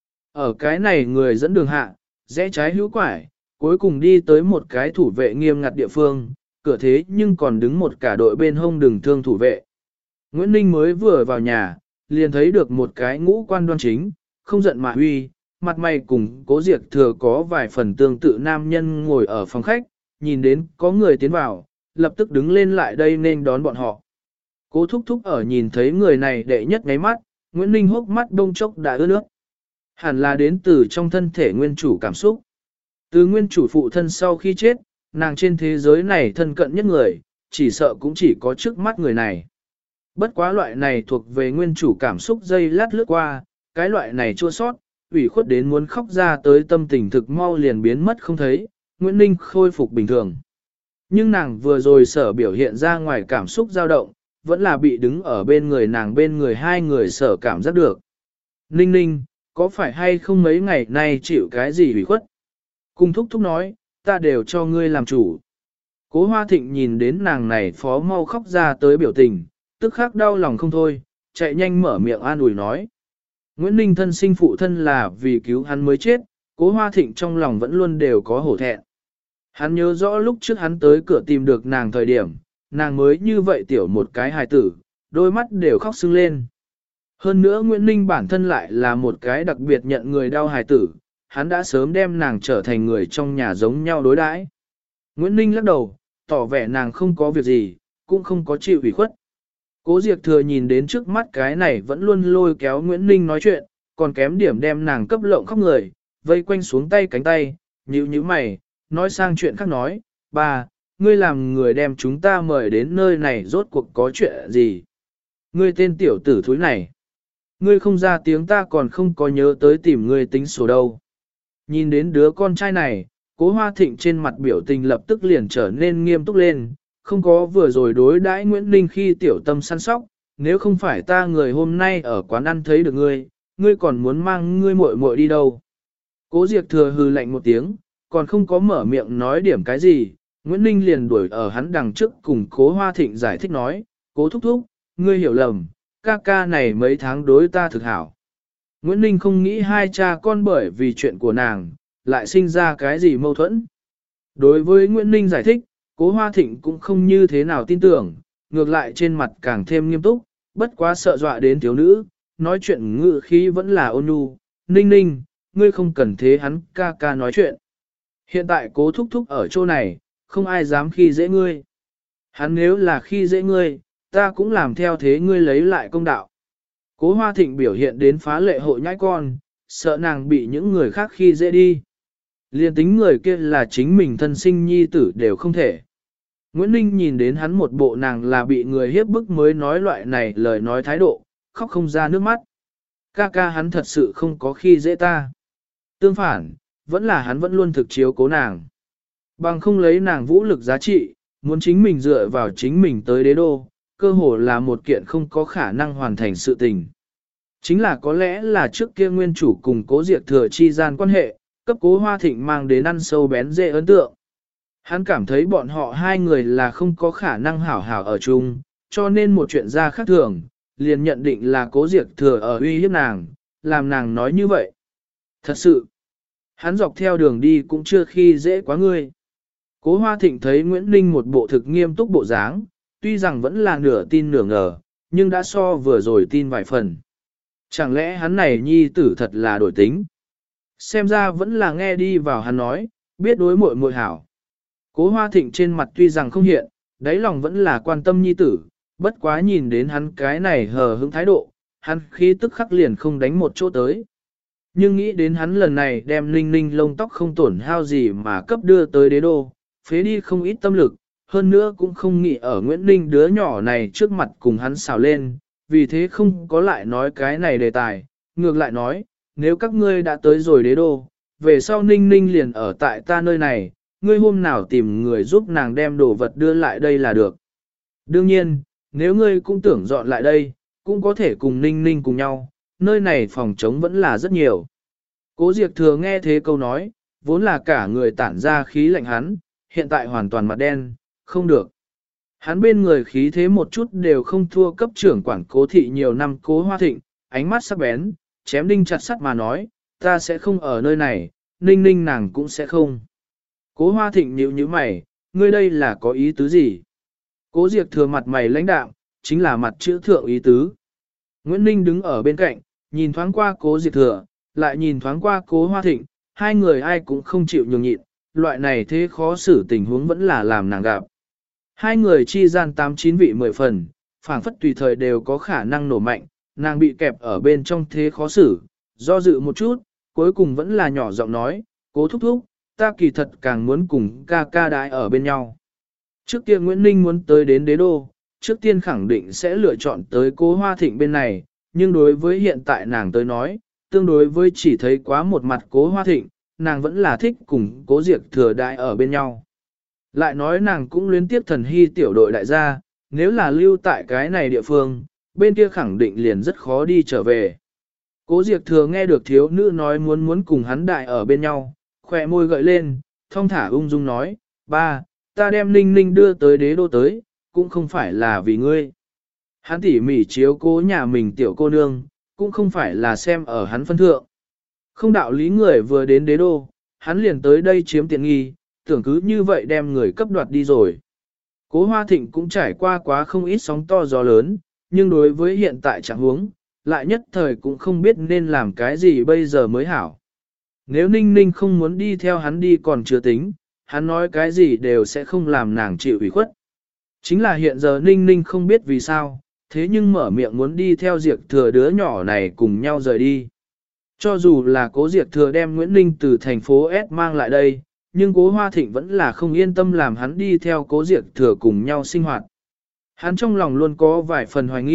A: Ở cái này người dẫn đường hạ, rẽ trái hữu quải, cuối cùng đi tới một cái thủ vệ nghiêm ngặt địa phương, cửa thế nhưng còn đứng một cả đội bên hông đường thương thủ vệ. Nguyễn Ninh mới vừa vào nhà, liền thấy được một cái ngũ quan đoan chính, không giận mà huy, mặt mày cùng Cố Diệp Thừa có vài phần tương tự nam nhân ngồi ở phòng khách, nhìn đến có người tiến vào, lập tức đứng lên lại đây nên đón bọn họ. Cố Thúc Thúc ở nhìn thấy người này đệ nhất ngáy mắt, Nguyễn Ninh hốc mắt đông chốc đã ướt nước. Hẳn là đến từ trong thân thể nguyên chủ cảm xúc. Từ nguyên chủ phụ thân sau khi chết, nàng trên thế giới này thân cận nhất người, chỉ sợ cũng chỉ có trước mắt người này. Bất quá loại này thuộc về nguyên chủ cảm xúc dây lát lướt qua, cái loại này chua sót, ủy khuất đến muốn khóc ra tới tâm tình thực mau liền biến mất không thấy, Nguyễn Ninh khôi phục bình thường. Nhưng nàng vừa rồi sở biểu hiện ra ngoài cảm xúc dao động, vẫn là bị đứng ở bên người nàng bên người hai người sở cảm giác được. Ninh Ninh, có phải hay không mấy ngày nay chịu cái gì ủy khuất? Cùng Thúc Thúc nói, ta đều cho ngươi làm chủ. Cố Hoa Thịnh nhìn đến nàng này phó mau khóc ra tới biểu tình, tức khắc đau lòng không thôi, chạy nhanh mở miệng an ủi nói. Nguyễn Ninh thân sinh phụ thân là vì cứu hắn mới chết, Cố Hoa Thịnh trong lòng vẫn luôn đều có hổ thẹn. Hắn nhớ rõ lúc trước hắn tới cửa tìm được nàng thời điểm, nàng mới như vậy tiểu một cái hài tử, đôi mắt đều khóc sưng lên. Hơn nữa Nguyễn Ninh bản thân lại là một cái đặc biệt nhận người đau hài tử, hắn đã sớm đem nàng trở thành người trong nhà giống nhau đối đãi. Nguyễn Ninh lắc đầu, tỏ vẻ nàng không có việc gì, cũng không có chịu ủy khuất. Cố Diệp Thừa nhìn đến trước mắt cái này vẫn luôn lôi kéo Nguyễn Ninh nói chuyện, còn kém điểm đem nàng cấp lộng khóc người, vây quanh xuống tay cánh tay, nhíu mày, nói sang chuyện khác nói, bà, ngươi làm người đem chúng ta mời đến nơi này rốt cuộc có chuyện gì. Ngươi tên tiểu tử thúi này. Ngươi không ra tiếng ta còn không có nhớ tới tìm ngươi tính sổ đâu. Nhìn đến đứa con trai này, Cố Hoa Thịnh trên mặt biểu tình lập tức liền trở nên nghiêm túc lên, không có vừa rồi đối đãi Nguyễn Ninh khi tiểu tâm săn sóc, nếu không phải ta người hôm nay ở quán ăn thấy được ngươi, ngươi còn muốn mang ngươi muội muội đi đâu. Cố Diệp Thừa hừ lạnh một tiếng, còn không có mở miệng nói điểm cái gì, Nguyễn Ninh liền đuổi ở hắn đằng trước cùng Cố Hoa Thịnh giải thích nói, Cố thúc thúc, ngươi hiểu lầm, ca ca này mấy tháng đối ta thực hảo. Nguyễn Ninh không nghĩ hai cha con bởi vì chuyện của nàng, lại sinh ra cái gì mâu thuẫn. Đối với Nguyễn Ninh giải thích, Cố Hoa Thịnh cũng không như thế nào tin tưởng, ngược lại trên mặt càng thêm nghiêm túc, bất quá sợ dọa đến thiếu nữ, nói chuyện ngự khí vẫn là ôn nhu, Ninh Ninh, ngươi không cần thế hắn ca ca nói chuyện. Hiện tại Cố thúc thúc ở chỗ này, không ai dám khi dễ ngươi. Hắn nếu là khi dễ ngươi, ta cũng làm theo thế ngươi lấy lại công đạo. Cố Hoa Thịnh biểu hiện đến phá lệ hộ nhãi con, sợ nàng bị những người khác khi dễ đi. Liên tính người kia là chính mình thân sinh nhi tử đều không thể. Nguyễn Ninh nhìn đến hắn một bộ nàng là bị người hiếp bức mới nói loại này lời nói thái độ, khóc không ra nước mắt. Ca ca hắn thật sự không có khi dễ ta. Tương phản, vẫn là hắn vẫn luôn thực chiếu cố nàng. Bằng không lấy nàng vũ lực giá trị, muốn chính mình dựa vào chính mình tới đế đô, cơ hồ là một kiện không có khả năng hoàn thành sự tình. Chính là có lẽ là trước kia nguyên chủ cùng Cố Diệp Thừa chi gian quan hệ, cấp Cố Hoa Thịnh mang đến ăn sâu bén dễ ấn tượng. Hắn cảm thấy bọn họ hai người là không có khả năng hảo hảo ở chung, cho nên một chuyện ra khác thường, liền nhận định là Cố Diệp Thừa ở uy hiếp nàng, làm nàng nói như vậy. Thật sự, hắn dọc theo đường đi cũng chưa khi dễ quá ngươi. Cố Hoa Thịnh thấy Nguyễn Ninh một bộ thực nghiêm túc bộ dáng, tuy rằng vẫn là nửa tin nửa ngờ, nhưng đã so vừa rồi tin vài phần. Chẳng lẽ hắn này nhi tử thật là đổi tính? Xem ra vẫn là nghe đi vào hắn nói, biết đối muội muội hảo. Cố Hoa Thịnh trên mặt tuy rằng không hiện, đáy lòng vẫn là quan tâm nhi tử, bất quá nhìn đến hắn cái này hờ hững thái độ, hắn khí tức khắc liền không đánh một chỗ tới. Nhưng nghĩ đến hắn lần này đem Ninh Ninh lông tóc không tổn hao gì mà cấp đưa tới đế đô, phế đi không ít tâm lực, hơn nữa cũng không nghĩ ở Nguyễn Ninh đứa nhỏ này trước mặt cùng hắn xào lên, vì thế không có lại nói cái này đề tài, ngược lại nói, nếu các ngươi đã tới rồi đế đô, về sau Ninh Ninh liền ở tại ta nơi này, ngươi hôm nào tìm người giúp nàng đem đồ vật đưa lại đây là được. Đương nhiên, nếu ngươi cũng tưởng dọn lại đây, cũng có thể cùng Ninh Ninh cùng nhau, nơi này phòng trống vẫn là rất nhiều. Cố Diệp Thừa nghe thế câu nói, vốn là cả người tản ra khí lạnh hắn, hiện tại hoàn toàn mặt đen, không được. Hắn bên người khí thế một chút đều không thua cấp trưởng quản Cố thị nhiều năm Cố Hoa Thịnh, ánh mắt sắc bén, chém đinh chặt sắt mà nói, ta sẽ không ở nơi này, Ninh Ninh nàng cũng sẽ không. Cố Hoa Thịnh nhíu nhíu mày, ngươi đây là có ý tứ gì? Cố Diệp Thừa mặt mày lãnh đạm, chính là mặt chữ thượng ý tứ. Nguyễn Ninh đứng ở bên cạnh, nhìn thoáng qua Cố Diệp Thừa, lại nhìn thoáng qua Cố Hoa Thịnh, hai người ai cũng không chịu nhường nhịn, loại này thế khó xử tình huống vẫn là làm nàng gặp. Hai người chi gian 8-9 vị 10 phần, phảng phất tùy thời đều có khả năng nổ mạnh, nàng bị kẹp ở bên trong thế khó xử, do dự một chút, cuối cùng vẫn là nhỏ giọng nói, Cố thúc thúc, ta kỳ thật càng muốn cùng ca ca đái ở bên nhau. Trước kia Nguyễn Ninh muốn tới đến đế đô, trước tiên khẳng định sẽ lựa chọn tới Cố Hoa Thịnh bên này, nhưng đối với hiện tại nàng tới nói, tương đối với chỉ thấy quá một mặt Cố Hoa Thịnh, nàng vẫn là thích cùng Cố Diệp Thừa đái ở bên nhau. Lại nói nàng cũng luyến tiếp Thần Hy tiểu đội đại gia, nếu là lưu tại cái này địa phương, bên kia khẳng định liền rất khó đi trở về. Cố Diệp Thừa nghe được thiếu nữ nói muốn cùng hắn đại ở bên nhau, khỏe môi gợi lên, thong thả ung dung nói, ba, ta đem Ninh Ninh đưa tới đế đô tới, cũng không phải là vì ngươi. Hắn tỉ mỉ chiếu cố nhà mình tiểu cô nương, cũng không phải là xem ở hắn phân thượng. Không đạo lý người vừa đến đế đô, hắn liền tới đây chiếm tiện nghi, tưởng cứ như vậy đem người cấp đoạt đi rồi. Cố Hoa Thịnh cũng trải qua quá không ít sóng to gió lớn, nhưng đối với hiện tại trạng huống, lại nhất thời cũng không biết nên làm cái gì bây giờ mới hảo. Nếu Ninh Ninh không muốn đi theo hắn đi còn chưa tính, hắn nói cái gì đều sẽ không làm nàng chịu ủy khuất. Chính là hiện giờ Ninh Ninh không biết vì sao, thế nhưng mở miệng muốn đi theo Diệp Thừa đứa nhỏ này cùng nhau rời đi. Cho dù là Cố Diệp Thừa đem Nguyễn Ninh từ thành phố S mang lại đây, nhưng Cố Hoa Thịnh vẫn là không yên tâm làm hắn đi theo Cố Diệp Thừa cùng nhau sinh hoạt. Hắn trong lòng luôn có vài phần hoài nghi,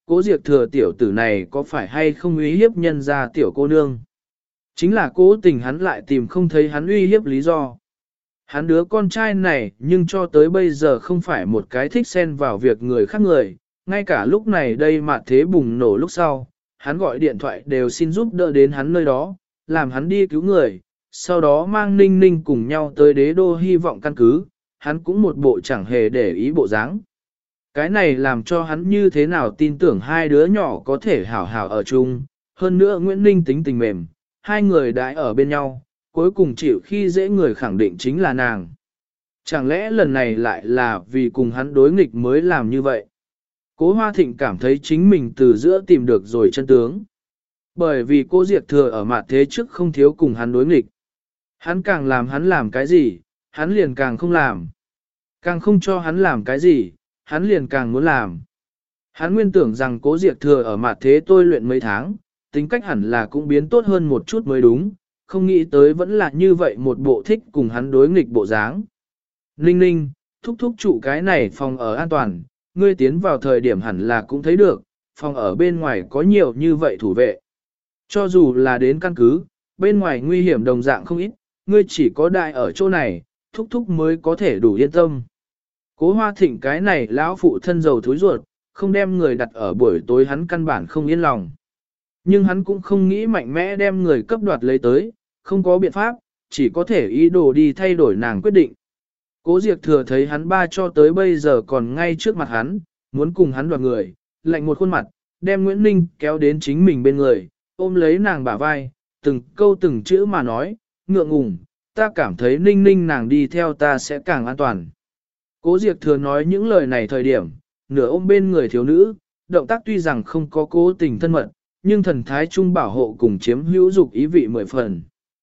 A: Cố Diệp Thừa tiểu tử này có phải hay không uy hiếp nhân ra tiểu cô nương. Chính là cố tình hắn lại tìm không thấy hắn uy hiếp lý do. Hắn đứa con trai này nhưng cho tới bây giờ không phải một cái thích xen vào việc người khác người, ngay cả lúc này đây mà thế bùng nổ lúc sau, hắn gọi điện thoại đều xin giúp đỡ đến hắn nơi đó, làm hắn đi cứu người, sau đó mang Ninh Ninh cùng nhau tới đế đô hy vọng căn cứ, hắn cũng một bộ chẳng hề để ý bộ dáng. Cái này làm cho hắn như thế nào tin tưởng hai đứa nhỏ có thể hảo hảo ở chung, hơn nữa Nguyễn Ninh tính tình mềm, hai người đãi ở bên nhau, cuối cùng chịu khi dễ người khẳng định chính là nàng. Chẳng lẽ lần này lại là vì cùng hắn đối nghịch mới làm như vậy? Cố Hoa Thịnh cảm thấy chính mình từ giữa tìm được rồi chân tướng. Bởi vì cô Diệp Thừa ở mặt thế trước không thiếu cùng hắn đối nghịch. Hắn càng làm hắn làm cái gì, hắn liền càng không làm. Càng không cho hắn làm cái gì, hắn liền càng muốn làm. Hắn nguyên tưởng rằng cố Diệp Thừa ở mặt thế tôi luyện mấy tháng, tính cách hẳn là cũng biến tốt hơn một chút mới đúng, không nghĩ tới vẫn là như vậy một bộ thích cùng hắn đối nghịch bộ dáng. Ninh ninh, thúc thúc trụ cái này phòng ở an toàn, ngươi tiến vào thời điểm hẳn là cũng thấy được, phòng ở bên ngoài có nhiều như vậy thủ vệ. Cho dù là đến căn cứ, bên ngoài nguy hiểm đồng dạng không ít, ngươi chỉ có đại ở chỗ này, thúc thúc mới có thể đủ yên tâm. Cố Hoa Thịnh cái này lão phụ thân giàu thối ruột, không đem người đặt ở buổi tối hắn căn bản không yên lòng. Nhưng hắn cũng không nghĩ mạnh mẽ đem người cấp đoạt lấy tới, không có biện pháp, chỉ có thể ý đồ đi thay đổi nàng quyết định. Cố Diệp Thừa thấy hắn ba cho tới bây giờ còn ngay trước mặt hắn, muốn cùng hắn đoạt người, lạnh một khuôn mặt, đem Nguyễn Ninh kéo đến chính mình bên người, ôm lấy nàng bả vai, từng câu từng chữ mà nói, ngượng ngùng, ta cảm thấy Ninh Ninh nàng đi theo ta sẽ càng an toàn. Cố Diệp Thừa nói những lời này thời điểm, nửa ôm bên người thiếu nữ, động tác tuy rằng không có cố tình thân mật, nhưng thần thái trung bảo hộ cùng chiếm hữu dục ý vị mười phần.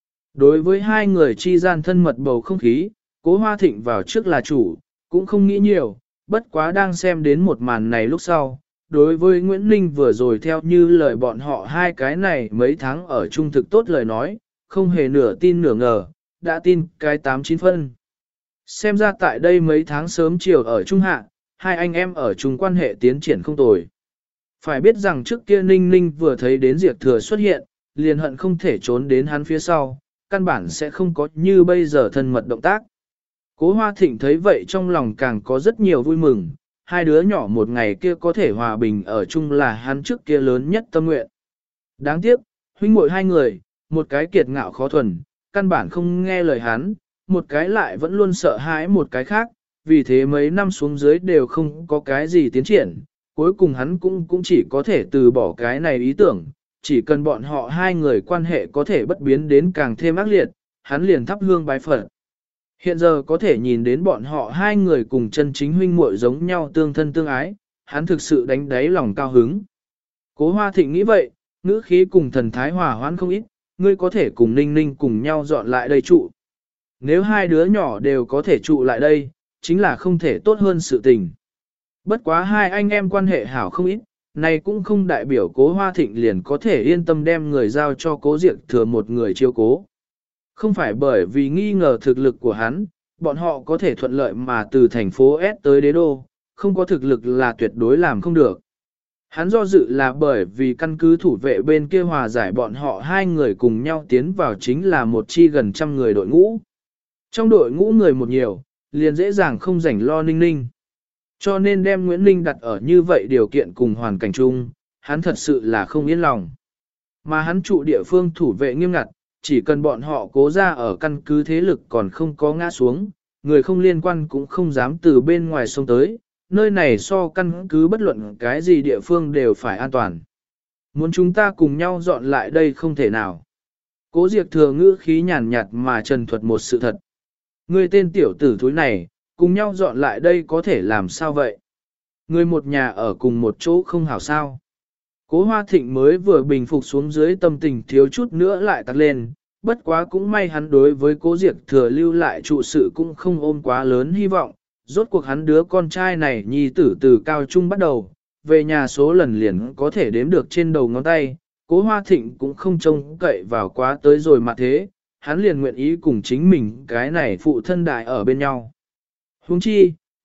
A: Đối với hai người chi gian thân mật bầu không khí, Cố Hoa Thịnh vào trước là chủ, cũng không nghĩ nhiều, bất quá đang xem đến một màn này lúc sau. Đối với Nguyễn Ninh vừa rồi theo như lời bọn họ hai cái này mấy tháng ở chung thực tốt lời nói, không hề nửa tin nửa ngờ, đã tin cái 8-9 phân. Xem ra tại đây mấy tháng sớm chiều ở Trung Hạ, hai anh em ở chung quan hệ tiến triển không tồi. Phải biết rằng trước kia Ninh Ninh vừa thấy đến Diệp Thừa xuất hiện, liền hận không thể trốn đến hắn phía sau, căn bản sẽ không có như bây giờ thân mật động tác. Cố Hoa Thịnh thấy vậy trong lòng càng có rất nhiều vui mừng, hai đứa nhỏ một ngày kia có thể hòa bình ở chung là hắn trước kia lớn nhất tâm nguyện. Đáng tiếc, huynh muội hai người, một cái kiệt ngạo khó thuần, căn bản không nghe lời hắn, một cái lại vẫn luôn sợ hãi một cái khác, vì thế mấy năm xuống dưới đều không có cái gì tiến triển, cuối cùng hắn cũng chỉ có thể từ bỏ cái này ý tưởng, chỉ cần bọn họ hai người quan hệ có thể bất biến đến càng thêm ác liệt, hắn liền thắp hương bái Phật. Hiện giờ có thể nhìn đến bọn họ hai người cùng chân chính huynh muội giống nhau tương thân tương ái, hắn thực sự đánh đáy lòng cao hứng. Cố Hoa Thịnh nghĩ vậy, ngữ khí cùng thần thái hòa hoãn không ít, ngươi có thể cùng Ninh Ninh cùng nhau dọn lại đây trụ. Nếu hai đứa nhỏ đều có thể trụ lại đây, chính là không thể tốt hơn sự tình. Bất quá hai anh em quan hệ hảo không ít, này cũng không đại biểu Cố Hoa Thịnh liền có thể yên tâm đem người giao cho Cố Diệp Thừa một người chiếu cố. Không phải bởi vì nghi ngờ thực lực của hắn, bọn họ có thể thuận lợi mà từ thành phố S tới đế đô, không có thực lực là tuyệt đối làm không được. Hắn do dự là bởi vì căn cứ thủ vệ bên kia hòa giải bọn họ hai người cùng nhau tiến vào chính là một chi gần 100 người đội ngũ. Trong đội ngũ người một nhiều, liền dễ dàng không rảnh lo Ninh Ninh. Cho nên đem Nguyễn Ninh đặt ở như vậy điều kiện cùng hoàn cảnh chung, hắn thật sự là không yên lòng. Mà hắn trụ địa phương thủ vệ nghiêm ngặt, chỉ cần bọn họ cố ra ở căn cứ thế lực còn không có ngã xuống, người không liên quan cũng không dám từ bên ngoài xông tới, nơi này so căn cứ bất luận cái gì địa phương đều phải an toàn. Muốn chúng ta cùng nhau dọn lại đây không thể nào. Cố Diệp Thừa ngữ khí nhàn nhạt mà trần thuật một sự thật. Người tên tiểu tử thúi này, cùng nhau dọn lại đây có thể làm sao vậy? Người một nhà ở cùng một chỗ không hảo sao? Cố Hoa Thịnh mới vừa bình phục xuống dưới tâm tình thiếu chút nữa lại tắt lên, bất quá cũng may hắn đối với Cố Diệp Thừa lưu lại trụ sự cũng không ôm quá lớn hy vọng, rốt cuộc hắn đứa con trai này nhi tử từ cao trung bắt đầu, về nhà số lần liền có thể đếm được trên đầu ngón tay, Cố Hoa Thịnh cũng không trông cậy vào quá tới rồi mà thế, hắn liền nguyện ý cùng chính mình cái này phụ thân đại ở bên nhau. Huống chi,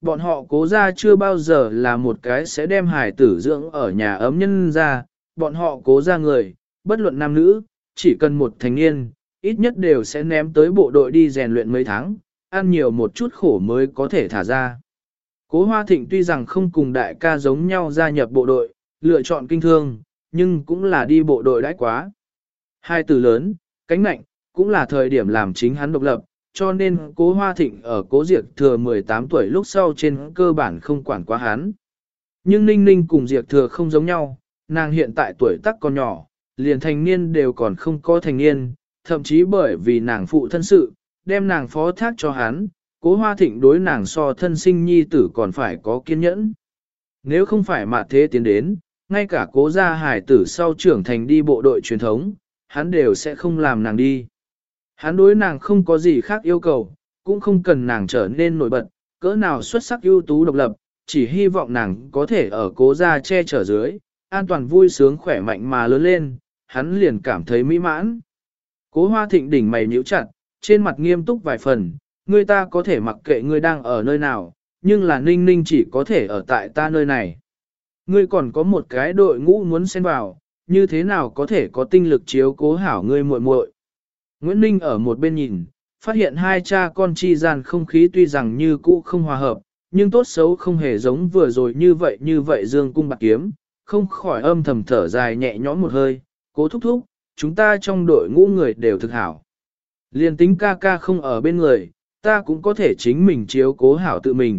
A: bọn họ cố ra chưa bao giờ là một cái sẽ đem hài tử dưỡng ở nhà ấm nhân ra, bọn họ cố ra người, bất luận nam nữ, chỉ cần một thành niên, ít nhất đều sẽ ném tới bộ đội đi rèn luyện mấy tháng, ăn nhiều một chút khổ mới có thể thả ra. Cố Hoa Thịnh tuy rằng không cùng đại ca giống nhau gia nhập bộ đội, lựa chọn kinh thương, nhưng cũng là đi bộ đội đãi quá. Hai từ lớn, cánh nạnh, cũng là thời điểm làm chính hắn độc lập, cho nên Cố Hoa Thịnh ở Cố Diệp Thừa 18 tuổi lúc sau trên cơ bản không quản quá hắn. Nhưng Ninh Ninh cùng Diệp Thừa không giống nhau, nàng hiện tại tuổi tác còn nhỏ, liền thành niên đều còn không có thành niên, thậm chí bởi vì nàng phụ thân sự, đem nàng phó thác cho hắn, Cố Hoa Thịnh đối nàng so thân sinh nhi tử còn phải có kiên nhẫn. Nếu không phải mà thế tiến đến, ngay cả Cố gia hải tử sau trưởng thành đi bộ đội truyền thống, hắn đều sẽ không làm nàng đi. Hắn đối nàng không có gì khác yêu cầu, cũng không cần nàng trở nên nổi bật, cỡ nào xuất sắc ưu tú độc lập, chỉ hy vọng nàng có thể ở Cố gia che chở dưới, an toàn vui sướng khỏe mạnh mà lớn lên, hắn liền cảm thấy mỹ mãn. Cố Hoa Thịnh đỉnh mày nhíu chặt, trên mặt nghiêm túc vài phần, người ta có thể mặc kệ ngươi đang ở nơi nào, nhưng là Ninh Ninh chỉ có thể ở tại ta nơi này. Ngươi còn có một cái đội ngũ muốn xen vào, như thế nào có thể có tinh lực chiếu cố hảo ngươi muội muội. Nguyễn Ninh ở một bên nhìn, phát hiện hai cha con chi gian không khí tuy rằng như cũ không hòa hợp, nhưng tốt xấu không hề giống vừa rồi như vậy dương cung bạc kiếm, không khỏi âm thầm thở dài nhẹ nhõm một hơi, Cố thúc thúc, chúng ta trong đội ngũ người đều thực hảo. Liên tính ca ca không ở bên người, ta cũng có thể chính mình chiếu cố hảo tự mình.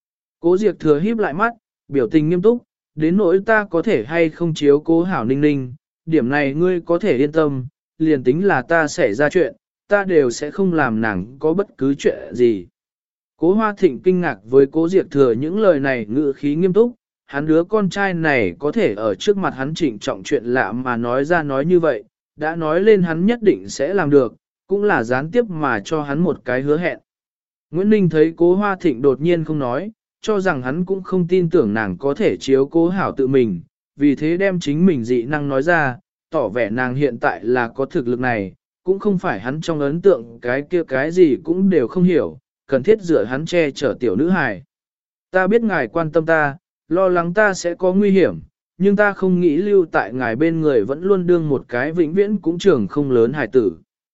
A: Cố Diệp Thừa híp lại mắt, biểu tình nghiêm túc, đến nỗi ta có thể hay không chiếu cố hảo Ninh Ninh, điểm này ngươi có thể yên tâm, liền tính là ta xảy ra chuyện, ta đều sẽ không làm nàng có bất cứ chuyện gì. Cố Hoa Thịnh kinh ngạc với Cố Diệp Thừa những lời này ngữ khí nghiêm túc, hắn đứa con trai này có thể ở trước mặt hắn trịnh trọng chuyện lạ mà nói ra nói như vậy, đã nói lên hắn nhất định sẽ làm được, cũng là gián tiếp mà cho hắn một cái hứa hẹn. Nguyễn Ninh thấy Cố Hoa Thịnh đột nhiên không nói, cho rằng hắn cũng không tin tưởng nàng có thể chiếu cố hảo tự mình, vì thế đem chính mình dị năng nói ra, tỏ vẻ nàng hiện tại là có thực lực này, cũng không phải hắn trong ấn tượng cái kia cái gì cũng đều không hiểu, cần thiết dựa hắn che chở tiểu nữ hài. Ta biết ngài quan tâm ta, lo lắng ta sẽ có nguy hiểm, nhưng ta không nghĩ lưu tại ngài bên người vẫn luôn đương một cái vĩnh viễn cũng trưởng không lớn hài tử.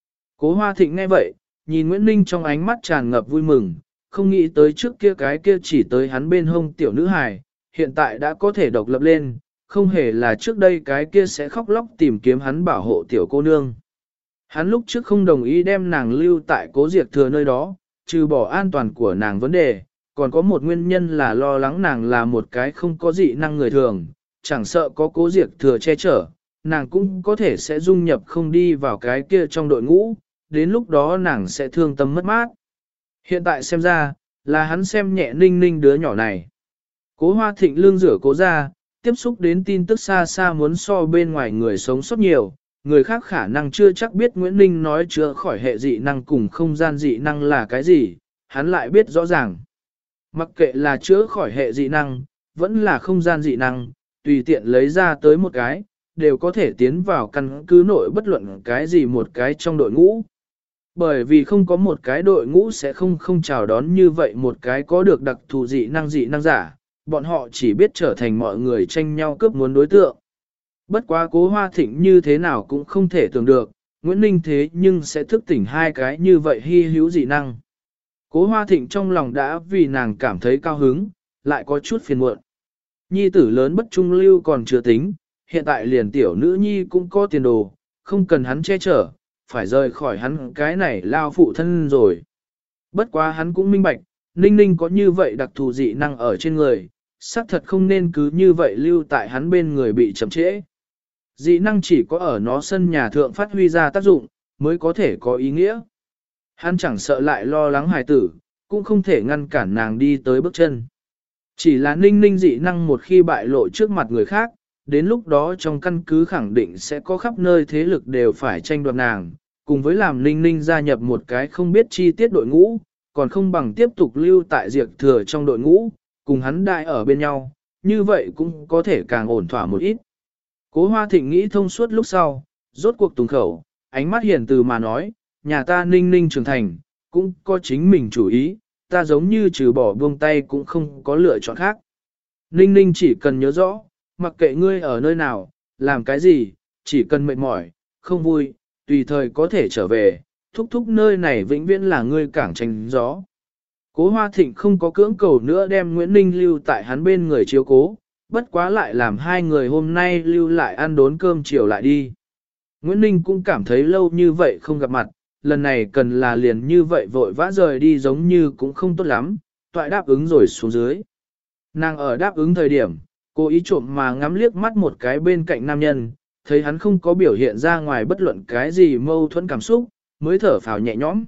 A: Cố Hoa Thịnh nghe vậy, nhìn Nguyễn Ninh trong ánh mắt tràn ngập vui mừng, không nghĩ tới trước kia cái kia chỉ tới hắn bên hông tiểu nữ hài, hiện tại đã có thể độc lập lên, không hề là trước đây cái kia sẽ khóc lóc tìm kiếm hắn bảo hộ tiểu cô nương. Hắn lúc trước không đồng ý đem nàng lưu tại Cố Diệp Thừa nơi đó, trừ bỏ an toàn của nàng vấn đề, còn có một nguyên nhân là lo lắng nàng là một cái không có dị năng người thường, chẳng sợ có Cố Diệp Thừa che chở, nàng cũng có thể sẽ dung nhập không đi vào cái kia trong đội ngũ, đến lúc đó nàng sẽ thương tâm mất mát. Hiện tại xem ra, là hắn xem nhẹ Ninh Ninh đứa nhỏ này. Cố Hoa Thịnh lương rửa Cố ra, tiếp xúc đến tin tức xa xa muốn so bên ngoài người sống sót nhiều, người khác khả năng chưa chắc biết Nguyễn Ninh nói chữa khỏi hệ dị năng cùng không gian dị năng là cái gì, hắn lại biết rõ ràng. Mặc kệ là chữa khỏi hệ dị năng, vẫn là không gian dị năng, tùy tiện lấy ra tới một cái, đều có thể tiến vào căn cứ nội bất luận cái gì một cái trong đội ngũ. Bởi vì không có một cái đội ngũ sẽ không chào đón như vậy một cái có được đặc thù dị năng giả, bọn họ chỉ biết trở thành mọi người tranh nhau cướp muốn đối tượng. Bất quá Cố Hoa Thịnh như thế nào cũng không thể tưởng được, Nguyễn Ninh thế nhưng sẽ thức tỉnh hai cái như vậy hy hữu dị năng. Cố Hoa Thịnh trong lòng đã vì nàng cảm thấy cao hứng, lại có chút phiền muộn. Nhi tử lớn bất trung lưu còn chưa tính, hiện tại liền tiểu nữ nhi cũng có tiền đồ, không cần hắn che chở, phải rời khỏi hắn cái này lao phụ thân rồi. Bất quá hắn cũng minh bạch, Ninh Ninh có như vậy đặc thù dị năng ở trên người, xác thật không nên cứ như vậy lưu tại hắn bên người bị chậm trễ. Dị năng chỉ có ở nó sân nhà thượng phát huy ra tác dụng, mới có thể có ý nghĩa. Hắn chẳng sợ lại lo lắng hài tử, cũng không thể ngăn cản nàng đi tới bước chân. Chỉ là Ninh Ninh dị năng một khi bại lộ trước mặt người khác, đến lúc đó trong căn cứ khẳng định sẽ có khắp nơi thế lực đều phải tranh đoạt nàng, cùng với làm Ninh Ninh gia nhập một cái không biết chi tiết đội ngũ, còn không bằng tiếp tục lưu tại Diệp Thừa trong đội ngũ, cùng hắn đại ở bên nhau, như vậy cũng có thể càng ổn thỏa một ít. Cố Hoa Thịnh nghĩ thông suốt lúc sau, rốt cuộc tùng khẩu, ánh mắt hiền từ mà nói, nhà ta Ninh Ninh trưởng thành, cũng có chính mình chủ ý, ta giống như trừ bỏ buông tay cũng không có lựa chọn khác. Ninh ninh chỉ cần nhớ rõ, mặc kệ ngươi ở nơi nào, làm cái gì, chỉ cần mệt mỏi, không vui, tùy thời có thể trở về, thúc thúc nơi này vĩnh viễn là ngươi cảng tránh gió. Cố Hoa Thịnh không có cưỡng cầu nữa đem Nguyễn Ninh lưu tại hắn bên người chiếu cố, bất quá lại làm hai người hôm nay lưu lại ăn đốn cơm chiều lại đi. Nguyễn Ninh cũng cảm thấy lâu như vậy không gặp mặt, lần này cần là liền như vậy vội vã rời đi giống như cũng không tốt lắm, toại đáp ứng rồi xuống dưới. Nàng ở đáp ứng thời điểm, cô ý trộm mà ngắm liếc mắt một cái bên cạnh nam nhân, thấy hắn không có biểu hiện ra ngoài bất luận cái gì mâu thuẫn cảm xúc, mới thở phào nhẹ nhõm.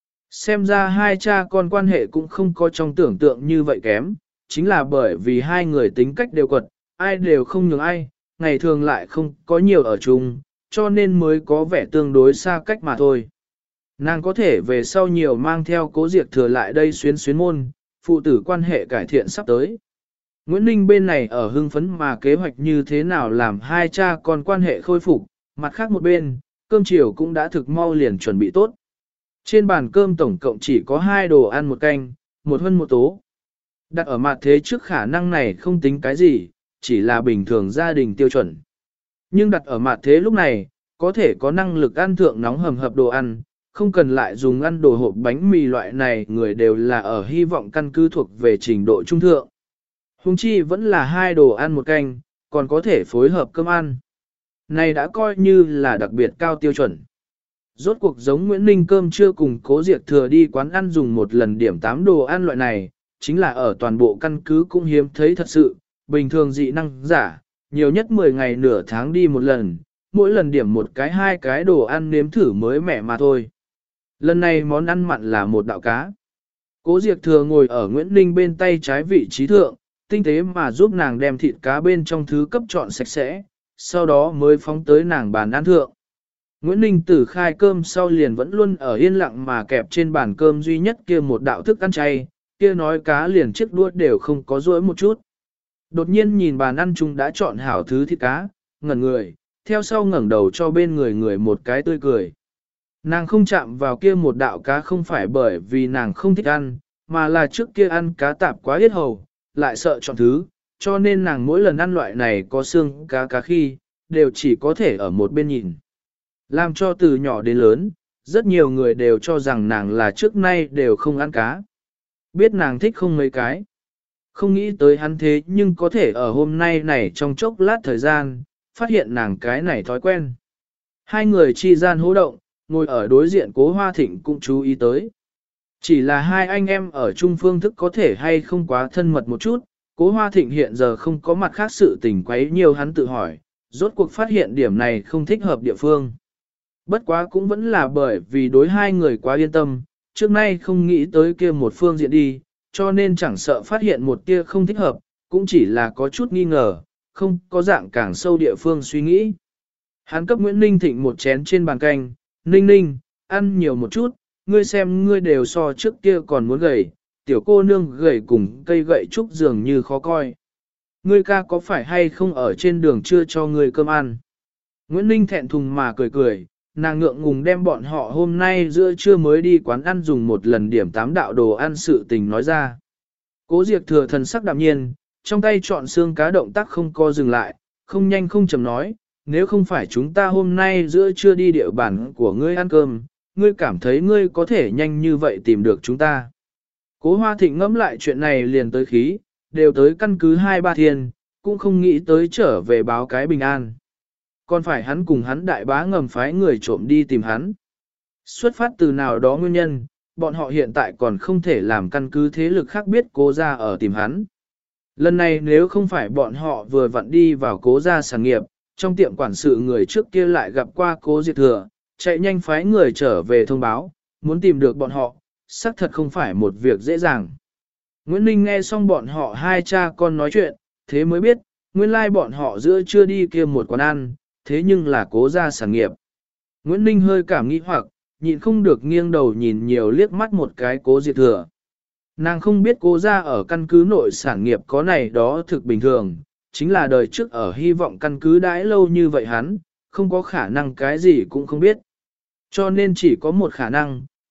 A: Xem ra hai cha con quan hệ cũng không có trong tưởng tượng như vậy kém, chính là bởi vì hai người tính cách đều quật, ai đều không nhường ai, ngày thường lại không có nhiều ở chung, cho nên mới có vẻ tương đối xa cách mà thôi. Nàng có thể về sau nhiều mang theo Cố Diệp Thừa lại đây xuyến môn, phụ tử quan hệ cải thiện sắp tới. Nguyễn Ninh bên này ở hưng phấn mà kế hoạch như thế nào làm hai cha con quan hệ khôi phục, mặt khác một bên, cơm chiều cũng đã thực mau liền chuẩn bị tốt. Trên bàn cơm tổng cộng chỉ có 2 đồ ăn một canh, một hơn một tố. Đặt ở mặt thế trước khả năng này không tính cái gì, chỉ là bình thường gia đình tiêu chuẩn. Nhưng đặt ở mặt thế lúc này, có thể có năng lực ăn thượng nóng hầm hập đồ ăn, không cần lại dùng ăn đồ hộp bánh mì loại này, người đều là ở hy vọng căn cứ thuộc về trình độ trung thượng. Hùng chi vẫn là 2 đồ ăn một canh, còn có thể phối hợp cơm ăn. Này đã coi như là đặc biệt cao tiêu chuẩn. Rốt cuộc giống Nguyễn Ninh cơm trưa cùng Cố Diệp Thừa đi quán ăn dùng một lần điểm 8 đồ ăn loại này, chính là ở toàn bộ căn cứ cũng hiếm thấy thật sự, bình thường dị năng giả, nhiều nhất 10 ngày nửa tháng đi một lần, mỗi lần điểm một cái 2 cái đồ ăn nếm thử mới mẻ mà thôi. Lần này món ăn mặn là một đạo cá. Cố Diệp Thừa ngồi ở Nguyễn Ninh bên tay trái vị trí thượng, tinh tế mà giúp nàng đem thịt cá bên trong thứ cấp chọn sạch sẽ, sau đó mới phóng tới nàng bàn ăn thượng. Nguyễn Ninh Tử khai cơm sau liền vẫn luôn ở yên lặng mà kẹp trên bàn cơm duy nhất kia một đạo thức ăn chay, kia nói cá liền chiếc đũa đều không có rỗi một chút. Đột nhiên nhìn bàn ăn chung đã chọn hảo thứ thịt cá, ngẩn người, theo sau ngẩng đầu cho bên người người một cái tươi cười. Nàng không chạm vào kia một đạo cá không phải bởi vì nàng không thích ăn, mà là trước kia ăn cá tạp quá yết hầu, lại sợ chọn thứ, cho nên nàng mỗi lần ăn loại này có xương cá khi, đều chỉ có thể ở một bên nhìn. Làm cho từ nhỏ đến lớn, rất nhiều người đều cho rằng nàng là trước nay đều không ăn cá. Biết nàng thích không mấy cái. Không nghĩ tới hắn thế nhưng có thể ở hôm nay này trong chốc lát thời gian, phát hiện nàng cái này thói quen. Hai người chi gian hô động, ngồi ở đối diện Cố Hoa Thịnh cũng chú ý tới. Chỉ là hai anh em ở chung phương thức có thể hay không quá thân mật một chút, Cố Hoa Thịnh hiện giờ không có mặt khác sự tình quấy nhiều hắn tự hỏi, rốt cuộc phát hiện điểm này không thích hợp địa phương. Bất quá cũng vẫn là bởi vì đối hai người quá yên tâm, trước nay không nghĩ tới kia một phương diện đi, cho nên chẳng sợ phát hiện một tia không thích hợp, cũng chỉ là có chút nghi ngờ, không có dạng càng sâu địa phương suy nghĩ. Hắn cấp Nguyễn Ninh Thịnh một chén trên bàn canh, Ninh Ninh, ăn nhiều một chút, ngươi xem ngươi đều so trước kia còn muốn gầy, tiểu cô nương gầy cùng cây gậy trúc dường như khó coi. Ngươi ca có phải hay không ở trên đường chưa cho ngươi cơm ăn? Nguyễn Ninh thẹn thùng mà cười cười, nàng ngượng ngùng đem bọn họ hôm nay giữa trưa mới đi quán ăn dùng một lần điểm 8 đạo đồ ăn sự tình nói ra. Cố Diệp Thừa thần sắc đạm nhiên, trong tay chọn xương cá động tác không co dừng lại, không nhanh không chậm nói, nếu không phải chúng ta hôm nay giữa trưa đi địa bàn của ngươi ăn cơm, ngươi cảm thấy ngươi có thể nhanh như vậy tìm được chúng ta. Cố Hoa Thịnh ngẫm lại chuyện này liền tới khí, đều tới căn cứ 2-3 thiên, cũng không nghĩ tới trở về báo cái bình an. Còn phải hắn cùng hắn đại bá ngầm phái người trộm đi tìm hắn. Xuất phát từ nào đó nguyên nhân, bọn họ hiện tại còn không thể làm căn cứ thế lực khác biết Cố gia ở tìm hắn. Lần này nếu không phải bọn họ vừa vặn đi vào Cố gia sản nghiệp, trong tiệm quản sự người trước kia lại gặp qua Cố Diệp Thừa, chạy nhanh phái người trở về thông báo, muốn tìm được bọn họ, xác thật không phải một việc dễ dàng. Nguyễn Ninh nghe xong bọn họ hai cha con nói chuyện, thế mới biết, nguyên lai bọn họ giữa chưa đi kia một quán ăn, thế nhưng là Cố gia sản nghiệp. Nguyễn Ninh hơi cảm nghi hoặc, nhịn không được nghiêng đầu nhìn nhiều liếc mắt một cái Cố Diệp Thừa. Nàng không biết Cố gia ở căn cứ nội sản nghiệp có này đó thực bình thường, chính là đời trước ở hy vọng căn cứ đãi lâu như vậy hắn, không có khả năng cái gì cũng không biết. Cho nên chỉ có một khả năng,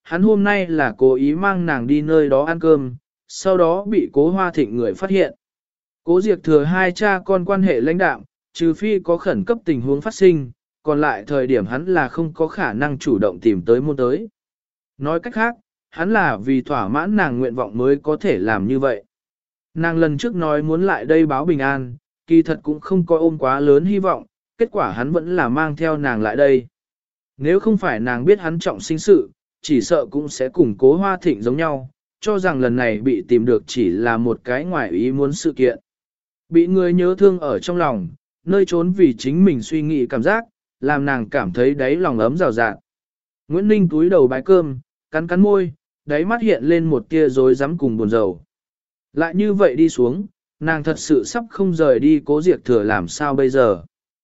A: hắn hôm nay là cố ý mang nàng đi nơi đó ăn cơm, sau đó bị Cố Hoa Thịnh người phát hiện. Cố Diệp Thừa hai cha con quan hệ lãnh đạm, trừ phi có khẩn cấp tình huống phát sinh, còn lại thời điểm hắn là không có khả năng chủ động tìm tới môn tới. Nói cách khác, hắn là vì thỏa mãn nàng nguyện vọng mới có thể làm như vậy. Nàng lần trước nói muốn lại đây báo bình an, kỳ thật cũng không có ôm quá lớn hy vọng, kết quả hắn vẫn là mang theo nàng lại đây. Nếu không phải nàng biết hắn trọng sinh sự, chỉ sợ cũng sẽ cùng Cố Hoa Thịnh giống nhau, cho rằng lần này bị tìm được chỉ là một cái ngoài ý muốn sự kiện. Bị người nhớ thương ở trong lòng, nơi trốn vì chính mình suy nghĩ cảm giác, làm nàng cảm thấy đáy lòng ấm rào rạt. Nguyễn Ninh túi đầu bái cơm, cắn cắn môi, đáy mắt hiện lên một tia rối rắm cùng buồn rầu. Lại như vậy đi xuống, nàng thật sự sắp không rời đi Cố Diệp Thừa làm sao bây giờ.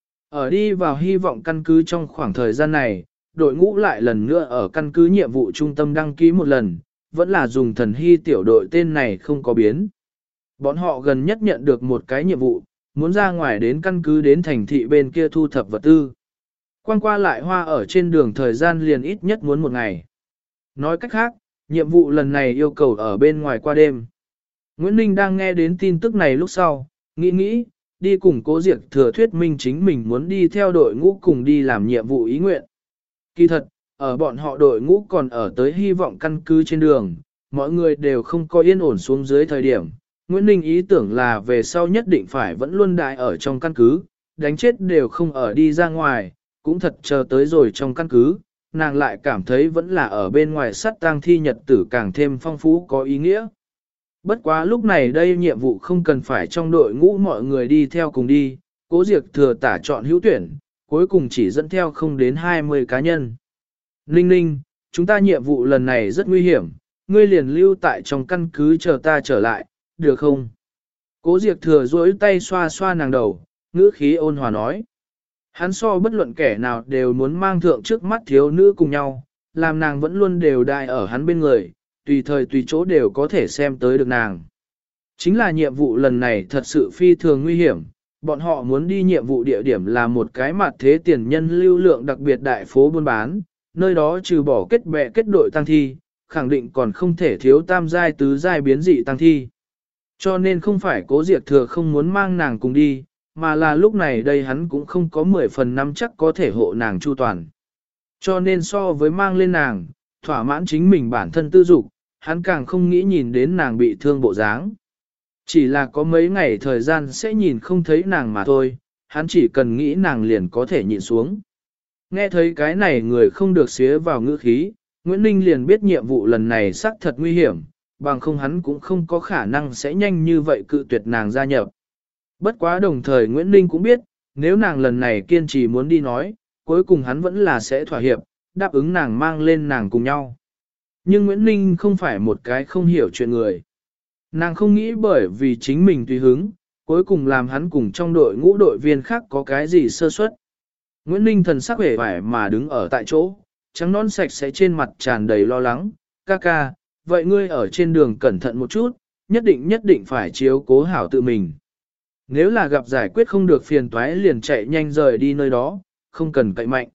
A: Ở đi vào hy vọng căn cứ trong khoảng thời gian này, đội ngũ lại lần nữa ở căn cứ nhiệm vụ trung tâm đăng ký một lần, vẫn là dùng thần hy tiểu đội tên này không có biến. Bọn họ gần nhất nhận được một cái nhiệm vụ, muốn ra ngoài đến căn cứ đến thành thị bên kia thu thập vật tư. Quang qua lại hoa ở trên đường thời gian liền ít nhất muốn một ngày. Nói cách khác, nhiệm vụ lần này yêu cầu ở bên ngoài qua đêm. Nguyễn Ninh đang nghe đến tin tức này lúc sau, nghĩ, đi cùng Cố Diệp Thừa thuyết minh chính mình muốn đi theo đội ngũ cùng đi làm nhiệm vụ ý nguyện. Kỳ thật, ở bọn họ đội ngũ còn ở tới hy vọng căn cứ trên đường, mọi người đều không có yên ổn xuống dưới thời điểm. Nguyễn Ninh ý tưởng là về sau nhất định phải vẫn luôn đại ở trong căn cứ, đánh chết đều không ở đi ra ngoài, cũng thật chờ tới rồi trong căn cứ, nàng lại cảm thấy vẫn là ở bên ngoài sát tang thi nhật tử càng thêm phong phú có ý nghĩa. Bất quá lúc này đây nhiệm vụ không cần phải trong đội ngũ mọi người đi theo cùng đi, Cố Diệp Thừa tả chọn hữu tuyển, cuối cùng chỉ dẫn theo không đến 20 cá nhân. Ninh Ninh, chúng ta nhiệm vụ lần này rất nguy hiểm, ngươi liền lưu tại trong căn cứ chờ ta trở lại, được không? Cố Diệp Thừa duỗi tay xoa xoa nàng đầu, ngữ khí ôn hòa nói. Hắn so bất luận kẻ nào đều muốn mang thượng trước mắt thiếu nữ cùng nhau, làm nàng vẫn luôn đều đại ở hắn bên người, tùy thời tùy chỗ đều có thể xem tới được nàng. Chính là nhiệm vụ lần này thật sự phi thường nguy hiểm, bọn họ muốn đi nhiệm vụ địa điểm là một cái mặt thế tiền nhân lưu lượng đặc biệt đại phố buôn bán, nơi đó trừ bỏ kết bè kết đội tăng thi, khẳng định còn không thể thiếu tam giai tứ giai biến dị tăng thi. Cho nên không phải Cố Diệp Thừa không muốn mang nàng cùng đi, mà là lúc này đây hắn cũng không có 10 phần năm chắc có thể hộ nàng chu toàn. Cho nên so với mang lên nàng, thỏa mãn chính mình bản thân tư dục, hắn càng không nghĩ nhìn đến nàng bị thương bộ dáng. Chỉ là có mấy ngày thời gian sẽ nhìn không thấy nàng mà thôi, hắn chỉ cần nghĩ nàng liền có thể nhịn xuống. Nghe thấy cái này người không được xía vào ngữ khí, Nguyễn Ninh liền biết nhiệm vụ lần này xác thật nguy hiểm, bằng không hắn cũng không có khả năng sẽ nhanh như vậy cự tuyệt nàng gia nhập. Bất quá đồng thời Nguyễn Ninh cũng biết, nếu nàng lần này kiên trì muốn đi nói, cuối cùng hắn vẫn là sẽ thỏa hiệp, đáp ứng nàng mang lên nàng cùng nhau. Nhưng Nguyễn Ninh không phải một cái không hiểu chuyện người. Nàng không nghĩ bởi vì chính mình tùy hứng, cuối cùng làm hắn cùng trong đội ngũ đội viên khác có cái gì sơ suất. Nguyễn Ninh thần sắc vẻ vải mà đứng ở tại chỗ, trắng non sạch sẽ trên mặt tràn đầy lo lắng. Ca ca, vậy ngươi ở trên đường cẩn thận một chút, nhất định phải chiếu cố hảo tự mình. Nếu là gặp giải quyết không được phiền toái liền chạy nhanh rời đi nơi đó, không cần cậy mạnh.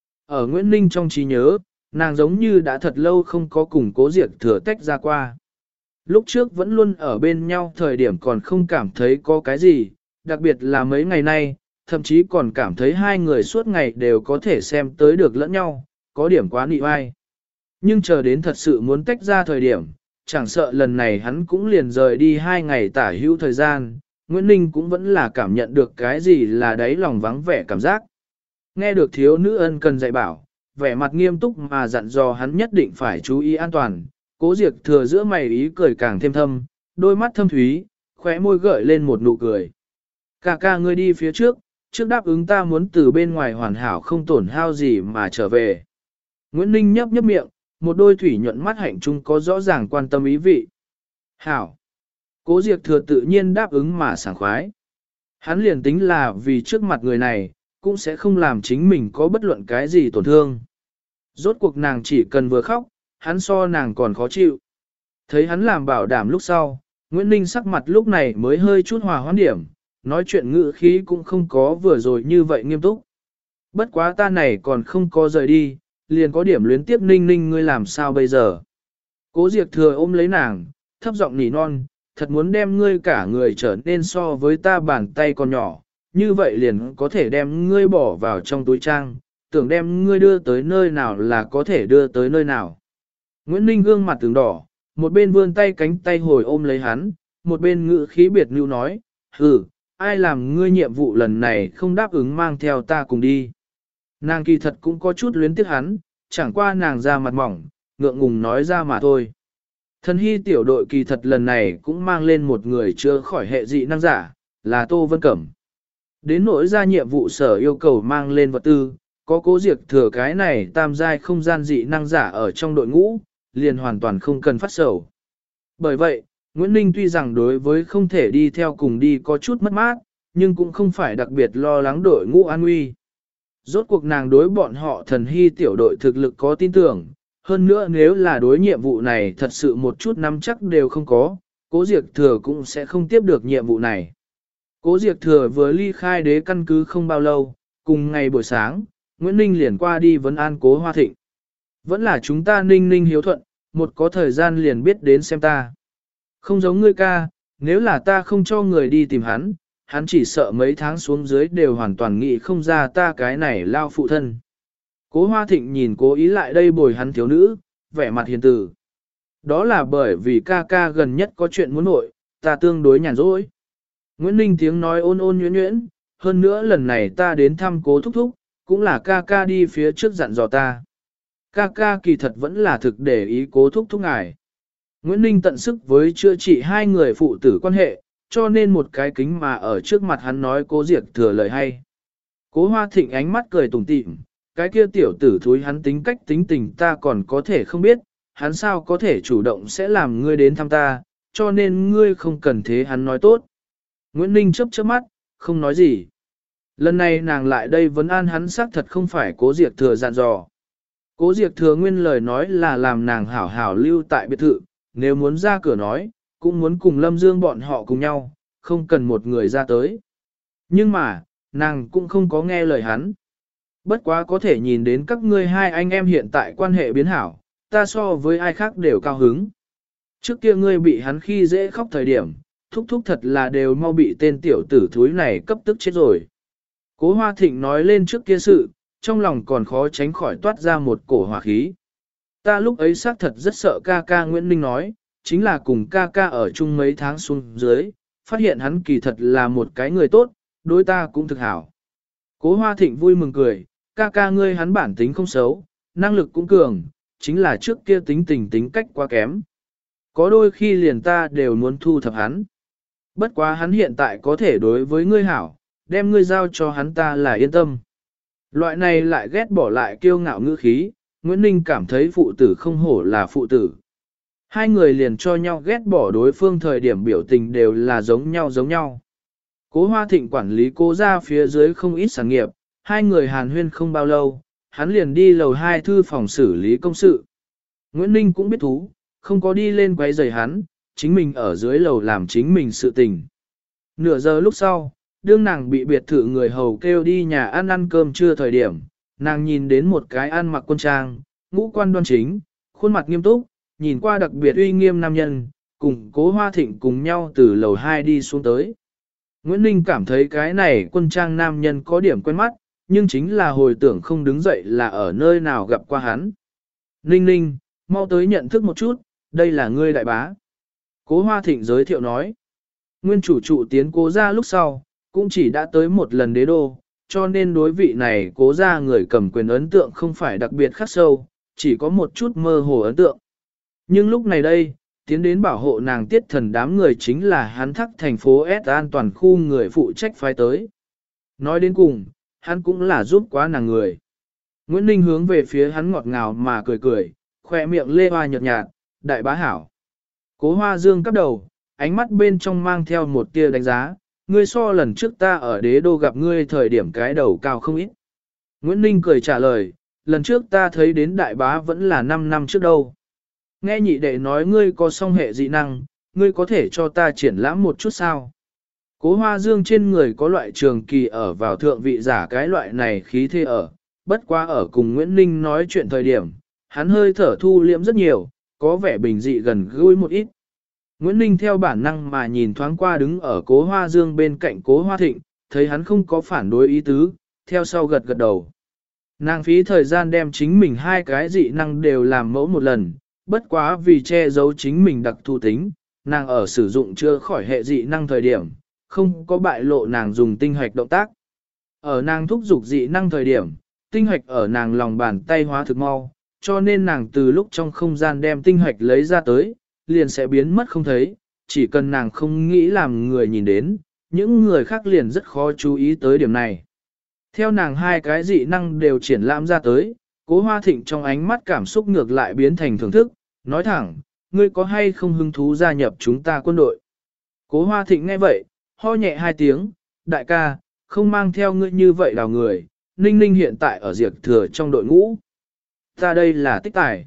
A: Ở Nguyễn Ninh trong trí nhớ, nàng giống như đã thật lâu không có cùng Cố Diệp Thừa tách ra qua. Lúc trước vẫn luôn ở bên nhau thời điểm còn không cảm thấy có cái gì, đặc biệt là mấy ngày nay, thậm chí còn cảm thấy hai người suốt ngày đều có thể xem tới được lẫn nhau, có điểm quá nị oai. Nhưng chờ đến thật sự muốn tách ra thời điểm, chẳng sợ lần này hắn cũng liền rời đi 2 ngày tả hữu thời gian, Nguyễn Ninh cũng vẫn là cảm nhận được cái gì là đáy lòng vắng vẻ cảm giác. Nghe được thiếu nữ ân cần dạy bảo, vẻ mặt nghiêm túc mà dặn dò hắn nhất định phải chú ý an toàn, Cố Diệp Thừa giữa mày ý cười càng thêm thâm, đôi mắt thâm thúy, khóe môi gợi lên một nụ cười. Ca ca ngươi đi phía trước đáp ứng ta muốn từ bên ngoài hoàn hảo không tổn hao gì mà trở về. Nguyễn Ninh nhấp nhấp miệng, một đôi thủy nhuận mắt hạnh trung có rõ ràng quan tâm ý vị. Hảo! Cố Diệp Thừa tự nhiên đáp ứng mà sảng khoái. Hắn liền tính là vì trước mặt người này, cũng sẽ không làm chính mình có bất luận cái gì tổn thương. Rốt cuộc nàng chỉ cần vừa khóc, hắn so nàng còn khó chịu. Thấy hắn làm bảo đảm lúc sau, Nguyễn Ninh sắc mặt lúc này mới hơi chút hòa hoãn điểm, nói chuyện ngữ khí cũng không có vừa rồi như vậy nghiêm túc. Bất quá ta này còn không có rời đi, liền có điểm luyến tiếp Ninh Ninh ngươi làm sao bây giờ. Cố Diệp Thừa ôm lấy nàng, thấp giọng nỉ non, thật muốn đem ngươi cả người trở nên so với ta bàn tay còn nhỏ, như vậy liền có thể đem ngươi bỏ vào trong túi trang, tưởng đem ngươi đưa tới nơi nào là có thể đưa tới nơi nào. Nguyễn Ninh gương mặt tướng đỏ, một bên vươn tay cánh tay hồi ôm lấy hắn, một bên ngữ khí biệt lưu nói, ai làm ngươi nhiệm vụ lần này không đáp ứng mang theo ta cùng đi. Nàng kỳ thật cũng có chút luyến tiếc hắn, chẳng qua nàng ra mặt mỏng, ngượng ngùng nói ra mà thôi. Thần hy tiểu đội kỳ thật lần này cũng mang lên một người chưa khỏi hệ dị năng giả, là Tô Vân Cẩm. Đến nỗi ra nhiệm vụ sở yêu cầu mang lên vật tư, có Cố Diệp Thừa cái này tam giai không gian dị năng giả ở trong đội ngũ, liền hoàn toàn không cần phát sầu. Bởi vậy, Nguyễn Ninh tuy rằng đối với không thể đi theo cùng đi có chút mất mát, nhưng cũng không phải đặc biệt lo lắng đội ngũ an nguy. Rốt cuộc nàng đối bọn họ thần hy tiểu đội thực lực có tin tưởng, hơn nữa nếu là đối nhiệm vụ này thật sự một chút nắm chắc đều không có, Cố Diệp Thừa cũng sẽ không tiếp được nhiệm vụ này. Cố Diệp Thừa vừa ly khai đế căn cứ không bao lâu, cùng ngày buổi sáng, Nguyễn Ninh liền qua đi vấn an Cố Hoa Thịnh. Vẫn là chúng ta Ninh Ninh hiếu thuận, một có thời gian liền biết đến xem ta. Không giống ngươi ca, nếu là ta không cho người đi tìm hắn, hắn chỉ sợ mấy tháng xuống dưới đều hoàn toàn nghĩ không ra ta cái này lao phụ thân. Cố Hoa Thịnh nhìn cố ý lại đây bồi hắn thiếu nữ, vẻ mặt hiền từ. Đó là bởi vì ca ca gần nhất có chuyện muốn nội, ta tương đối nhàn rỗi. Nguyễn Ninh tiếng nói ôn ôn nhuyễn nhuyễn, hơn nữa lần này ta đến thăm Cố thúc thúc, cũng là ca ca đi phía trước dặn dò ta. Ca ca kỳ thật vẫn là thực để ý Cố thúc thúc ngài. Nguyễn Ninh tận sức với chữa trị hai người phụ tử quan hệ, cho nên một cái kính mà ở trước mặt hắn nói Cố Diệp Thừa lời hay. Cố Hoa Thịnh ánh mắt cười tủm tỉm, cái kia tiểu tử thúi hắn tính cách tính tình ta còn có thể không biết, hắn sao có thể chủ động sẽ làm ngươi đến thăm ta, cho nên ngươi không cần thế hắn nói tốt. Nguyễn Ninh chớp chớp mắt, không nói gì. Lần này nàng lại đây vấn an hắn xác thật không phải Cố Diệp Thừa dặn dò. Cố Diệp Thừa nguyên lời nói là làm nàng hảo hảo lưu tại biệt thự, nếu muốn ra cửa nói, cũng muốn cùng Lâm Dương bọn họ cùng nhau, không cần một người ra tới. Nhưng mà, nàng cũng không có nghe lời hắn. Bất quá có thể nhìn đến các ngươi hai anh em hiện tại quan hệ biến hảo, ta so với ai khác đều cao hứng. Trước kia ngươi bị hắn khi dễ khóc thời điểm, thúc thúc thật là đều mau bị tên tiểu tử thúi này cấp tức chết rồi. Cố Hoa Thịnh nói lên trước kia sự, trong lòng còn khó tránh khỏi toát ra một cổ hỏa khí. Ta lúc ấy xác thật rất sợ ca ca Nguyễn Ninh nói, chính là cùng ca ca ở chung mấy tháng xuống dưới, phát hiện hắn kỳ thật là một cái người tốt, đối ta cũng thực hảo. Cố Hoa Thịnh vui mừng cười, ca ca ngươi hắn bản tính không xấu, năng lực cũng cường, chính là trước kia tính cách quá kém. Có đôi khi liền ta đều muốn thu thập hắn. Bất quá hắn hiện tại có thể đối với ngươi hảo, đem ngươi giao cho hắn ta là yên tâm. Loại này lại ghét bỏ lại kiêu ngạo ngữ khí, Nguyễn Ninh cảm thấy phụ tử không hổ là phụ tử. Hai người liền cho nhau ghét bỏ đối phương thời điểm biểu tình đều là giống nhau. Cố Hoa Thịnh quản lý Cố ra phía dưới không ít sản nghiệp, hai người hàn huyên không bao lâu, hắn liền đi lầu 2 thư phòng xử lý công sự. Nguyễn Ninh cũng biết thú, không có đi lên quấy rầy hắn, chính mình ở dưới lầu làm chính mình sự tình. Nửa giờ lúc sau, đương nàng bị biệt thự người hầu kêu đi nhà ăn cơm trưa thời điểm, nàng nhìn đến một cái ăn mặc quân trang, ngũ quan đoan chính, khuôn mặt nghiêm túc, nhìn qua đặc biệt uy nghiêm nam nhân, cùng Cố Hoa Thịnh cùng nhau từ lầu 2 đi xuống tới. Nguyễn Ninh cảm thấy cái này quân trang nam nhân có điểm quen mắt, nhưng chính là hồi tưởng không đứng dậy là ở nơi nào gặp qua hắn. Ninh Ninh, mau tới nhận thức một chút, đây là ngươi đại bá. Cố Hoa Thịnh giới thiệu nói. Nguyên chủ trụ tiến Cố ra lúc sau, cũng chỉ đã tới một lần đế đô, cho nên đối vị này Cố ra người cầm quyền ấn tượng không phải đặc biệt khắc sâu, chỉ có một chút mơ hồ ấn tượng. Nhưng lúc này đây, tiến đến bảo hộ nàng Tiết Thần đám người chính là hắn thắc thành phố S an toàn khu người phụ trách phái tới. Nói đến cùng, hắn cũng là giúp quá nàng người. Nguyễn Ninh hướng về phía hắn ngọt ngào mà cười, khoe miệng lê hoa nhợt nhạt, đại bá hảo. Cố Hoa Dương cắp đầu, ánh mắt bên trong mang theo một tia đánh giá, ngươi so lần trước ta ở đế đô gặp ngươi thời điểm cái đầu cao không ít. Nguyễn Ninh cười trả lời, lần trước ta thấy đến đại bá vẫn là 5 năm trước đâu. Nghe nhị đệ nói ngươi có song hệ dị năng, ngươi có thể cho ta triển lãm một chút sao? Cố Hoa Dương trên người có loại trường kỳ ở vào thượng vị giả cái loại này khí thế ở, bất quá ở cùng Nguyễn Ninh nói chuyện thời điểm, hắn hơi thở thu liễm rất nhiều, có vẻ bình dị gần gũi một ít. Nguyễn Ninh theo bản năng mà nhìn thoáng qua đứng ở Cố Hoa Dương bên cạnh Cố Hoa Thịnh, thấy hắn không có phản đối ý tứ, theo sau gật gật đầu. Nàng phí thời gian đem chính mình hai cái dị năng đều làm mẫu một lần, bất quá vì che giấu chính mình đặc thù tính, nàng ở sử dụng chưa khỏi hệ dị năng thời điểm, không có bại lộ nàng dùng tinh hoạch động tác. Ở nàng thúc dục dị năng thời điểm, tinh hoạch ở nàng lòng bàn tay hóa thực mau, cho nên nàng từ lúc trong không gian đem tinh hoạch lấy ra tới, liền sẽ biến mất không thấy, chỉ cần nàng không nghĩ làm người nhìn đến, những người khác liền rất khó chú ý tới điểm này. Theo nàng hai cái dị năng đều triển lãm ra tới, Cố Hoa Thịnh trong ánh mắt cảm xúc ngược lại biến thành thưởng thức, nói thẳng, ngươi có hay không hứng thú gia nhập chúng ta quân đội. Cố Hoa Thịnh nghe vậy, ho nhẹ hai tiếng, đại ca, không mang theo ngươi như vậy đào người, Ninh Ninh hiện tại ở Diệp Thừa trong đội ngũ. Ta đây là tích tài.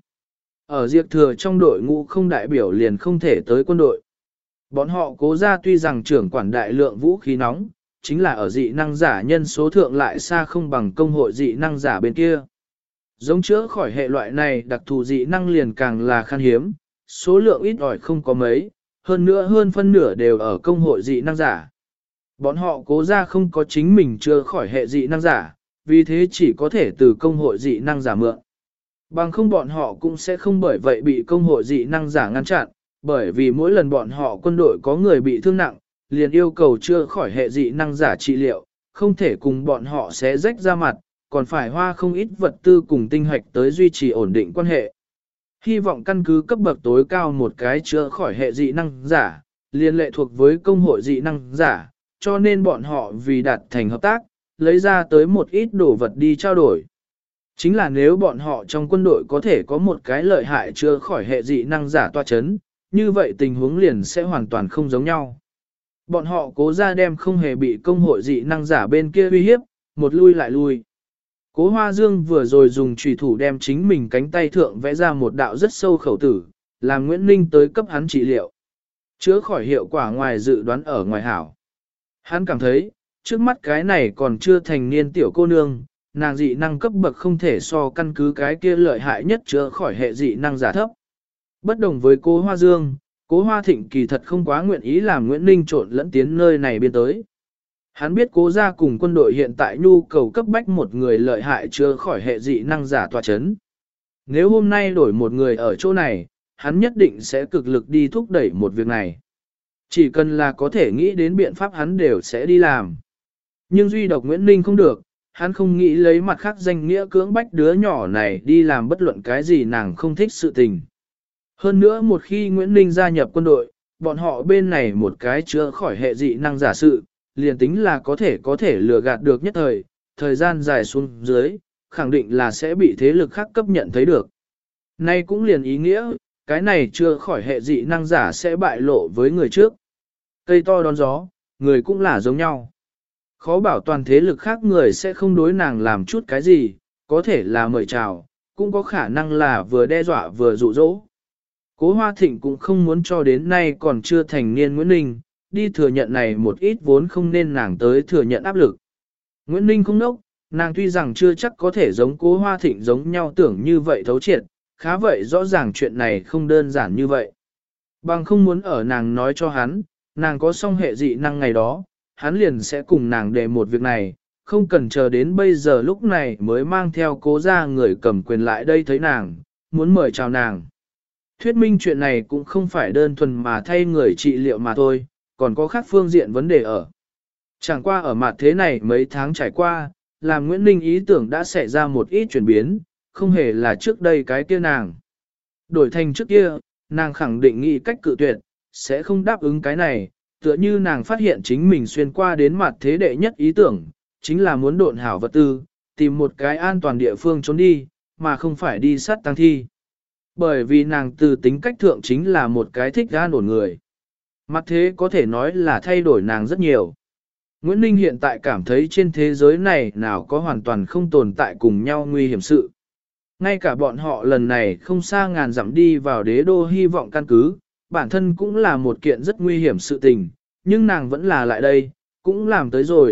A: Ở Diệp Thừa trong đội ngũ không đại biểu liền không thể tới quân đội. Bọn họ Cố ra tuy rằng trưởng quản đại lượng vũ khí nóng, chính là ở dị năng giả nhân số thượng lại xa không bằng công hội dị năng giả bên kia. Giống chữa khỏi hệ loại này đặc thù dị năng liền càng là khan hiếm, số lượng ít ỏi không có mấy, hơn nữa hơn phân nửa đều ở công hội dị năng giả. Bọn họ Cố ra không có chính mình chữa khỏi hệ dị năng giả, vì thế chỉ có thể từ công hội dị năng giả mượn. Bằng không bọn họ cũng sẽ không bởi vậy bị công hội dị năng giả ngăn chặn, bởi vì mỗi lần bọn họ quân đội có người bị thương nặng, liền yêu cầu chữa khỏi hệ dị năng giả trị liệu, không thể cùng bọn họ xé rách ra mặt, còn phải hoa không ít vật tư cùng tinh hoạch tới duy trì ổn định quan hệ. Hy vọng căn cứ cấp bậc tối cao một cái chữa khỏi hệ dị năng giả, liên lệ thuộc với công hội dị năng giả, cho nên bọn họ vì đạt thành hợp tác, lấy ra tới một ít đồ vật đi trao đổi. Chính là nếu bọn họ trong quân đội có thể có một cái lợi hại chữa khỏi hệ dị năng giả toa chấn, như vậy tình huống liền sẽ hoàn toàn không giống nhau. Bọn họ Cố ra đem không hề bị công hội dị năng giả bên kia uy hiếp, một lui lại lui. Cố Hoa Dương vừa rồi dùng chùy thủ đem chính mình cánh tay thượng vẽ ra một đạo rất sâu khẩu tử, làm Nguyễn Ninh tới cấp hắn trị liệu. Chữa khỏi hiệu quả ngoài dự đoán ở ngoài hảo. Hắn cảm thấy, trước mắt cái này còn chưa thành niên tiểu cô nương, nàng dị năng cấp bậc không thể so căn cứ cái kia lợi hại nhất chữa khỏi hệ dị năng giả thấp. Bất đồng với Cố Hoa Dương, Cố Hoa Thịnh kỳ thật không quá nguyện ý làm Nguyễn Ninh trộn lẫn tiến nơi này biên tới. Hắn biết Cố gia cùng quân đội hiện tại nhu cầu cấp bách một người lợi hại chữa khỏi hệ dị năng giả tòa chấn. Nếu hôm nay đổi một người ở chỗ này, hắn nhất định sẽ cực lực đi thúc đẩy một việc này. Chỉ cần là có thể nghĩ đến biện pháp hắn đều sẽ đi làm. Nhưng duy độc Nguyễn Ninh không được, hắn không nghĩ lấy mặt khác danh nghĩa cưỡng bách đứa nhỏ này đi làm bất luận cái gì nàng không thích sự tình. Hơn nữa một khi Nguyễn Ninh gia nhập quân đội, bọn họ bên này một cái chữa khỏi hệ dị năng giả sự, liền tính là có thể lừa gạt được nhất thời gian dài xuống dưới, khẳng định là sẽ bị thế lực khác cấp nhận thấy được. Nay cũng liền ý nghĩa, cái này chưa khỏi hệ dị năng giả sẽ bại lộ với người trước. Cây to đón gió, người cũng là giống nhau. Khó bảo toàn thế lực khác người sẽ không đối nàng làm chút cái gì, có thể là mời chào, cũng có khả năng là vừa đe dọa vừa dụ dỗ. Cố Hoa Thịnh cũng không muốn cho đến nay còn chưa thành niên Nguyễn Ninh, đi thừa nhận này một ít vốn không nên nàng tới thừa nhận áp lực. Nguyễn Ninh không nốc, nàng tuy rằng chưa chắc có thể giống Cố Hoa Thịnh giống nhau tưởng như vậy thấu triệt, khá vậy rõ ràng chuyện này không đơn giản như vậy. Bằng không muốn ở nàng nói cho hắn, nàng có song hệ dị năng ngày đó, hắn liền sẽ cùng nàng đề một việc này, không cần chờ đến bây giờ lúc này mới mang theo Cố gia người cầm quyền lại đây thấy nàng, muốn mời chào nàng. Thuyết minh chuyện này cũng không phải đơn thuần mà thay người trị liệu mà thôi, còn có khác phương diện vấn đề ở. Chẳng qua ở mặt thế này mấy tháng trải qua, làm Nguyễn Ninh ý tưởng đã xảy ra một ít chuyển biến, không hề là trước đây cái kia nàng. Đổi thành trước kia, nàng khẳng định nghĩ cách cự tuyệt, sẽ không đáp ứng cái này, tựa như nàng phát hiện chính mình xuyên qua đến mặt thế đệ nhất ý tưởng, chính là muốn độn hảo vật tư, tìm một cái an toàn địa phương trốn đi, mà không phải đi sát tăng thi. Bởi vì nàng từ tính cách thượng chính là một cái thích an ổn người. Mặt thế có thể nói là thay đổi nàng rất nhiều. Nguyễn Ninh hiện tại cảm thấy trên thế giới này nào có hoàn toàn không tồn tại cùng nhau nguy hiểm sự. Ngay cả bọn họ lần này không xa ngàn dặm đi vào đế đô hy vọng căn cứ, bản thân cũng là một kiện rất nguy hiểm sự tình, nhưng nàng vẫn là lại đây, cũng làm tới rồi,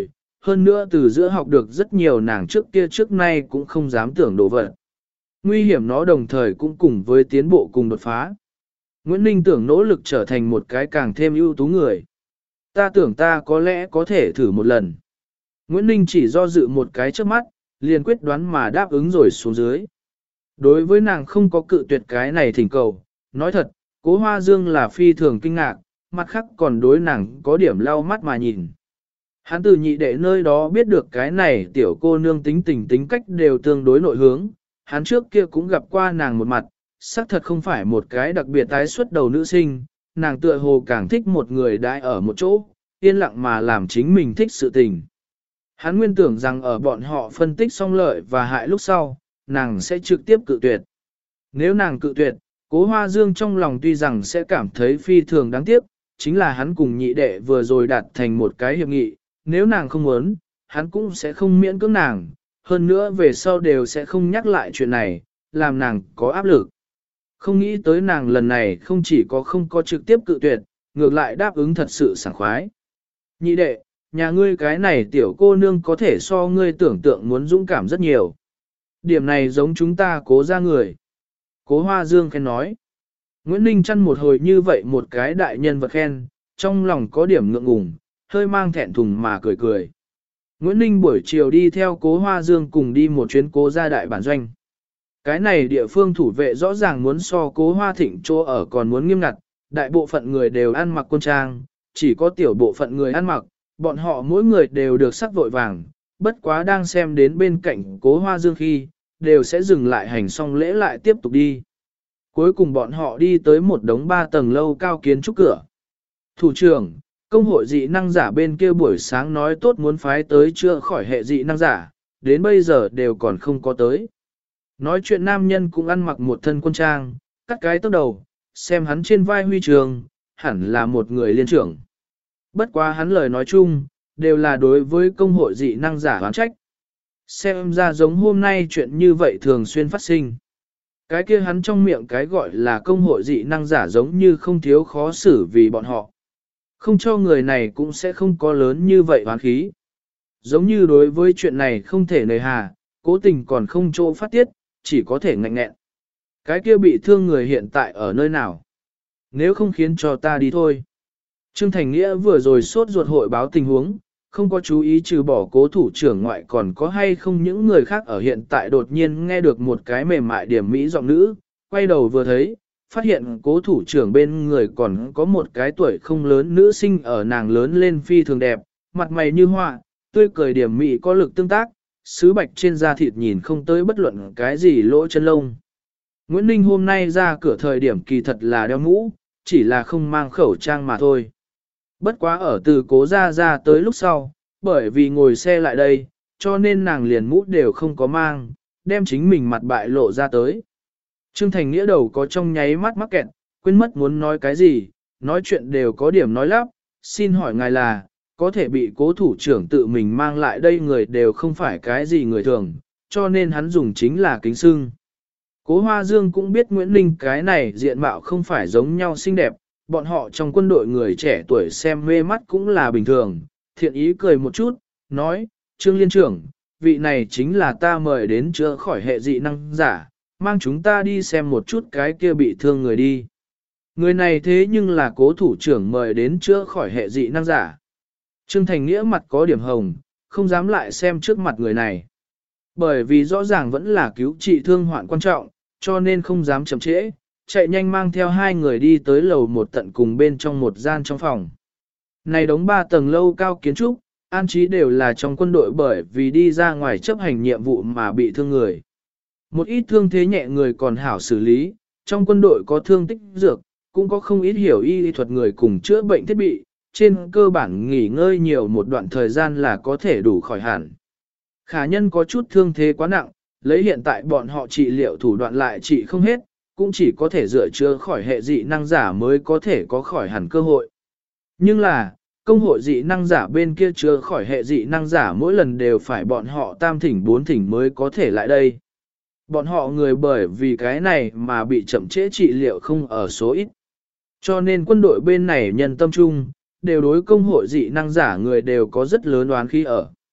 A: hơn nữa từ giữa học được rất nhiều nàng trước kia trước nay cũng không dám tưởng đồ vật. Nguy hiểm nó đồng thời cũng cùng với tiến bộ cùng đột phá. Nguyễn Ninh tưởng nỗ lực trở thành một cái càng thêm ưu tú người. Ta tưởng ta có lẽ có thể thử một lần. Nguyễn Ninh chỉ do dự một cái trước mắt, liền quyết đoán mà đáp ứng rồi xuống dưới. Đối với nàng không có cự tuyệt cái này thỉnh cầu, nói thật, Cố Hoa Dương là phi thường kinh ngạc, mặt khác còn đối nàng có điểm lau mắt mà nhìn. Hắn từ nhị đệ nơi đó biết được cái này tiểu cô nương tính tình tính cách đều tương đối nội hướng, hắn trước kia cũng gặp qua nàng một mặt, xác thật không phải một cái đặc biệt tái xuất đầu nữ sinh, nàng tựa hồ càng thích một người đãi ở một chỗ, yên lặng mà làm chính mình thích sự tình. Hắn nguyên tưởng rằng ở bọn họ phân tích xong lợi và hại lúc sau, nàng sẽ trực tiếp cự tuyệt. Nếu nàng cự tuyệt, Cố Hoa Dương trong lòng tuy rằng sẽ cảm thấy phi thường đáng tiếc, chính là hắn cùng nhị đệ vừa rồi đạt thành một cái hiệp nghị, nếu nàng không muốn, hắn cũng sẽ không miễn cưỡng nàng, hơn nữa về sau đều sẽ không nhắc lại chuyện này, làm nàng có áp lực. Không nghĩ tới nàng lần này không chỉ có không có trực tiếp cự tuyệt, ngược lại đáp ứng thật sự sảng khoái. Nhị đệ, nhà ngươi cái này tiểu cô nương có thể so ngươi tưởng tượng muốn dũng cảm rất nhiều. Điểm này giống chúng ta Cố ra người. Cố Hoa Dương khen nói. Nguyễn Ninh chăn một hồi như vậy một cái đại nhân vật khen, trong lòng có điểm ngượng ngùng, hơi mang thẹn thùng mà cười cười. Nguyễn Ninh buổi chiều đi theo Cố Hoa Dương cùng đi một chuyến Cố gia đại bản doanh. Cái này địa phương thủ vệ rõ ràng muốn so Cố Hoa Thịnh chỗ ở còn muốn nghiêm ngặt, đại bộ phận người đều ăn mặc quân trang, chỉ có tiểu bộ phận người ăn mặc, bọn họ mỗi người đều được sắc vội vàng, bất quá đang xem đến bên cạnh Cố Hoa Dương khi, đều sẽ dừng lại hành xong lễ lại tiếp tục đi. Cuối cùng bọn họ đi tới một đống 3 tầng lâu cao kiến trúc cửa. Thủ trưởng, công hội dị năng giả bên kia buổi sáng nói tốt muốn phái tới chữa khỏi hệ dị năng giả, đến bây giờ đều còn không có tới. Nói chuyện nam nhân cũng ăn mặc một thân quân trang, cắt cái tóc đầu, xem hắn trên vai huy trường, hẳn là một người liên trưởng. Bất quá hắn lời nói chung, đều là đối với công hội dị năng giả oán trách. Xem ra giống hôm nay chuyện như vậy thường xuyên phát sinh. Cái kia hắn trong miệng cái gọi là công hội dị năng giả giống như không thiếu khó xử vì bọn họ. Không cho người này cũng sẽ không có lớn như vậy oán khí. Giống như đối với chuyện này không thể nề hà, cố tình còn không chỗ phát tiết, chỉ có thể ngạnh nghẹn. Cái kia bị thương người hiện tại ở nơi nào? Nếu không khiến cho ta đi thôi. Trương Thành Nghĩa vừa rồi sốt ruột hội báo tình huống, không có chú ý trừ bỏ cố thủ trưởng ngoại còn có hay không những người khác ở hiện tại đột nhiên nghe được một cái mềm mại điểm mỹ giọng nữ, quay đầu vừa thấy, phát hiện cố thủ trưởng bên người còn có một cái tuổi không lớn nữ sinh ở nàng lớn lên phi thường đẹp, mặt mày như hoa, tươi cười điểm mỹ có lực tương tác, sứ bạch trên da thịt nhìn không tới bất luận cái gì lỗ chân lông. Nguyễn Ninh hôm nay ra cửa thời điểm kỳ thật là đeo mũ, chỉ là không mang khẩu trang mà thôi. Bất quá ở từ cố ra tới lúc sau, bởi vì ngồi xe lại đây, cho nên nàng liền mũ đều không có mang, đem chính mình mặt bại lộ ra tới. Trương Thành Nghĩa đầu có trong nháy mắt mắc kẹt, quên mất muốn nói cái gì, nói chuyện đều có điểm nói lắp, xin hỏi ngài là, có thể bị cố thủ trưởng tự mình mang lại đây người đều không phải cái gì người thường, cho nên hắn dùng chính là kính sưng. Cố Hoa Dương cũng biết Nguyễn Ninh cái này diện mạo không phải giống nhau xinh đẹp, bọn họ trong quân đội người trẻ tuổi xem mê mắt cũng là bình thường, thiện ý cười một chút, nói, Trương Liên trưởng, vị này chính là ta mời đến chữa khỏi hệ dị năng giả, mang chúng ta đi xem một chút cái kia bị thương người đi. Người này thế nhưng là cố thủ trưởng mời đến chữa khỏi hệ dị năng giả. Trương Thành Nghĩa mặt có điểm hồng, không dám lại xem trước mặt người này. Bởi vì rõ ràng vẫn là cứu trị thương hoạn quan trọng, cho nên không dám chậm trễ, chạy nhanh mang theo hai người đi tới lầu một tận cùng bên trong một gian trong phòng. Này đống 3 tầng lâu cao kiến trúc, an trí đều là trong quân đội bởi vì đi ra ngoài chấp hành nhiệm vụ mà bị thương người. Một ít thương thế nhẹ người còn hảo xử lý, trong quân đội có thương tích dược, cũng có không ít hiểu y thuật người cùng chữa bệnh thiết bị, trên cơ bản nghỉ ngơi nhiều một đoạn thời gian là có thể đủ khỏi hẳn. Khả nhân có chút thương thế quá nặng, lấy hiện tại bọn họ trị liệu thủ đoạn lại trị không hết, cũng chỉ có thể dựa chữa khỏi hệ dị năng giả mới có thể có khỏi hẳn cơ hội. Nhưng là, công hội dị năng giả bên kia chữa khỏi hệ dị năng giả mỗi lần đều phải bọn họ tam thỉnh 4 thỉnh mới có thể lại đây. Bọn họ người bởi vì cái này mà bị chậm trễ trị liệu không ở số ít. Cho nên quân đội bên này nhân tâm chung, đều đối công hội dị năng giả người đều có rất lớn oán khí ở.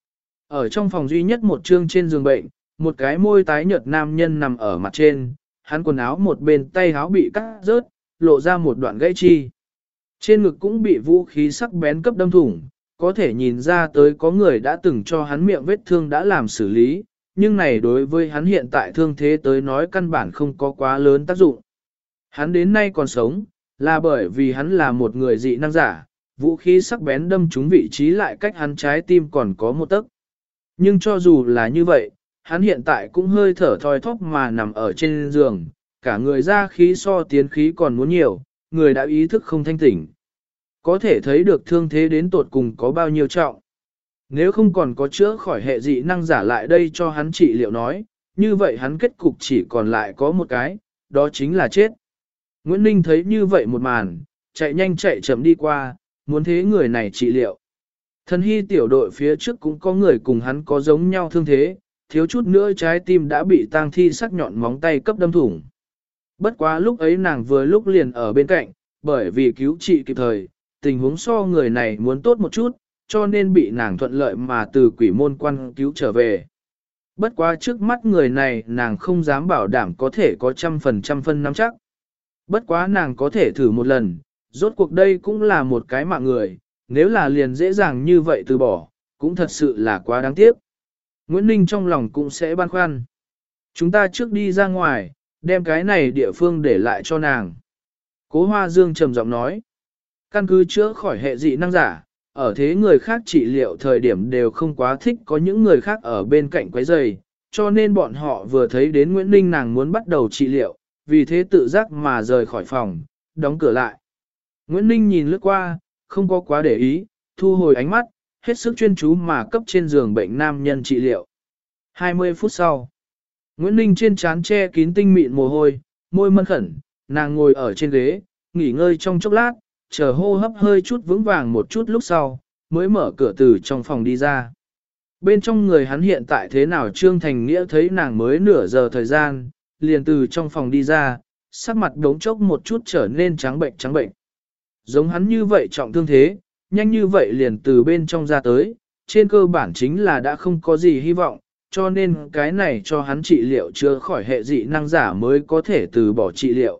A: Ở trong phòng duy nhất một chương trên giường bệnh, một cái môi tái nhợt nam nhân nằm ở mặt trên, hắn quần áo một bên tay áo bị cắt rớt, lộ ra một đoạn gãy chi. Trên ngực cũng bị vũ khí sắc bén cấp đâm thủng, có thể nhìn ra tới có người đã từng cho hắn miệng vết thương đã làm xử lý, nhưng này đối với hắn hiện tại thương thế tới nói căn bản không có quá lớn tác dụng. Hắn đến nay còn sống, là bởi vì hắn là một người dị năng giả, vũ khí sắc bén đâm trúng vị trí lại cách hắn trái tim còn có một tấc. Nhưng cho dù là như vậy, hắn hiện tại cũng hơi thở thoi thóp mà nằm ở trên giường, cả người ra khí so tiến khí còn muốn nhiều, người đã ý thức không thanh tỉnh. Có thể thấy được thương thế đến tột cùng có bao nhiêu trọng. Nếu không còn có chữa khỏi hệ dị năng giả lại đây cho hắn trị liệu nói, như vậy hắn kết cục chỉ còn lại có một cái, đó chính là chết. Nguyễn Ninh thấy như vậy một màn, chạy nhanh chạy chậm đi qua, muốn thế người này trị liệu. Thần hy tiểu đội phía trước cũng có người cùng hắn có giống nhau thương thế, thiếu chút nữa trái tim đã bị tang thi sắc nhọn móng tay cấp đâm thủng. Bất quá lúc ấy nàng vừa lúc liền ở bên cạnh, bởi vì cứu trị kịp thời, tình huống so người này muốn tốt một chút, cho nên bị nàng thuận lợi mà từ quỷ môn quan cứu trở về. Bất quá trước mắt người này nàng không dám bảo đảm có thể có 100% phân nắm chắc. Bất quá nàng có thể thử một lần, rốt cuộc đây cũng là một cái mạng người, nếu là liền dễ dàng như vậy từ bỏ, cũng thật sự là quá đáng tiếc. Nguyễn Ninh trong lòng cũng sẽ băn khoăn. Chúng ta trước đi ra ngoài, đem cái này địa phương để lại cho nàng. Cố Hoa Dương trầm giọng nói, căn cứ chữa khỏi hệ dị năng giả, ở thế người khác trị liệu thời điểm đều không quá thích có những người khác ở bên cạnh quấy rầy, cho nên bọn họ vừa thấy đến Nguyễn Ninh nàng muốn bắt đầu trị liệu, vì thế tự giác mà rời khỏi phòng, đóng cửa lại. Nguyễn Ninh nhìn lướt qua, không có quá để ý, thu hồi ánh mắt, hết sức chuyên chú mà cấp trên giường bệnh nam nhân trị liệu. 20 phút sau, Nguyễn Ninh trên trán che kín tinh mịn mồ hôi, môi mân khẩn, nàng ngồi ở trên ghế, nghỉ ngơi trong chốc lát, chờ hô hấp hơi chút vững vàng một chút lúc sau, mới mở cửa từ trong phòng đi ra. Bên trong người hắn hiện tại thế nào Trương Thành Nghĩa thấy nàng mới nửa giờ thời gian, liền từ trong phòng đi ra, sắc mặt đống chốc một chút trở nên trắng bệnh trắng bệnh. Giống hắn như vậy trọng thương thế, nhanh như vậy liền từ bên trong ra tới, trên cơ bản chính là đã không có gì hy vọng, cho nên cái này cho hắn trị liệu chữa khỏi hệ dị năng giả mới có thể từ bỏ trị liệu.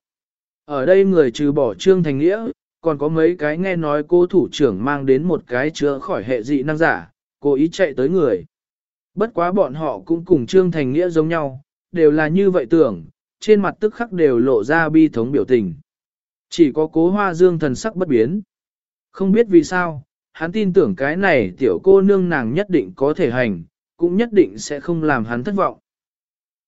A: Ở đây người trừ bỏ Trương Thành Nghĩa, còn có mấy cái nghe nói cô thủ trưởng mang đến một cái chữa khỏi hệ dị năng giả, cố ý chạy tới người. Bất quá bọn họ cũng cùng Trương Thành Nghĩa giống nhau, đều là như vậy tưởng, trên mặt tức khắc đều lộ ra bi thống biểu tình. Chỉ có Cố Hoa Dương thần sắc bất biến. Không biết vì sao, hắn tin tưởng cái này tiểu cô nương nàng nhất định có thể hành, cũng nhất định sẽ không làm hắn thất vọng.